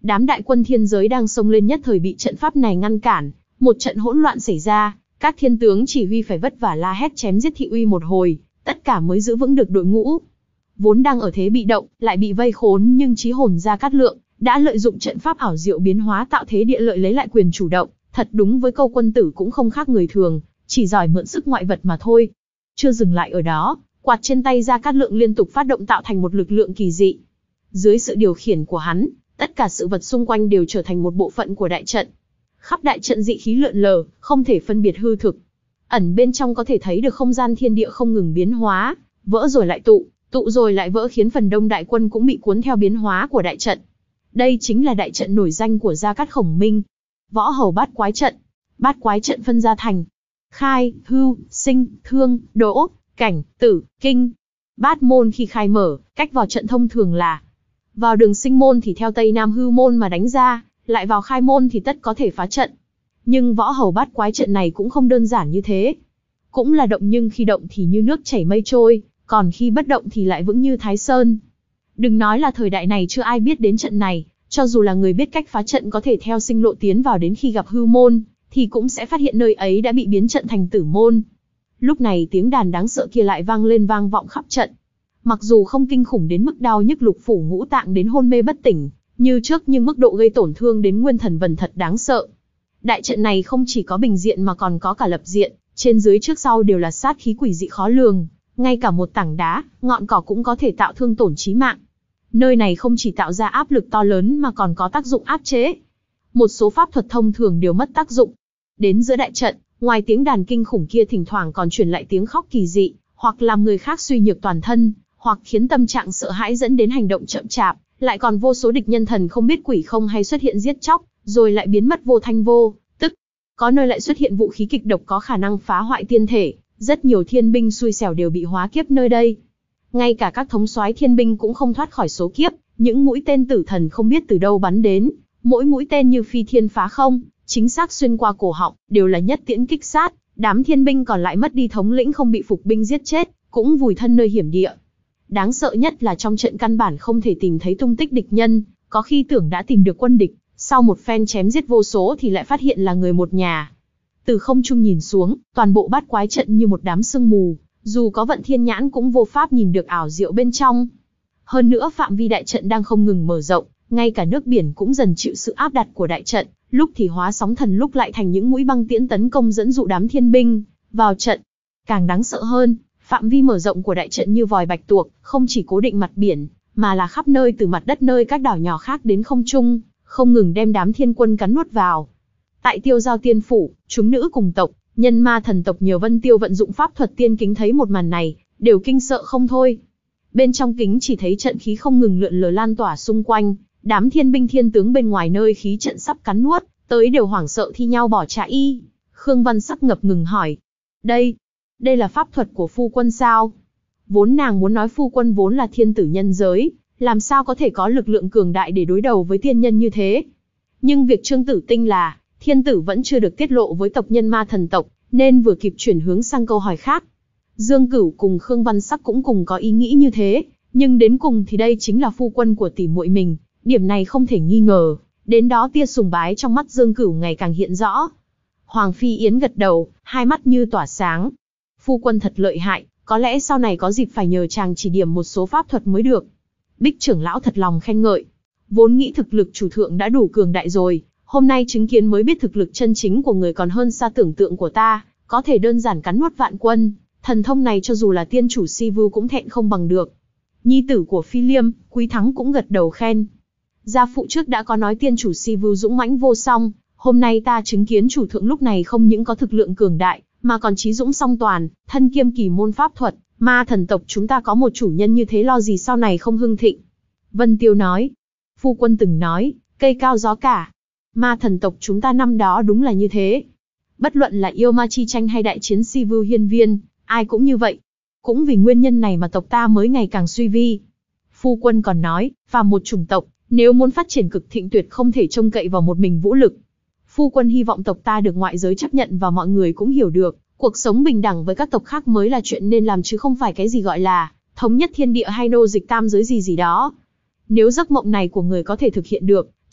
Đám đại quân thiên giới đang xông lên nhất thời bị trận pháp này ngăn cản, một trận hỗn loạn xảy ra, các thiên tướng chỉ huy phải vất vả la hét chém giết thị uy một hồi, tất cả mới giữ vững được đội ngũ. Vốn đang ở thế bị động, lại bị vây khốn, nhưng trí hồn Gia Cát Lượng đã lợi dụng trận pháp ảo diệu biến hóa tạo thế địa lợi lấy lại quyền chủ động, thật đúng với câu quân tử cũng không khác người thường, chỉ giỏi mượn sức ngoại vật mà thôi. Chưa dừng lại ở đó, quạt trên tay Gia Cát Lượng liên tục phát động tạo thành một lực lượng kỳ dị. Dưới sự điều khiển của hắn, tất cả sự vật xung quanh đều trở thành một bộ phận của đại trận. Khắp đại trận dị khí lượn lờ, không thể phân biệt hư thực. Ẩn bên trong có thể thấy được không gian thiên địa không ngừng biến hóa, vỡ rồi lại tụ, tụ rồi lại vỡ, khiến phần đông đại quân cũng bị cuốn theo biến hóa của đại trận. Đây chính là đại trận nổi danh của Gia Cát Khổng Minh. Võ Hầu Bát Quái Trận. Bát Quái Trận phân ra thành khai, hưu, sinh, thương, đỗ, cảnh, tử, kinh. Bát môn khi khai mở, cách vào trận thông thường là vào đường sinh môn thì theo Tây Nam hưu môn mà đánh ra, lại vào khai môn thì tất có thể phá trận. Nhưng Võ Hầu Bát Quái Trận này cũng không đơn giản như thế. Cũng là động, nhưng khi động thì như nước chảy mây trôi, còn khi bất động thì lại vững như Thái Sơn. Đừng nói là thời đại này chưa ai biết đến trận này, cho dù là người biết cách phá trận có thể theo sinh lộ tiến vào, đến khi gặp hưu môn, thì cũng sẽ phát hiện nơi ấy đã bị biến trận thành tử môn. Lúc này tiếng đàn đáng sợ kia lại vang lên, vang vọng khắp trận. Mặc dù không kinh khủng đến mức đau nhức lục phủ ngũ tạng đến hôn mê bất tỉnh như trước, nhưng mức độ gây tổn thương đến nguyên thần vần thật đáng sợ. Đại trận này không chỉ có bình diện mà còn có cả lập diện, trên dưới trước sau đều là sát khí quỷ dị khó lường, ngay cả một tảng đá, ngọn cỏ cũng có thể tạo thương tổn chí mạng. Nơi này không chỉ tạo ra áp lực to lớn mà còn có tác dụng áp chế. Một số pháp thuật thông thường đều mất tác dụng. Đến giữa đại trận, ngoài tiếng đàn kinh khủng kia thỉnh thoảng còn truyền lại tiếng khóc kỳ dị, hoặc làm người khác suy nhược toàn thân, hoặc khiến tâm trạng sợ hãi dẫn đến hành động chậm chạp, lại còn vô số địch nhân thần không biết quỷ không hay xuất hiện giết chóc, rồi lại biến mất vô thanh vô tức. Có nơi lại xuất hiện vũ khí kịch độc có khả năng phá hoại tiên thể, rất nhiều thiên binh xui xẻo đều bị hóa kiếp nơi đây. Ngay cả các thống soái thiên binh cũng không thoát khỏi số kiếp, những mũi tên tử thần không biết từ đâu bắn đến, mỗi mũi tên như phi thiên phá không, chính xác xuyên qua cổ họng, đều là nhất tiễn kích sát. Đám thiên binh còn lại mất đi thống lĩnh, không bị phục binh giết chết, cũng vùi thân nơi hiểm địa. Đáng sợ nhất là trong trận căn bản không thể tìm thấy tung tích địch nhân, có khi tưởng đã tìm được quân địch, sau một phen chém giết vô số thì lại phát hiện là người một nhà. Từ không trung nhìn xuống, toàn bộ Bát Quái Trận như một đám sương mù, dù có vận thiên nhãn cũng vô pháp nhìn được ảo diệu bên trong. Hơn nữa phạm vi đại trận đang không ngừng mở rộng, ngay cả nước biển cũng dần chịu sự áp đặt của đại trận, lúc thì hóa sóng thần, lúc lại thành những mũi băng tiễn tấn công dẫn dụ đám thiên binh vào trận. Càng đáng sợ hơn, phạm vi mở rộng của đại trận như vòi bạch tuộc, không chỉ cố định mặt biển, mà là khắp nơi, từ mặt đất nơi các đảo nhỏ khác đến không trung, không ngừng đem đám thiên quân cắn nuốt vào. Tại Tiêu Giao Tiên Phủ, chúng nữ cùng tộc, nhân ma thần tộc nhờ Vân Tiêu vận dụng pháp thuật tiên kính thấy một màn này, đều kinh sợ không thôi. Bên trong kính chỉ thấy trận khí không ngừng lượn lờ lan tỏa xung quanh, đám thiên binh thiên tướng bên ngoài nơi khí trận sắp cắn nuốt tới đều hoảng sợ thi nhau bỏ chạy. Khương Văn Sắc ngập ngừng hỏi: Đây, đây là pháp thuật của phu quân sao? Vốn nàng muốn nói phu quân vốn là thiên tử nhân giới, làm sao có thể có lực lượng cường đại để đối đầu với tiên nhân như thế? Nhưng việc Trương Tử Tinh là, thiên tử vẫn chưa được tiết lộ với tộc nhân ma thần tộc, nên vừa kịp chuyển hướng sang câu hỏi khác. Dương Cửu cùng Khương Văn Sắc cũng cùng có ý nghĩ như thế, nhưng đến cùng thì đây chính là phu quân của tỷ muội mình, điểm này không thể nghi ngờ. Đến đó tia sùng bái trong mắt Dương Cửu ngày càng hiện rõ. Hoàng Phi Yến gật đầu, hai mắt như tỏa sáng. Phu quân thật lợi hại, có lẽ sau này có dịp phải nhờ chàng chỉ điểm một số pháp thuật mới được. Bích trưởng lão thật lòng khen ngợi. Vốn nghĩ thực lực chủ thượng đã đủ cường đại rồi, hôm nay chứng kiến mới biết thực lực chân chính của người còn hơn xa tưởng tượng của ta, có thể đơn giản cắn nuốt vạn quân. Thần thông này cho dù là tiên chủ Si Vu cũng thẹn không bằng được. Nhi tử của Phi Liêm, Quý Thắng cũng gật đầu khen. Gia phụ trước đã có nói tiên chủ Si Vu dũng mãnh vô song, hôm nay ta chứng kiến chủ thượng lúc này không những có thực lượng cường đại, mà còn trí dũng song toàn, thân kiêm kỳ môn pháp thuật, ma thần tộc chúng ta có một chủ nhân như thế lo gì sau này không hưng thịnh. Vân Tiêu nói, phu quân từng nói, cây cao gió cả. Ma thần tộc chúng ta năm đó đúng là như thế. Bất luận là yêu ma chi tranh hay đại chiến Si Vu hiên viên, ai cũng như vậy. Cũng vì nguyên nhân này mà tộc ta mới ngày càng suy vi. Phu quân còn nói, phàm một chủng tộc, nếu muốn phát triển cực thịnh tuyệt không thể trông cậy vào một mình vũ lực. Phu quân hy vọng tộc ta được ngoại giới chấp nhận và mọi người cũng hiểu được, cuộc sống bình đẳng với các tộc khác mới là chuyện nên làm, chứ không phải cái gì gọi là thống nhất thiên địa hay nô dịch tam giới gì gì đó. Nếu giấc mộng này của người có thể thực hiện được,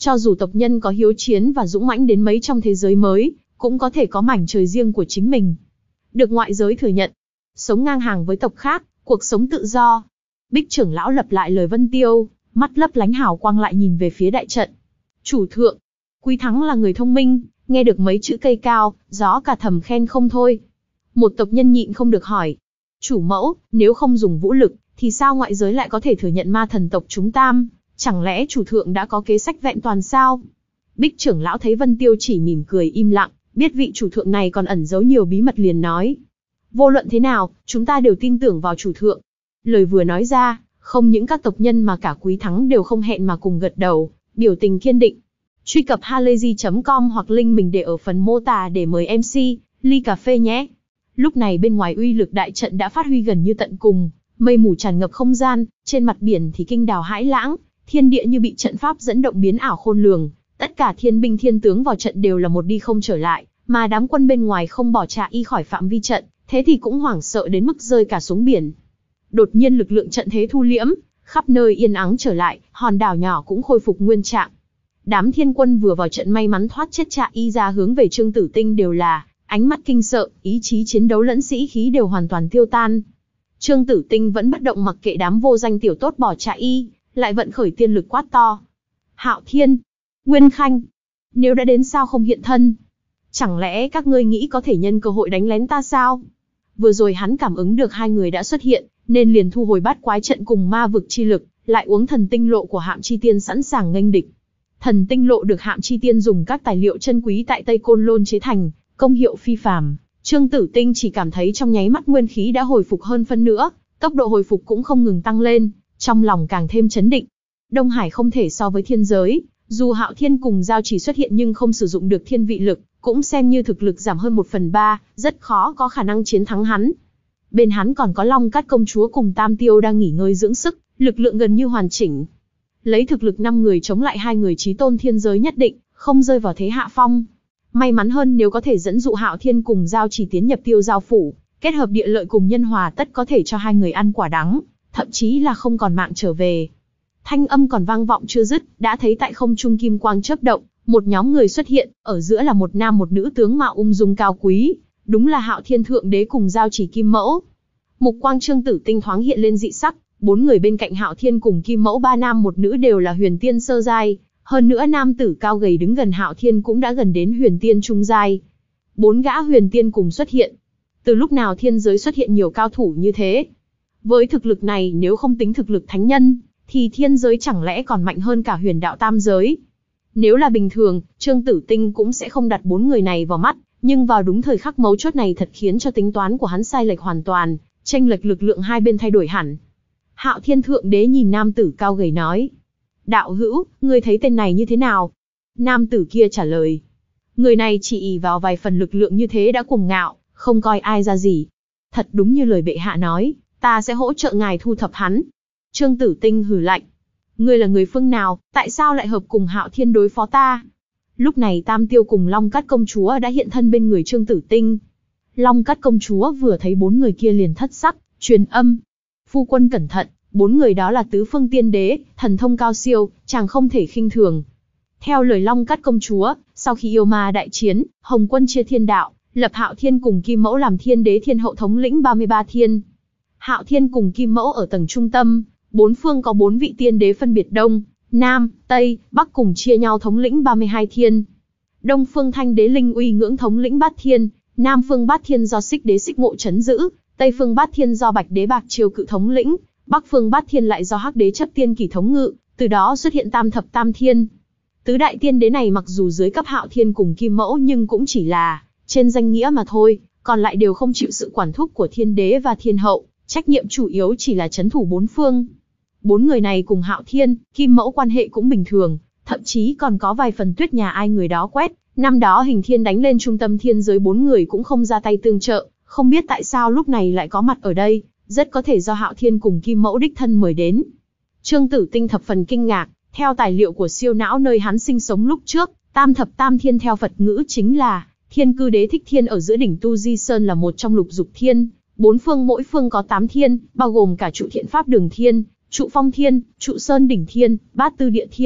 Cho dù tộc nhân có hiếu chiến và dũng mãnh đến mấy trong thế giới mới, cũng có thể có mảnh trời riêng của chính mình. Được ngoại giới thừa nhận. Sống ngang hàng với tộc khác, cuộc sống tự do. Bích trưởng lão lặp lại lời Vân Tiêu, mắt lấp lánh hào quang lại nhìn về phía đại trận. Chủ thượng, Quý Thắng là người thông minh, nghe được mấy chữ cây cao, gió cả thầm khen không thôi. Một tộc nhân nhịn không được hỏi. Chủ mẫu, nếu không dùng vũ lực, thì sao ngoại giới lại có thể thừa nhận ma thần tộc chúng tam? Chẳng lẽ chủ thượng đã có kế sách vẹn toàn sao? Bích trưởng lão thấy Vân Tiêu chỉ mỉm cười im lặng, biết vị chủ thượng này còn ẩn giấu nhiều bí mật liền nói. Vô luận thế nào, chúng ta đều tin tưởng vào chủ thượng. Lời vừa nói ra, không những các tộc nhân mà cả Quý Thắng đều không hẹn mà cùng gật đầu, biểu tình kiên định. Truy cập halayzi chấm com hoặc link mình để ở phần mô tả để mời em xê, ly cà phê nhé. Lúc này bên ngoài uy lực đại trận đã phát huy gần như tận cùng, mây mù tràn ngập không gian, trên mặt biển thì kinh đào hãi lãng, thiên địa như bị trận pháp dẫn động biến ảo khôn lường, tất cả thiên binh thiên tướng vào trận đều là một đi không trở lại, mà đám quân bên ngoài không bỏ chạy y khỏi phạm vi trận, thế thì cũng hoảng sợ đến mức rơi cả xuống biển. Đột nhiên lực lượng trận thế thu liễm, khắp nơi yên ắng trở lại, hòn đảo nhỏ cũng khôi phục nguyên trạng. Đám thiên quân vừa vào trận may mắn thoát chết chạy y ra hướng về Trương Tử Tinh đều là ánh mắt kinh sợ, ý chí chiến đấu lẫn sĩ khí đều hoàn toàn tiêu tan. Trương Tử Tinh vẫn bất động mặc kệ đám vô danh tiểu tốt bỏ chạy y, lại vận khởi tiên lực quát to. Hạo Thiên, Nguyên Khanh, nếu đã đến sao không hiện thân? Chẳng lẽ các ngươi nghĩ có thể nhân cơ hội đánh lén ta sao? Vừa rồi hắn cảm ứng được hai người đã xuất hiện, nên liền thu hồi bát quái trận cùng ma vực chi lực, lại uống thần tinh lộ của Hạm Chi Tiên sẵn sàng nghênh địch. Thần tinh lộ được Hạm Chi Tiên dùng các tài liệu chân quý tại Tây Côn Lôn chế thành, công hiệu phi phàm. Trương Tử Tinh chỉ cảm thấy trong nháy mắt nguyên khí đã hồi phục hơn phân nữa, tốc độ hồi phục cũng không ngừng tăng lên, trong lòng càng thêm chấn định. Đông Hải không thể so với thiên giới, dù Hạo Thiên cùng Giao Chỉ xuất hiện nhưng không sử dụng được thiên vị lực, cũng xem như thực lực giảm hơn một phần ba, rất khó có khả năng chiến thắng hắn. Bên hắn còn có Long Cát công chúa cùng Tam Tiêu đang nghỉ ngơi dưỡng sức, lực lượng gần như hoàn chỉnh. Lấy thực lực năm người chống lại hai người chí tôn thiên giới nhất định, không rơi vào thế hạ phong. May mắn hơn nếu có thể dẫn dụ Hạo Thiên cùng Giao Chỉ tiến nhập Tiêu Giao phủ, kết hợp địa lợi cùng nhân hòa tất có thể cho hai người ăn quả đắng, thậm chí là không còn mạng trở về. Thanh âm còn vang vọng chưa dứt, đã thấy tại không trung kim quang chớp động, một nhóm người xuất hiện, ở giữa là một nam một nữ tướng mạo ung dung cao quý, đúng là Hạo Thiên thượng đế cùng Giao Chỉ kim mẫu. Mục quang Trương Tử Tinh thoáng hiện lên dị sắc, bốn người bên cạnh Hạo Thiên cùng kim mẫu ba nam một nữ đều là huyền tiên sơ giai, hơn nữa nam tử cao gầy đứng gần Hạo Thiên cũng đã gần đến huyền tiên trung giai. Bốn gã huyền tiên cùng xuất hiện. Từ lúc nào thiên giới xuất hiện nhiều cao thủ như thế? Với thực lực này nếu không tính thực lực thánh nhân, thì thiên giới chẳng lẽ còn mạnh hơn cả huyền đạo tam giới? Nếu là bình thường, Trương Tử Tinh cũng sẽ không đặt bốn người này vào mắt, nhưng vào đúng thời khắc mấu chốt này thật khiến cho tính toán của hắn sai lệch hoàn toàn, chênh lệch lực lượng hai bên thay đổi hẳn. Hạo Thiên thượng đế nhìn nam tử cao gầy nói. Đạo hữu, ngươi thấy tên này như thế nào? Nam tử kia trả lời. Người này chỉ ỷ vào vài phần lực lượng như thế đã cuồng ngạo, không coi ai ra gì. Thật đúng như lời bệ hạ nói, ta sẽ hỗ trợ ngài thu thập hắn. Trương Tử Tinh hừ lạnh. Ngươi là người phương nào, tại sao lại hợp cùng Hạo Thiên đối phó ta? Lúc này Tam Tiêu cùng Long Cát công chúa đã hiện thân bên người Trương Tử Tinh. Long Cát công chúa vừa thấy bốn người kia liền thất sắc, truyền âm. Phu quân cẩn thận, bốn người đó là tứ phương tiên đế, thần thông cao siêu, chàng không thể khinh thường. Theo lời Long Cát công chúa, sau khi yêu ma đại chiến, Hồng Quân chia thiên đạo, lập Hạo Thiên cùng Kim Mẫu làm thiên đế thiên hậu thống lĩnh ba mươi ba thiên. Hạo Thiên cùng Kim Mẫu ở tầng trung tâm, bốn phương có bốn vị tiên đế phân biệt Đông, Nam, Tây, Bắc cùng chia nhau thống lĩnh ba mươi hai thiên. Đông phương Thanh đế Linh Uy ngưỡng thống lĩnh bát thiên, Nam phương Bát thiên do Xích đế Xích Ngộ trấn giữ, Tây phương Bát thiên do Bạch đế Bạc Triều cự thống lĩnh, Bắc phương Bát thiên lại do Hắc đế Chấp tiên Kỷ thống ngự, từ đó xuất hiện tam thập tam thiên. Tứ đại tiên đế này mặc dù dưới cấp Hạo Thiên cùng Kim Mẫu nhưng cũng chỉ là trên danh nghĩa mà thôi, còn lại đều không chịu sự quản thúc của thiên đế và thiên hậu, trách nhiệm chủ yếu chỉ là trấn thủ bốn phương. Bốn người này cùng Hạo Thiên, Kim Mẫu quan hệ cũng bình thường, thậm chí còn có vài phần tuyết nhà ai người đó quét. Năm đó Hình Thiên đánh lên trung tâm thiên giới bốn người cũng không ra tay tương trợ, không biết tại sao lúc này lại có mặt ở đây, rất có thể do Hạo Thiên cùng Kim Mẫu đích thân mời đến. Trương Tử Tinh thập phần kinh ngạc, theo tài liệu của siêu não nơi hắn sinh sống lúc trước, tam thập tam thiên theo Phật ngữ chính là Thiên Cư Đế Thích Thiên ở giữa đỉnh Tu Di Sơn là một trong lục dục thiên, bốn phương mỗi phương có tám thiên, bao gồm cả trụ Thiện Pháp Đường Thiên, trụ Phong Thiên, trụ Sơn Đỉnh Thiên, bát tư địa thiên,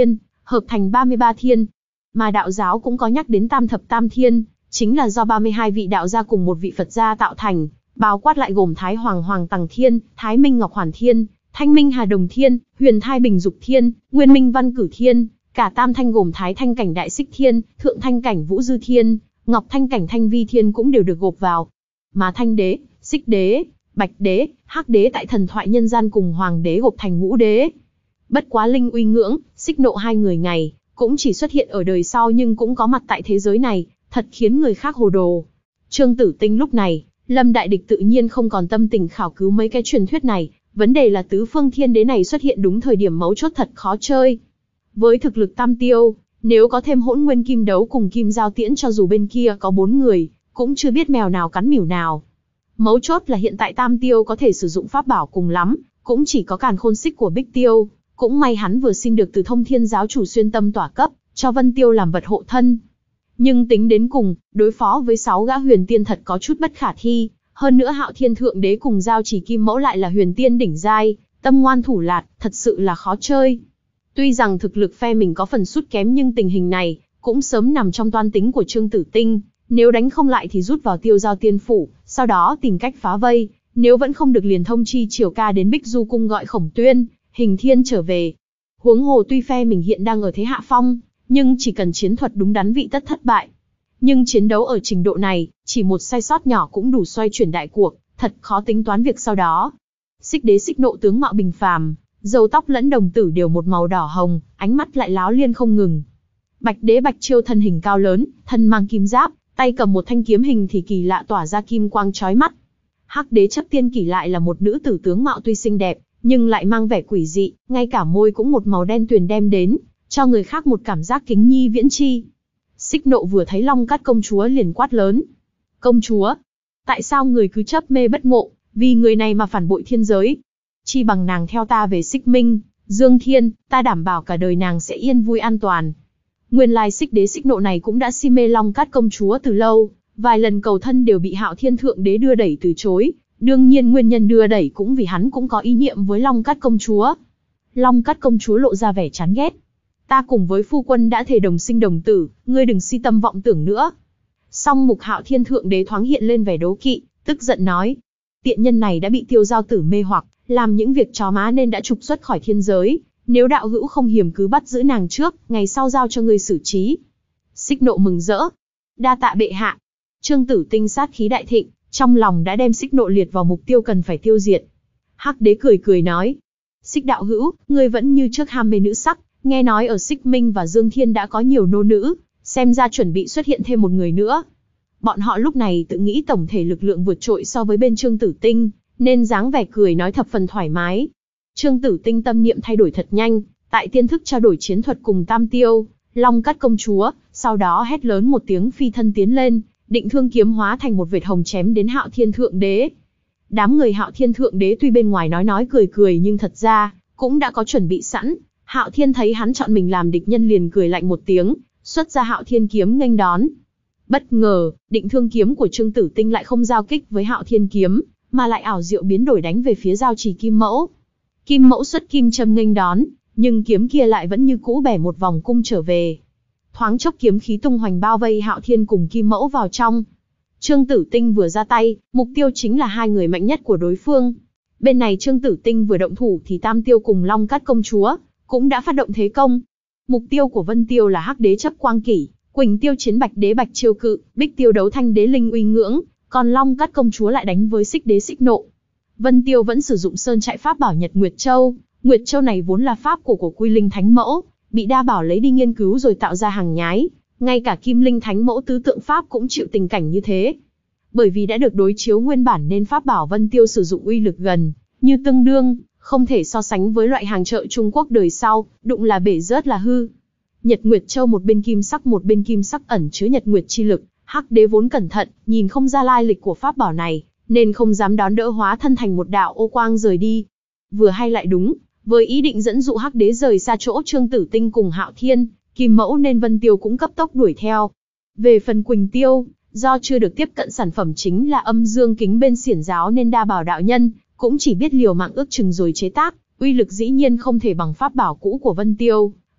hợp thành ba mươi ba thiên. Mà đạo giáo cũng có nhắc đến tam thập tam thiên, chính là do ba mươi hai vị đạo gia cùng một vị Phật gia tạo thành, bao quát lại gồm Thái Hoàng Hoàng Tằng Thiên, Thái Minh Ngọc Hoàn Thiên, Thanh Minh Hà Đồng Thiên, Huyền Thai Bình Dục Thiên, Nguyên Minh Văn Cử Thiên, cả tam thanh gồm Thái Thanh Cảnh Đại Xích Thiên, Thượng Thanh Cảnh Vũ Dư Thiên, Ngọc Thanh Cảnh Thanh Vi Thiên cũng đều được gộp vào. Mà Thanh Đế, Xích Đế, Bạch Đế, Hắc Đế tại thần thoại nhân gian cùng Hoàng Đế gộp thành Ngũ Đế. Bất quá Linh Uy Ngưỡng, Xích Nộ hai người ngày, cũng chỉ xuất hiện ở đời sau nhưng cũng có mặt tại thế giới này, thật khiến người khác hồ đồ. Trương Tử Tinh lúc này, Lâm Đại Địch tự nhiên không còn tâm tình khảo cứu mấy cái truyền thuyết này, vấn đề là tứ phương thiên đế này xuất hiện đúng thời điểm mấu chốt thật khó chơi. Với thực lực tam tiêu, nếu có thêm hỗn nguyên kim đấu cùng kim giao tiễn cho dù bên kia có bốn người, cũng chưa biết mèo nào cắn mỉu nào. Mấu chốt là hiện tại tam tiêu có thể sử dụng pháp bảo cùng lắm, cũng chỉ có càn khôn xích của Bích Tiêu, cũng may hắn vừa xin được từ Thông Thiên giáo chủ xuyên tâm tỏa cấp, cho Vân Tiêu làm vật hộ thân. Nhưng tính đến cùng, đối phó với sáu gã huyền tiên thật có chút bất khả thi, hơn nữa Hạo Thiên Thượng Đế cùng Giao Chỉ Kim Mẫu lại là huyền tiên đỉnh giai, tâm ngoan thủ lạt, thật sự là khó chơi. Tuy rằng thực lực phe mình có phần sút kém nhưng tình hình này cũng sớm nằm trong toan tính của Trương Tử Tinh, nếu đánh không lại thì rút vào Tiêu Giao Tiên phủ, sau đó tìm cách phá vây, nếu vẫn không được liền thông chi Triều Ca đến Bích Du cung gọi Khổng Tuyên, Hình Thiên trở về. Huống hồ tuy phe mình hiện đang ở thế hạ phong, nhưng chỉ cần chiến thuật đúng đắn vị tất thất bại. Nhưng chiến đấu ở trình độ này, chỉ một sai sót nhỏ cũng đủ xoay chuyển đại cuộc, thật khó tính toán việc sau đó. Xích Đế Xích Nộ tướng mạo bình phàm, râu tóc lẫn đồng tử đều một màu đỏ hồng, ánh mắt lại láo liên không ngừng. Bạch Đế Bạch Chiêu thân hình cao lớn, thân mang kim giáp, tay cầm một thanh kiếm hình thì kỳ lạ tỏa ra kim quang chói mắt. Hắc Đế Chấp Tiên Kỷ lại là một nữ tử tướng mạo tuy xinh đẹp, nhưng lại mang vẻ quỷ dị, ngay cả môi cũng một màu đen tuyền đem đến, cho người khác một cảm giác kính nhi viễn chi. Xích Nộ vừa thấy Long Cát công chúa liền quát lớn: "Công chúa, tại sao người cứ chấp mê bất ngộ, vì người này mà phản bội thiên giới? Chi bằng nàng theo ta về Xích Minh, Dương Thiên, ta đảm bảo cả đời nàng sẽ yên vui an toàn." Nguyên lai Xích Đế Xích Nộ này cũng đã si mê Long Cát công chúa từ lâu, vài lần cầu thân đều bị Hạo Thiên Thượng Đế đưa đẩy từ chối, đương nhiên nguyên nhân đưa đẩy cũng vì hắn cũng có ý niệm với Long Cát công chúa. Long Cát công chúa lộ ra vẻ chán ghét: "Ta cùng với phu quân đã thề đồng sinh đồng tử, ngươi đừng si tâm vọng tưởng nữa." Song Mục Hạo Thiên Thượng Đế thoáng hiện lên vẻ đố kỵ, tức giận nói: "Tiện nhân này đã bị Tiêu Giao tử mê hoặc, làm những việc chó má nên đã trục xuất khỏi thiên giới, nếu đạo hữu không hiềm cứ bắt giữ nàng trước, ngày sau giao cho ngươi xử trí." Xích Nộ mừng rỡ: "Đa tạ bệ hạ." Trương Tử Tinh sát khí đại thịnh, trong lòng đã đem Xích Nộ liệt vào mục tiêu cần phải tiêu diệt. Hắc Đế cười cười nói: "Xích đạo hữu, ngươi vẫn như trước ham mê nữ sắc, nghe nói ở Xích Minh và Dương Thiên đã có nhiều nô nữ, xem ra chuẩn bị xuất hiện thêm một người nữa." Bọn họ lúc này tự nghĩ tổng thể lực lượng vượt trội so với bên Trương Tử Tinh, nên dáng vẻ cười nói thập phần thoải mái. Trương Tử Tinh tâm niệm thay đổi thật nhanh, tại tiên thức trao đổi chiến thuật cùng Tam Tiêu, Long Cát công chúa, sau đó hét lớn một tiếng phi thân tiến lên, định thương kiếm hóa thành một vệt hồng chém đến Hạo Thiên Thượng Đế. Đám người Hạo Thiên Thượng Đế tuy bên ngoài nói nói cười cười nhưng thật ra cũng đã có chuẩn bị sẵn. Hạo Thiên thấy hắn chọn mình làm địch nhân liền cười lạnh một tiếng, xuất ra Hạo Thiên kiếm nghênh đón. Bất ngờ, định thương kiếm của Trương Tử Tinh lại không giao kích với Hạo Thiên kiếm, mà lại ảo diệu biến đổi đánh về phía Giao Chỉ Kim Mẫu. Kim Mẫu xuất kim châm nghênh đón, nhưng kiếm kia lại vẫn như cũ bẻ một vòng cung trở về. Thoáng chốc kiếm khí tung hoành bao vây Hạo Thiên cùng Kim Mẫu vào trong. Trương Tử Tinh vừa ra tay, mục tiêu chính là hai người mạnh nhất của đối phương. Bên này Trương Tử Tinh vừa động thủ thì Tam Tiêu cùng Long Cát công chúa cũng đã phát động thế công. Mục tiêu của Vân Tiêu là Hắc Đế Chấp Quang Kỷ, Quỳnh Tiêu chiến Bạch Đế Bạch Chiêu Cự, Bích Tiêu đấu Thanh Đế Linh Uy Ngưỡng, còn Long Cát công chúa lại đánh với Xích Đế Xích Nộ. Vân Tiêu vẫn sử dụng sơn trại pháp bảo Nhật Nguyệt Châu. Nguyệt Châu này vốn là pháp của của Quy Linh Thánh Mẫu, bị Đa Bảo lấy đi nghiên cứu rồi tạo ra hàng nhái. Ngay cả Kim Linh Thánh Mẫu tứ tượng pháp cũng chịu tình cảnh như thế. Bởi vì đã được đối chiếu nguyên bản nên pháp bảo Vân Tiêu sử dụng uy lực gần như tương đương, không thể so sánh với loại hàng chợ Trung Quốc đời sau, đụng là bể rớt là hư. Nhật Nguyệt Châu một bên kim sắc một bên kim sắc ẩn chứa Nhật Nguyệt chi lực, Hắc Đế vốn cẩn thận, nhìn không ra lai lịch của pháp bảo này, nên không dám đón đỡ, hóa thân thành một đạo ô quang rời đi. Vừa hay lại đúng, với ý định dẫn dụ Hắc Đế rời xa chỗ Trương Tử Tinh cùng Hạo Thiên, Kim Mẫu nên Vân Tiêu cũng cấp tốc đuổi theo. Về phần Quỳnh Tiêu, do chưa được tiếp cận sản phẩm chính là âm dương kính bên xiển giáo nên Đa Bảo đạo nhân cũng chỉ biết liều mạng ước chừng rồi chế tác, uy lực dĩ nhiên không thể bằng pháp bảo cũ của Vân Tiêu.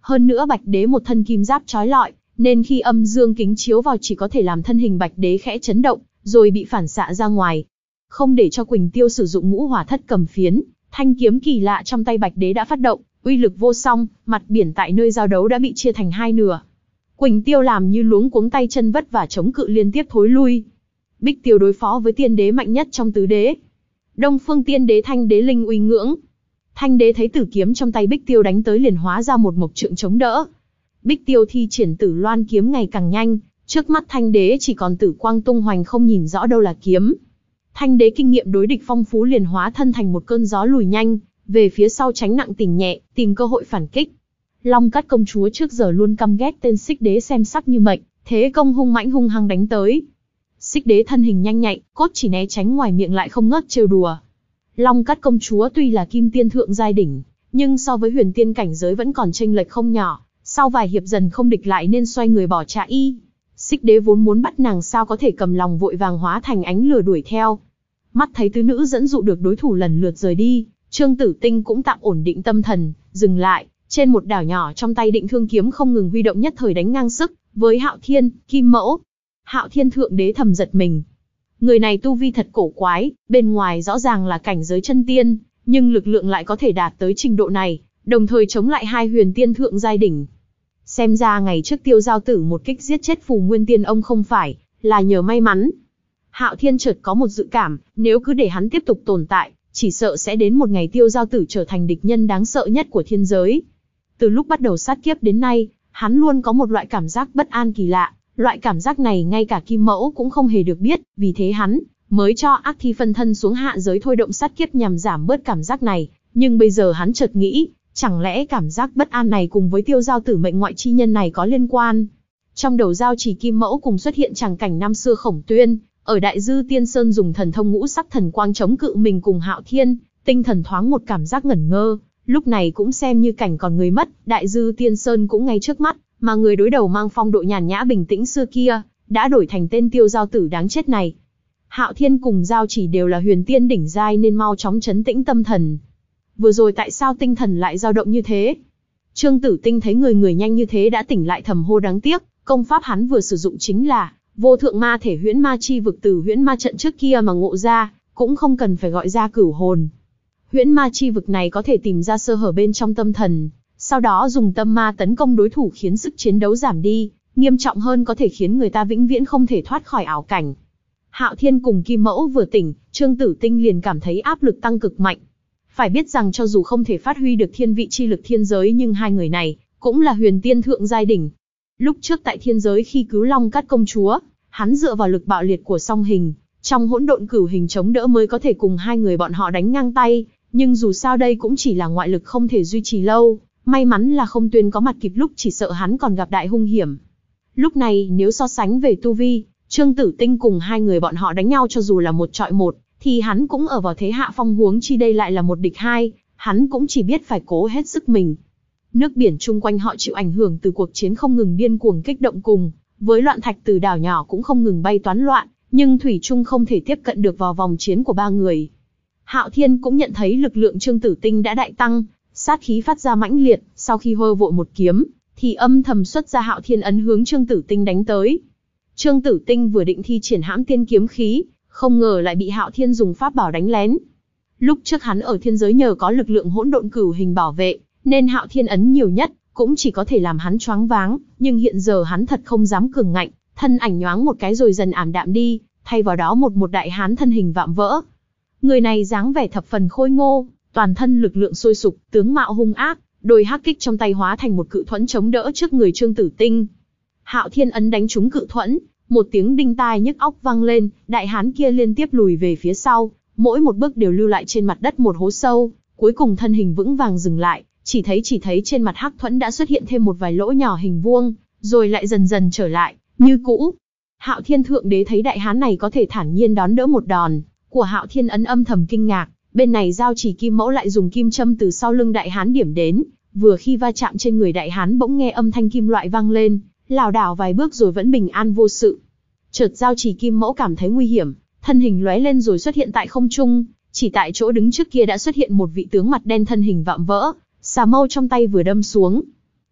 Hơn nữa Bạch Đế một thân kim giáp chói lọi, nên khi âm dương kính chiếu vào chỉ có thể làm thân hình Bạch Đế khẽ chấn động, rồi bị phản xạ ra ngoài. Không để cho Quỳnh Tiêu sử dụng ngũ hỏa thất cầm phiến, thanh kiếm kỳ lạ trong tay Bạch Đế đã phát động, uy lực vô song, mặt biển tại nơi giao đấu đã bị chia thành hai nửa. Quỳnh Tiêu làm như luống cuống tay chân vất vả chống cự liên tiếp thối lui. Bích Tiêu đối phó với tiên đế mạnh nhất trong tứ đế. Đông Phương Tiên Đế Thanh Đế Linh uy ngưỡng. Thanh Đế thấy tử kiếm trong tay Bích Tiêu đánh tới liền hóa ra một mộc trượng chống đỡ. Bích Tiêu thi triển Tử Loan kiếm ngày càng nhanh, trước mắt Thanh Đế chỉ còn tử quang tung hoành không nhìn rõ đâu là kiếm. Thanh Đế kinh nghiệm đối địch phong phú liền hóa thân thành một cơn gió lùi nhanh, về phía sau tránh nặng tìm nhẹ, tìm cơ hội phản kích. Long Cát công chúa trước giờ luôn căm ghét tên Xích Đế xem sắc như mệnh, thế công hung mãnh hung hăng đánh tới. Xích Đế thân hình nhanh nhạy, cốt chỉ né tránh ngoài miệng lại không ngớt trêu đùa. Long Cát công chúa tuy là kim tiên thượng giai đỉnh, nhưng so với huyền tiên cảnh giới vẫn còn chênh lệch không nhỏ, sau vài hiệp dần không địch lại nên xoay người bỏ chạy. Xích Đế vốn muốn bắt nàng sao có thể cầm lòng vội vàng hóa thành ánh lửa đuổi theo. Mắt thấy tứ nữ dẫn dụ được đối thủ lần lượt rời đi, Trương Tử Tinh cũng tạm ổn định tâm thần, dừng lại, trên một đảo nhỏ trong tay Định Thương kiếm không ngừng huy động nhất thời đánh ngang sức với Hạo Thiên, Kim Mẫu. Hạo Thiên thượng đế thầm giật mình. Người này tu vi thật cổ quái, bên ngoài rõ ràng là cảnh giới chân tiên, nhưng lực lượng lại có thể đạt tới trình độ này, đồng thời chống lại hai huyền tiên thượng giai đỉnh. Xem ra ngày trước Tiêu Giao Tử một kích giết chết Phù Nguyên Tiên ông không phải là nhờ may mắn. Hạo Thiên chợt có một dự cảm, nếu cứ để hắn tiếp tục tồn tại, chỉ sợ sẽ đến một ngày Tiêu Giao Tử trở thành địch nhân đáng sợ nhất của thiên giới. Từ lúc bắt đầu sát kiếp đến nay, hắn luôn có một loại cảm giác bất an kỳ lạ, loại cảm giác này ngay cả Kim Mẫu cũng không hề được biết, vì thế hắn mới cho Ác Thi phân thân xuống hạ giới thôi động sát kiếp nhằm giảm bớt cảm giác này, nhưng bây giờ hắn chợt nghĩ, chẳng lẽ cảm giác bất an này cùng với Tiêu Giao Tử mệnh ngoại chi nhân này có liên quan? Trong đầu Giao Chỉ Kim Mẫu cùng xuất hiện tràng cảnh năm xưa Khổng Tuyên, ở Đại Dư Tiên Sơn dùng thần thông ngũ sắc thần quang chống cự mình cùng Hạo Thiên, tinh thần thoáng một cảm giác ngẩn ngơ, lúc này cũng xem như cảnh còn người mất, Đại Dư Tiên Sơn cũng ngay trước mắt, mà người đối đầu mang phong độ nhàn nhã bình tĩnh xưa kia, đã đổi thành tên Tiêu Giao Tử đáng chết này. Hạo Thiên cùng Giao Chỉ đều là huyền tiên đỉnh giai nên mau chóng trấn tĩnh tâm thần. Vừa rồi tại sao tinh thần lại dao động như thế? Trương Tử Tinh thấy người người nhanh như thế đã tỉnh lại thầm hô đáng tiếc, công pháp hắn vừa sử dụng chính là vô thượng ma thể huyễn ma chi vực từ huyễn ma trận trước kia mà ngộ ra, cũng không cần phải gọi ra cửu hồn. Huyễn ma chi vực này có thể tìm ra sơ hở bên trong tâm thần, sau đó dùng tâm ma tấn công đối thủ khiến sức chiến đấu giảm đi, nghiêm trọng hơn có thể khiến người ta vĩnh viễn không thể thoát khỏi ảo cảnh. Hạo Thiên cùng Kim Mẫu vừa tỉnh, Trương Tử Tinh liền cảm thấy áp lực tăng cực mạnh. Phải biết rằng cho dù không thể phát huy được thiên vị chi lực thiên giới nhưng hai người này cũng là huyền tiên thượng giai đỉnh. Lúc trước tại thiên giới khi cứu Long Cát công chúa, hắn dựa vào lực bạo liệt của song hình, trong hỗn độn cửu hình chống đỡ mới có thể cùng hai người bọn họ đánh ngang tay, nhưng dù sao đây cũng chỉ là ngoại lực không thể duy trì lâu, may mắn là Không Tuyên có mặt kịp lúc chỉ sợ hắn còn gặp đại hung hiểm. Lúc này nếu so sánh về tu vi, Trương Tử Tinh cùng hai người bọn họ đánh nhau cho dù là một trọi một, thì hắn cũng ở vào thế hạ phong, huống chi đây lại là một địch hai, hắn cũng chỉ biết phải cố hết sức mình. Nước biển chung quanh họ chịu ảnh hưởng từ cuộc chiến không ngừng điên cuồng kích động cùng với loạn thạch từ đảo nhỏ cũng không ngừng bay toán loạn, nhưng thủy chung không thể tiếp cận được vào vòng chiến của ba người. Hạo Thiên cũng nhận thấy lực lượng Trương Tử Tinh đã đại tăng, sát khí phát ra mãnh liệt, sau khi hơ vội một kiếm, thì âm thầm xuất ra Hạo Thiên ấn hướng Trương Tử Tinh đánh tới. Trương Tử Tinh vừa định thi triển Hãm Tiên kiếm khí, không ngờ lại bị Hạo Thiên dùng pháp bảo đánh lén. Lúc trước hắn ở thiên giới nhờ có lực lượng hỗn độn cửu hình bảo vệ, nên Hạo Thiên ấn nhiều nhất cũng chỉ có thể làm hắn choáng váng, nhưng hiện giờ hắn thật không dám cường ngạnh, thân ảnh nhoáng một cái rồi dần ảm đạm đi, thay vào đó một một đại hán thân hình vạm vỡ. Người này dáng vẻ thập phần khôi ngô, toàn thân lực lượng sôi sục, tướng mạo hung ác, đôi hắc kích trong tay hóa thành một cự thuẫn chống đỡ trước người Trương Tử Tinh. Hạo Thiên ấn đánh trúng cự thuẫn, một tiếng đinh tai nhức óc vang lên, đại hán kia liên tiếp lùi về phía sau, mỗi một bước đều lưu lại trên mặt đất một hố sâu, cuối cùng thân hình vững vàng dừng lại, chỉ thấy chỉ thấy trên mặt hắc thuẫn đã xuất hiện thêm một vài lỗ nhỏ hình vuông, rồi lại dần dần trở lại như cũ. Hạo Thiên thượng đế thấy đại hán này có thể thản nhiên đón đỡ một đòn của Hạo Thiên ấn, âm thầm kinh ngạc. Bên này Giao Chỉ Kim Mẫu lại dùng kim châm từ sau lưng đại hán điểm đến, vừa khi va chạm trên người đại hán bỗng nghe âm thanh kim loại vang lên, lảo đảo vài bước rồi vẫn bình an vô sự. Chợt Giao Chỉ Kim Mẫu cảm thấy nguy hiểm, thân hình lóe lên rồi xuất hiện tại không trung, chỉ tại chỗ đứng trước kia đã xuất hiện một vị tướng mặt đen thân hình vạm vỡ, xà mâu trong tay vừa đâm xuống.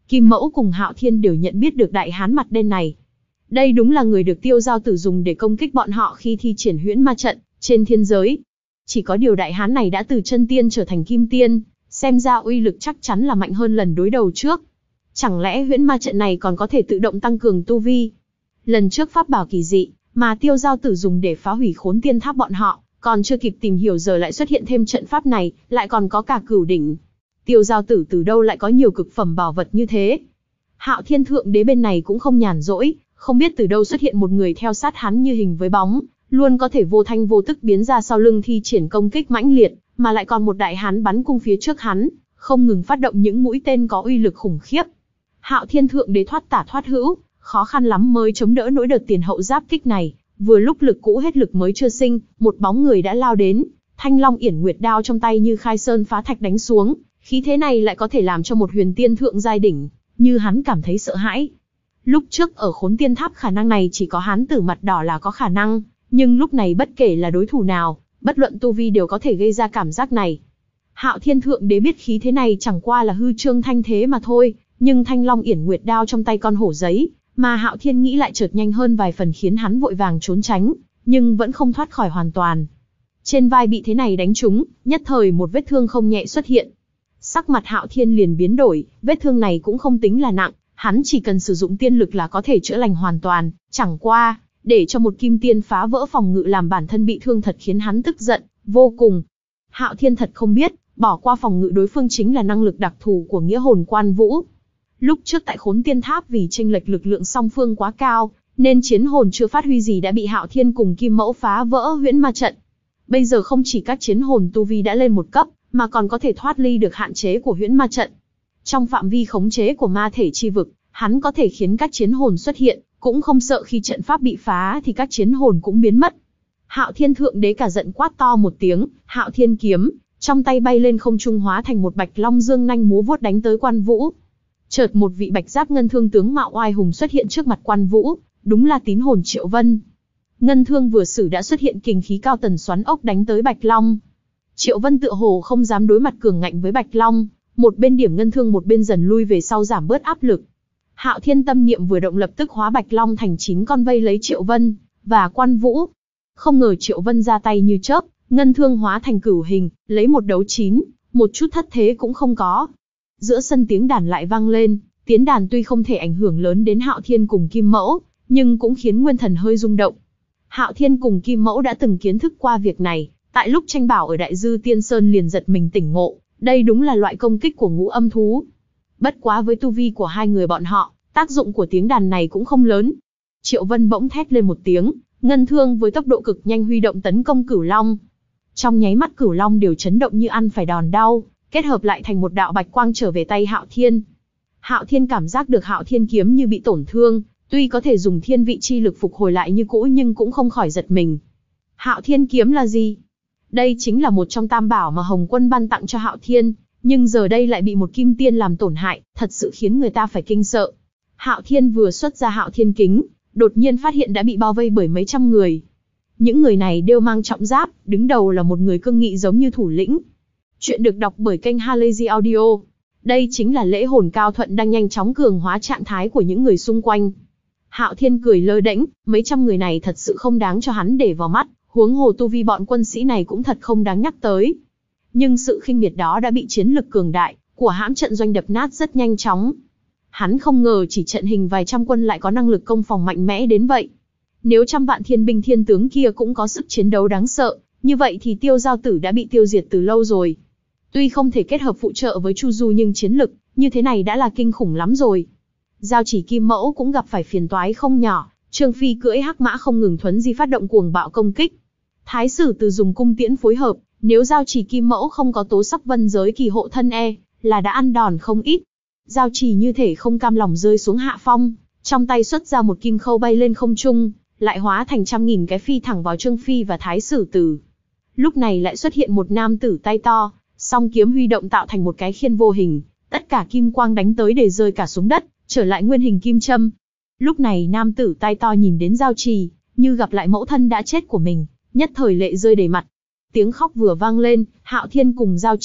Kim Mẫu cùng Hạo Thiên đều nhận biết được đại hán mặt đen này. Đây đúng là người được Tiêu Giao Tử dùng để công kích bọn họ khi thi triển huyễn ma trận trên thiên giới. Chỉ có điều đại hán này đã từ chân tiên trở thành kim tiên, xem ra uy lực chắc chắn là mạnh hơn lần đối đầu trước. Chẳng lẽ huyễn ma trận này còn có thể tự động tăng cường tu vi? Lần trước pháp bảo kỳ dị mà Tiêu Giao Tử dùng để phá hủy Khốn Tiên Tháp bọn họ, còn chưa kịp tìm hiểu giờ lại xuất hiện thêm trận pháp này, lại còn có cả cửu đỉnh. Tiêu Giao Tử từ đâu lại có nhiều cực phẩm bảo vật như thế? Hạo Thiên Thượng Đế bên này cũng không nhàn rỗi, không biết từ đâu xuất hiện một người theo sát hắn như hình với bóng, luôn có thể vô thanh vô tức biến ra sau lưng thi triển công kích mãnh liệt, mà lại còn một đại hán bắn cung phía trước hắn, không ngừng phát động những mũi tên có uy lực khủng khiếp. Hạo Thiên Thượng Đế thoát tả thoát hữu, khó khăn lắm mới chống đỡ nỗi đợt tiền hậu giáp kích này, vừa lúc lực cũ hết lực mới chưa sinh, một bóng người đã lao đến, Thanh Long Yển Nguyệt đao trong tay như khai sơn phá thạch đánh xuống, khí thế này lại có thể làm cho một huyền tiên thượng giai đỉnh như hắn cảm thấy sợ hãi. Lúc trước ở Khốn Tiên Tháp khả năng này chỉ có hán tử mặt đỏ là có khả năng, nhưng lúc này bất kể là đối thủ nào, bất luận tu vi đều có thể gây ra cảm giác này. Hạo Thiên Thượng Đế biết khí thế này chẳng qua là hư trương thanh thế mà thôi, nhưng Thanh Long Yển Nguyệt đao trong tay con hổ giấy, mà Hạo Thiên nghĩ lại chợt nhanh hơn vài phần khiến hắn vội vàng trốn tránh, nhưng vẫn không thoát khỏi hoàn toàn. Trên vai bị thế này đánh trúng, nhất thời một vết thương không nhẹ xuất hiện. Sắc mặt Hạo Thiên liền biến đổi, vết thương này cũng không tính là nặng, hắn chỉ cần sử dụng tiên lực là có thể chữa lành hoàn toàn, chẳng qua, để cho một kim tiên phá vỡ phòng ngự làm bản thân bị thương thật khiến hắn tức giận vô cùng. Hạo Thiên thật không biết, bỏ qua phòng ngự đối phương chính là năng lực đặc thù của Nghĩa Hồn Quan Vũ. Lúc trước tại Khốn Tiên Tháp vì chênh lệch lực lượng song phương quá cao, nên chiến hồn chưa phát huy gì đã bị Hạo Thiên cùng Kim Mẫu phá vỡ huyễn ma trận. Bây giờ không chỉ các chiến hồn tu vi đã lên một cấp, mà còn có thể thoát ly được hạn chế của huyễn ma trận. Trong phạm vi khống chế của ma thể chi vực, hắn có thể khiến các chiến hồn xuất hiện, cũng không sợ khi trận pháp bị phá thì các chiến hồn cũng biến mất. Hạo Thiên Thượng Đế cả giận quát to một tiếng, Hạo Thiên kiếm trong tay bay lên không trung hóa thành một bạch long dương nanh múa vuốt đánh tới Quan Vũ. Chợt một vị bạch giáp ngân thương tướng mạo oai hùng xuất hiện trước mặt Quan Vũ, đúng là tín hồn Triệu Vân. Ngân thương vừa sử đã xuất hiện kình khí cao tần xoắn ốc đánh tới Bạch Long. Triệu Vân tựa hồ không dám đối mặt cường ngạnh với Bạch Long, một bên điểm ngân thương một bên dần lui về sau giảm bớt áp lực. Hạo Thiên tâm niệm vừa động lập tức hóa Bạch Long thành chín con vây lấy Triệu Vân và Quan Vũ. Không ngờ Triệu Vân ra tay như chớp, ngân thương hóa thành cửu hình, lấy một đấu chín, một chút thất thế cũng không có. Giữa sân tiếng đàn lại vang lên, tiếng đàn tuy không thể ảnh hưởng lớn đến Hạo Thiên cùng Kim Mẫu, nhưng cũng khiến nguyên thần hơi rung động. Hạo Thiên cùng Kim Mẫu đã từng kiến thức qua việc này, tại lúc tranh bảo ở Đại Dư Tiên Sơn liền giật mình tỉnh ngộ, đây đúng là loại công kích của ngũ âm thú. Bất quá với tu vi của hai người bọn họ, tác dụng của tiếng đàn này cũng không lớn. Triệu Vân bỗng thét lên một tiếng, ngân thương với tốc độ cực nhanh huy động tấn công Cửu Long. Trong nháy mắt Cửu Long đều chấn động như ăn phải đòn đau, kết hợp lại thành một đạo bạch quang trở về tay Hạo Thiên. Hạo Thiên cảm giác được Hạo Thiên kiếm như bị tổn thương, tuy có thể dùng thiên vị chi lực phục hồi lại như cũ nhưng cũng không khỏi giật mình. Hạo Thiên kiếm là gì? Đây chính là một trong tam bảo mà Hồng Quân ban tặng cho Hạo Thiên, nhưng giờ đây lại bị một kim tiên làm tổn hại, thật sự khiến người ta phải kinh sợ. Hạo Thiên vừa xuất ra Hạo Thiên kính, đột nhiên phát hiện đã bị bao vây bởi mấy trăm người. Những người này đều mang trọng giáp, đứng đầu là một người cương nghị giống như thủ lĩnh. Chuyện được đọc bởi kênh Halazy Audio. Đây chính là Lễ Hồn Cao Thuận đang nhanh chóng cường hóa trạng thái của những người xung quanh. Hạo Thiên cười lơ đễnh, mấy trăm người này thật sự không đáng cho hắn để vào mắt, huống hồ tu vi bọn quân sĩ này cũng thật không đáng nhắc tới. Nhưng sự khinh miệt đó đã bị chiến lực cường đại của hãm trận doanh đập nát rất nhanh chóng. Hắn không ngờ chỉ trận hình vài trăm quân lại có năng lực công phòng mạnh mẽ đến vậy. Nếu trăm vạn thiên binh thiên tướng kia cũng có sức chiến đấu đáng sợ, như vậy thì Tiêu Giao Tử đã bị tiêu diệt từ lâu rồi. Tuy không thể kết hợp phụ trợ với Chu Du nhưng chiến lực như thế này đã là kinh khủng lắm rồi. Giao Chỉ Kim Mẫu cũng gặp phải phiền toái không nhỏ, Trương Phi cưỡi hắc mã không ngừng thuấn di phát động cuồng bạo công kích. Thái Sử Từ dùng cung tiễn phối hợp, nếu Giao Chỉ Kim Mẫu không có Tố Sắc Vân giới kỳ hộ thân e, là đã ăn đòn không ít. Giao Chỉ như thể không cam lòng rơi xuống hạ phong, trong tay xuất ra một kim khâu bay lên không trung, lại hóa thành trăm nghìn cái phi thẳng vào Trương Phi và Thái Sử Từ. Lúc này lại xuất hiện một nam tử tay to, song kiếm huy động tạo thành một cái khiên vô hình, tất cả kim quang đánh tới để rơi cả xuống đất, trở lại nguyên hình kim châm. Lúc này nam tử tay to nhìn đến Giao Trì, như gặp lại mẫu thân đã chết của mình, nhất thời lệ rơi đầy mặt. Tiếng khóc vừa vang lên, Hạo Thiên cùng Giao Trì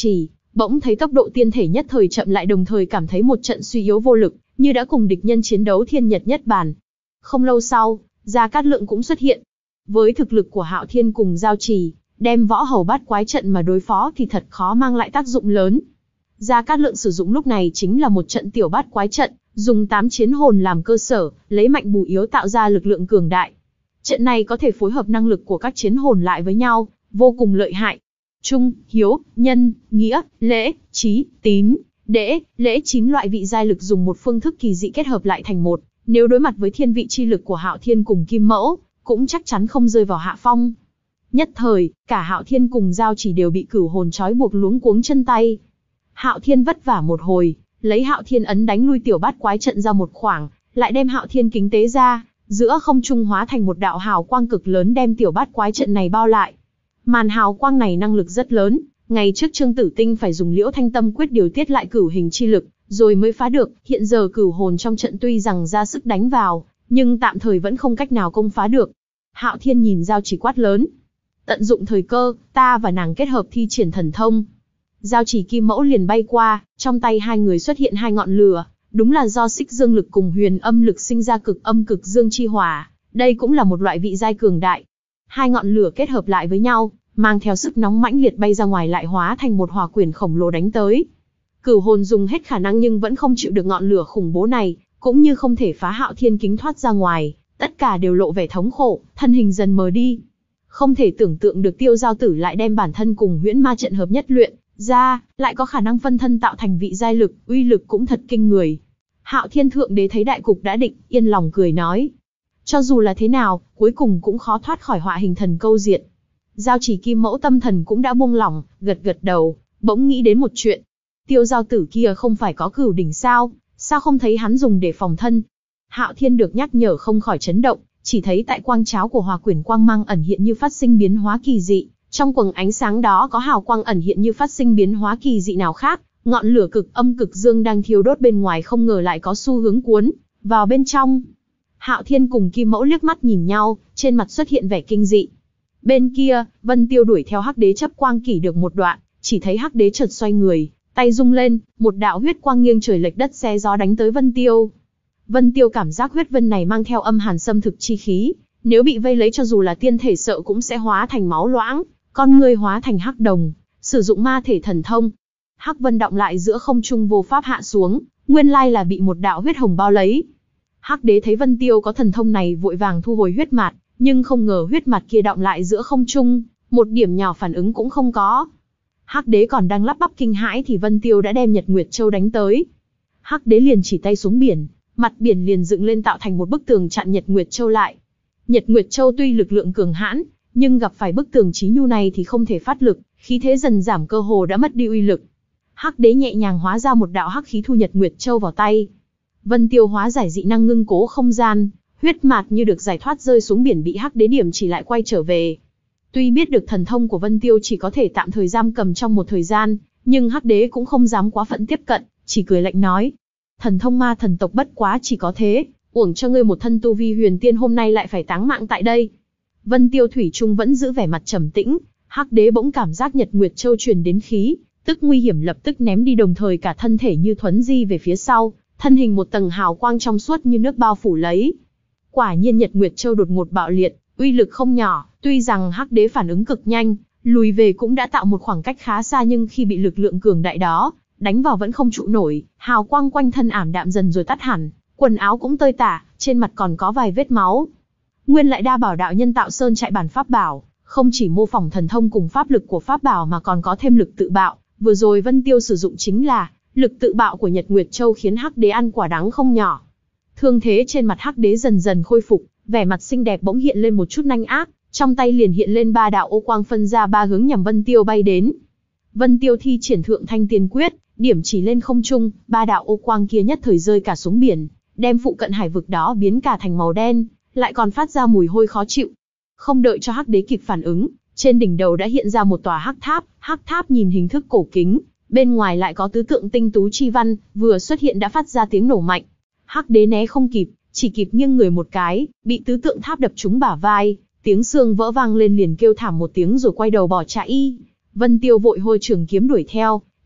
bỗng thấy tốc độ tiên thể nhất thời chậm lại, đồng thời cảm thấy một trận suy yếu vô lực, như đã cùng địch nhân chiến đấu thiên nhật nhất bản. Không lâu sau, Gia Cát Lượng cũng xuất hiện. Với thực lực của Hạo Thiên cùng Giao Chỉ, đem võ hầu bát quái trận mà đối phó thì thật khó mang lại tác dụng lớn. Gia Cát Lượng sử dụng lúc này chính là một trận tiểu bát quái trận, dùng tám chiến hồn làm cơ sở, lấy mạnh bù yếu tạo ra lực lượng cường đại. Trận này có thể phối hợp năng lực của các chiến hồn lại với nhau, vô cùng lợi hại. Trung, hiếu, nhân, nghĩa, lễ, trí, tín, đễ, lễ chín loại vị giai lực dùng một phương thức kỳ dị kết hợp lại thành một, nếu đối mặt với thiên vị chi lực của Hạo Thiên cùng Kim Mẫu, cũng chắc chắn không rơi vào hạ phong. Nhất thời, cả Hạo Thiên cùng Giao Chỉ đều bị cửu hồn trói buộc luống cuống chân tay. Hạo Thiên vất vả một hồi, lấy Hạo Thiên ấn đánh lui tiểu bát quái trận ra một khoảng, lại đem Hạo Thiên kính tế ra, giữa không trung hóa thành một đạo hào quang cực lớn đem tiểu bát quái trận này bao lại. Màn hào quang này năng lực rất lớn, ngày trước Trương Tử Tinh phải dùng Liễu Thanh Tâm quyết điều tiết lại cửu hình chi lực, rồi mới phá được. Hiện giờ cửu hồn trong trận tuy rằng ra sức đánh vào, nhưng tạm thời vẫn không cách nào công phá được. Hạo Thiên nhìn Giao Chỉ quát lớn, tận dụng thời cơ, ta và nàng kết hợp thi triển thần thông. Giao Chỉ Kim Mẫu liền bay qua, trong tay hai người xuất hiện hai ngọn lửa, đúng là do xích dương lực cùng huyền âm lực sinh ra cực âm cực dương chi hỏa, đây cũng là một loại vị giai cường đại. Hai ngọn lửa kết hợp lại với nhau, mang theo sức nóng mãnh liệt bay ra ngoài, lại hóa thành một hỏa quyển khổng lồ đánh tới. Cửu hồn dùng hết khả năng nhưng vẫn không chịu được ngọn lửa khủng bố này, cũng như không thể phá Hạo Thiên kính thoát ra ngoài, tất cả đều lộ vẻ thống khổ, thân hình dần mờ đi. Không thể tưởng tượng được Tiêu Giao Tử lại đem bản thân cùng huyễn ma trận hợp nhất luyện ra, lại có khả năng phân thân tạo thành vị giai lực, uy lực cũng thật kinh người. Hạo Thiên Thượng Đế thấy đại cục đã định, yên lòng cười nói, cho dù là thế nào, cuối cùng cũng khó thoát khỏi họa hình thần câu diệt. Giao Chỉ Kim Mẫu tâm thần cũng đã buông lỏng, gật gật đầu, bỗng nghĩ đến một chuyện. Tiêu Giao Tử kia không phải có cửu đỉnh sao, sao không thấy hắn dùng để phòng thân? Hạo Thiên được nhắc nhở không khỏi chấn động, chỉ thấy tại quang cháo của hỏa quyển quang mang ẩn hiện như phát sinh biến hóa kỳ dị, trong quầng ánh sáng đó có hào quang ẩn hiện như phát sinh biến hóa kỳ dị nào khác, ngọn lửa cực âm cực dương đang thiêu đốt bên ngoài không ngờ lại có xu hướng cuốn vào bên trong. Hạo Thiên cùng Kim Mẫu liếc mắt nhìn nhau, trên mặt xuất hiện vẻ kinh dị. Bên kia, Vân Tiêu đuổi theo Hắc Đế chấp quang kỷ được một đoạn, chỉ thấy Hắc Đế chợt xoay người, tay rung lên, một đạo huyết quang nghiêng trời lệch đất xé gió đánh tới Vân Tiêu. Vân Tiêu cảm giác huyết vân này mang theo âm hàn xâm thực chi khí, nếu bị vây lấy cho dù là tiên thể sợ cũng sẽ hóa thành máu loãng, con người hóa thành hắc đồng, sử dụng ma thể thần thông. Hắc vân động lại giữa không trung vô pháp hạ xuống, nguyên lai là bị một đạo huyết hồng bao lấy. Hắc Đế thấy Vân Tiêu có thần thông này vội vàng thu hồi huyết mạt, nhưng không ngờ huyết mạt kia động lại giữa không trung, một điểm nhỏ phản ứng cũng không có. Hắc Đế còn đang lắp bắp kinh hãi thì Vân Tiêu đã đem Nhật Nguyệt Châu đánh tới. Hắc Đế liền chỉ tay xuống biển, mặt biển liền dựng lên tạo thành một bức tường chặn Nhật Nguyệt Châu lại. Nhật Nguyệt Châu tuy lực lượng cường hãn, nhưng gặp phải bức tường chí nhu này thì không thể phát lực, khí thế dần giảm, cơ hồ đã mất đi uy lực. Hắc Đế nhẹ nhàng hóa ra một đạo hắc khí thu Nhật Nguyệt Châu vào tay. Vân Tiêu hóa giải dị năng ngưng cố không gian, huyết mạt như được giải thoát rơi xuống biển, bị Hắc Đế điểm chỉ lại quay trở về. Tuy biết được thần thông của Vân Tiêu chỉ có thể tạm thời giam cầm trong một thời gian, nhưng Hắc Đế cũng không dám quá phận tiếp cận, chỉ cười lạnh nói: thần thông ma thần tộc bất quá chỉ có thế, uổng cho ngươi một thân tu vi huyền tiên hôm nay lại phải táng mạng tại đây. Vân Tiêu thủy chung vẫn giữ vẻ mặt trầm tĩnh, Hắc Đế bỗng cảm giác Nhật Nguyệt Châu truyền đến khí tức nguy hiểm, lập tức ném đi, đồng thời cả thân thể như thuấn di về phía sau, thân hình một tầng hào quang trong suốt như nước bao phủ lấy. Quả nhiên Nhật Nguyệt Châu đột ngột bạo liệt, uy lực không nhỏ, tuy rằng Hắc Đế phản ứng cực nhanh, lùi về cũng đã tạo một khoảng cách khá xa, nhưng khi bị lực lượng cường đại đó đánh vào vẫn không trụ nổi, hào quang quanh thân ảm đạm dần rồi tắt hẳn, quần áo cũng tơi tả, trên mặt còn có vài vết máu. Nguyên lại Đa Bảo đạo nhân tạo sơn trại bản pháp bảo, không chỉ mô phỏng thần thông cùng pháp lực của pháp bảo mà còn có thêm lực tự bạo, vừa rồi Vân Tiêu sử dụng chính là lực tự bạo của Nhật Nguyệt Châu, khiến Hắc Đế ăn quả đắng không nhỏ. Thương thế trên mặt Hắc Đế dần dần khôi phục, vẻ mặt xinh đẹp bỗng hiện lên một chút nhanh ác, trong tay liền hiện lên ba đạo ô quang phân ra ba hướng nhằm Vân Tiêu bay đến. Vân Tiêu thi triển Thượng Thanh Tiên Quyết, điểm chỉ lên không trung, ba đạo ô quang kia nhất thời rơi cả xuống biển, đem phụ cận hải vực đó biến cả thành màu đen, lại còn phát ra mùi hôi khó chịu. Không đợi cho Hắc Đế kịp phản ứng, trên đỉnh đầu đã hiện ra một tòa hắc tháp. Hắc tháp nhìn hình thức cổ kính, bên ngoài lại có tứ tượng tinh tú chi văn, vừa xuất hiện đã phát ra tiếng nổ mạnh. Hắc Đế né không kịp, chỉ kịp nghiêng người một cái, bị tứ tượng tháp đập trúng bả vai, tiếng xương vỡ vang lên, liền kêu thảm một tiếng rồi quay đầu bỏ chạy. Vân Tiêu vội hôi trường kiếm đuổi theo,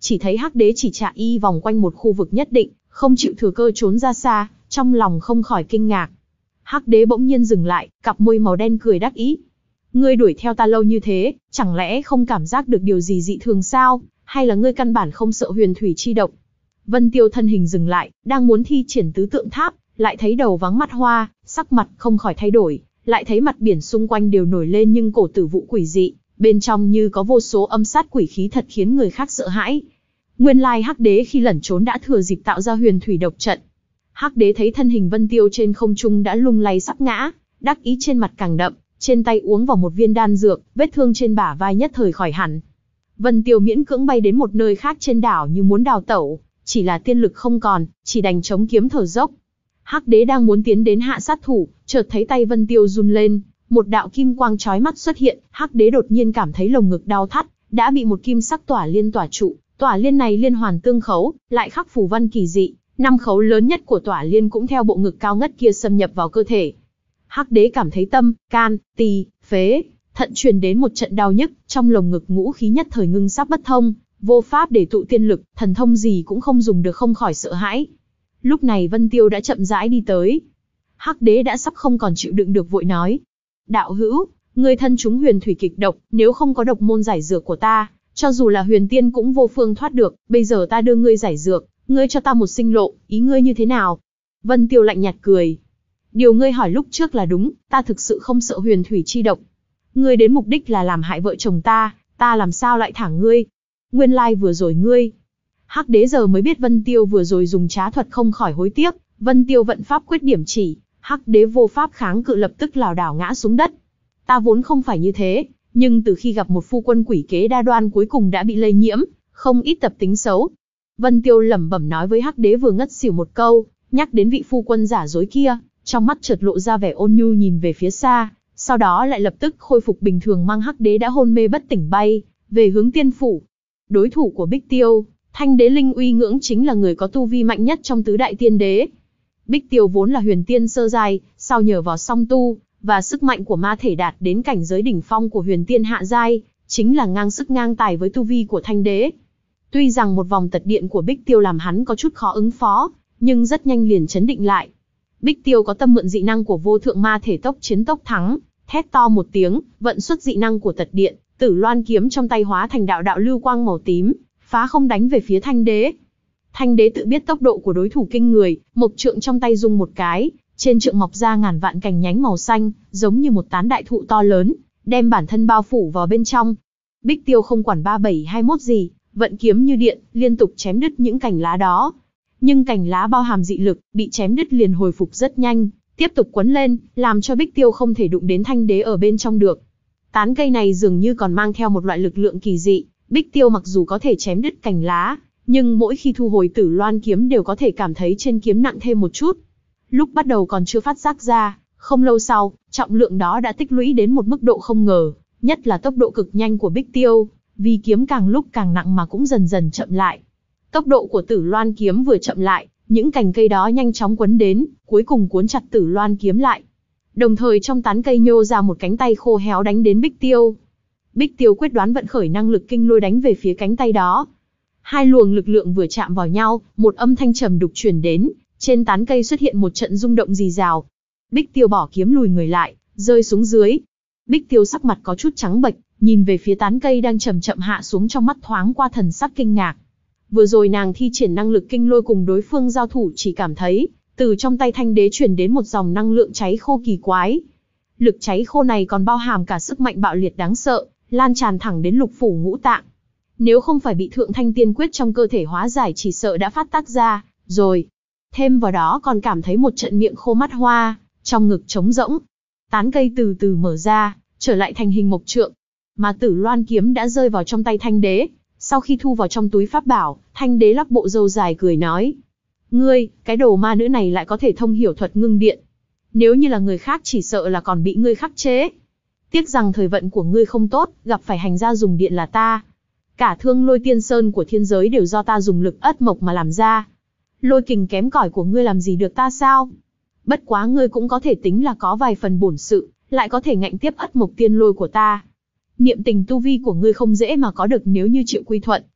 chỉ thấy Hắc Đế chỉ trạ y vòng quanh một khu vực nhất định, không chịu thừa cơ trốn ra xa, trong lòng không khỏi kinh ngạc. Hắc Đế bỗng nhiên dừng lại, cặp môi màu đen cười đắc ý. Ngươi đuổi theo ta lâu như thế, chẳng lẽ không cảm giác được điều gì dị thường sao, hay là ngươi căn bản không sợ huyền thủy chi độc? Vân Tiêu thân hình dừng lại, đang muốn thi triển tứ tượng tháp, lại thấy đầu vắng mắt hoa, sắc mặt không khỏi thay đổi, lại thấy mặt biển xung quanh đều nổi lên nhưng cổ tử vụ quỷ dị, bên trong như có vô số âm sát quỷ khí thật khiến người khác sợ hãi. Nguyên lai Hắc Đế khi lẩn trốn đã thừa dịp tạo ra huyền thủy độc trận. Hắc Đế thấy thân hình Vân Tiêu trên không trung đã lung lay sắp ngã, đắc ý trên mặt càng đậm, trên tay uống vào một viên đan dược, vết thương trên bả vai nhất thời khỏi hẳn. Vân Tiêu miễn cưỡng bay đến một nơi khác trên đảo như muốn đào tẩu, chỉ là tiên lực không còn, chỉ đành chống kiếm thở dốc. Hắc Đế đang muốn tiến đến hạ sát thủ, chợt thấy tay Vân Tiêu run lên, một đạo kim quang chói mắt xuất hiện, Hắc Đế đột nhiên cảm thấy lồng ngực đau thắt, đã bị một kim sắc tỏa liên tỏa trụ, tỏa liên này liên hoàn tương khấu, lại khắc phù văn kỳ dị, năm khấu lớn nhất của tỏa liên cũng theo bộ ngực cao ngất kia xâm nhập vào cơ thể. Hắc Đế cảm thấy tâm, can, tỳ, phế, thận truyền đến một trận đau nhức, trong lồng ngực ngũ khí nhất thời ngưng sắp bất thông, vô pháp để tụ tiên lực, thần thông gì cũng không dùng được, không khỏi sợ hãi. Lúc này Vân Tiêu đã chậm rãi đi tới. Hắc Đế đã sắp không còn chịu đựng được vội nói: đạo hữu, người thân chúng huyền thủy kịch độc, nếu không có độc môn giải dược của ta, cho dù là huyền tiên cũng vô phương thoát được, bây giờ ta đưa ngươi giải dược, ngươi cho ta một sinh lộ, ý ngươi như thế nào? Vân Tiêu lạnh nhạt cười. Điều ngươi hỏi lúc trước là đúng, ta thực sự không sợ huyền thủy chi độc. Ngươi đến mục đích là làm hại vợ chồng ta, ta làm sao lại thả ngươi? Nguyên lai vừa rồi ngươi. Hắc Đế giờ mới biết Vân Tiêu vừa rồi dùng trá thuật, không khỏi hối tiếc. Vân Tiêu vận pháp quyết điểm chỉ, Hắc Đế vô pháp kháng cự, lập tức lảo đảo ngã xuống đất. Ta vốn không phải như thế, nhưng từ khi gặp một phu quân quỷ kế đa đoan cuối cùng đã bị lây nhiễm, không ít tập tính xấu. Vân Tiêu lẩm bẩm nói với Hắc Đế vừa ngất xỉu một câu, nhắc đến vị phu quân giả dối kia, trong mắt chợt lộ ra vẻ ôn nhu nhìn về phía xa, sau đó lại lập tức khôi phục bình thường, mang Hắc Đế đã hôn mê bất tỉnh bay về hướng tiên phủ. Đối thủ của Bích Tiêu, Thanh Đế Linh Uy ngưỡng chính là người có tu vi mạnh nhất trong tứ đại tiên đế. Bích Tiêu vốn là huyền tiên sơ giai, sau nhờ vào song tu và sức mạnh của ma thể đạt đến cảnh giới đỉnh phong của huyền tiên hạ giai, chính là ngang sức ngang tài với tu vi của Thanh Đế. Tuy rằng một vòng tật điện của Bích Tiêu làm hắn có chút khó ứng phó, nhưng rất nhanh liền chấn định lại. Bích Tiêu có tâm mượn dị năng của vô thượng ma thể tốc chiến tốc thắng, thét to một tiếng, vận xuất dị năng của tật điện, Tử Loan kiếm trong tay hóa thành đạo đạo lưu quang màu tím, phá không đánh về phía Thanh Đế. Thanh Đế tự biết tốc độ của đối thủ kinh người, mộc trượng trong tay rung một cái, trên trượng mọc ra ngàn vạn cành nhánh màu xanh, giống như một tán đại thụ to lớn, đem bản thân bao phủ vào bên trong. Bích Tiêu không quản ba bảy hai mốt gì, vận kiếm như điện, liên tục chém đứt những cành lá đó. Nhưng cành lá bao hàm dị lực, bị chém đứt liền hồi phục rất nhanh, tiếp tục quấn lên, làm cho Bích Tiêu không thể đụng đến Thanh Đế ở bên trong được. Tán cây này dường như còn mang theo một loại lực lượng kỳ dị, Bích Tiêu mặc dù có thể chém đứt cành lá, nhưng mỗi khi thu hồi Tử Loan kiếm đều có thể cảm thấy trên kiếm nặng thêm một chút. Lúc bắt đầu còn chưa phát giác ra, không lâu sau, trọng lượng đó đã tích lũy đến một mức độ không ngờ, nhất là tốc độ cực nhanh của Bích Tiêu, vì kiếm càng lúc càng nặng mà cũng dần dần chậm lại. Tốc độ của Tử Loan kiếm vừa chậm lại, những cành cây đó nhanh chóng quấn đến, cuối cùng cuốn chặt Tử Loan kiếm lại. Đồng thời trong tán cây nhô ra một cánh tay khô héo đánh đến Bích Tiêu. Bích Tiêu quyết đoán vận khởi năng lực kinh lôi đánh về phía cánh tay đó. Hai luồng lực lượng vừa chạm vào nhau, một âm thanh trầm đục truyền đến, trên tán cây xuất hiện một trận rung động rì rào. Bích Tiêu bỏ kiếm lùi người lại, rơi xuống dưới. Bích Tiêu sắc mặt có chút trắng bệch, nhìn về phía tán cây đang chậm chậm hạ xuống, trong mắt thoáng qua thần sắc kinh ngạc. Vừa rồi nàng thi triển năng lực kinh lôi cùng đối phương giao thủ, chỉ cảm thấy từ trong tay Thanh Đế truyền đến một dòng năng lượng cháy khô kỳ quái. Lực cháy khô này còn bao hàm cả sức mạnh bạo liệt đáng sợ, lan tràn thẳng đến lục phủ ngũ tạng. Nếu không phải bị Thượng Thanh Tiên Quyết trong cơ thể hóa giải, chỉ sợ đã phát tác ra rồi. Thêm vào đó còn cảm thấy một trận miệng khô mắt hoa, trong ngực trống rỗng. Tán cây từ từ mở ra, trở lại thành hình mộc trượng, mà Tử Loan kiếm đã rơi vào trong tay Thanh Đế. Sau khi thu vào trong túi pháp bảo, Thanh Đế lắc bộ râu dài cười nói: ngươi, cái đồ ma nữ này lại có thể thông hiểu thuật ngưng điện. Nếu như là người khác chỉ sợ là còn bị ngươi khắc chế. Tiếc rằng thời vận của ngươi không tốt, gặp phải hành gia dùng điện là ta. Cả Thương Lôi Tiên Sơn của thiên giới đều do ta dùng lực ất mộc mà làm ra. Lôi kình kém cỏi của ngươi làm gì được ta sao? Bất quá ngươi cũng có thể tính là có vài phần bổn sự, lại có thể ngạnh tiếp ất mộc tiên lôi của ta. Niệm tình tu vi của ngươi không dễ mà có được, nếu như chịu quy thuận,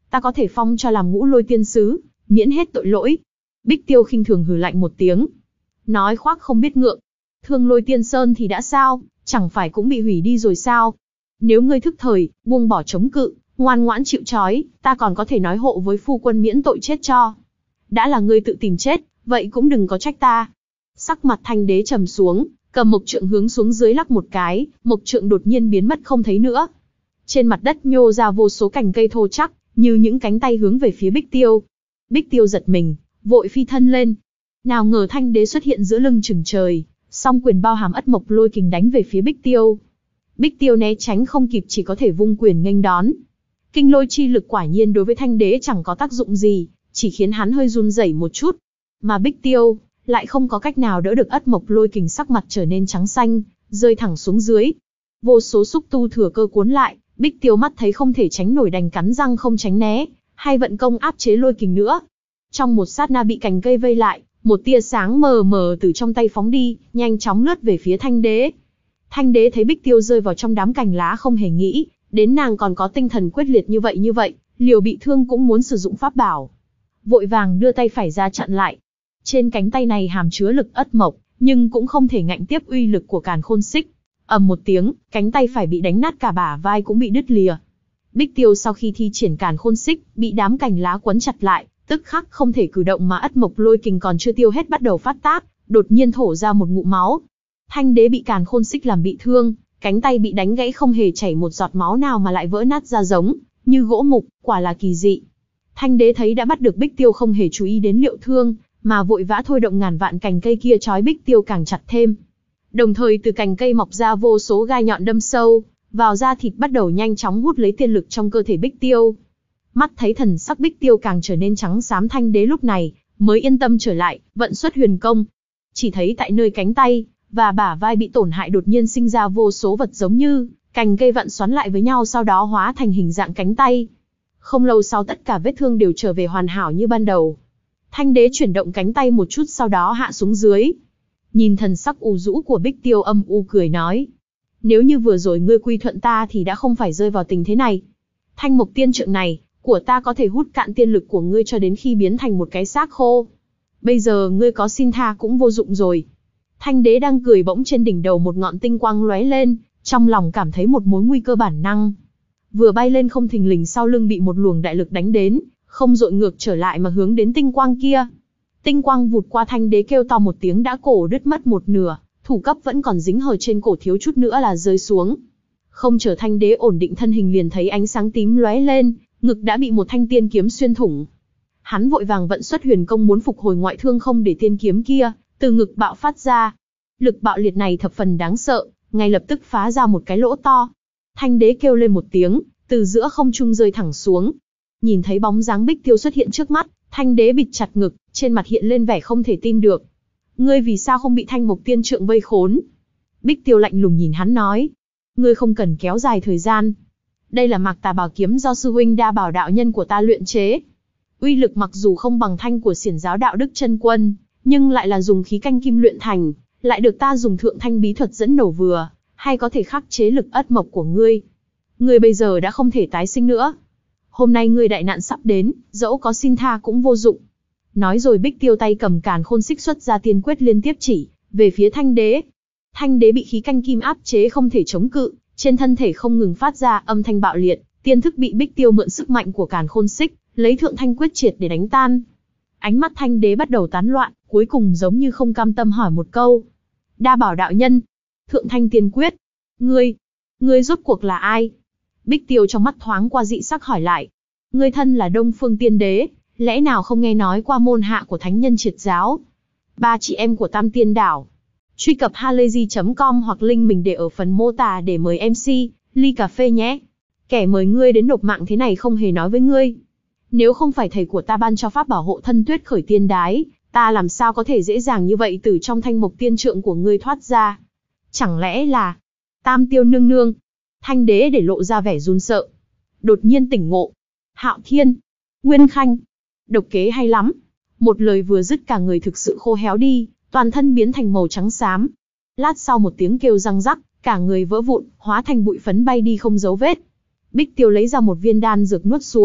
ta có thể phong cho làm Ngũ Lôi tiên sứ, miễn hết tội lỗi. Bích Tiêu khinh thường hừ lạnh một tiếng. Nói khoác không biết ngượng. Thương Lôi Tiên Sơn thì đã sao, chẳng phải cũng bị hủy đi rồi sao? Nếu ngươi thức thời, buông bỏ chống cự, ngoan ngoãn chịu trói, ta còn có thể nói hộ với phu quân miễn tội chết cho. Đã là ngươi tự tìm chết, vậy cũng đừng có trách ta. Sắc mặt Thanh Đế trầm xuống, cầm mộc trượng hướng xuống dưới lắc một cái, mộc trượng đột nhiên biến mất không thấy nữa. Trên mặt đất nhô ra vô số cành cây thô chắc, như những cánh tay hướng về phía Bích Tiêu. Bích Tiêu giật mình, vội phi thân lên. Nào ngờ Thanh Đế xuất hiện giữa lưng chừng trời, song quyền bao hàm ất mộc lôi kình đánh về phía Bích Tiêu. Bích Tiêu né tránh không kịp, chỉ có thể vung quyền nghênh đón. Kinh lôi chi lực quả nhiên đối với Thanh Đế chẳng có tác dụng gì, chỉ khiến hắn hơi run rẩy một chút. Mà Bích Tiêu lại không có cách nào đỡ được ất mộc lôi kình, sắc mặt trở nên trắng xanh, rơi thẳng xuống dưới. Vô số xúc tu thừa cơ cuốn lại, Bích Tiêu mắt thấy không thể tránh nổi đành cắn răng không tránh né, hay vận công áp chế lôi kình nữa. Trong một sát na bị cành cây vây lại, một tia sáng mờ mờ từ trong tay phóng đi, nhanh chóng lướt về phía Thanh Đế. Thanh Đế thấy Bích Tiêu rơi vào trong đám cành lá không hề nghĩ đến nàng còn có tinh thần quyết liệt như vậy như vậy, liều bị thương cũng muốn sử dụng pháp bảo. Vội vàng đưa tay phải ra chặn lại. Trên cánh tay này hàm chứa lực ất mộc, nhưng cũng không thể ngạnh tiếp uy lực của Càn Khôn Xích. Ầm một tiếng, cánh tay phải bị đánh nát, cả bả vai cũng bị đứt lìa. Bích Tiêu sau khi thi triển Càn Khôn Xích, bị đám cành lá quấn chặt lại, tức khắc không thể cử động, mà ất mộc lôi kình còn chưa tiêu hết bắt đầu phát tác, đột nhiên thổ ra một ngụm máu. Thanh Đế bị Càn Khôn Xích làm bị thương, cánh tay bị đánh gãy không hề chảy một giọt máu nào mà lại vỡ nát ra giống như gỗ mục, quả là kỳ dị. Thanh Đế thấy đã bắt được Bích Tiêu, không hề chú ý đến liệu thương, mà vội vã thôi động ngàn vạn cành cây kia trói Bích Tiêu càng chặt thêm. Đồng thời từ cành cây mọc ra vô số gai nhọn đâm sâu vào da thịt, bắt đầu nhanh chóng hút lấy tiên lực trong cơ thể Bích Tiêu. Mắt thấy thần sắc Bích Tiêu càng trở nên trắng xám, Thanh Đế lúc này mới yên tâm trở lại, vận xuất huyền công. Chỉ thấy tại nơi cánh tay và bả vai bị tổn hại đột nhiên sinh ra vô số vật giống như cành cây vặn xoắn lại với nhau, sau đó hóa thành hình dạng cánh tay. Không lâu sau tất cả vết thương đều trở về hoàn hảo như ban đầu. Thanh Đế chuyển động cánh tay một chút, sau đó hạ xuống dưới. Nhìn thần sắc u rũ của Bích Tiêu, âm u cười nói: nếu như vừa rồi ngươi quy thuận ta thì đã không phải rơi vào tình thế này. Thanh mộc tiên trượng này của ta có thể hút cạn tiên lực của ngươi cho đến khi biến thành một cái xác khô. Bây giờ ngươi có xin tha cũng vô dụng rồi. Thanh Đế đang cười, bỗng trên đỉnh đầu một ngọn tinh quang lóe lên, trong lòng cảm thấy một mối nguy cơ bản năng. Vừa bay lên không, thình lình sau lưng bị một luồng đại lực đánh đến, không dội ngược trở lại mà hướng đến tinh quang kia. Tinh quang vụt qua, Thanh Đế kêu to một tiếng đã cổ đứt mất một nửa, thủ cấp vẫn còn dính hờ trên cổ thiếu chút nữa là rơi xuống. Không chờ Thanh Đế ổn định thân hình, liền thấy ánh sáng tím lóe lên, ngực đã bị một thanh tiên kiếm xuyên thủng. Hắn vội vàng vận xuất huyền công muốn phục hồi ngoại thương, không để tiên kiếm kia từ ngực bạo phát ra. Lực bạo liệt này thập phần đáng sợ, ngay lập tức phá ra một cái lỗ to. Thanh Đế kêu lên một tiếng, từ giữa không trung rơi thẳng xuống. Nhìn thấy bóng dáng Bích Tiêu xuất hiện trước mắt, Thanh Đế bịt chặt ngực, trên mặt hiện lên vẻ không thể tin được. Ngươi vì sao không bị Thanh Mộc Tiên Trượng vây khốn? Bích Tiêu lạnh lùng nhìn hắn nói. Ngươi không cần kéo dài thời gian. Đây là Mạc Tà Bảo Kiếm do sư huynh Đa Bảo đạo nhân của ta luyện chế. Uy lực mặc dù không bằng thanh của Xiển Giáo Đạo Đức Chân Quân, nhưng lại là dùng khí canh kim luyện thành, lại được ta dùng thượng thanh bí thuật dẫn nổ vừa, hay có thể khắc chế lực ất mộc của ngươi. Ngươi bây giờ đã không thể tái sinh nữa. Hôm nay ngươi đại nạn sắp đến, dẫu có xin tha cũng vô dụng. Nói rồi Bích Tiêu tay cầm Càn Khôn Xích xuất ra tiên quyết liên tiếp chỉ về phía Thanh Đế. Thanh Đế bị khí canh kim áp chế không thể chống cự, trên thân thể không ngừng phát ra âm thanh bạo liệt, tiên thức bị Bích Tiêu mượn sức mạnh của Càn Khôn Xích, lấy thượng thanh quyết triệt để đánh tan. Ánh mắt Thanh Đế bắt đầu tán loạn, cuối cùng giống như không cam tâm hỏi một câu. Đa Bảo đạo nhân, thượng thanh tiên quyết, ngươi, ngươi rốt cuộc là ai? Bích Tiêu trong mắt thoáng qua dị sắc hỏi lại. Ngươi thân là Đông Phương Tiên Đế, lẽ nào không nghe nói qua môn hạ của thánh nhân triệt giáo? Ba chị em của Tam Tiên Đảo. Truy cập halayzi chấm com hoặc link mình để ở phần mô tả để mời em xê, ly cà phê nhé. Kẻ mời ngươi đến nộp mạng thế này không hề nói với ngươi. Nếu không phải thầy của ta ban cho pháp bảo hộ thân Tuyết Khởi Tiên Đái, ta làm sao có thể dễ dàng như vậy từ trong Thanh Mộc Tiên Trượng của ngươi thoát ra? Chẳng lẽ là Tam Tiêu nương nương? Thanh Đế để lộ ra vẻ run sợ. Đột nhiên tỉnh ngộ. Hạo Thiên, Nguyên Khanh, độc kế hay lắm. Một lời vừa dứt, cả người thực sự khô héo đi, toàn thân biến thành màu trắng xám. Lát sau một tiếng kêu răng rắc, cả người vỡ vụn, hóa thành bụi phấn bay đi không dấu vết. Bích Tiêu lấy ra một viên đan dược nuốt xuống,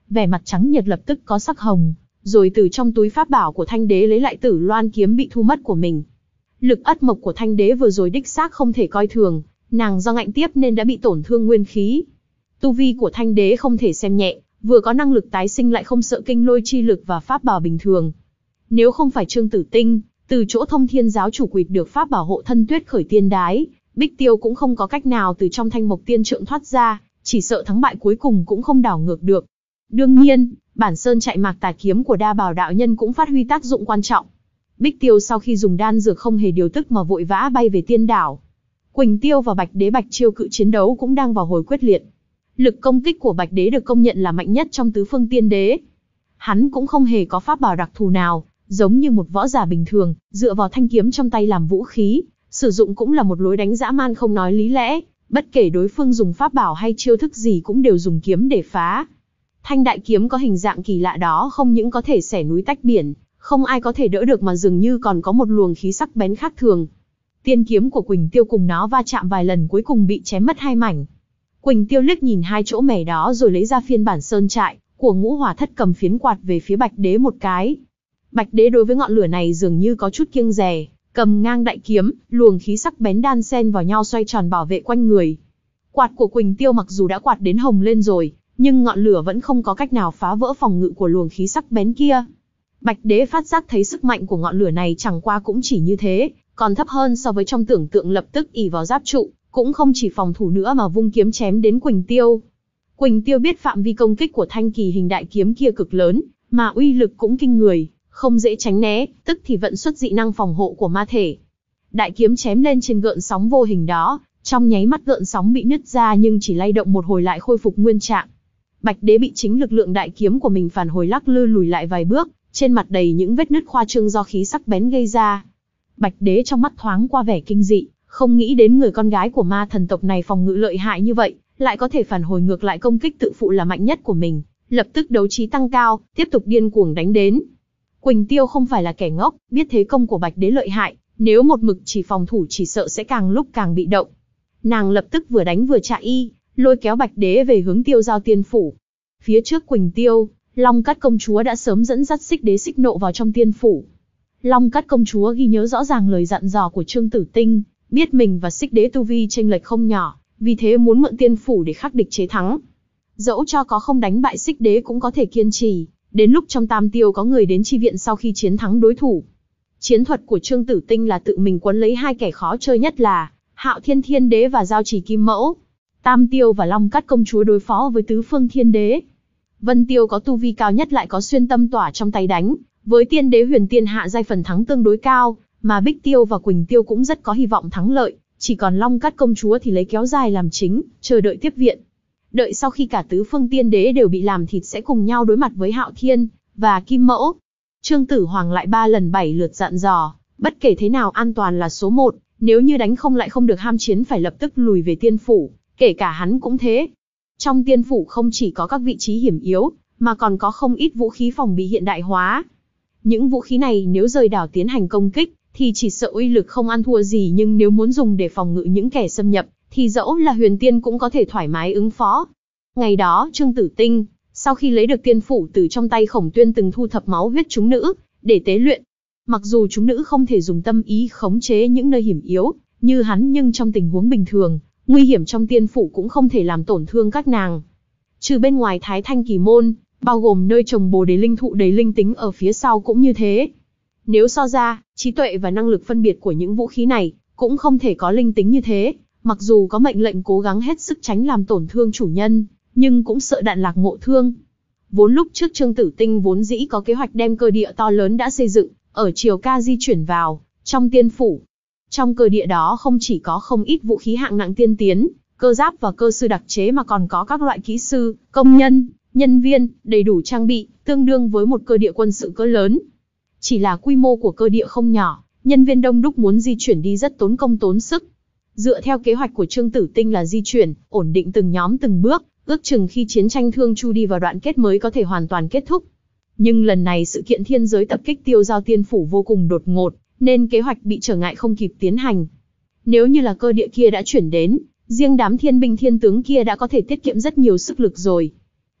vẻ mặt trắng nhợt lập tức có sắc hồng, rồi từ trong túi pháp bảo của Thanh Đế lấy lại Tử Loan kiếm bị thu mất của mình. Lực ất mộc của Thanh Đế vừa rồi đích xác không thể coi thường, nàng do ngạnh tiếp nên đã bị tổn thương nguyên khí. Tu vi của Thanh Đế không thể xem nhẹ, vừa có năng lực tái sinh lại không sợ kinh lôi chi lực và pháp bảo bình thường. Nếu không phải Trương Tử Tinh, từ chỗ Thông Thiên giáo chủ quỵt được pháp bảo hộ thân Tuyết Khởi Tiên Đái, Bích Tiêu cũng không có cách nào từ trong Thanh Mộc Tiên Trượng thoát ra, chỉ sợ thắng bại cuối cùng cũng không đảo ngược được. Đương nhiên, bản sơn chạy mạc tà kiếm của Đa Bảo đạo nhân cũng phát huy tác dụng quan trọng. Bích Tiêu sau khi dùng đan dược không hề điều tức mà vội vã bay về tiên đảo. Quỳnh Tiêu và Bạch Đế Bạch Chiêu cự chiến đấu cũng đang vào hồi quyết liệt. Lực công kích của Bạch Đế được công nhận là mạnh nhất trong tứ phương tiên đế. Hắn cũng không hề có pháp bảo đặc thù nào, giống như một võ giả bình thường, dựa vào thanh kiếm trong tay làm vũ khí, sử dụng cũng là một lối đánh dã man không nói lý lẽ, bất kể đối phương dùng pháp bảo hay chiêu thức gì cũng đều dùng kiếm để phá. Thanh đại kiếm có hình dạng kỳ lạ đó không những có thể xẻ núi tách biển, không ai có thể đỡ được mà dường như còn có một luồng khí sắc bén khác thường. Tiên kiếm của Quỳnh Tiêu cùng nó va chạm vài lần cuối cùng bị chém mất hai mảnh. Quỳnh Tiêu liếc nhìn hai chỗ mẻ đó rồi lấy ra phiên bản sơn trại của Ngũ Hỏa Thất cầm phiến quạt về phía Bạch Đế một cái. Bạch Đế đối với ngọn lửa này dường như có chút kiêng dè, cầm ngang đại kiếm, luồng khí sắc bén đan xen vào nhau xoay tròn bảo vệ quanh người. Quạt của Quỳnh Tiêu mặc dù đã quạt đến hồng lên rồi, nhưng ngọn lửa vẫn không có cách nào phá vỡ phòng ngự của luồng khí sắc bén kia. Bạch Đế phát giác thấy sức mạnh của ngọn lửa này chẳng qua cũng chỉ như thế, còn thấp hơn so với trong tưởng tượng, lập tức ỷ vào giáp trụ, cũng không chỉ phòng thủ nữa mà vung kiếm chém đến Quỳnh Tiêu. Quỳnh Tiêu biết phạm vi công kích của thanh kỳ hình đại kiếm kia cực lớn, mà uy lực cũng kinh người, không dễ tránh né, tức thì vận xuất dị năng phòng hộ của ma thể. Đại kiếm chém lên trên gợn sóng vô hình đó, trong nháy mắt gợn sóng bị nứt ra nhưng chỉ lay động một hồi lại khôi phục nguyên trạng. Bạch Đế bị chính lực lượng đại kiếm của mình phản hồi lắc lư lùi lại vài bước, trên mặt đầy những vết nứt khoa trương do khí sắc bén gây ra. Bạch Đế trong mắt thoáng qua vẻ kinh dị, không nghĩ đến người con gái của ma thần tộc này phòng ngự lợi hại như vậy, lại có thể phản hồi ngược lại công kích tự phụ là mạnh nhất của mình, lập tức đấu trí tăng cao, tiếp tục điên cuồng đánh đến. Quỳnh Tiêu không phải là kẻ ngốc, biết thế công của Bạch Đế lợi hại, nếu một mực chỉ phòng thủ chỉ sợ sẽ càng lúc càng bị động. Nàng lập tức vừa đánh vừa chạy y, lôi kéo Bạch Đế về hướng Tiêu Giao Tiên phủ. Phía trước Quỳnh Tiêu, Long Cát công chúa đã sớm dẫn dắt Xích Đế Xích Nộ vào trong tiên phủ. Long Cát công chúa ghi nhớ rõ ràng lời dặn dò của Trương Tử Tinh, biết mình và Xích Đế tu vi chênh lệch không nhỏ, vì thế muốn mượn tiên phủ để khắc địch chế thắng. Dẫu cho có không đánh bại Xích Đế cũng có thể kiên trì, đến lúc trong Tam Tiêu có người đến chi viện sau khi chiến thắng đối thủ. Chiến thuật của Trương Tử Tinh là tự mình quấn lấy hai kẻ khó chơi nhất là Hạo Thiên Thiên Đế và Giao Chỉ Kim Mẫu. Tam Tiêu và Long Cát công chúa đối phó với Tứ Phương Thiên Đế. Vân Tiêu có tu vi cao nhất lại có xuyên tâm tỏa trong tay đánh, với Tiên Đế Huyền Tiên hạ giai phần thắng tương đối cao, mà Bích Tiêu và Quỳnh Tiêu cũng rất có hy vọng thắng lợi, chỉ còn Long Cát công chúa thì lấy kéo dài làm chính, chờ đợi tiếp viện. Đợi sau khi cả Tứ Phương Tiên Đế đều bị làm thịt sẽ cùng nhau đối mặt với Hạo Thiên và Kim Mẫu. Trương Tử Hoàng lại ba lần bảy lượt dặn dò, bất kể thế nào an toàn là số một, nếu như đánh không lại không được ham chiến phải lập tức lùi về tiên phủ, kể cả hắn cũng thế. Trong tiên phủ không chỉ có các vị trí hiểm yếu, mà còn có không ít vũ khí phòng bị hiện đại hóa. Những vũ khí này nếu rời đảo tiến hành công kích, thì chỉ sợ uy lực không ăn thua gì, nhưng nếu muốn dùng để phòng ngự những kẻ xâm nhập, thì dẫu là huyền tiên cũng có thể thoải mái ứng phó. Ngày đó Trương Tử Tinh, sau khi lấy được tiên phủ từ trong tay Khổng Tuyên từng thu thập máu huyết chúng nữ, để tế luyện. Mặc dù chúng nữ không thể dùng tâm ý khống chế những nơi hiểm yếu, như hắn, nhưng trong tình huống bình thường, nguy hiểm trong tiên phủ cũng không thể làm tổn thương các nàng. Trừ bên ngoài Thái Thanh Kỳ Môn, bao gồm nơi trồng bồ đề linh thụ đầy linh tính ở phía sau cũng như thế. Nếu so ra, trí tuệ và năng lực phân biệt của những vũ khí này, cũng không thể có linh tính như thế, mặc dù có mệnh lệnh cố gắng hết sức tránh làm tổn thương chủ nhân, nhưng cũng sợ đạn lạc ngộ thương. Vốn lúc trước Trương Tử Tinh vốn dĩ có kế hoạch đem cơ địa to lớn đã xây dựng, ở Triều Ca di chuyển vào, trong tiên phủ. Trong cơ địa đó không chỉ có không ít vũ khí hạng nặng tiên tiến, cơ giáp và cơ sư đặc chế mà còn có các loại kỹ sư, công nhân, nhân viên, đầy đủ trang bị, tương đương với một cơ địa quân sự cỡ lớn. Chỉ là quy mô của cơ địa không nhỏ, nhân viên đông đúc muốn di chuyển đi rất tốn công tốn sức. Dựa theo kế hoạch của Trương Tử Tinh là di chuyển, ổn định từng nhóm từng bước, ước chừng khi chiến tranh Thương Chu đi vào đoạn kết mới có thể hoàn toàn kết thúc. Nhưng lần này sự kiện thiên giới tập kích Tiêu Giao Tiên phủ vô cùng đột ngột, nên kế hoạch bị trở ngại không kịp tiến hành. Nếu như là cơ địa kia đã chuyển đến, riêng đám thiên binh thiên tướng kia đã có thể tiết kiệm rất nhiều sức lực rồi.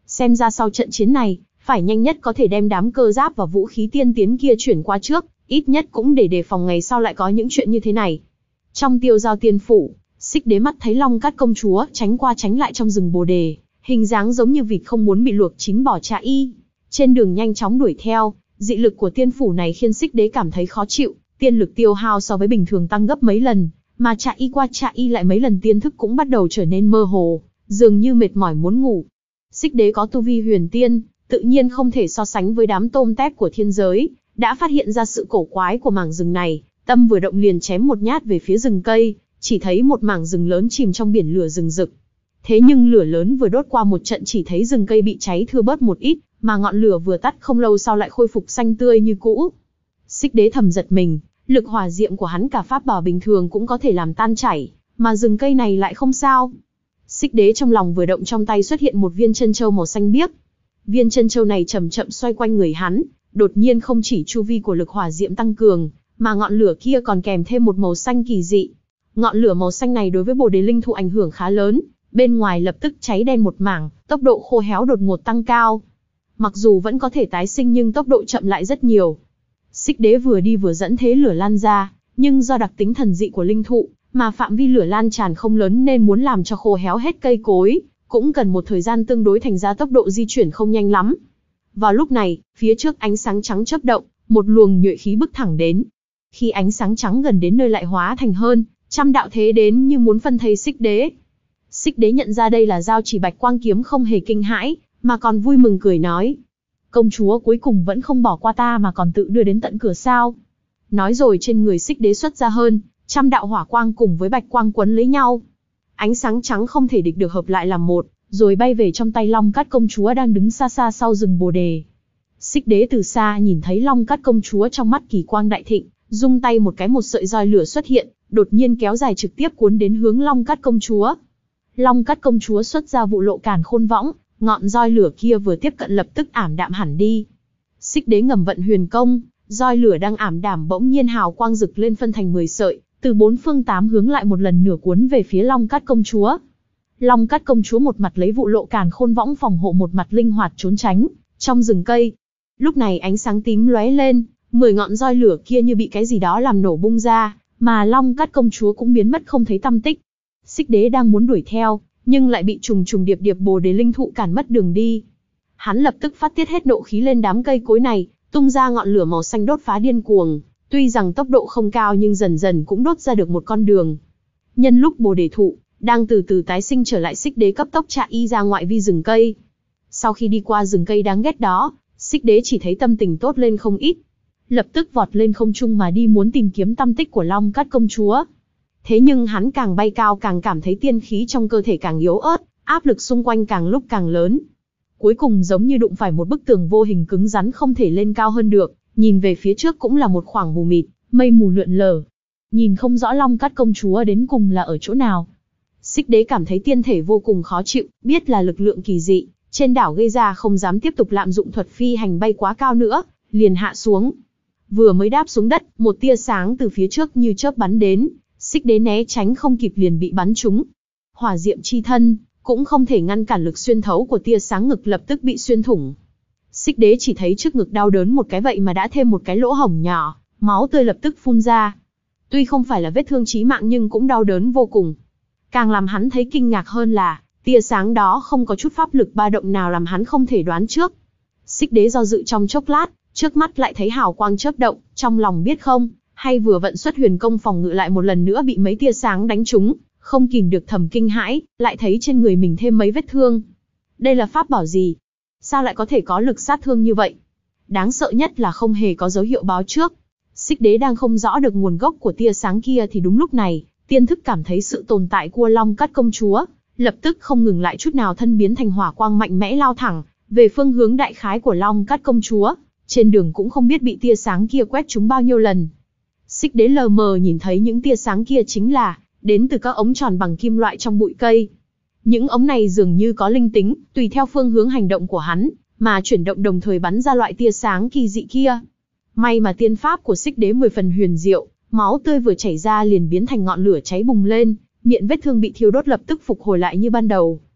Xem ra sau trận chiến này, phải nhanh nhất có thể đem đám cơ giáp và vũ khí tiên tiến kia chuyển qua trước, ít nhất cũng để đề phòng ngày sau lại có những chuyện như thế này. Trong Tiêu Giao Tiên Phủ, Xích Đế mắt thấy Long Cát công chúa tránh qua tránh lại trong rừng bồ đề, hình dáng giống như vịt không muốn bị luộc chín bỏ chạ y. Trên đường nhanh chóng đuổi theo, dị lực của tiên phủ này khiến Xích Đế cảm thấy khó chịu, tiên lực tiêu hao so với bình thường tăng gấp mấy lần, mà chạ y qua chạ y lại mấy lần tiên thức cũng bắt đầu trở nên mơ hồ, dường như mệt mỏi muốn ngủ. Xích Đế có tu vi huyền tiên, tự nhiên không thể so sánh với đám tôm tép của thiên giới, đã phát hiện ra sự cổ quái của mảng rừng này, tâm vừa động liền chém một nhát về phía rừng cây, chỉ thấy một mảng rừng lớn chìm trong biển lửa rừng rực. Thế nhưng lửa lớn vừa đốt qua một trận chỉ thấy rừng cây bị cháy thưa bớt một ít, mà ngọn lửa vừa tắt không lâu sau lại khôi phục xanh tươi như cũ. Xích Đế thầm giật mình, lực hỏa diệm của hắn cả pháp bảo bình thường cũng có thể làm tan chảy, mà rừng cây này lại không sao. Xích Đế trong lòng vừa động, trong tay xuất hiện một viên chân châu màu xanh biếc. Viên chân châu này chậm chậm xoay quanh người hắn, đột nhiên không chỉ chu vi của lực hỏa diệm tăng cường, mà ngọn lửa kia còn kèm thêm một màu xanh kỳ dị. Ngọn lửa màu xanh này đối với Bồ Đề linh thụ ảnh hưởng khá lớn, bên ngoài lập tức cháy đen một mảng, tốc độ khô héo đột ngột tăng cao. Mặc dù vẫn có thể tái sinh nhưng tốc độ chậm lại rất nhiều. Xích Đế vừa đi vừa dẫn thế lửa lan ra, nhưng do đặc tính thần dị của linh thụ, mà phạm vi lửa lan tràn không lớn nên muốn làm cho khô héo hết cây cối, cũng cần một thời gian tương đối, thành ra tốc độ di chuyển không nhanh lắm. Vào lúc này, phía trước ánh sáng trắng chớp động, một luồng nhuệ khí bức thẳng đến. Khi ánh sáng trắng gần đến nơi lại hóa thành hơn trăm đạo thế đến như muốn phân thây Xích Đế. Xích Đế nhận ra đây là Giao Chỉ Bạch Quang kiếm, không hề kinh hãi, mà còn vui mừng cười nói: công chúa cuối cùng vẫn không bỏ qua ta mà còn tự đưa đến tận cửa sao? Nói rồi trên người Xích Đế xuất ra hơn trăm đạo hỏa quang cùng với bạch quang quấn lấy nhau. Ánh sáng trắng không thể địch được hợp lại làm một, rồi bay về trong tay Long Cát công chúa đang đứng xa xa sau rừng bồ đề. Xích Đế từ xa nhìn thấy Long Cát công chúa, trong mắt kỳ quang đại thịnh, rung tay một cái, một sợi roi lửa xuất hiện, đột nhiên kéo dài trực tiếp cuốn đến hướng Long Cát công chúa. Long Cát công chúa xuất ra vụ lộ càn khôn võng, ngọn roi lửa kia vừa tiếp cận lập tức ảm đạm hẳn đi. Xích Đế ngầm vận huyền công, roi lửa đang ảm đạm bỗng nhiên hào quang rực lên, phân thành mười sợi, từ bốn phương tám hướng lại một lần nửa cuốn về phía Long Cát công chúa. Long Cát công chúa một mặt lấy vụ lộ càn khôn võng phòng hộ, một mặt linh hoạt trốn tránh trong rừng cây. Lúc này ánh sáng tím lóe lên, mười ngọn roi lửa kia như bị cái gì đó làm nổ bung ra, mà Long Cát công chúa cũng biến mất không thấy tăm tích. Xích Đế đang muốn đuổi theo, nhưng lại bị trùng trùng điệp điệp Bồ Đề linh thụ cản mất đường đi. Hắn lập tức phát tiết hết nộ khí lên đám cây cối này, tung ra ngọn lửa màu xanh đốt phá điên cuồng. Tuy rằng tốc độ không cao nhưng dần dần cũng đốt ra được một con đường. Nhân lúc Bồ Đề thụ đang từ từ tái sinh trở lại, Xích Đế cấp tốc chạy y ra ngoại vi rừng cây. Sau khi đi qua rừng cây đáng ghét đó, Xích Đế chỉ thấy tâm tình tốt lên không ít. Lập tức vọt lên không trung mà đi, muốn tìm kiếm tăm tích của Long Cát công chúa. Thế nhưng hắn càng bay cao càng cảm thấy tiên khí trong cơ thể càng yếu ớt, áp lực xung quanh càng lúc càng lớn. Cuối cùng giống như đụng phải một bức tường vô hình cứng rắn, không thể lên cao hơn được, nhìn về phía trước cũng là một khoảng mù mịt, mây mù lượn lờ. Nhìn không rõ Long Cát công chúa đến cùng là ở chỗ nào. Xích Đế cảm thấy tiên thể vô cùng khó chịu, biết là lực lượng kỳ dị trên đảo gây ra, không dám tiếp tục lạm dụng thuật phi hành bay quá cao nữa, liền hạ xuống. Vừa mới đáp xuống đất, một tia sáng từ phía trước như chớp bắn đến, Xích Đế né tránh không kịp liền bị bắn trúng. Hỏa diệm chi thân cũng không thể ngăn cản lực xuyên thấu của tia sáng, ngực lập tức bị xuyên thủng. Xích Đế chỉ thấy trước ngực đau đớn một cái, vậy mà đã thêm một cái lỗ hổng nhỏ, máu tươi lập tức phun ra. Tuy không phải là vết thương chí mạng nhưng cũng đau đớn vô cùng. Càng làm hắn thấy kinh ngạc hơn là, tia sáng đó không có chút pháp lực ba động nào làm hắn không thể đoán trước. Xích Đế do dự trong chốc lát, trước mắt lại thấy hào quang chớp động, trong lòng biết không, hay vừa vận xuất huyền công phòng ngự lại một lần nữa bị mấy tia sáng đánh trúng, không kìm được thầm kinh hãi, lại thấy trên người mình thêm mấy vết thương. Đây là pháp bảo gì? Sao lại có thể có lực sát thương như vậy? Đáng sợ nhất là không hề có dấu hiệu báo trước. Xích Đế đang không rõ được nguồn gốc của tia sáng kia thì đúng lúc này, tiên thức cảm thấy sự tồn tại của Long Cát công chúa, lập tức không ngừng lại chút nào, thân biến thành hỏa quang mạnh mẽ lao thẳng về phương hướng đại khái của Long Cát công chúa. Trên đường cũng không biết bị tia sáng kia quét trúng bao nhiêu lần. Xích Đế lờ mờ nhìn thấy những tia sáng kia chính là đến từ các ống tròn bằng kim loại trong bụi cây. Những ống này dường như có linh tính, tùy theo phương hướng hành động của hắn mà chuyển động, đồng thời bắn ra loại tia sáng kỳ dị kia. May mà tiên pháp của Xích Đế mười phần huyền diệu, máu tươi vừa chảy ra liền biến thành ngọn lửa cháy bùng lên, miệng vết thương bị thiêu đốt lập tức phục hồi lại như ban đầu.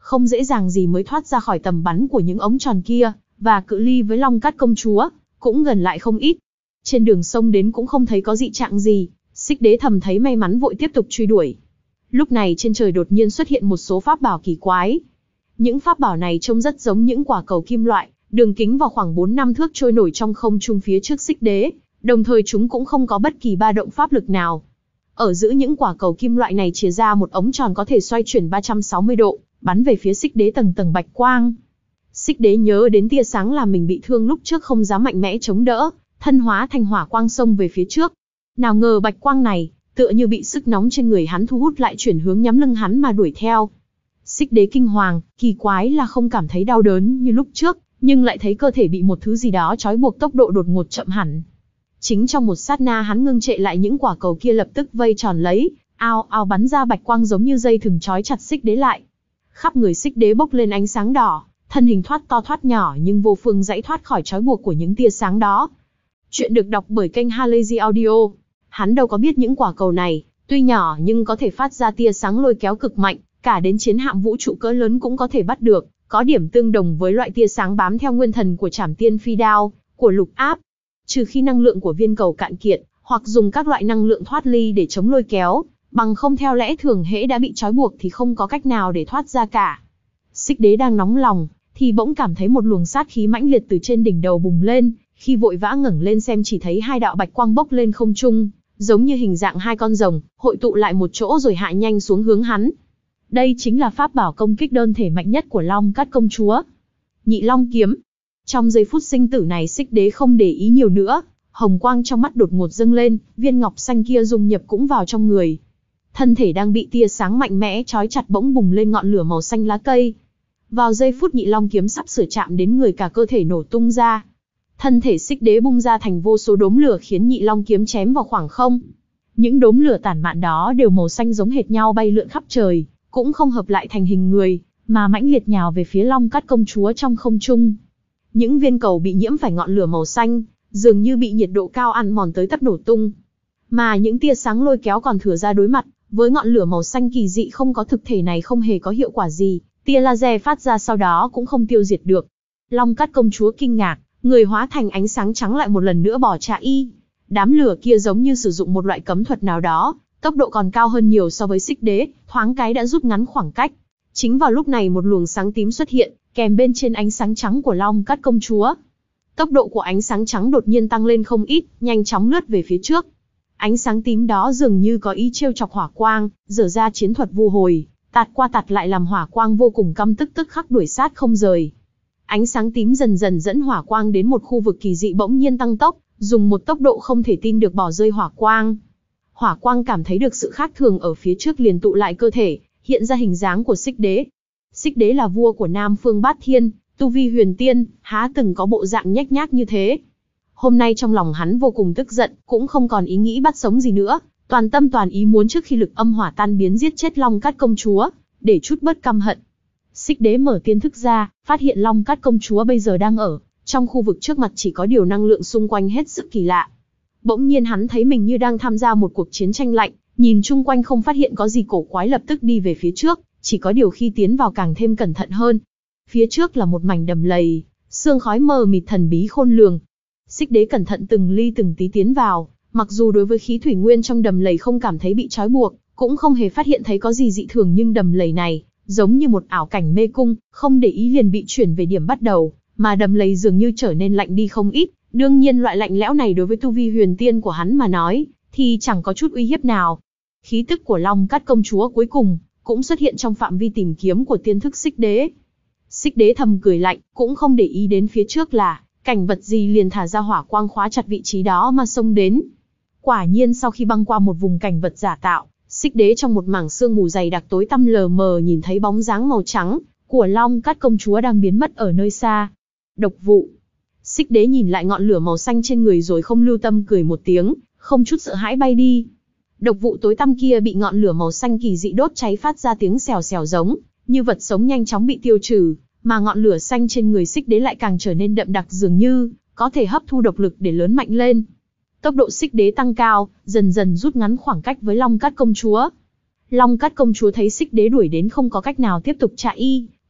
không dễ dàng gì mới thoát ra khỏi tầm bắn của những ống tròn kia, và cự ly với Long Cát công chúa cũng gần lại không ít. Trên đường sông đến cũng không thấy có dị trạng gì, Xích Đế thầm thấy may mắn vội tiếp tục truy đuổi. Lúc này trên trời đột nhiên xuất hiện một số pháp bảo kỳ quái. Những pháp bảo này trông rất giống những quả cầu kim loại, đường kính vào khoảng bốn năm thước trôi nổi trong không trung phía trước Xích Đế, đồng thời chúng cũng không có bất kỳ ba động pháp lực nào. Ở giữa những quả cầu kim loại này chìa ra một ống tròn có thể xoay chuyển ba trăm sáu mươi độ, bắn về phía Xích Đế tầng tầng bạch quang. Xích Đế nhớ đến tia sáng làm mình bị thương lúc trước không dám mạnh mẽ chống đỡ, thân hóa thành hỏa quang xông về phía trước. Nào ngờ bạch quang này, tựa như bị sức nóng trên người hắn thu hút lại chuyển hướng nhắm lưng hắn mà đuổi theo. Xích Đế kinh hoàng, kỳ quái là không cảm thấy đau đớn như lúc trước, nhưng lại thấy cơ thể bị một thứ gì đó trói buộc, tốc độ đột ngột chậm hẳn. Chính trong một sát na hắn ngưng trệ lại, những quả cầu kia lập tức vây tròn lấy, ao ao bắn ra bạch quang giống như dây thừng trói chặt Xích Đế lại. Khắp người Xích Đế bốc lên ánh sáng đỏ, thân hình thoát to thoát nhỏ nhưng vô phương giãy thoát khỏi trói buộc của những tia sáng đó. Chuyện được đọc bởi kênh Halazy Audio. Hắn đâu có biết những quả cầu này, tuy nhỏ nhưng có thể phát ra tia sáng lôi kéo cực mạnh, cả đến chiến hạm vũ trụ cỡ lớn cũng có thể bắt được, có điểm tương đồng với loại tia sáng bám theo nguyên thần của Trảm Tiên Phi Đao, của Lục Áp. Trừ khi năng lượng của viên cầu cạn kiệt, hoặc dùng các loại năng lượng thoát ly để chống lôi kéo, bằng không theo lẽ thường hễ đã bị trói buộc thì không có cách nào để thoát ra cả. Xích Đế đang nóng lòng, thì bỗng cảm thấy một luồng sát khí mãnh liệt từ trên đỉnh đầu bùng lên, khi vội vã ngẩng lên xem chỉ thấy hai đạo bạch quang bốc lên không trung, giống như hình dạng hai con rồng, hội tụ lại một chỗ rồi hạ nhanh xuống hướng hắn. Đây chính là pháp bảo công kích đơn thể mạnh nhất của Long Cát công chúa, Nhị Long kiếm. Trong giây phút sinh tử này Xích Đế không để ý nhiều nữa, hồng quang trong mắt đột ngột dâng lên, viên ngọc xanh kia dung nhập cũng vào trong người. Thân thể đang bị tia sáng mạnh mẽ trói chặt bỗng bùng lên ngọn lửa màu xanh lá cây. Vào giây phút Nhị Long kiếm sắp sửa chạm đến người, cả cơ thể nổ tung ra. Thân thể Xích Đế bung ra thành vô số đốm lửa khiến Nhị Long kiếm chém vào khoảng không. Những đốm lửa tản mạn đó đều màu xanh giống hệt nhau, bay lượn khắp trời, cũng không hợp lại thành hình người, mà mãnh liệt nhào về phía Long Cát công chúa trong không trung. Những viên cầu bị nhiễm phải ngọn lửa màu xanh, dường như bị nhiệt độ cao ăn mòn tới tấp nổ tung. Mà những tia sáng lôi kéo còn thừa ra đối mặt với ngọn lửa màu xanh kỳ dị không có thực thể này không hề có hiệu quả gì, tia laser phát ra sau đó cũng không tiêu diệt được. Long Cát công chúa kinh ngạc, người hóa thành ánh sáng trắng lại một lần nữa bỏ chạy. Đám lửa kia giống như sử dụng một loại cấm thuật nào đó, tốc độ còn cao hơn nhiều so với Xích Đế, thoáng cái đã rút ngắn khoảng cách. Chính vào lúc này một luồng sáng tím xuất hiện, kèm bên trên ánh sáng trắng của Long Cát công chúa. Tốc độ của ánh sáng trắng đột nhiên tăng lên không ít, nhanh chóng lướt về phía trước. Ánh sáng tím đó dường như có ý trêu chọc hỏa quang, dở ra chiến thuật vu hồi, tạt qua tạt lại làm hỏa quang vô cùng căm tức, tức khắc đuổi sát không rời. Ánh sáng tím dần dần dẫn hỏa quang đến một khu vực kỳ dị, bỗng nhiên tăng tốc, dùng một tốc độ không thể tin được bỏ rơi hỏa quang. Hỏa quang cảm thấy được sự khác thường ở phía trước liền tụ lại cơ thể, hiện ra hình dáng của Xích Đế. Xích Đế là vua của Nam Phương Bát Thiên, tu vi huyền tiên, há từng có bộ dạng nhếch nhác như thế. Hôm nay trong lòng hắn vô cùng tức giận, cũng không còn ý nghĩ bắt sống gì nữa, toàn tâm toàn ý muốn trước khi lực âm hỏa tan biến giết chết Long Cát công chúa, để chút bớt căm hận. Xích Đế mở tiên thức ra, phát hiện Long Cát công chúa bây giờ đang ở trong khu vực trước mặt, chỉ có điều năng lượng xung quanh hết sức kỳ lạ. Bỗng nhiên hắn thấy mình như đang tham gia một cuộc chiến tranh lạnh, nhìn chung quanh không phát hiện có gì cổ quái, lập tức đi về phía trước, chỉ có điều khi tiến vào càng thêm cẩn thận hơn. Phía trước là một mảnh đầm lầy, sương khói mờ mịt thần bí khôn lường. Xích Đế cẩn thận từng ly từng tí tiến vào, mặc dù đối với khí thủy nguyên trong đầm lầy không cảm thấy bị trói buộc, cũng không hề phát hiện thấy có gì dị thường, nhưng đầm lầy này giống như một ảo cảnh mê cung, không để ý liền bị chuyển về điểm bắt đầu, mà đầm lầy dường như trở nên lạnh đi không ít. Đương nhiên loại lạnh lẽo này đối với tu vi huyền tiên của hắn mà nói, thì chẳng có chút uy hiếp nào. Khí tức của Long Cát công chúa cuối cùng cũng xuất hiện trong phạm vi tìm kiếm của tiên thức Xích Đế. Xích Đế thầm cười lạnh, cũng không để ý đến phía trước là cảnh vật gì, liền thả ra hỏa quang khóa chặt vị trí đó mà xông đến. Quả nhiên sau khi băng qua một vùng cảnh vật giả tạo, Xích Đế trong một mảng sương mù dày đặc tối tăm lờ mờ nhìn thấy bóng dáng màu trắng của Long Cát công chúa đang biến mất ở nơi xa. Độc vụ. Xích Đế nhìn lại ngọn lửa màu xanh trên người rồi không lưu tâm cười một tiếng, không chút sợ hãi bay đi. Độc vụ tối tăm kia bị ngọn lửa màu xanh kỳ dị đốt cháy, phát ra tiếng xèo xèo giống như vật sống nhanh chóng bị tiêu trừ, mà ngọn lửa xanh trên người Xích Đế lại càng trở nên đậm đặc, dường như có thể hấp thu độc lực để lớn mạnh lên. Tốc độ Xích Đế tăng cao, dần dần rút ngắn khoảng cách với Long Cát công chúa. Long Cát công chúa thấy Xích Đế đuổi đến không có cách nào tiếp tục chạy,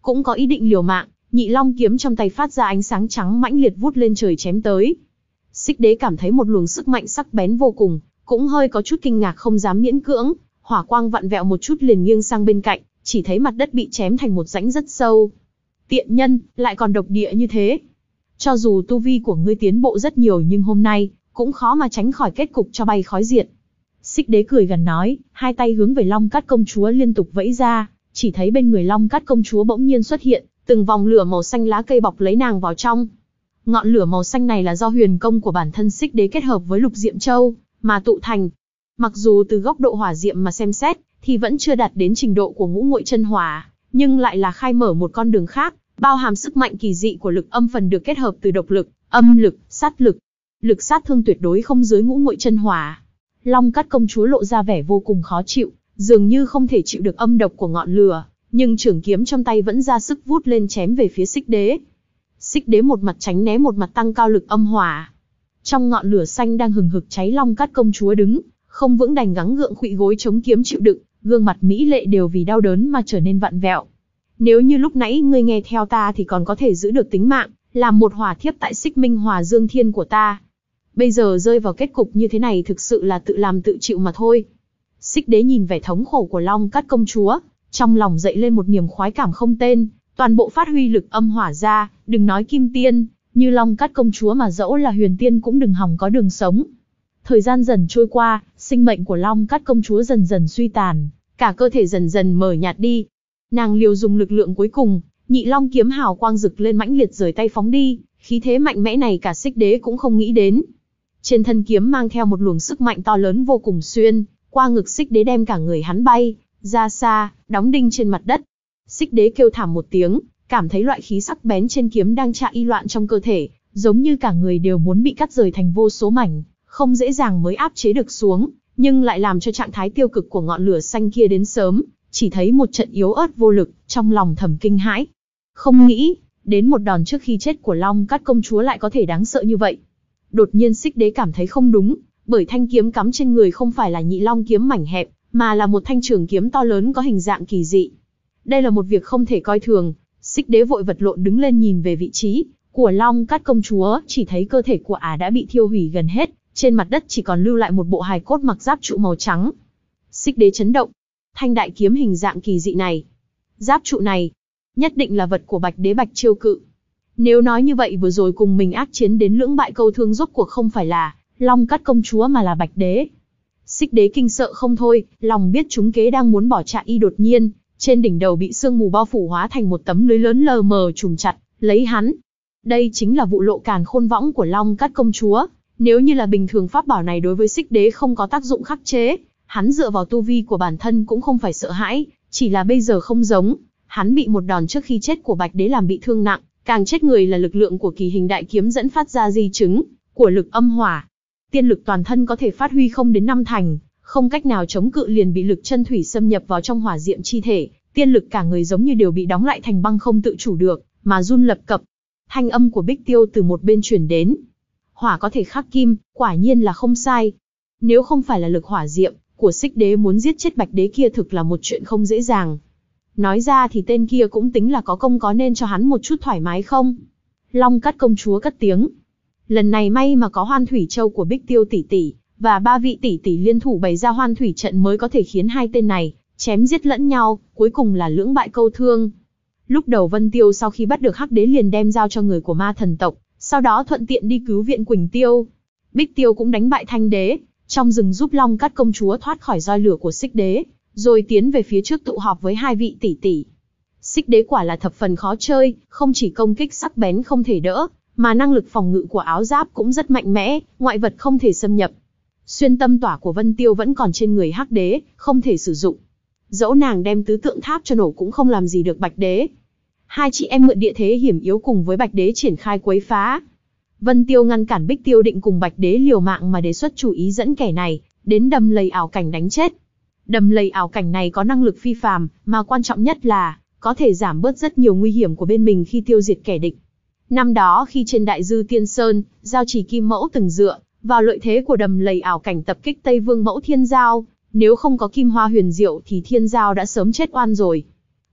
cũng có ý định liều mạng, Nhị Long kiếm trong tay phát ra ánh sáng trắng mãnh liệt vút lên trời chém tới. Xích Đế cảm thấy một luồng sức mạnh sắc bén vô cùng, cũng hơi có chút kinh ngạc không dám miễn cưỡng, hỏa quang vặn vẹo một chút liền nghiêng sang bên cạnh, chỉ thấy mặt đất bị chém thành một rãnh rất sâu. Tiện nhân, lại còn độc địa như thế. Cho dù tu vi của ngươi tiến bộ rất nhiều nhưng hôm nay, cũng khó mà tránh khỏi kết cục cho bay khói diệt. Xích Đế cười gần nói, hai tay hướng về Long Cát công chúa liên tục vẫy ra, chỉ thấy bên người Long Cát công chúa bỗng nhiên xuất hiện, từng vòng lửa màu xanh lá cây bọc lấy nàng vào trong. Ngọn lửa màu xanh này là do huyền công của bản thân Xích Đế kết hợp với Lục Diệm Châu mà tụ thành. Mặc dù từ góc độ hỏa diệm mà xem xét, thì vẫn chưa đạt đến trình độ của Ngũ Nguội Chân Hỏa, nhưng lại là khai mở một con đường khác, bao hàm sức mạnh kỳ dị của lực âm phần được kết hợp từ độc lực, âm lực, sát lực. Lực sát thương tuyệt đối không dưới Ngũ Nguội Chân Hỏa. Long Cát công chúa lộ ra vẻ vô cùng khó chịu, dường như không thể chịu được âm độc của ngọn lửa, nhưng trường kiếm trong tay vẫn ra sức vút lên chém về phía Xích Đế. Xích Đế một mặt tránh né một mặt tăng cao lực âm hỏa. Trong ngọn lửa xanh đang hừng hực cháy, Long Cát công chúa đứng không vững đành gắng gượng khuỵu gối chống kiếm chịu đựng, gương mặt mỹ lệ đều vì đau đớn mà trở nên vặn vẹo. Nếu như lúc nãy ngươi nghe theo ta thì còn có thể giữ được tính mạng, làm một hỏa thiếp tại Xích Minh Hòa Dương Thiên của ta. Bây giờ rơi vào kết cục như thế này thực sự là tự làm tự chịu mà thôi. Xích Đế nhìn vẻ thống khổ của Long Cát công chúa, trong lòng dậy lên một niềm khoái cảm không tên, toàn bộ phát huy lực âm hỏa ra, đừng nói kim tiên, như Long Cát công chúa mà dẫu là huyền tiên cũng đừng hòng có đường sống. Thời gian dần trôi qua, sinh mệnh của Long Cát công chúa dần dần suy tàn, cả cơ thể dần dần mờ nhạt đi. Nàng liều dùng lực lượng cuối cùng, Nhị Long kiếm hào quang rực lên mãnh liệt rời tay phóng đi, khí thế mạnh mẽ này cả Xích Đế cũng không nghĩ đến. Trên thân kiếm mang theo một luồng sức mạnh to lớn vô cùng xuyên qua ngực Xích Đế, đem cả người hắn bay ra xa, đóng đinh trên mặt đất. Xích Đế kêu thảm một tiếng, cảm thấy loại khí sắc bén trên kiếm đang chạy y loạn trong cơ thể, giống như cả người đều muốn bị cắt rời thành vô số mảnh, không dễ dàng mới áp chế được xuống, nhưng lại làm cho trạng thái tiêu cực của ngọn lửa xanh kia đến sớm, chỉ thấy một trận yếu ớt vô lực, trong lòng thầm kinh hãi. Không nghĩ, đến một đòn trước khi chết của Long Cát công chúa lại có thể đáng sợ như vậy. Đột nhiên Xích Đế cảm thấy không đúng, bởi thanh kiếm cắm trên người không phải là Nhị Long kiếm mảnh hẹp, mà là một thanh trường kiếm to lớn có hình dạng kỳ dị. Đây là một việc không thể coi thường. Xích Đế vội vật lộn đứng lên nhìn về vị trí của Long Cát công chúa, chỉ thấy cơ thể của ả đã bị thiêu hủy gần hết, trên mặt đất chỉ còn lưu lại một bộ hài cốt mặc giáp trụ màu trắng. Xích Đế chấn động, thanh đại kiếm hình dạng kỳ dị này, giáp trụ này, nhất định là vật của Bạch Đế Bạch Chiêu Cự. Nếu nói như vậy vừa rồi cùng mình ác chiến đến lưỡng bại câu thương rốt cuộc không phải là Long Cát công chúa mà là Bạch Đế. Xích Đế kinh sợ không thôi, lòng biết trúng kế đang muốn bỏ chạy y đột nhiên, trên đỉnh đầu bị sương mù bao phủ hóa thành một tấm lưới lớn lờ mờ trùm chặt lấy hắn. Đây chính là vụ lộ càn khôn võng của Long Cát công chúa. Nếu như là bình thường pháp bảo này đối với Xích Đế không có tác dụng khắc chế, hắn dựa vào tu vi của bản thân cũng không phải sợ hãi, chỉ là bây giờ không giống, hắn bị một đòn trước khi chết của Bạch Đế làm bị thương nặng, càng chết người là lực lượng của Kỳ Hình Đại Kiếm dẫn phát ra di chứng của lực âm hỏa. Tiên lực toàn thân có thể phát huy không đến năm thành, không cách nào chống cự liền bị lực chân thủy xâm nhập vào trong hỏa diệm chi thể, tiên lực cả người giống như đều bị đóng lại thành băng không tự chủ được, mà run lập cập. Thanh âm của Bích Tiêu từ một bên truyền đến. Hỏa có thể khắc kim, quả nhiên là không sai. Nếu không phải là lực hỏa diệm của Xích Đế muốn giết chết Bạch Đế kia thực là một chuyện không dễ dàng. Nói ra thì tên kia cũng tính là có công, có nên cho hắn một chút thoải mái không? Long Cát công chúa cất tiếng. Lần này may mà có Hoan Thủy Châu của Bích Tiêu tỷ tỷ và ba vị tỷ tỷ liên thủ bày ra Hoan Thủy trận mới có thể khiến hai tên này chém giết lẫn nhau, cuối cùng là lưỡng bại câu thương. Lúc đầu Vân Tiêu sau khi bắt được Hắc Đế liền đem giao cho người của Ma Thần tộc, sau đó thuận tiện đi cứu viện Quỳnh Tiêu. Bích Tiêu cũng đánh bại Thanh Đế, trong rừng giúp Long Cát công chúa thoát khỏi roi lửa của Xích Đế, rồi tiến về phía trước tụ họp với hai vị tỷ tỷ. Xích Đế quả là thập phần khó chơi, không chỉ công kích sắc bén không thể đỡ, mà năng lực phòng ngự của áo giáp cũng rất mạnh mẽ, ngoại vật không thể xâm nhập. Xuyên tâm tỏa của Vân Tiêu vẫn còn trên người Hắc Đế, không thể sử dụng. Dẫu nàng đem tứ tượng tháp cho nổ cũng không làm gì được Bạch Đế. Hai chị em mượn địa thế hiểm yếu cùng với Bạch Đế triển khai quấy phá. Vân Tiêu ngăn cản Bích Tiêu định cùng Bạch Đế liều mạng mà đề xuất chủ ý dẫn kẻ này đến đầm lầy ảo cảnh đánh chết. Đầm lầy ảo cảnh này có năng lực phi phàm, mà quan trọng nhất là có thể giảm bớt rất nhiều nguy hiểm của bên mình khi tiêu diệt kẻ địch. Năm đó khi trên Đại Dư Tiên Sơn, Giao Chỉ Kim Mẫu từng dựa vào lợi thế của đầm lầy ảo cảnh tập kích Tây Vương Mẫu Thiên Giao, nếu không có Kim Hoa Huyền Diệu thì Thiên Giao đã sớm chết oan rồi.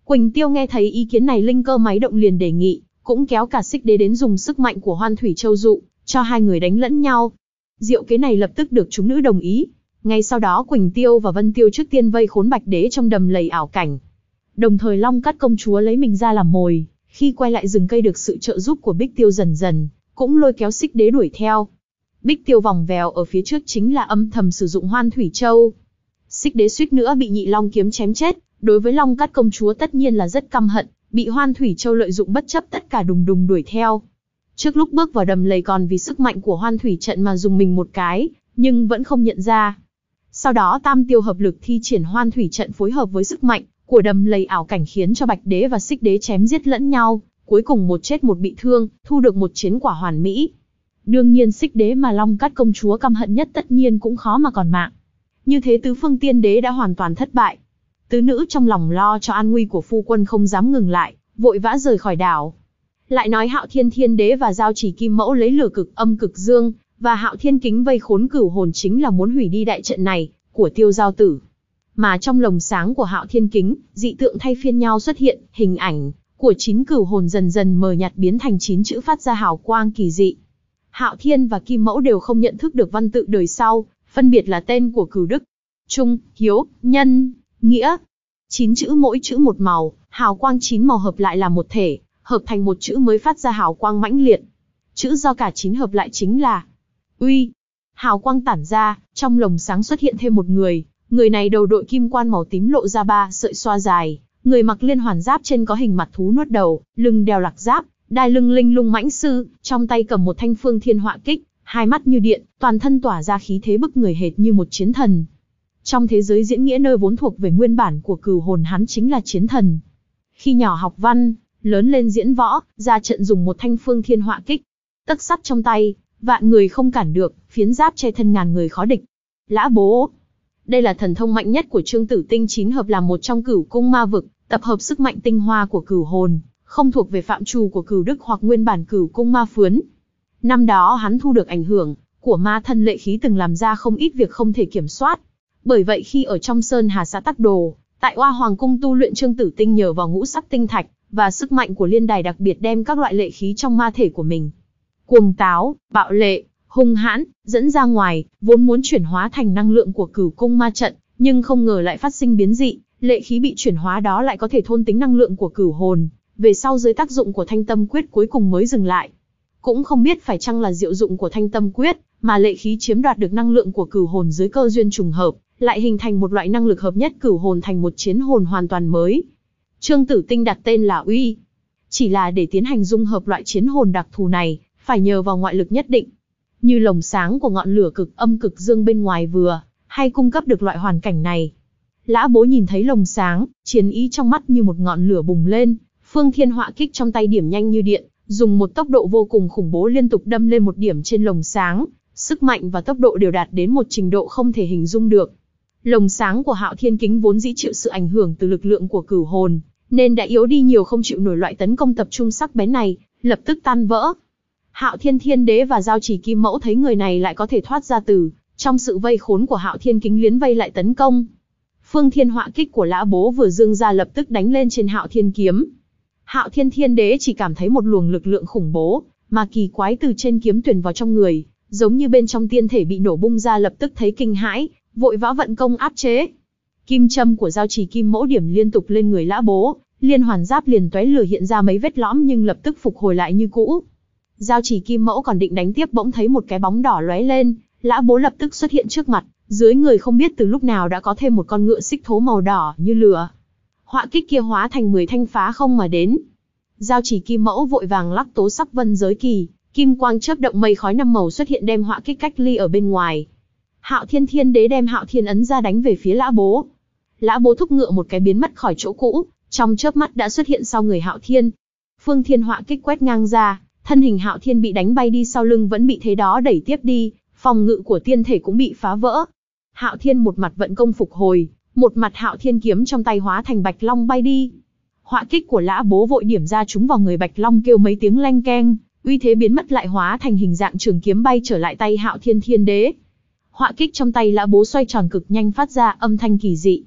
Quỳnh Tiêu nghe thấy ý kiến này linh cơ máy động liền đề nghị, cũng kéo cả Xích Đế đến dùng sức mạnh của Hoan Thủy Châu dụ, cho hai người đánh lẫn nhau. Diệu kế này lập tức được chúng nữ đồng ý. Ngay sau đó Quỳnh Tiêu và Vân Tiêu trước tiên vây khốn Bạch Đế trong đầm lầy ảo cảnh. Đồng thời Long Cát công chúa lấy mình ra làm mồi, khi quay lại rừng cây được sự trợ giúp của Bích Tiêu dần dần, cũng lôi kéo Xích Đế đuổi theo. Bích Tiêu vòng vèo ở phía trước chính là âm thầm sử dụng Hoan Thủy Châu. Xích Đế suýt nữa bị Nhị Long kiếm chém chết, đối với Long Cát công chúa tất nhiên là rất căm hận, bị Hoan Thủy Châu lợi dụng bất chấp tất cả đùng đùng đuổi theo. Trước lúc bước vào đầm lầy còn vì sức mạnh của Hoan Thủy trận mà dùng mình một cái, nhưng vẫn không nhận ra. Sau đó Tam Tiêu hợp lực thi triển Hoan Thủy trận phối hợp với sức mạnh của đầm lầy ảo cảnh khiến cho Bạch Đế và Xích Đế chém giết lẫn nhau, cuối cùng một chết một bị thương, thu được một chiến quả hoàn mỹ. Đương nhiên Xích Đế mà Long Cát công chúa căm hận nhất tất nhiên cũng khó mà còn mạng. Như thế tứ phương tiên đế đã hoàn toàn thất bại. Tứ nữ trong lòng lo cho an nguy của phu quân không dám ngừng lại, vội vã rời khỏi đảo. Lại nói Hạo Thiên Thiên Đế và Giao Chỉ Kim Mẫu lấy lửa cực âm cực dương, và Hạo Thiên Kính vây khốn Cửu Hồn chính là muốn hủy đi đại trận này của Tiêu Giao Tử. Mà trong lồng sáng của Hạo Thiên Kính, dị tượng thay phiên nhau xuất hiện, hình ảnh của chín cửu hồn dần dần mờ nhạt biến thành chín chữ phát ra hào quang kỳ dị. Hạo Thiên và Kim Mẫu đều không nhận thức được văn tự đời sau, phân biệt là tên của Cửu Đức, Trung, Hiếu, Nhân, Nghĩa. Chín chữ mỗi chữ một màu, hào quang chín màu hợp lại là một thể, hợp thành một chữ mới phát ra hào quang mãnh liệt. Chữ do cả chín hợp lại chính là Uy. Hào quang tản ra, trong lồng sáng xuất hiện thêm một người, người này đầu đội kim quan màu tím lộ ra ba sợi xoa dài, người mặc liên hoàn giáp trên có hình mặt thú nuốt đầu, lưng đeo lạc giáp, đai lưng linh lung mãnh sư, trong tay cầm một thanh phương thiên họa kích, hai mắt như điện, toàn thân tỏa ra khí thế bức người hệt như một chiến thần. Trong thế giới diễn nghĩa nơi vốn thuộc về nguyên bản của Cửu Hồn hắn chính là chiến thần. Khi nhỏ học văn, lớn lên diễn võ, ra trận dùng một thanh phương thiên họa kích, tấc sắt trong tay, vạn người không cản được, phiến giáp che thân ngàn người khó địch. Lã bố. Đây là thần thông mạnh nhất của Trương Tử Tinh chín hợp làm một trong Cửu Cung ma vực, tập hợp sức mạnh tinh hoa của Cửu Hồn, không thuộc về phạm trù của Cửu Đức hoặc nguyên bản Cửu Cung ma phướn. Năm đó hắn thu được ảnh hưởng của ma thân lệ khí từng làm ra không ít việc không thể kiểm soát. Bởi vậy khi ở trong Sơn Hà xã Tắc Đồ, tại Oa Hoàng cung tu luyện Trương Tử Tinh nhờ vào ngũ sắc tinh thạch và sức mạnh của liên đài đặc biệt đem các loại lệ khí trong ma thể của mình, cuồng táo, bạo lệ, hung hãn, dẫn ra ngoài, vốn muốn chuyển hóa thành năng lượng của Cửu Cung ma trận, nhưng không ngờ lại phát sinh biến dị, lệ khí bị chuyển hóa đó lại có thể thôn tính năng lượng của Cửu Hồn, về sau dưới tác dụng của Thanh Tâm Quyết cuối cùng mới dừng lại. Cũng không biết phải chăng là diệu dụng của Thanh Tâm Quyết, mà lệ khí chiếm đoạt được năng lượng của Cửu Hồn dưới cơ duyên trùng hợp, lại hình thành một loại năng lực hợp nhất Cửu Hồn thành một chiến hồn hoàn toàn mới. Trương Tử Tinh đặt tên là Uy. Chỉ là để tiến hành dung hợp loại chiến hồn đặc thù này, phải nhờ vào ngoại lực nhất định. Như lồng sáng của ngọn lửa cực âm cực dương bên ngoài vừa, hay cung cấp được loại hoàn cảnh này. Lã Bố nhìn thấy lồng sáng, chiến ý trong mắt như một ngọn lửa bùng lên, phương thiên họa kích trong tay điểm nhanh như điện, dùng một tốc độ vô cùng khủng bố liên tục đâm lên một điểm trên lồng sáng, sức mạnh và tốc độ đều đạt đến một trình độ không thể hình dung được. Lồng sáng của Hạo Thiên Kính vốn dĩ chịu sự ảnh hưởng từ lực lượng của Cửu Hồn, nên đã yếu đi nhiều không chịu nổi loại tấn công tập trung sắc bén này, lập tức tan vỡ. Hạo Thiên Thiên Đế và Giao Chỉ Kim Mẫu thấy người này lại có thể thoát ra từ trong sự vây khốn của Hạo Thiên Kính liến vây lại tấn công. Phương thiên họa kích của Lã Bố vừa dương ra lập tức đánh lên trên Hạo Thiên kiếm. Hạo Thiên Thiên Đế chỉ cảm thấy một luồng lực lượng khủng bố mà kỳ quái từ trên kiếm truyền vào trong người, giống như bên trong tiên thể bị nổ bung ra, lập tức thấy kinh hãi, vội vã vận công áp chế. Kim châm của Giao Chỉ Kim Mẫu điểm liên tục lên người Lã Bố, liên hoàn giáp liền tóe lửa hiện ra mấy vết lõm nhưng lập tức phục hồi lại như cũ. Giao Chỉ Kim Mẫu còn định đánh tiếp bỗng thấy một cái bóng đỏ lóe lên, Lã Bố lập tức xuất hiện trước mặt, dưới người không biết từ lúc nào đã có thêm một con ngựa xích thố màu đỏ như lửa. Họa kích kia hóa thành mười thanh phá không mà đến. Giao Chỉ Kim Mẫu vội vàng lắc tố sắc vân giới kỳ, kim quang chớp động mây khói năm màu xuất hiện đem họa kích cách ly ở bên ngoài. Hạo Thiên Thiên Đế đem Hạo Thiên ấn ra đánh về phía Lã Bố. Lã Bố thúc ngựa một cái biến mất khỏi chỗ cũ, trong chớp mắt đã xuất hiện sau người Hạo Thiên. Phương thiên họa kích quét ngang ra, thân hình Hạo Thiên bị đánh bay đi sau lưng vẫn bị thế đó đẩy tiếp đi, phòng ngự của tiên thể cũng bị phá vỡ. Hạo Thiên một mặt vận công phục hồi, một mặt Hạo Thiên kiếm trong tay hóa thành Bạch Long bay đi. Họa kích của Lã Bố vội điểm ra trúng vào người Bạch Long kêu mấy tiếng leng keng, uy thế biến mất lại hóa thành hình dạng trường kiếm bay trở lại tay Hạo Thiên Thiên Đế. Họa kích trong tay Lã Bố xoay tròn cực nhanh phát ra âm thanh kỳ dị.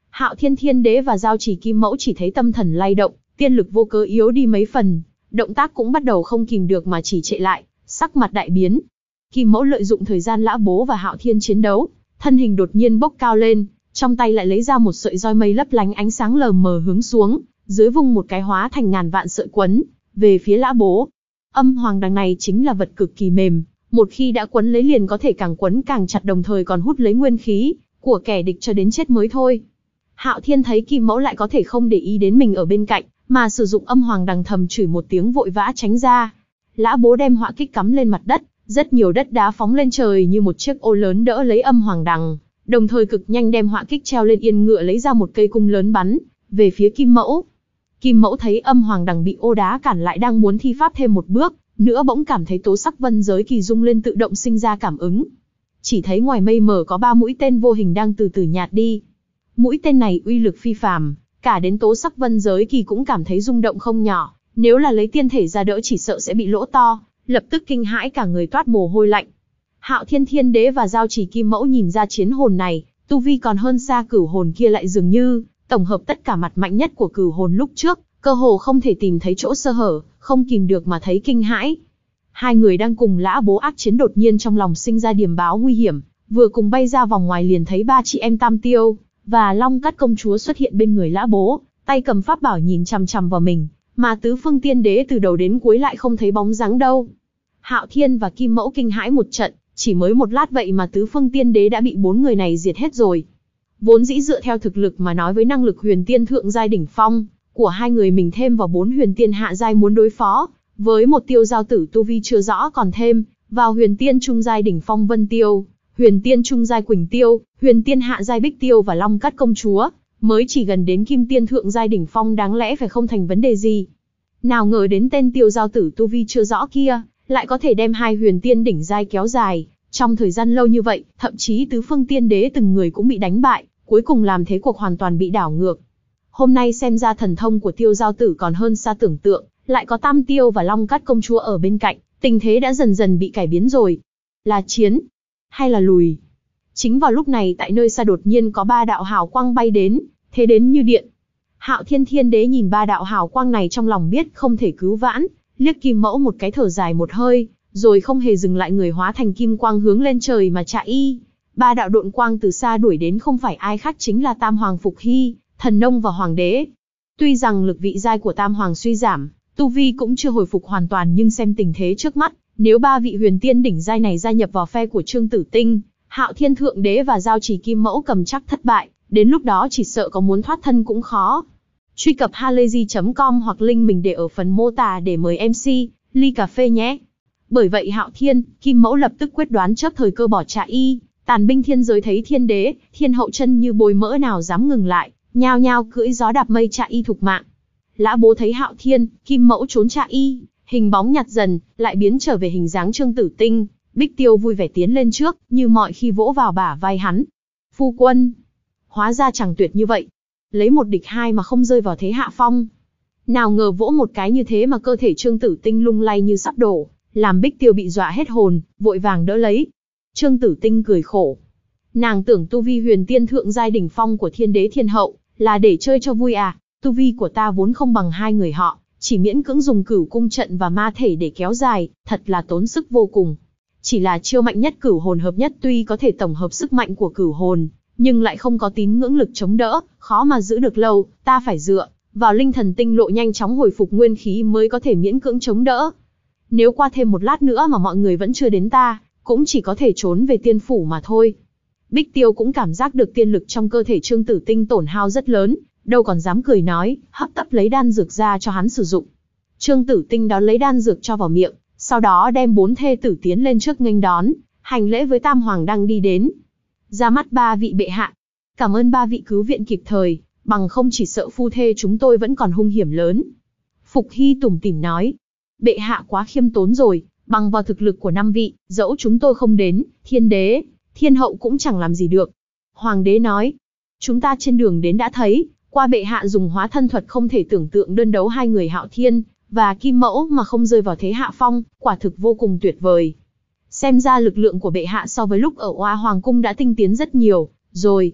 Hạo Thiên Thiên Đế và Giao Chỉ Kim Mẫu chỉ thấy tâm thần lay động, tiên lực vô cớ yếu đi mấy phần, động tác cũng bắt đầu không kìm được mà chỉ trệ lại, sắc mặt đại biến. Kim Mẫu lợi dụng thời gian Lã Bố và Hạo Thiên chiến đấu, thân hình đột nhiên bốc cao lên, trong tay lại lấy ra một sợi roi mây lấp lánh ánh sáng lờ mờ hướng xuống, dưới vung một cái hóa thành ngàn vạn sợi quấn về phía Lã Bố. Âm hoàng đằng này chính là vật cực kỳ mềm, một khi đã quấn lấy liền có thể càng quấn càng chặt, đồng thời còn hút lấy nguyên khí của kẻ địch cho đến chết mới thôi. Hạo Thiên thấy Kim Mẫu lại có thể không để ý đến mình ở bên cạnh, mà sử dụng âm hoàng đằng, thầm chửi một tiếng vội vã tránh ra. Lã Bố đem họa kích cắm lên mặt đất, rất nhiều đất đá phóng lên trời như một chiếc ô lớn đỡ lấy âm hoàng đằng, đồng thời cực nhanh đem họa kích treo lên yên ngựa, lấy ra một cây cung lớn bắn về phía Kim Mẫu. Kim Mẫu thấy âm hoàng đằng bị ô đá cản lại, đang muốn thi pháp thêm một bước nữa, bỗng cảm thấy tố sắc vân giới kỳ rung lên, tự động sinh ra cảm ứng. Chỉ thấy ngoài mây mờ có ba mũi tên vô hình đang từ từ nhạt đi. Mũi tên này uy lực phi phàm, cả đến tố sắc vân giới kỳ cũng cảm thấy rung động không nhỏ, nếu là lấy tiên thể ra đỡ chỉ sợ sẽ bị lỗ to, lập tức kinh hãi cả người toát mồ hôi lạnh. Hạo Thiên Thiên Đế và Giao Chỉ Kim Mẫu nhìn ra chiến hồn này, tu vi còn hơn xa cửu hồn kia, lại dường như tổng hợp tất cả mặt mạnh nhất của cửu hồn lúc trước, cơ hồ không thể tìm thấy chỗ sơ hở, không kìm được mà thấy kinh hãi. Hai người đang cùng Lã Bố ác chiến, đột nhiên trong lòng sinh ra điềm báo nguy hiểm, vừa cùng bay ra vòng ngoài liền thấy ba chị em Tam Tiêu và Long Cát công chúa xuất hiện bên người Lã Bố, tay cầm pháp bảo nhìn chằm chằm vào mình, mà tứ phương tiên đế từ đầu đến cuối lại không thấy bóng dáng đâu. Hạo Thiên và Kim Mẫu kinh hãi một trận, chỉ mới một lát vậy mà tứ phương tiên đế đã bị bốn người này diệt hết rồi. Vốn dĩ dựa theo thực lực mà nói, với năng lực huyền tiên thượng giai đỉnh phong của hai người mình thêm vào bốn huyền tiên hạ giai muốn đối phó với một Tiêu Giao Tử tu vi chưa rõ, còn thêm vào huyền tiên trung giai đỉnh phong Vân Tiêu, huyền tiên trung giai Quỳnh Tiêu, huyền tiên hạ giai Bích Tiêu và Long Cát công chúa, mới chỉ gần đến kim tiên thượng giai đỉnh phong, đáng lẽ phải không thành vấn đề gì. Nào ngờ đến tên Tiêu Giao Tử tu vi chưa rõ kia, lại có thể đem hai huyền tiên đỉnh giai kéo dài trong thời gian lâu như vậy, thậm chí tứ phương tiên đế từng người cũng bị đánh bại, cuối cùng làm thế cuộc hoàn toàn bị đảo ngược. Hôm nay xem ra thần thông của Tiêu Giao Tử còn hơn xa tưởng tượng, lại có Tam Tiêu và Long Cát công chúa ở bên cạnh, tình thế đã dần dần bị cải biến rồi. Là chiến hay là lùi? Chính vào lúc này, tại nơi xa đột nhiên có ba đạo hào quang bay đến, thế đến như điện. Hạo Thiên Thiên Đế nhìn ba đạo hào quang này, trong lòng biết không thể cứu vãn, liếc Kim Mẫu một cái, thở dài một hơi, rồi không hề dừng lại, người hóa thành kim quang hướng lên trời mà chạy. Ba đạo độn quang từ xa đuổi đến không phải ai khác chính là Tam Hoàng Phục Hy, Thần Nông và Hoàng Đế. Tuy rằng lực vị giai của Tam Hoàng suy giảm, tu vi cũng chưa hồi phục hoàn toàn, nhưng xem tình thế trước mắt, nếu ba vị huyền tiên đỉnh giai này gia nhập vào phe của Trương Tử Tinh, Hạo Thiên Thượng Đế và Giao Chỉ Kim Mẫu cầm chắc thất bại, đến lúc đó chỉ sợ có muốn thoát thân cũng khó. Truy cập halayzi chấm com hoặc link mình để ở phần mô tả để mời em xê ly cà phê nhé. Bởi vậy Hạo Thiên, Kim Mẫu lập tức quyết đoán chớp thời cơ bỏ chạy. Tàn binh thiên giới thấy thiên đế, thiên hậu chân như bôi mỡ, nào dám ngừng lại, nhao nhao cưỡi gió đạp mây chạy thục mạng. Lã Bố thấy Hạo Thiên, Kim Mẫu trốn chạy, hình bóng nhạt dần, lại biến trở về hình dáng Trương Tử Tinh. Bích Tiêu vui vẻ tiến lên trước, như mọi khi vỗ vào bả vai hắn. Phu quân, hóa ra chẳng tuyệt như vậy, lấy một địch hai mà không rơi vào thế hạ phong. Nào ngờ vỗ một cái như thế mà cơ thể Trương Tử Tinh lung lay như sắp đổ, làm Bích Tiêu bị dọa hết hồn, vội vàng đỡ lấy. Trương Tử Tinh cười khổ. Nàng tưởng tu vi huyền tiên thượng giai đỉnh phong của thiên đế thiên hậu là để chơi cho vui à? Tu vi của ta vốn không bằng hai người họ, chỉ miễn cưỡng dùng cửu cung trận và ma thể để kéo dài, thật là tốn sức vô cùng. Chỉ là chiêu mạnh nhất cửu hồn hợp nhất tuy có thể tổng hợp sức mạnh của cửu hồn, nhưng lại không có tín ngưỡng lực chống đỡ, khó mà giữ được lâu, ta phải dựa vào linh thần tinh lộ nhanh chóng hồi phục nguyên khí mới có thể miễn cưỡng chống đỡ. Nếu qua thêm một lát nữa mà mọi người vẫn chưa đến, ta cũng chỉ có thể trốn về tiên phủ mà thôi. Bích Tiêu cũng cảm giác được tiên lực trong cơ thể Trương Tử Tinh tổn hao rất lớn, đâu còn dám cười nói, hấp tấp lấy đan dược ra cho hắn sử dụng. Trương Tử Tinh đón lấy đan dược cho vào miệng, sau đó đem bốn thê tử tiến lên trước nghênh đón, hành lễ với Tam Hoàng đang đi đến. Ra mắt ba vị bệ hạ, cảm ơn ba vị cứu viện kịp thời, bằng không chỉ sợ phu thê chúng tôi vẫn còn hung hiểm lớn. Phục Hy tủm tỉm nói, bệ hạ quá khiêm tốn rồi, bằng vào thực lực của năm vị, dẫu chúng tôi không đến, thiên đế, thiên hậu cũng chẳng làm gì được. Hoàng đế nói, chúng ta trên đường đến đã thấy, qua bệ hạ dùng hóa thân thuật không thể tưởng tượng đơn đấu hai người Hạo Thiên và Kim Mẫu mà không rơi vào thế hạ phong, quả thực vô cùng tuyệt vời. Xem ra lực lượng của bệ hạ so với lúc ở Oa Hoàng cung đã tinh tiến rất nhiều, rồi.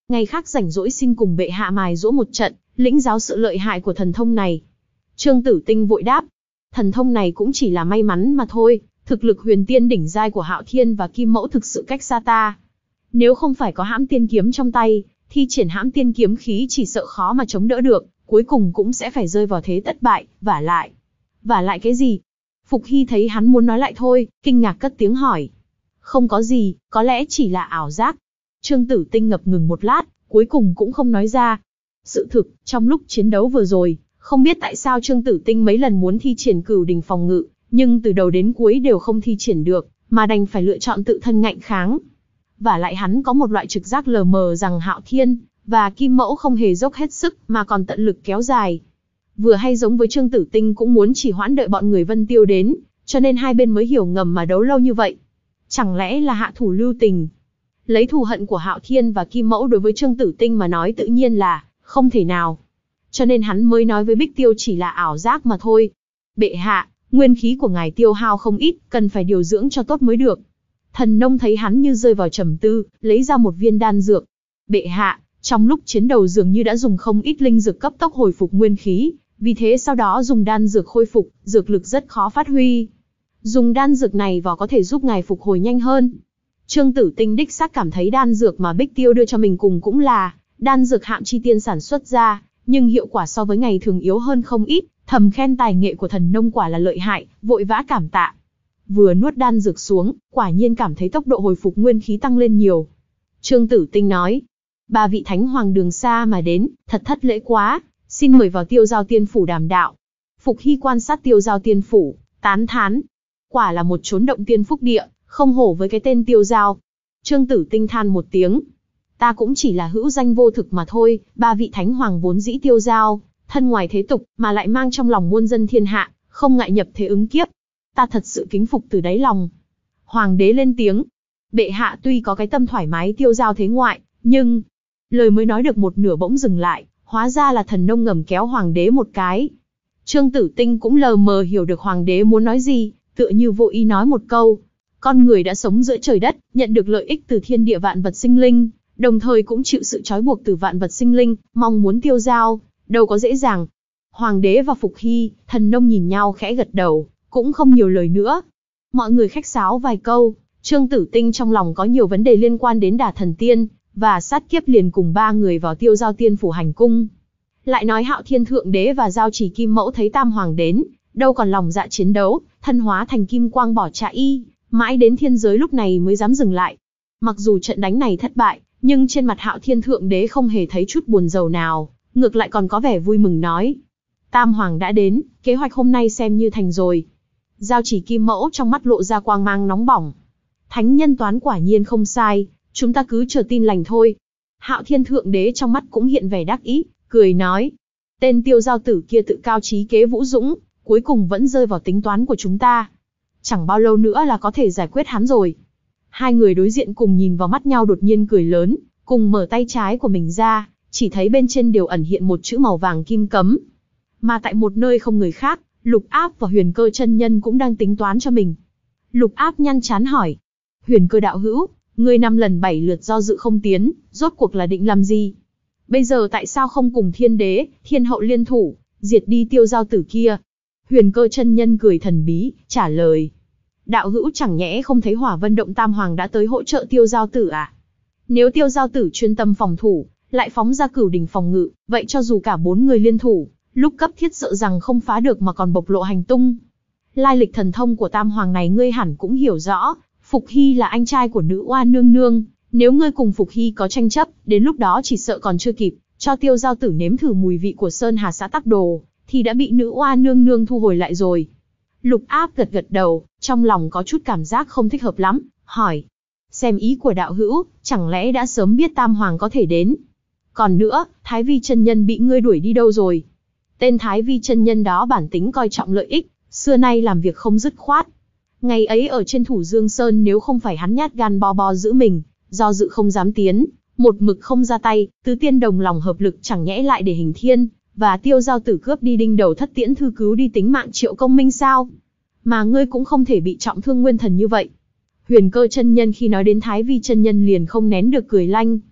Ngày khác rảnh rỗi xin cùng bệ hạ mài dỗ một trận, lĩnh giáo sự lợi hại của thần thông này. Trương Tử Tinh vội đáp, thần thông này cũng chỉ là may mắn mà thôi, thực lực huyền tiên đỉnh giai của Hạo Thiên và Kim Mẫu thực sự cách xa ta. Nếu không phải có hãm tiên kiếm trong tay, thi triển hãm tiên kiếm khí chỉ sợ khó mà chống đỡ được, cuối cùng cũng sẽ phải rơi vào thế thất bại, vả lại. Vả lại cái gì? Phục Hy thấy hắn muốn nói lại thôi, kinh ngạc cất tiếng hỏi. Không có gì, có lẽ chỉ là ảo giác. Trương Tử Tinh ngập ngừng một lát, cuối cùng cũng không nói ra. Sự thực, trong lúc chiến đấu vừa rồi, không biết tại sao Trương Tử Tinh mấy lần muốn thi triển cửu đình phòng ngự, nhưng từ đầu đến cuối đều không thi triển được, mà đành phải lựa chọn tự thân ngạnh kháng. Và lại hắn có một loại trực giác lờ mờ rằng Hạo Thiên và Kim Mẫu không hề dốc hết sức mà còn tận lực kéo dài. Vừa hay giống với Trương Tử Tinh cũng muốn chỉ hoãn đợi bọn người Vân Tiêu đến, cho nên hai bên mới hiểu ngầm mà đấu lâu như vậy. Chẳng lẽ là hạ thủ lưu tình? Lấy thù hận của Hạo Thiên và Kim Mẫu đối với Trương Tử Tinh mà nói tự nhiên là không thể nào. Cho nên hắn mới nói với Bích Tiêu chỉ là ảo giác mà thôi. Bệ hạ, nguyên khí của ngài tiêu hao không ít, cần phải điều dưỡng cho tốt mới được. Thần nông thấy hắn như rơi vào trầm tư, lấy ra một viên đan dược. Bệ hạ, trong lúc chiến đầu dường như đã dùng không ít linh dược cấp tốc hồi phục nguyên khí, vì thế sau đó dùng đan dược khôi phục, dược lực rất khó phát huy. Dùng đan dược này vào có thể giúp ngài phục hồi nhanh hơn. Trương Tử Tinh đích xác cảm thấy đan dược mà Bích Tiêu đưa cho mình cùng cũng là đan dược Hạm Chi Tiên sản xuất ra, nhưng hiệu quả so với ngày thường yếu hơn không ít, thầm khen tài nghệ của thần nông quả là lợi hại, vội vã cảm tạ. Vừa nuốt đan dược xuống, quả nhiên cảm thấy tốc độ hồi phục nguyên khí tăng lên nhiều. Trương Tử Tinh nói, ba vị thánh hoàng đường xa mà đến, thật thất lễ quá, xin mời vào Tiêu Giao Tiên Phủ đàm đạo. Phục Hy quan sát Tiêu Giao Tiên Phủ, tán thán. Quả là một chốn động tiên phúc địa, không hổ với cái tên Tiêu Giao. Trương Tử Tinh than một tiếng. Ta cũng chỉ là hữu danh vô thực mà thôi, ba vị thánh hoàng vốn dĩ tiêu giao, thân ngoài thế tục, mà lại mang trong lòng muôn dân thiên hạ, không ngại nhập thế ứng kiếp. Ta thật sự kính phục từ đáy lòng. Hoàng đế lên tiếng. Bệ hạ tuy có cái tâm thoải mái tiêu giao thế ngoại, nhưng... Lời mới nói được một nửa bỗng dừng lại, hóa ra là thần nông ngầm kéo hoàng đế một cái. Trương Tử Tinh cũng lờ mờ hiểu được hoàng đế muốn nói gì, tựa như vô ý nói một câu. Con người đã sống giữa trời đất, nhận được lợi ích từ thiên địa vạn vật sinh linh, đồng thời cũng chịu sự trói buộc từ vạn vật sinh linh, mong muốn tiêu giao, đâu có dễ dàng. Hoàng đế và Phục Hy, thần nông nhìn nhau khẽ gật đầu, cũng không nhiều lời nữa. Mọi người khách sáo vài câu, Trương Tử Tinh trong lòng có nhiều vấn đề liên quan đến Đả Thần Tiên, và sát kiếp liền cùng ba người vào Tiêu Giao Tiên Phủ hành cung. Lại nói Hạo Thiên Thượng Đế và Giao Chỉ Kim Mẫu thấy Tam Hoàng đến, đâu còn lòng dạ chiến đấu, thân hóa thành kim quang bỏ chạy, mãi đến thiên giới lúc này mới dám dừng lại. Mặc dù trận đánh này thất bại, nhưng trên mặt Hạo Thiên Thượng Đế không hề thấy chút buồn rầu nào, ngược lại còn có vẻ vui mừng nói. Tam Hoàng đã đến, kế hoạch hôm nay xem như thành rồi. Giao Chỉ Kim Mẫu trong mắt lộ ra quang mang nóng bỏng. Thánh nhân toán quả nhiên không sai, chúng ta cứ chờ tin lành thôi. Hạo Thiên Thượng Đế trong mắt cũng hiện vẻ đắc ý, cười nói. Tên tiêu giao tử kia tự cao trí kế vũ dũng, cuối cùng vẫn rơi vào tính toán của chúng ta. Chẳng bao lâu nữa là có thể giải quyết hắn rồi. Hai người đối diện cùng nhìn vào mắt nhau đột nhiên cười lớn, cùng mở tay trái của mình ra, chỉ thấy bên trên đều ẩn hiện một chữ màu vàng kim cấm. Mà tại một nơi không người khác, Lục Áp và Huyền Cơ chân nhân cũng đang tính toán cho mình. Lục Áp nhăn chán hỏi. Huyền Cơ đạo hữu, ngươi năm lần bảy lượt do dự không tiến, rốt cuộc là định làm gì? Bây giờ tại sao không cùng Thiên Đế, Thiên Hậu liên thủ, diệt đi tiêu giao tử kia? Huyền Cơ chân nhân cười thần bí, trả lời. Đạo hữu chẳng nhẽ không thấy Hỏa Vân Động Tam Hoàng đã tới hỗ trợ tiêu giao tử à? Nếu tiêu giao tử chuyên tâm phòng thủ, lại phóng ra cửu đỉnh phòng ngự, vậy cho dù cả bốn người liên thủ, lúc cấp thiết sợ rằng không phá được mà còn bộc lộ hành tung. Lai lịch thần thông của Tam Hoàng này ngươi hẳn cũng hiểu rõ, Phục Hy là anh trai của nữ oa nương nương, nếu ngươi cùng Phục Hy có tranh chấp, đến lúc đó chỉ sợ còn chưa kịp, cho tiêu giao tử nếm thử mùi vị của Sơn Hà xã tắc đồ, thì đã bị nữ oa nương nương thu hồi lại rồi. Lục Áp gật gật đầu, trong lòng có chút cảm giác không thích hợp lắm, hỏi. Xem ý của đạo hữu, chẳng lẽ đã sớm biết Tam Hoàng có thể đến? Còn nữa, Thái Vi chân nhân bị ngươi đuổi đi đâu rồi? Tên Thái Vi chân nhân đó bản tính coi trọng lợi ích, xưa nay làm việc không dứt khoát. Ngày ấy ở trên Thủ Dương Sơn nếu không phải hắn nhát gan bo bo giữ mình, do dự không dám tiến, một mực không ra tay, tứ tiên đồng lòng hợp lực chẳng nhẽ lại để Hình Thiên và tiêu giao tử cướp đi đinh đầu thất tiễn thư cứu đi tính mạng Triệu Công Minh sao? Mà ngươi cũng không thể bị trọng thương nguyên thần như vậy. Huyền Cơ chân nhân khi nói đến Thái Vi chân nhân liền không nén được cười lanh.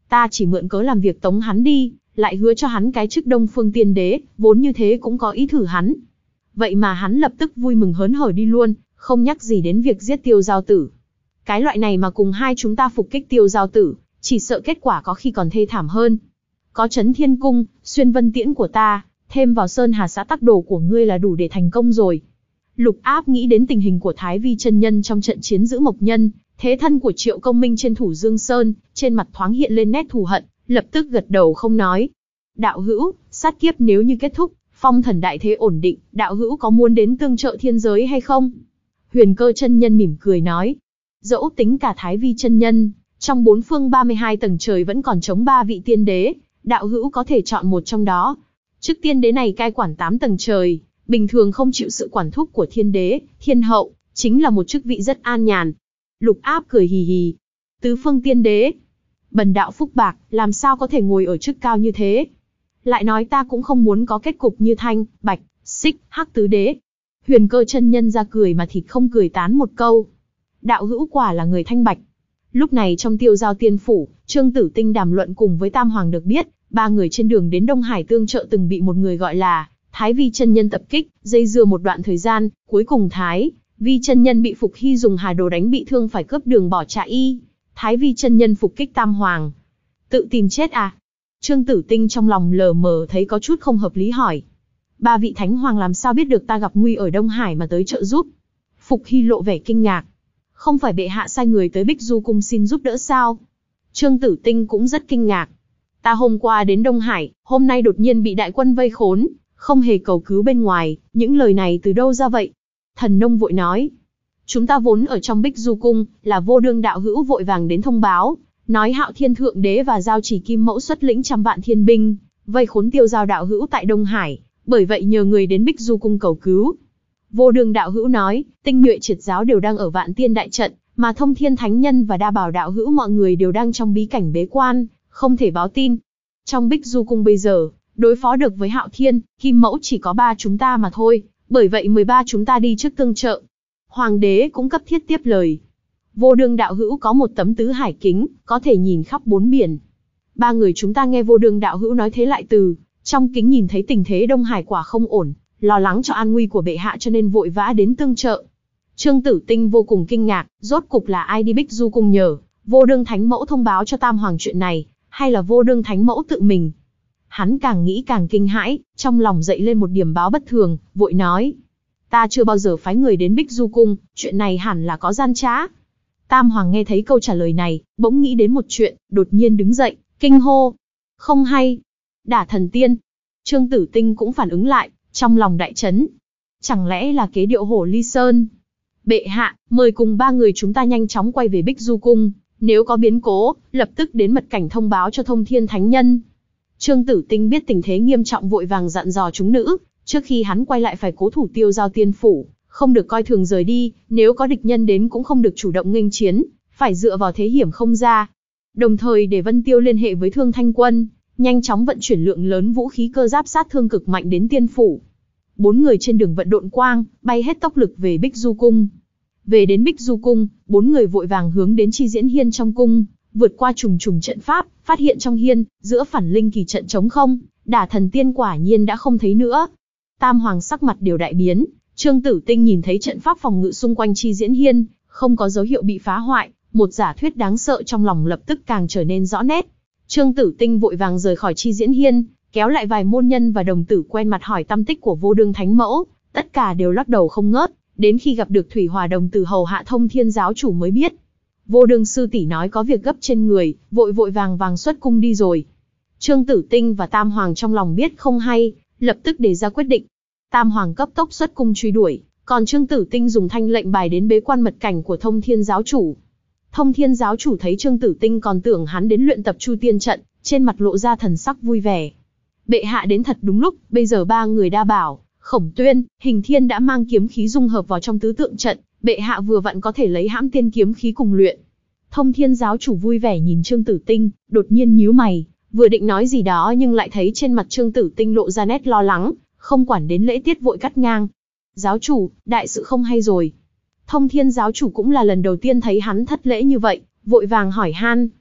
Ta chỉ mượn cớ làm việc tống hắn đi, lại hứa cho hắn cái chức Đông Phương Tiên Đế, vốn như thế cũng có ý thử hắn. Vậy mà hắn lập tức vui mừng hớn hở đi luôn, không nhắc gì đến việc giết Tiêu Giao Tử. Cái loại này mà cùng hai chúng ta phục kích Tiêu Giao Tử, chỉ sợ kết quả có khi còn thê thảm hơn. Có Chấn Thiên Cung, Xuyên Vân Tiễn của ta, thêm vào Sơn Hà Xã Tắc Đồ của ngươi là đủ để thành công rồi. Lục Áp nghĩ đến tình hình của Thái Vi chân nhân trong trận chiến giữ Mộc Nhân, thế thân của Triệu Công Minh trên Thủ Dương Sơn, trên mặt thoáng hiện lên nét thù hận, lập tức gật đầu không nói. Đạo hữu, sát kiếp nếu như kết thúc, phong thần đại thế ổn định, đạo hữu có muốn đến tương trợ thiên giới hay không? Huyền Cơ chân nhân mỉm cười nói. Dẫu tính cả Thái Vi chân nhân, trong bốn phương ba mươi hai tầng trời vẫn còn trống ba vị tiên đế, đạo hữu có thể chọn một trong đó. Chức tiên đế này cai quản tám tầng trời, bình thường không chịu sự quản thúc của thiên đế, thiên hậu, chính là một chức vị rất an nhàn. Lục Áp cười hì hì. Tứ phương tiên đế. Bần đạo phúc bạc, làm sao có thể ngồi ở chức cao như thế? Lại nói ta cũng không muốn có kết cục như Thanh, Bạch, Xích, Hắc tứ đế. Huyền Cơ chân nhân ra cười mà thịt không cười tán một câu. Đạo hữu quả là người thanh bạch. Lúc này trong Tiêu Giao Tiên Phủ, Trương Tử Tinh đàm luận cùng với Tam Hoàng được biết, ba người trên đường đến Đông Hải tương trợ từng bị một người gọi là Thái Vi chân nhân tập kích, dây dưa một đoạn thời gian, cuối cùng Thái Vi chân nhân bị Phục Hy dùng hà đồ đánh bị thương phải cướp đường bỏ chạy. Thái Vi chân nhân phục kích Tam Hoàng. Tự tìm chết à? Trương Tử Tinh trong lòng lờ mờ thấy có chút không hợp lý hỏi. Ba vị thánh hoàng làm sao biết được ta gặp nguy ở Đông Hải mà tới trợ giúp? Phục Hy lộ vẻ kinh ngạc. Không phải bệ hạ sai người tới Bích Du Cung xin giúp đỡ sao? Trương Tử Tinh cũng rất kinh ngạc. Ta hôm qua đến Đông Hải, hôm nay đột nhiên bị đại quân vây khốn, không hề cầu cứu bên ngoài, những lời này từ đâu ra vậy? Thần Nông vội nói. Chúng ta vốn ở trong Bích Du Cung, là Vô Đương đạo hữu vội vàng đến thông báo, nói Hạo Thiên Thượng Đế và Giao Chỉ Kim Mẫu xuất lĩnh trăm vạn thiên binh, vây khốn Tiêu Giao đạo hữu tại Đông Hải, bởi vậy nhờ người đến Bích Du Cung cầu cứu. Vô Đương đạo hữu nói, tinh nhuệ triệt giáo đều đang ở Vạn Tiên đại trận, mà Thông Thiên thánh nhân và Đa Bảo đạo hữu mọi người đều đang trong bí cảnh bế quan, không thể báo tin. Trong Bích Du Cung bây giờ, đối phó được với Hạo Thiên, Kim Mẫu chỉ có ba chúng ta mà thôi, bởi vậy mười ba chúng ta đi trước tương trợ. Hoàng đế cũng cấp thiết tiếp lời. Vô Đương đạo hữu có một tấm tứ hải kính, có thể nhìn khắp bốn biển. Ba người chúng ta nghe Vô Đương đạo hữu nói thế lại từ trong kính nhìn thấy tình thế Đông Hải quả không ổn, lo lắng cho an nguy của bệ hạ cho nên vội vã đến tương trợ. Trương Tử Tinh vô cùng kinh ngạc, rốt cục là ai đi Bích Du Cung nhờ Vô Đương thánh mẫu thông báo cho Tam Hoàng chuyện này, hay là Vô Đương thánh mẫu tự mình? Hắn càng nghĩ càng kinh hãi, trong lòng dậy lên một điểm báo bất thường, vội nói. Ta chưa bao giờ phái người đến Bích Du Cung, chuyện này hẳn là có gian trá. Tam Hoàng nghe thấy câu trả lời này, bỗng nghĩ đến một chuyện, đột nhiên đứng dậy, kinh hô. Không hay. Đả Thần Tiên. Trương Tử Tinh cũng phản ứng lại, trong lòng đại chấn. Chẳng lẽ là kế điệu Hổ Ly Sơn? Bệ hạ, mời cùng ba người chúng ta nhanh chóng quay về Bích Du Cung, nếu có biến cố, lập tức đến mật cảnh thông báo cho Thông Thiên thánh nhân. Trương Tử Tinh biết tình thế nghiêm trọng vội vàng dặn dò chúng nữ, trước khi hắn quay lại phải cố thủ Tiêu Giao Tiên Phủ, không được coi thường rời đi, nếu có địch nhân đến cũng không được chủ động nghênh chiến, phải dựa vào thế hiểm không ra. Đồng thời để Vân Tiêu liên hệ với Thương Thanh Quân, nhanh chóng vận chuyển lượng lớn vũ khí cơ giáp sát thương cực mạnh đến Tiên Phủ. Bốn người trên đường vận độn quang, bay hết tốc lực về Bích Du Cung. Về đến Bích Du Cung, bốn người vội vàng hướng đến Chi Diễn Hiên trong cung, vượt qua trùng trùng trận pháp, phát hiện trong hiên, giữa phản linh kỳ trận trống không, Đả Thần Tiên quả nhiên đã không thấy nữa. Tam Hoàng sắc mặt đều đại biến, Trương Tử Tinh nhìn thấy trận pháp phòng ngự xung quanh Chi Diễn Hiên, không có dấu hiệu bị phá hoại, một giả thuyết đáng sợ trong lòng lập tức càng trở nên rõ nét. Trương Tử Tinh vội vàng rời khỏi Chi Diễn Hiên, kéo lại vài môn nhân và đồng tử quen mặt hỏi tâm tích của Vô Đương thánh mẫu, tất cả đều lắc đầu không ngớt, đến khi gặp được Thủy Hòa đồng tử hầu hạ Thông Thiên giáo chủ mới biết. Vô Đương sư tỷ nói có việc gấp trên người, vội vội vàng vàng xuất cung đi rồi. Trương Tử Tinh và Tam Hoàng trong lòng biết không hay, lập tức đề ra quyết định. Tam Hoàng cấp tốc xuất cung truy đuổi, còn Trương Tử Tinh dùng thanh lệnh bài đến bế quan mật cảnh của Thông Thiên giáo chủ. Thông Thiên giáo chủ thấy Trương Tử Tinh còn tưởng hắn đến luyện tập Chu Tiên trận, trên mặt lộ ra thần sắc vui vẻ. Bệ hạ đến thật đúng lúc, bây giờ ba người Đa Bảo, Khổng Tuyên, Hình Thiên đã mang kiếm khí dung hợp vào trong tứ tượng trận, bệ hạ vừa vặn có thể lấy hãm tiên kiếm khí cùng luyện. Thông Thiên giáo chủ vui vẻ nhìn Trương Tử Tinh, đột nhiên nhíu mày, vừa định nói gì đó nhưng lại thấy trên mặt Trương Tử Tinh lộ ra nét lo lắng, không quản đến lễ tiết vội cắt ngang. Giáo chủ, đại sự không hay rồi. Thông Thiên giáo chủ cũng là lần đầu tiên thấy hắn thất lễ như vậy, vội vàng hỏi han.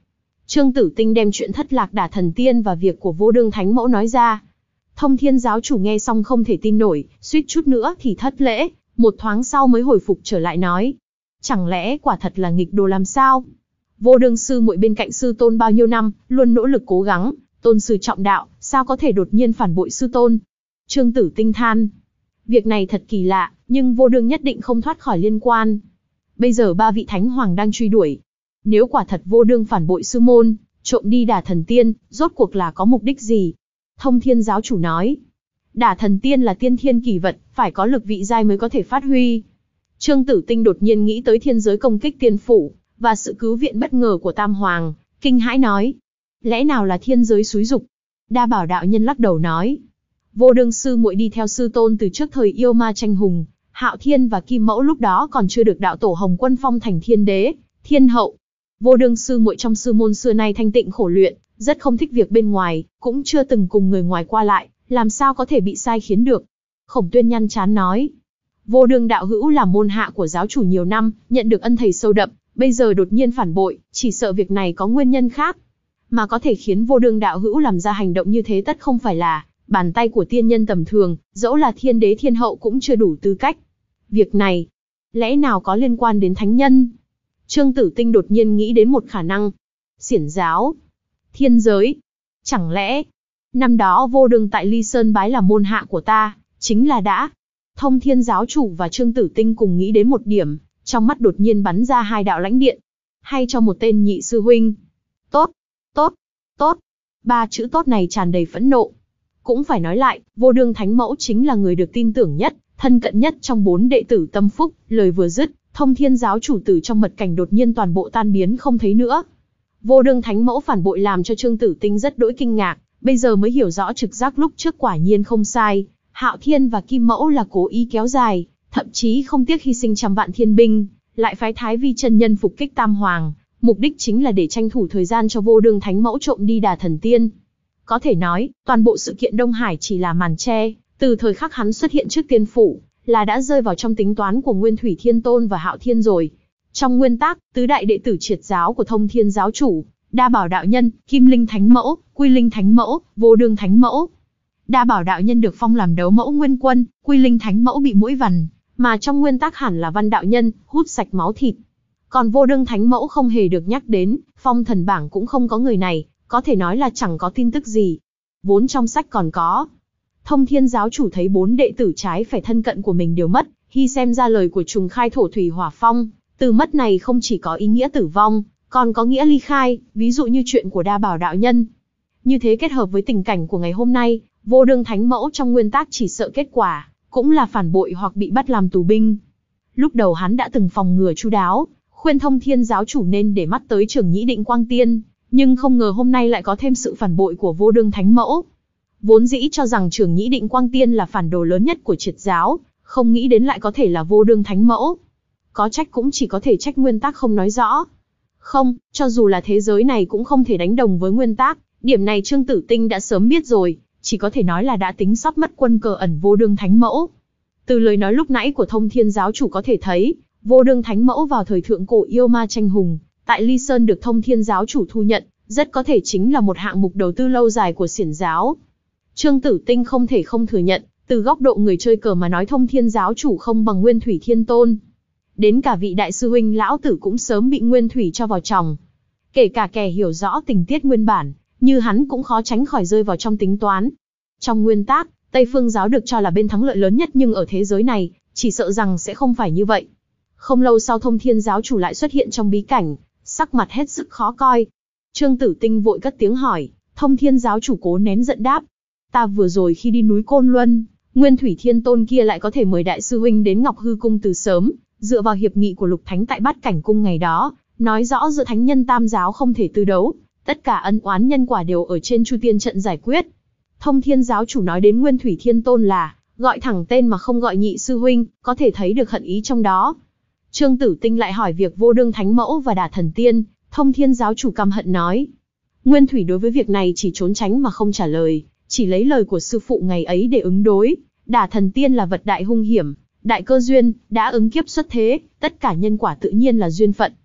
Trương Tử Tinh đem chuyện thất lạc Đả Thần Tiên và việc của Vô Đương Thánh Mẫu nói ra. Thông Thiên giáo chủ nghe xong không thể tin nổi, suýt chút nữa thì thất lễ, một thoáng sau mới hồi phục trở lại nói. Chẳng lẽ quả thật là nghịch đồ làm sao? Vô Đương sư muội bên cạnh sư tôn bao nhiêu năm, luôn nỗ lực cố gắng, tôn sư trọng đạo, sao có thể đột nhiên phản bội sư tôn? Trương Tử Tinh than. Việc này thật kỳ lạ, nhưng Vô Đương nhất định không thoát khỏi liên quan. Bây giờ ba vị thánh hoàng đang truy đuổi. Nếu quả thật Vô Đương phản bội sư môn, trộm đi Đả Thần Tiên, rốt cuộc là có mục đích gì? Thông Thiên giáo chủ nói. Đả Thần Tiên là tiên thiên kỳ vật, phải có lực vị giai mới có thể phát huy. Trương Tử Tinh đột nhiên nghĩ tới thiên giới công kích tiên phủ, và sự cứu viện bất ngờ của Tam Hoàng, kinh hãi nói. Lẽ nào là thiên giới xúi dục? Đa Bảo đạo nhân lắc đầu nói. Vô Đương sư muội đi theo sư tôn từ trước thời yêu ma tranh hùng, Hạo Thiên và Kim Mẫu lúc đó còn chưa được đạo tổ Hồng Quân phong thành thiên đế, thiên hậu. Vô Đương sư muội trong sư môn xưa nay thanh tịnh khổ luyện, rất không thích việc bên ngoài, cũng chưa từng cùng người ngoài qua lại, làm sao có thể bị sai khiến được. Khổng Tuyên nhăn chán nói. Vô Đương đạo hữu là môn hạ của giáo chủ nhiều năm, nhận được ân thầy sâu đậm, bây giờ đột nhiên phản bội, chỉ sợ việc này có nguyên nhân khác. Mà có thể khiến Vô Đương đạo hữu làm ra hành động như thế tất không phải là bàn tay của tiên nhân tầm thường, dẫu là thiên đế thiên hậu cũng chưa đủ tư cách. Việc này, lẽ nào có liên quan đến thánh nhân? Trương Tử Tinh đột nhiên nghĩ đến một khả năng. Xiển giáo, thiên giới. Chẳng lẽ, năm đó Vô Đương tại Ly Sơn bái là môn hạ của ta, chính là đã. Thông Thiên giáo chủ và Trương Tử Tinh cùng nghĩ đến một điểm, trong mắt đột nhiên bắn ra hai đạo lãnh điện. Hay cho một tên nhị sư huynh. Tốt, tốt, tốt. Ba chữ tốt này tràn đầy phẫn nộ. Cũng phải nói lại, Vô Đương Thánh Mẫu chính là người được tin tưởng nhất, thân cận nhất trong bốn đệ tử tâm phúc. Lời vừa dứt, Thông Thiên giáo chủ tử trong mật cảnh đột nhiên toàn bộ tan biến không thấy nữa. Vô Đương Thánh Mẫu phản bội làm cho Trương Tử Tinh rất đỗi kinh ngạc, bây giờ mới hiểu rõ trực giác lúc trước quả nhiên không sai. Hạo Thiên và Kim Mẫu là cố ý kéo dài, thậm chí không tiếc hy sinh trăm vạn thiên binh, lại phái Thái Vi chân nhân phục kích Tam Hoàng, mục đích chính là để tranh thủ thời gian cho Vô Đương Thánh Mẫu trộm đi Đả Thần Tiên. Có thể nói, toàn bộ sự kiện Đông Hải chỉ là màn che, từ thời khắc hắn xuất hiện trước tiên phủ, là đã rơi vào trong tính toán của Nguyên Thủy Thiên Tôn và Hạo Thiên rồi. Trong nguyên tắc, tứ đại đệ tử triệt giáo của Thông Thiên giáo chủ, Đa Bảo đạo nhân, Kim Linh Thánh Mẫu, Quy Linh Thánh Mẫu, Vô Đương Thánh Mẫu. Đa Bảo đạo nhân được phong làm đấu mẫu nguyên quân, Quy Linh Thánh Mẫu bị mũi vằn, mà trong nguyên tắc hẳn là Văn đạo nhân, hút sạch máu thịt. Còn Vô Đương Thánh Mẫu không hề được nhắc đến, phong thần bảng cũng không có người này, có thể nói là chẳng có tin tức gì. Vốn trong sách còn có. Thông Thiên giáo chủ thấy bốn đệ tử trái phải thân cận của mình đều mất, hy xem ra lời của trùng khai thổ thủy hỏa phong, từ mất này không chỉ có ý nghĩa tử vong, còn có nghĩa ly khai, ví dụ như chuyện của Đa Bảo đạo nhân. Như thế kết hợp với tình cảnh của ngày hôm nay, Vô Đương Thánh Mẫu trong nguyên tắc chỉ sợ kết quả cũng là phản bội hoặc bị bắt làm tù binh. Lúc đầu hắn đã từng phòng ngừa chu đáo, khuyên Thông Thiên giáo chủ nên để mắt tới Trưởng Nhĩ Định Quang Tiên, nhưng không ngờ hôm nay lại có thêm sự phản bội của Vô Đương Thánh Mẫu. Vốn dĩ cho rằng Trưởng Nhĩ Định Quang Tiên là phản đồ lớn nhất của triệt giáo, không nghĩ đến lại có thể là Vô Đương Thánh Mẫu. Có trách cũng chỉ có thể trách nguyên tắc không nói rõ. Không, cho dù là thế giới này cũng không thể đánh đồng với nguyên tắc, điểm này Trương Tử Tinh đã sớm biết rồi, chỉ có thể nói là đã tính sót mất quân cờ ẩn Vô Đương Thánh Mẫu. Từ lời nói lúc nãy của Thông Thiên giáo chủ có thể thấy, Vô Đương Thánh Mẫu vào thời thượng cổ yêu ma tranh hùng, tại Ly Sơn được Thông Thiên giáo chủ thu nhận, rất có thể chính là một hạng mục đầu tư lâu dài của xiển giáo. Trương Tử Tinh không thể không thừa nhận, từ góc độ người chơi cờ mà nói Thông Thiên giáo chủ không bằng Nguyên Thủy Thiên Tôn. Đến cả vị đại sư huynh lão tử cũng sớm bị Nguyên Thủy cho vào chòng. Kể cả kẻ hiểu rõ tình tiết nguyên bản, như hắn cũng khó tránh khỏi rơi vào trong tính toán. Trong nguyên tắc, Tây Phương giáo được cho là bên thắng lợi lớn nhất, nhưng ở thế giới này, chỉ sợ rằng sẽ không phải như vậy. Không lâu sau Thông Thiên giáo chủ lại xuất hiện trong bí cảnh, sắc mặt hết sức khó coi. Trương Tử Tinh vội cất tiếng hỏi, Thông Thiên giáo chủ cố nén giận đáp. Ta vừa rồi khi đi núi Côn Luân, Nguyên Thủy Thiên Tôn kia lại có thể mời đại sư huynh đến Ngọc Hư Cung từ sớm, dựa vào hiệp nghị của Lục Thánh tại Bát Cảnh Cung ngày đó, nói rõ giữa thánh nhân tam giáo không thể tư đấu, tất cả ân oán nhân quả đều ở trên Chu Tiên trận giải quyết. Thông Thiên giáo chủ nói đến Nguyên Thủy Thiên Tôn là gọi thẳng tên mà không gọi nhị sư huynh, có thể thấy được hận ý trong đó. Trương Tử Tinh lại hỏi việc Vô Đương Thánh Mẫu và Đả Thần Tiên, Thông Thiên giáo chủ căm hận nói. Nguyên Thủy đối với việc này chỉ trốn tránh mà không trả lời, chỉ lấy lời của sư phụ ngày ấy để ứng đối. Đả Thần Tiên là vật đại hung hiểm, đại cơ duyên, đã ứng kiếp xuất thế, tất cả nhân quả tự nhiên là duyên phận.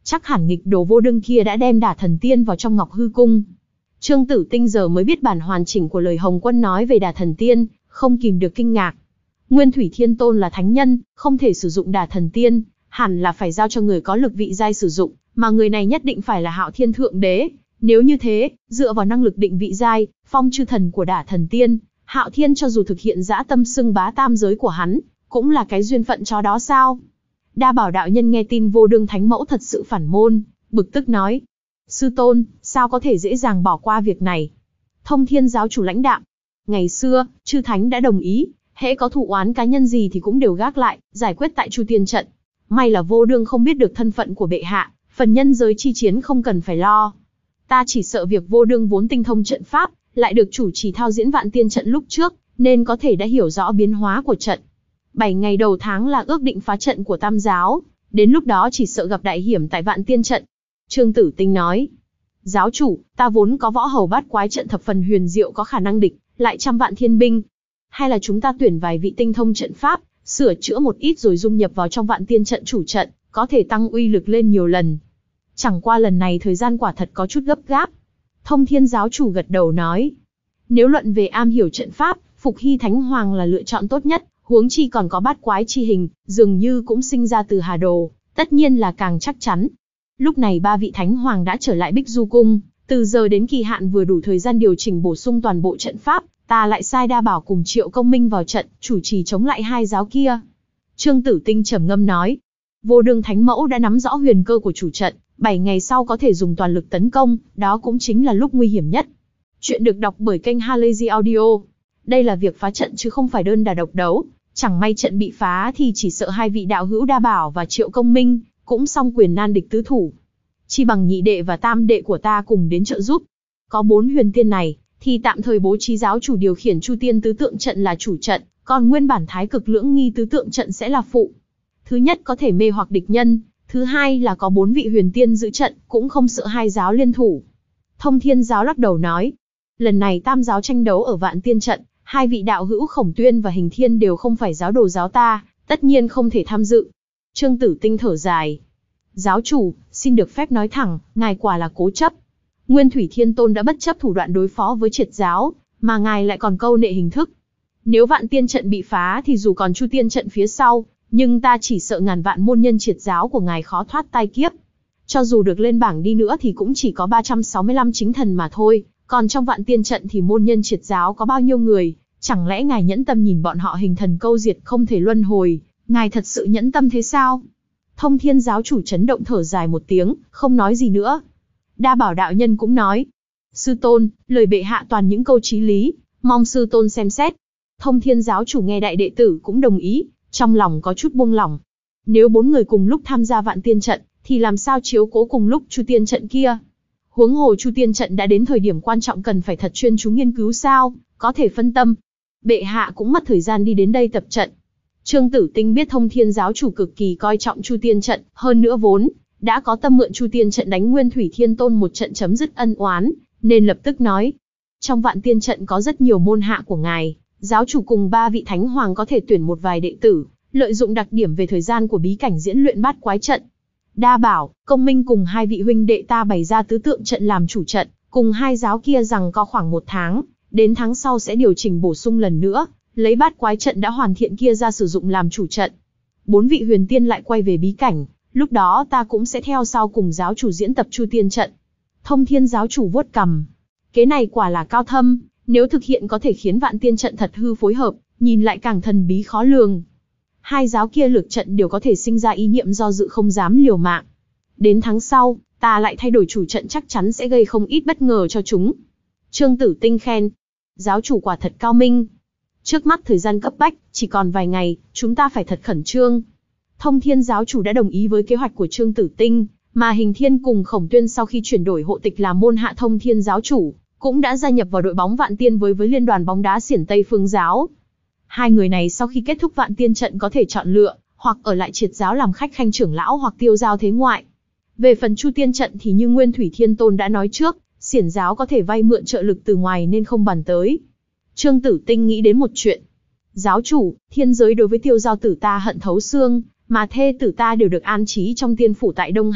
chắc hẳn nghịch đồ vô đương kia đã đem Đả Thần Tiên vào trong Ngọc Hư Cung. Trương Tử Tinh giờ mới biết bản hoàn chỉnh của lời Hồng Quân nói về Đả Thần Tiên, không kìm được kinh ngạc. Nguyên Thủy Thiên Tôn là thánh nhân, không thể sử dụng Đả Thần Tiên, hẳn là phải giao cho người có lực vị giai sử dụng, mà người này nhất định phải là Hạo Thiên Thượng Đế. Nếu như thế, dựa vào năng lực định vị giai, phong chư thần của Đả Thần Tiên, Hạo Thiên cho dù thực hiện dã tâm xưng bá tam giới của hắn, cũng là cái duyên phận cho đó sao? Đa Bảo đạo nhân nghe tin vô đương thánh mẫu thật sự phản môn, bực tức nói: sư tôn, sao có thể dễ dàng bỏ qua việc này? Thông Thiên giáo chủ lãnh đạm: ngày xưa, chư thánh đã đồng ý, hễ có thù oán cá nhân gì thì cũng đều gác lại, giải quyết tại Chu Tiên trận. May là vô đương không biết được thân phận của bệ hạ, phần nhân giới chi chiến không cần phải lo. Ta chỉ sợ việc vô đương vốn tinh thông trận pháp, lại được chủ trì thao diễn Vạn Tiên trận lúc trước, nên có thể đã hiểu rõ biến hóa của trận. Bảy ngày đầu tháng là ước định phá trận của Tam giáo, đến lúc đó chỉ sợ gặp đại hiểm tại Vạn Tiên trận. Trương Tử Tinh nói: giáo chủ, ta vốn có võ hầu bát quái trận thập phần huyền diệu có khả năng địch, lại trăm vạn thiên binh. Hay là chúng ta tuyển vài vị tinh thông trận pháp, sửa chữa một ít rồi dung nhập vào trong Vạn Tiên trận chủ trận, có thể tăng uy lực lên nhiều lần. Chẳng qua lần này thời gian quả thật có chút gấp gáp. Thông Thiên giáo chủ gật đầu nói: nếu luận về am hiểu trận pháp, Phục Hy Thánh Hoàng là lựa chọn tốt nhất, huống chi còn có bát quái chi hình, dường như cũng sinh ra từ Hà Đồ, tất nhiên là càng chắc chắn. Lúc này ba vị Thánh Hoàng đã trở lại Bích Du Cung, từ giờ đến kỳ hạn vừa đủ thời gian điều chỉnh bổ sung toàn bộ trận pháp, ta lại sai Đa Bảo cùng Triệu Công Minh vào trận, chủ trì chống lại hai giáo kia. Trương Tử Tinh trầm ngâm nói: vô đương thánh mẫu đã nắm rõ huyền cơ của chủ trận, bảy ngày sau có thể dùng toàn lực tấn công, đó cũng chính là lúc nguy hiểm nhất. Chuyện được đọc bởi kênh Halazy Audio. Đây là việc phá trận chứ không phải đơn đả độc đấu, chẳng may trận bị phá thì chỉ sợ hai vị đạo hữu Đa Bảo và Triệu Công Minh cũng song quyền nan địch tứ thủ. Chi bằng nhị đệ và tam đệ của ta cùng đến trợ giúp. Có bốn huyền tiên này, thì tạm thời bố trí giáo chủ điều khiển Chu Tiên tứ tượng trận là chủ trận, còn nguyên bản Thái Cực Lưỡng Nghi tứ tượng trận sẽ là phụ. Thứ nhất có thể mê hoặc địch nhân, thứ hai là có bốn vị huyền tiên giữ trận, cũng không sợ hai giáo liên thủ. Thông Thiên giáo lắc đầu nói: lần này tam giáo tranh đấu ở Vạn Tiên trận, hai vị đạo hữu Khổng Tuyên và Hình Thiên đều không phải giáo đồ giáo ta, tất nhiên không thể tham dự. Trương Tử Tinh thở dài: giáo chủ, xin được phép nói thẳng, ngài quả là cố chấp. Nguyên Thủy Thiên Tôn đã bất chấp thủ đoạn đối phó với triệt giáo, mà ngài lại còn câu nệ hình thức. Nếu Vạn Tiên trận bị phá thì dù còn Chu Tiên trận phía sau, nhưng ta chỉ sợ ngàn vạn môn nhân triệt giáo của ngài khó thoát tai kiếp. Cho dù được lên bảng đi nữa thì cũng chỉ có ba trăm sáu mươi lăm chính thần mà thôi, còn trong Vạn Tiên trận thì môn nhân triệt giáo có bao nhiêu người, chẳng lẽ ngài nhẫn tâm nhìn bọn họ hình thần câu diệt không thể luân hồi, ngài thật sự nhẫn tâm thế sao? Thông Thiên giáo chủ chấn động thở dài một tiếng, không nói gì nữa. Đa Bảo đạo nhân cũng nói: sư tôn, lời bệ hạ toàn những câu chí lý, mong sư tôn xem xét. Thông Thiên giáo chủ nghe đại đệ tử cũng đồng ý, trong lòng có chút buông lỏng. Nếu bốn người cùng lúc tham gia Vạn Tiên trận, thì làm sao chiếu cố cùng lúc Chu Tiên trận kia? Huống hồ Chu Tiên trận đã đến thời điểm quan trọng cần phải thật chuyên chú nghiên cứu sao, có thể phân tâm. Bệ hạ cũng mất thời gian đi đến đây tập trận. Trương Tử Tinh biết Thông Thiên giáo chủ cực kỳ coi trọng Chu Tiên trận, hơn nữa vốn đã có tâm mượn Chu Tiên trận đánh Nguyên Thủy Thiên Tôn một trận chấm dứt ân oán, nên lập tức nói: trong Vạn Tiên trận có rất nhiều môn hạ của ngài, giáo chủ cùng ba vị thánh hoàng có thể tuyển một vài đệ tử, lợi dụng đặc điểm về thời gian của bí cảnh diễn luyện bát quái trận. Đa Bảo, Công Minh cùng hai vị huynh đệ ta bày ra tứ tượng trận làm chủ trận, cùng hai giáo kia rằng có khoảng một tháng, đến tháng sau sẽ điều chỉnh bổ sung lần nữa, lấy bát quái trận đã hoàn thiện kia ra sử dụng làm chủ trận. Bốn vị huyền tiên lại quay về bí cảnh, lúc đó ta cũng sẽ theo sau cùng giáo chủ diễn tập Chu Tiên trận. Thông Thiên giáo chủ vuốt cằm: kế này quả là cao thâm, nếu thực hiện có thể khiến Vạn Tiên trận thật hư phối hợp, nhìn lại càng thần bí khó lường. Hai giáo kia lược trận đều có thể sinh ra ý niệm do dự không dám liều mạng. Đến tháng sau, ta lại thay đổi chủ trận chắc chắn sẽ gây không ít bất ngờ cho chúng. Trương Tử Tinh khen: giáo chủ quả thật cao minh. Trước mắt thời gian cấp bách, chỉ còn vài ngày, chúng ta phải thật khẩn trương. Thông Thiên giáo chủ đã đồng ý với kế hoạch của Trương Tử Tinh, mà Hình Thiên cùng Khổng Tuyên sau khi chuyển đổi hộ tịch làm môn hạ Thông Thiên giáo chủ, cũng đã gia nhập vào đội bóng Vạn Tiên với với liên đoàn bóng đá Xiển Tây Phương giáo. Hai người này sau khi kết thúc Vạn Tiên trận có thể chọn lựa, hoặc ở lại triệt giáo làm khách khanh trưởng lão hoặc tiêu giao thế ngoại. Về phần Chu Tiên trận thì như Nguyên Thủy Thiên Tôn đã nói trước, Xiển giáo có thể vay mượn trợ lực từ ngoài nên không bàn tới. Trương Tử Tinh nghĩ đến một chuyện. Giáo chủ, thiên giới đối với tiêu giao tử ta hận thấu xương, mà thê tử ta đều được an trí trong tiên phủ tại Đông Hải,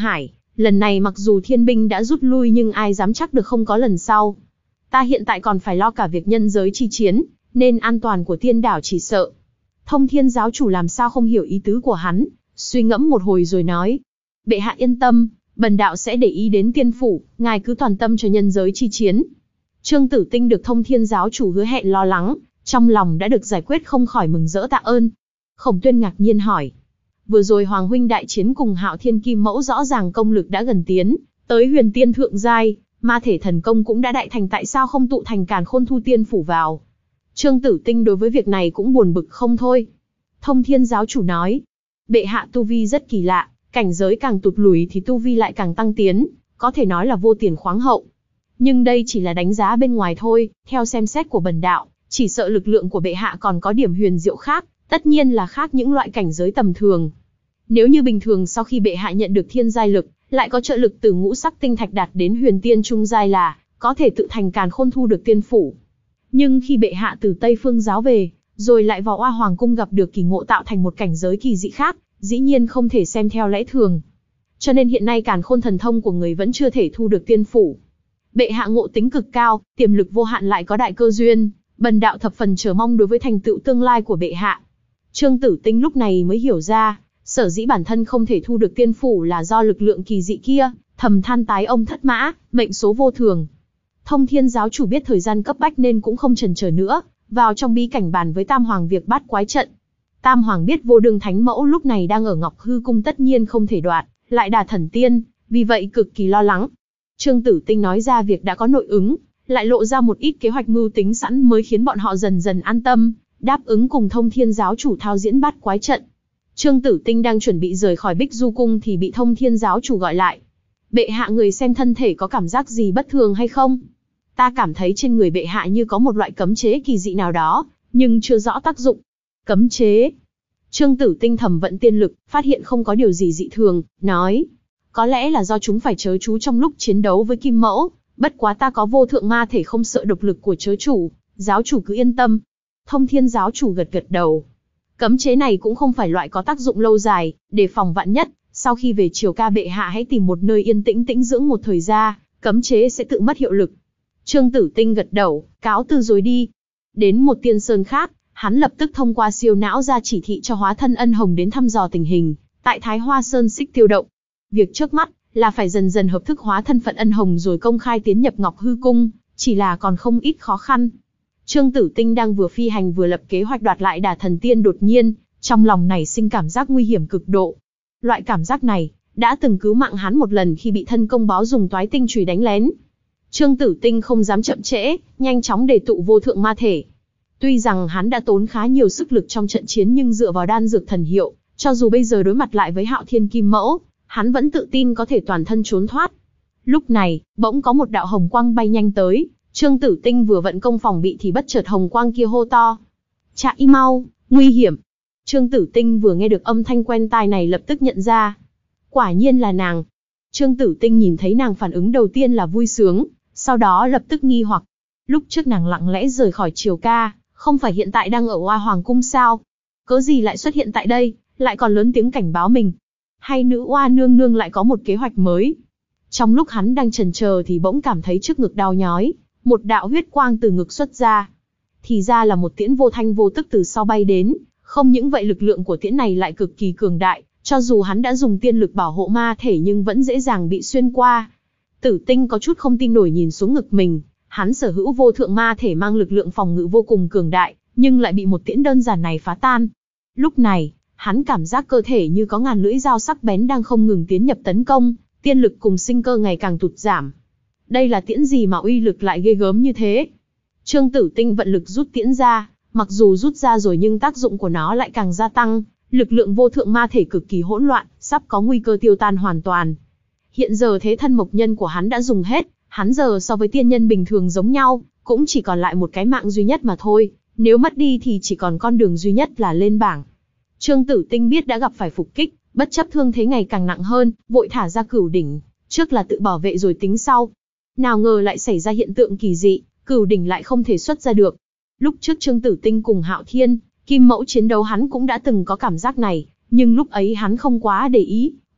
lần này mặc dù thiên binh đã rút lui nhưng ai dám chắc được không có lần sau. Ta hiện tại còn phải lo cả việc nhân giới chi chiến, nên an toàn của tiên đảo chỉ sợ. Thông Thiên giáo chủ làm sao không hiểu ý tứ của hắn, suy ngẫm một hồi rồi nói. Bệ hạ yên tâm, bần đạo sẽ để ý đến tiên phủ, ngài cứ toàn tâm cho nhân giới chi chiến. Trương Tử Tinh được Thông Thiên giáo chủ hứa hẹn lo lắng, trong lòng đã được giải quyết không khỏi mừng rỡ tạ ơn. Khổng Tuyên ngạc nhiên hỏi. Vừa rồi Hoàng huynh đại chiến cùng Hạo Thiên Kim Mẫu rõ ràng công lực đã gần tiến tới huyền tiên thượng giai, ma thể thần công cũng đã đại thành, tại sao không tụ thành Càn Khôn Thu Tiên phủ vào? Trương Tử Tinh đối với việc này cũng buồn bực không thôi. Thông Thiên giáo chủ nói, bệ hạ tu vi rất kỳ lạ, cảnh giới càng tụt lùi thì tu vi lại càng tăng tiến, có thể nói là vô tiền khoáng hậu. Nhưng đây chỉ là đánh giá bên ngoài thôi, theo xem xét của bần đạo, chỉ sợ lực lượng của bệ hạ còn có điểm huyền diệu khác, tất nhiên là khác những loại cảnh giới tầm thường. Nếu như bình thường sau khi bệ hạ nhận được thiên giai lực, lại có trợ lực từ ngũ sắc tinh thạch đạt đến huyền tiên trung giai là có thể tự thành Càn Khôn Thu được tiên phủ. Nhưng khi bệ hạ từ Tây Phương giáo về, rồi lại vào Oa Hoàng cung gặp được kỳ ngộ tạo thành một cảnh giới kỳ dị khác, dĩ nhiên không thể xem theo lẽ thường. Cho nên hiện nay Càn Khôn thần thông của người vẫn chưa thể thu được tiên phủ. Bệ hạ ngộ tính cực cao, tiềm lực vô hạn, lại có đại cơ duyên, bần đạo thập phần chờ mong đối với thành tựu tương lai của bệ hạ. Trương Tử Tinh lúc này mới hiểu ra, sở dĩ bản thân không thể thu được tiên phủ là do lực lượng kỳ dị kia, thầm than tái ông thất mã, mệnh số vô thường. Thông Thiên giáo chủ biết thời gian cấp bách nên cũng không chần chờ nữa, vào trong bí cảnh bàn với Tam Hoàng việc bát quái trận. Tam Hoàng biết Vô Đường Thánh Mẫu lúc này đang ở Ngọc Hư cung tất nhiên không thể đoạt lại Đà Thần Tiên, vì vậy cực kỳ lo lắng. Trương Tử Tinh nói ra việc đã có nội ứng, lại lộ ra một ít kế hoạch mưu tính sẵn mới khiến bọn họ dần dần an tâm, đáp ứng cùng Thông Thiên giáo chủ thao diễn bát quái trận. Trương Tử Tinh đang chuẩn bị rời khỏi Bích Du cung thì bị Thông Thiên giáo chủ gọi lại. Bệ hạ, người xem thân thể có cảm giác gì bất thường hay không? Ta cảm thấy trên người bệ hạ như có một loại cấm chế kỳ dị nào đó, nhưng chưa rõ tác dụng. Cấm chế? Trương Tử Tinh thầm vận tiên lực, phát hiện không có điều gì dị thường, nói. Có lẽ là do chúng phải chớ chú trong lúc chiến đấu với Kim Mẫu, bất quá ta có vô thượng ma thể không sợ độc lực của chớ chủ, giáo chủ cứ yên tâm. Thông Thiên giáo chủ gật gật đầu. Cấm chế này cũng không phải loại có tác dụng lâu dài, để phòng vạn nhất, sau khi về triều ca bệ hạ hãy tìm một nơi yên tĩnh tĩnh dưỡng một thời gian, cấm chế sẽ tự mất hiệu lực. Trương Tử Tinh gật đầu, cáo từ rồi đi. Đến một tiên sơn khác, hắn lập tức thông qua siêu não ra chỉ thị cho hóa thân Ân Hồng đến thăm dò tình hình, tại Thái Hoa Sơn Xích Tiêu Động. Việc trước mắt là phải dần dần hợp thức hóa thân phận Ân Hồng rồi công khai tiến nhập Ngọc Hư cung, chỉ là còn không ít khó khăn. Trương Tử Tinh đang vừa phi hành vừa lập kế hoạch đoạt lại Đà Thần Tiên, đột nhiên, trong lòng nảy sinh cảm giác nguy hiểm cực độ. Loại cảm giác này đã từng cứu mạng hắn một lần khi bị thân công báo dùng toái tinh chùy đánh lén. Trương Tử Tinh không dám chậm trễ, nhanh chóng đề tụ vô thượng ma thể. Tuy rằng hắn đã tốn khá nhiều sức lực trong trận chiến nhưng dựa vào đan dược thần hiệu, cho dù bây giờ đối mặt lại với Hạo Thiên Kim Mẫu, hắn vẫn tự tin có thể toàn thân trốn thoát. Lúc này, bỗng có một đạo hồng quang bay nhanh tới, Trương Tử Tinh vừa vận công phòng bị thì bất chợt hồng quang kia hô to. Chạy mau, nguy hiểm. Trương Tử Tinh vừa nghe được âm thanh quen tai này lập tức nhận ra. Quả nhiên là nàng. Trương Tử Tinh nhìn thấy nàng phản ứng đầu tiên là vui sướng, sau đó lập tức nghi hoặc. Lúc trước nàng lặng lẽ rời khỏi triều ca, không phải hiện tại đang ở Oa Hoàng cung sao? Cớ gì lại xuất hiện tại đây, lại còn lớn tiếng cảnh báo mình? Hay nữ oa nương nương lại có một kế hoạch mới? Trong lúc hắn đang chần chờ thì bỗng cảm thấy trước ngực đau nhói, một đạo huyết quang từ ngực xuất ra. Thì ra là một tiễn vô thanh vô tức từ sau bay đến, không những vậy lực lượng của tiễn này lại cực kỳ cường đại, cho dù hắn đã dùng tiên lực bảo hộ ma thể nhưng vẫn dễ dàng bị xuyên qua. Tử Tinh có chút không tin nổi nhìn xuống ngực mình, hắn sở hữu vô thượng ma thể mang lực lượng phòng ngự vô cùng cường đại, nhưng lại bị một tiễn đơn giản này phá tan. Lúc này, hắn cảm giác cơ thể như có ngàn lưỡi dao sắc bén đang không ngừng tiến nhập tấn công, tiên lực cùng sinh cơ ngày càng tụt giảm. Đây là tiễn gì mà uy lực lại ghê gớm như thế? Trương Tử Tinh vận lực rút tiễn ra, mặc dù rút ra rồi nhưng tác dụng của nó lại càng gia tăng, lực lượng vô thượng ma thể cực kỳ hỗn loạn, sắp có nguy cơ tiêu tan hoàn toàn. Hiện giờ thế thân mộc nhân của hắn đã dùng hết, hắn giờ so với tiên nhân bình thường giống nhau, cũng chỉ còn lại một cái mạng duy nhất mà thôi, nếu mất đi thì chỉ còn con đường duy nhất là lên bảng. Trương Tử Tinh biết đã gặp phải phục kích, bất chấp thương thế ngày càng nặng hơn, vội thả ra Cửu Đỉnh, trước là tự bảo vệ rồi tính sau. Nào ngờ lại xảy ra hiện tượng kỳ dị, Cửu Đỉnh lại không thể xuất ra được. Lúc trước Trương Tử Tinh cùng Hạo Thiên, Kim Mẫu chiến đấu hắn cũng đã từng có cảm giác này, nhưng lúc ấy hắn không quá để ý,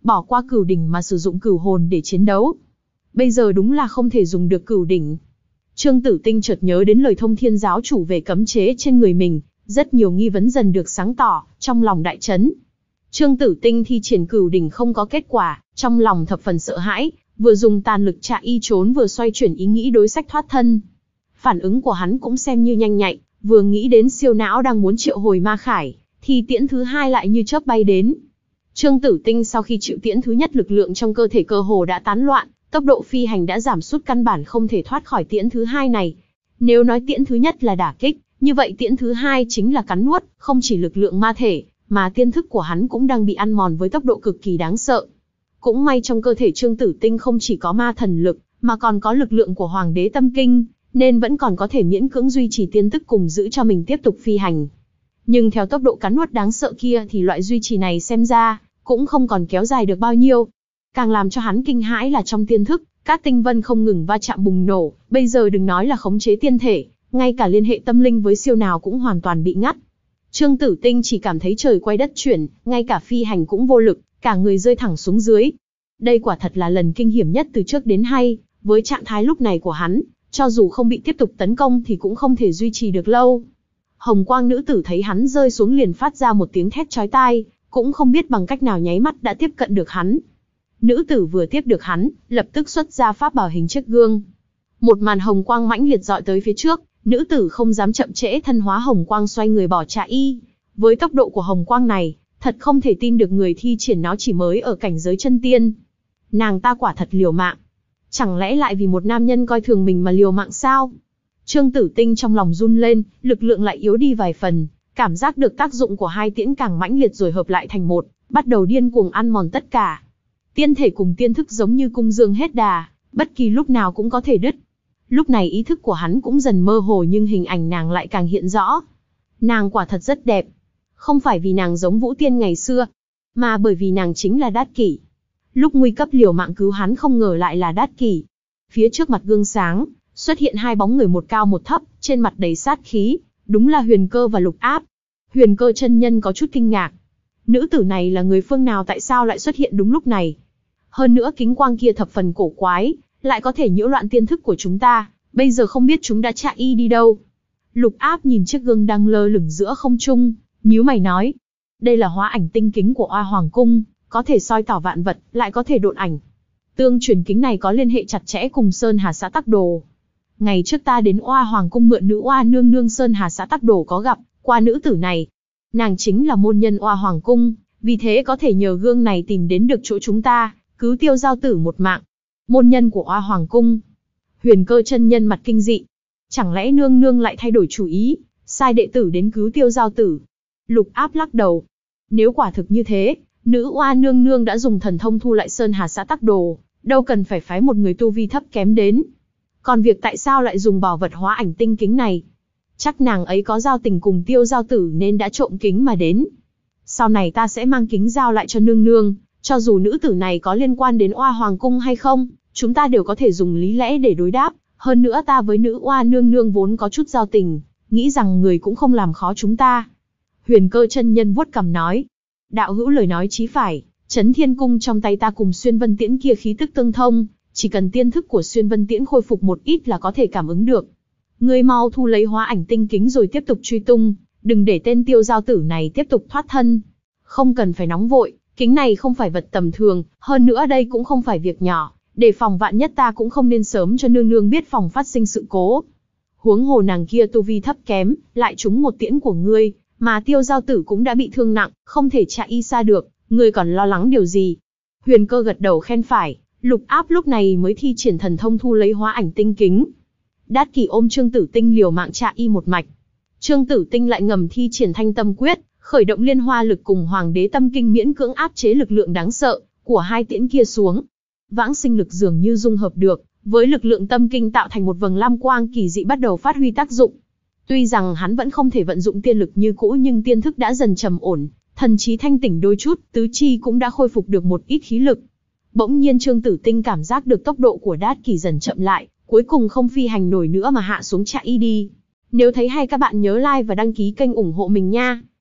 bỏ qua cửu đỉnh mà sử dụng cửu hồn để chiến đấu. Bây giờ đúng là không thể dùng được cửu đỉnh. Trương Tử Tinh chợt nhớ đến lời Thông Thiên giáo chủ về cấm chế trên người mình, rất nhiều nghi vấn dần được sáng tỏ, trong lòng đại chấn. Trương Tử Tinh thi triển cửu đỉnh không có kết quả, trong lòng thập phần sợ hãi, vừa dùng tàn lực trạ y trốn vừa xoay chuyển ý nghĩ đối sách thoát thân. Phản ứng của hắn cũng xem như nhanh nhạy, vừa nghĩ đến siêu não đang muốn triệu hồi ma khải, thì tiễn thứ hai lại như chớp bay đến. Trương Tử Tinh sau khi chịu tiễn thứ nhất, lực lượng trong cơ thể cơ hồ đã tán loạn, tốc độ phi hành đã giảm sút, căn bản không thể thoát khỏi tiễn thứ hai này. Nếu nói tiễn thứ nhất là đả kích, như vậy tiễn thứ hai chính là cắn nuốt, không chỉ lực lượng ma thể, mà tiên thức của hắn cũng đang bị ăn mòn với tốc độ cực kỳ đáng sợ. Cũng may trong cơ thể Trương Tử Tinh không chỉ có ma thần lực, mà còn có lực lượng của Hoàng đế tâm kinh, nên vẫn còn có thể miễn cưỡng duy trì tiên thức cùng giữ cho mình tiếp tục phi hành. Nhưng theo tốc độ cắn nuốt đáng sợ kia thì loại duy trì này xem ra cũng không còn kéo dài được bao nhiêu. Càng làm cho hắn kinh hãi là trong tiên thức, các tinh vân không ngừng va chạm bùng nổ, bây giờ đừng nói là khống chế tiên thể, ngay cả liên hệ tâm linh với siêu nào cũng hoàn toàn bị ngắt. Trương Tử Tinh chỉ cảm thấy trời quay đất chuyển, ngay cả phi hành cũng vô lực, cả người rơi thẳng xuống dưới. Đây quả thật là lần kinh hiểm nhất từ trước đến nay, với trạng thái lúc này của hắn, cho dù không bị tiếp tục tấn công thì cũng không thể duy trì được lâu. Hồng Quang nữ tử thấy hắn rơi xuống liền phát ra một tiếng thét chói tai, cũng không biết bằng cách nào nháy mắt đã tiếp cận được hắn. Nữ tử vừa tiếp được hắn, lập tức xuất ra pháp bảo hình chiếc gương. Một màn hồng quang mãnh liệt dọi tới phía trước, nữ tử không dám chậm trễ, thân hóa hồng quang xoay người bỏ trạ y. Với tốc độ của hồng quang này, thật không thể tin được người thi triển nó chỉ mới ở cảnh giới chân tiên. Nàng ta quả thật liều mạng. Chẳng lẽ lại vì một nam nhân coi thường mình mà liều mạng sao? Trương Tử Tinh trong lòng run lên, lực lượng lại yếu đi vài phần, cảm giác được tác dụng của hai tiễn càng mãnh liệt rồi hợp lại thành một, bắt đầu điên cuồng ăn mòn tất cả. Tiên thể cùng tiên thức giống như cung dương hết đà, bất kỳ lúc nào cũng có thể đứt. Lúc này ý thức của hắn cũng dần mơ hồ, nhưng hình ảnh nàng lại càng hiện rõ. Nàng quả thật rất đẹp. Không phải vì nàng giống Vũ Tiên ngày xưa, mà bởi vì nàng chính là Đát Kỷ. Lúc nguy cấp liều mạng cứu hắn không ngờ lại là Đát Kỷ. Phía trước mặt gương sáng, xuất hiện hai bóng người một cao một thấp, trên mặt đầy sát khí, đúng là Huyền Cơ và Lục Áp. Huyền Cơ chân nhân có chút kinh ngạc. Nữ tử này là người phương nào, tại sao lại xuất hiện đúng lúc này? Hơn nữa kính quang kia thập phần cổ quái, lại có thể nhiễu loạn tiên thức của chúng ta, bây giờ không biết chúng đã chạy y đi đâu. Lục Áp nhìn chiếc gương đang lơ lửng giữa không trung, nhíu mày nói. Đây là hóa ảnh tinh kính của Oa Hoàng Cung, có thể soi tỏ vạn vật, lại có thể độn ảnh. Tương truyền kính này có liên hệ chặt chẽ cùng Sơn Hà Xã Tắc Đồ. Ngày trước ta đến Oa Hoàng Cung mượn nữ oa nương nương Sơn Hà Xã Tắc Đồ có gặp qua nữ tử này. Nàng chính là môn nhân Oa Hoàng Cung, vì thế có thể nhờ gương này tìm đến được chỗ chúng ta, cứu Tiêu Giao Tử một mạng. Môn nhân của Oa Hoàng Cung. Huyền Cơ chân nhân mặt kinh dị. Chẳng lẽ nương nương lại thay đổi chủ ý, sai đệ tử đến cứu Tiêu Giao Tử? Lục Áp lắc đầu. Nếu quả thực như thế, nữ oa nương nương đã dùng thần thông thu lại Sơn Hà Xã Tắc Đồ, đâu cần phải phái một người tu vi thấp kém đến. Còn việc tại sao lại dùng bảo vật hóa ảnh tinh kính này? Chắc nàng ấy có giao tình cùng Tiêu Giao Tử nên đã trộm kính mà đến. Sau này ta sẽ mang kính giao lại cho nương nương, cho dù nữ tử này có liên quan đến Oa Hoàng Cung hay không, chúng ta đều có thể dùng lý lẽ để đối đáp. Hơn nữa ta với nữ oa nương nương vốn có chút giao tình, nghĩ rằng người cũng không làm khó chúng ta. Huyền Cơ chân nhân vuốt cằm nói. Đạo hữu lời nói chí phải, Chấn Thiên Cung trong tay ta cùng Xuyên Vân Tiễn kia khí tức tương thông, chỉ cần tiên thức của Xuyên Vân Tiễn khôi phục một ít là có thể cảm ứng được. Ngươi mau thu lấy hóa ảnh tinh kính rồi tiếp tục truy tung, đừng để tên Tiêu Giao Tử này tiếp tục thoát thân. Không cần phải nóng vội, kính này không phải vật tầm thường, hơn nữa đây cũng không phải việc nhỏ, để phòng vạn nhất ta cũng không nên sớm cho nương nương biết phòng phát sinh sự cố. Huống hồ nàng kia tu vi thấp kém, lại trúng một tiễn của ngươi, mà Tiêu Giao Tử cũng đã bị thương nặng, không thể chạy y xa được, ngươi còn lo lắng điều gì? Huyền Cơ gật đầu khen phải. Lục Áp lúc này mới thi triển thần thông thu lấy hóa ảnh tinh kính. Đát Kỷ ôm Trương Tử Tinh liều mạng trạ y một mạch. Trương Tử Tinh lại ngầm thi triển Thanh Tâm Quyết, khởi động liên hoa lực cùng Hoàng đế tâm kinh miễn cưỡng áp chế lực lượng đáng sợ của hai tiễn kia xuống. Vãng sinh lực dường như dung hợp được với lực lượng tâm kinh, tạo thành một vầng lam quang kỳ dị bắt đầu phát huy tác dụng. Tuy rằng hắn vẫn không thể vận dụng tiên lực như cũ, nhưng tiên thức đã dần trầm ổn, thần trí thanh tỉnh đôi chút, tứ chi cũng đã khôi phục được một ít khí lực. Bỗng nhiên Trương Tử Tinh cảm giác được tốc độ của Đát Kỷ dần chậm lại, cuối cùng không phi hành nổi nữa mà hạ xuống chạy y đi. Nếu thấy hay các bạn nhớ like và đăng ký kênh ủng hộ mình nha.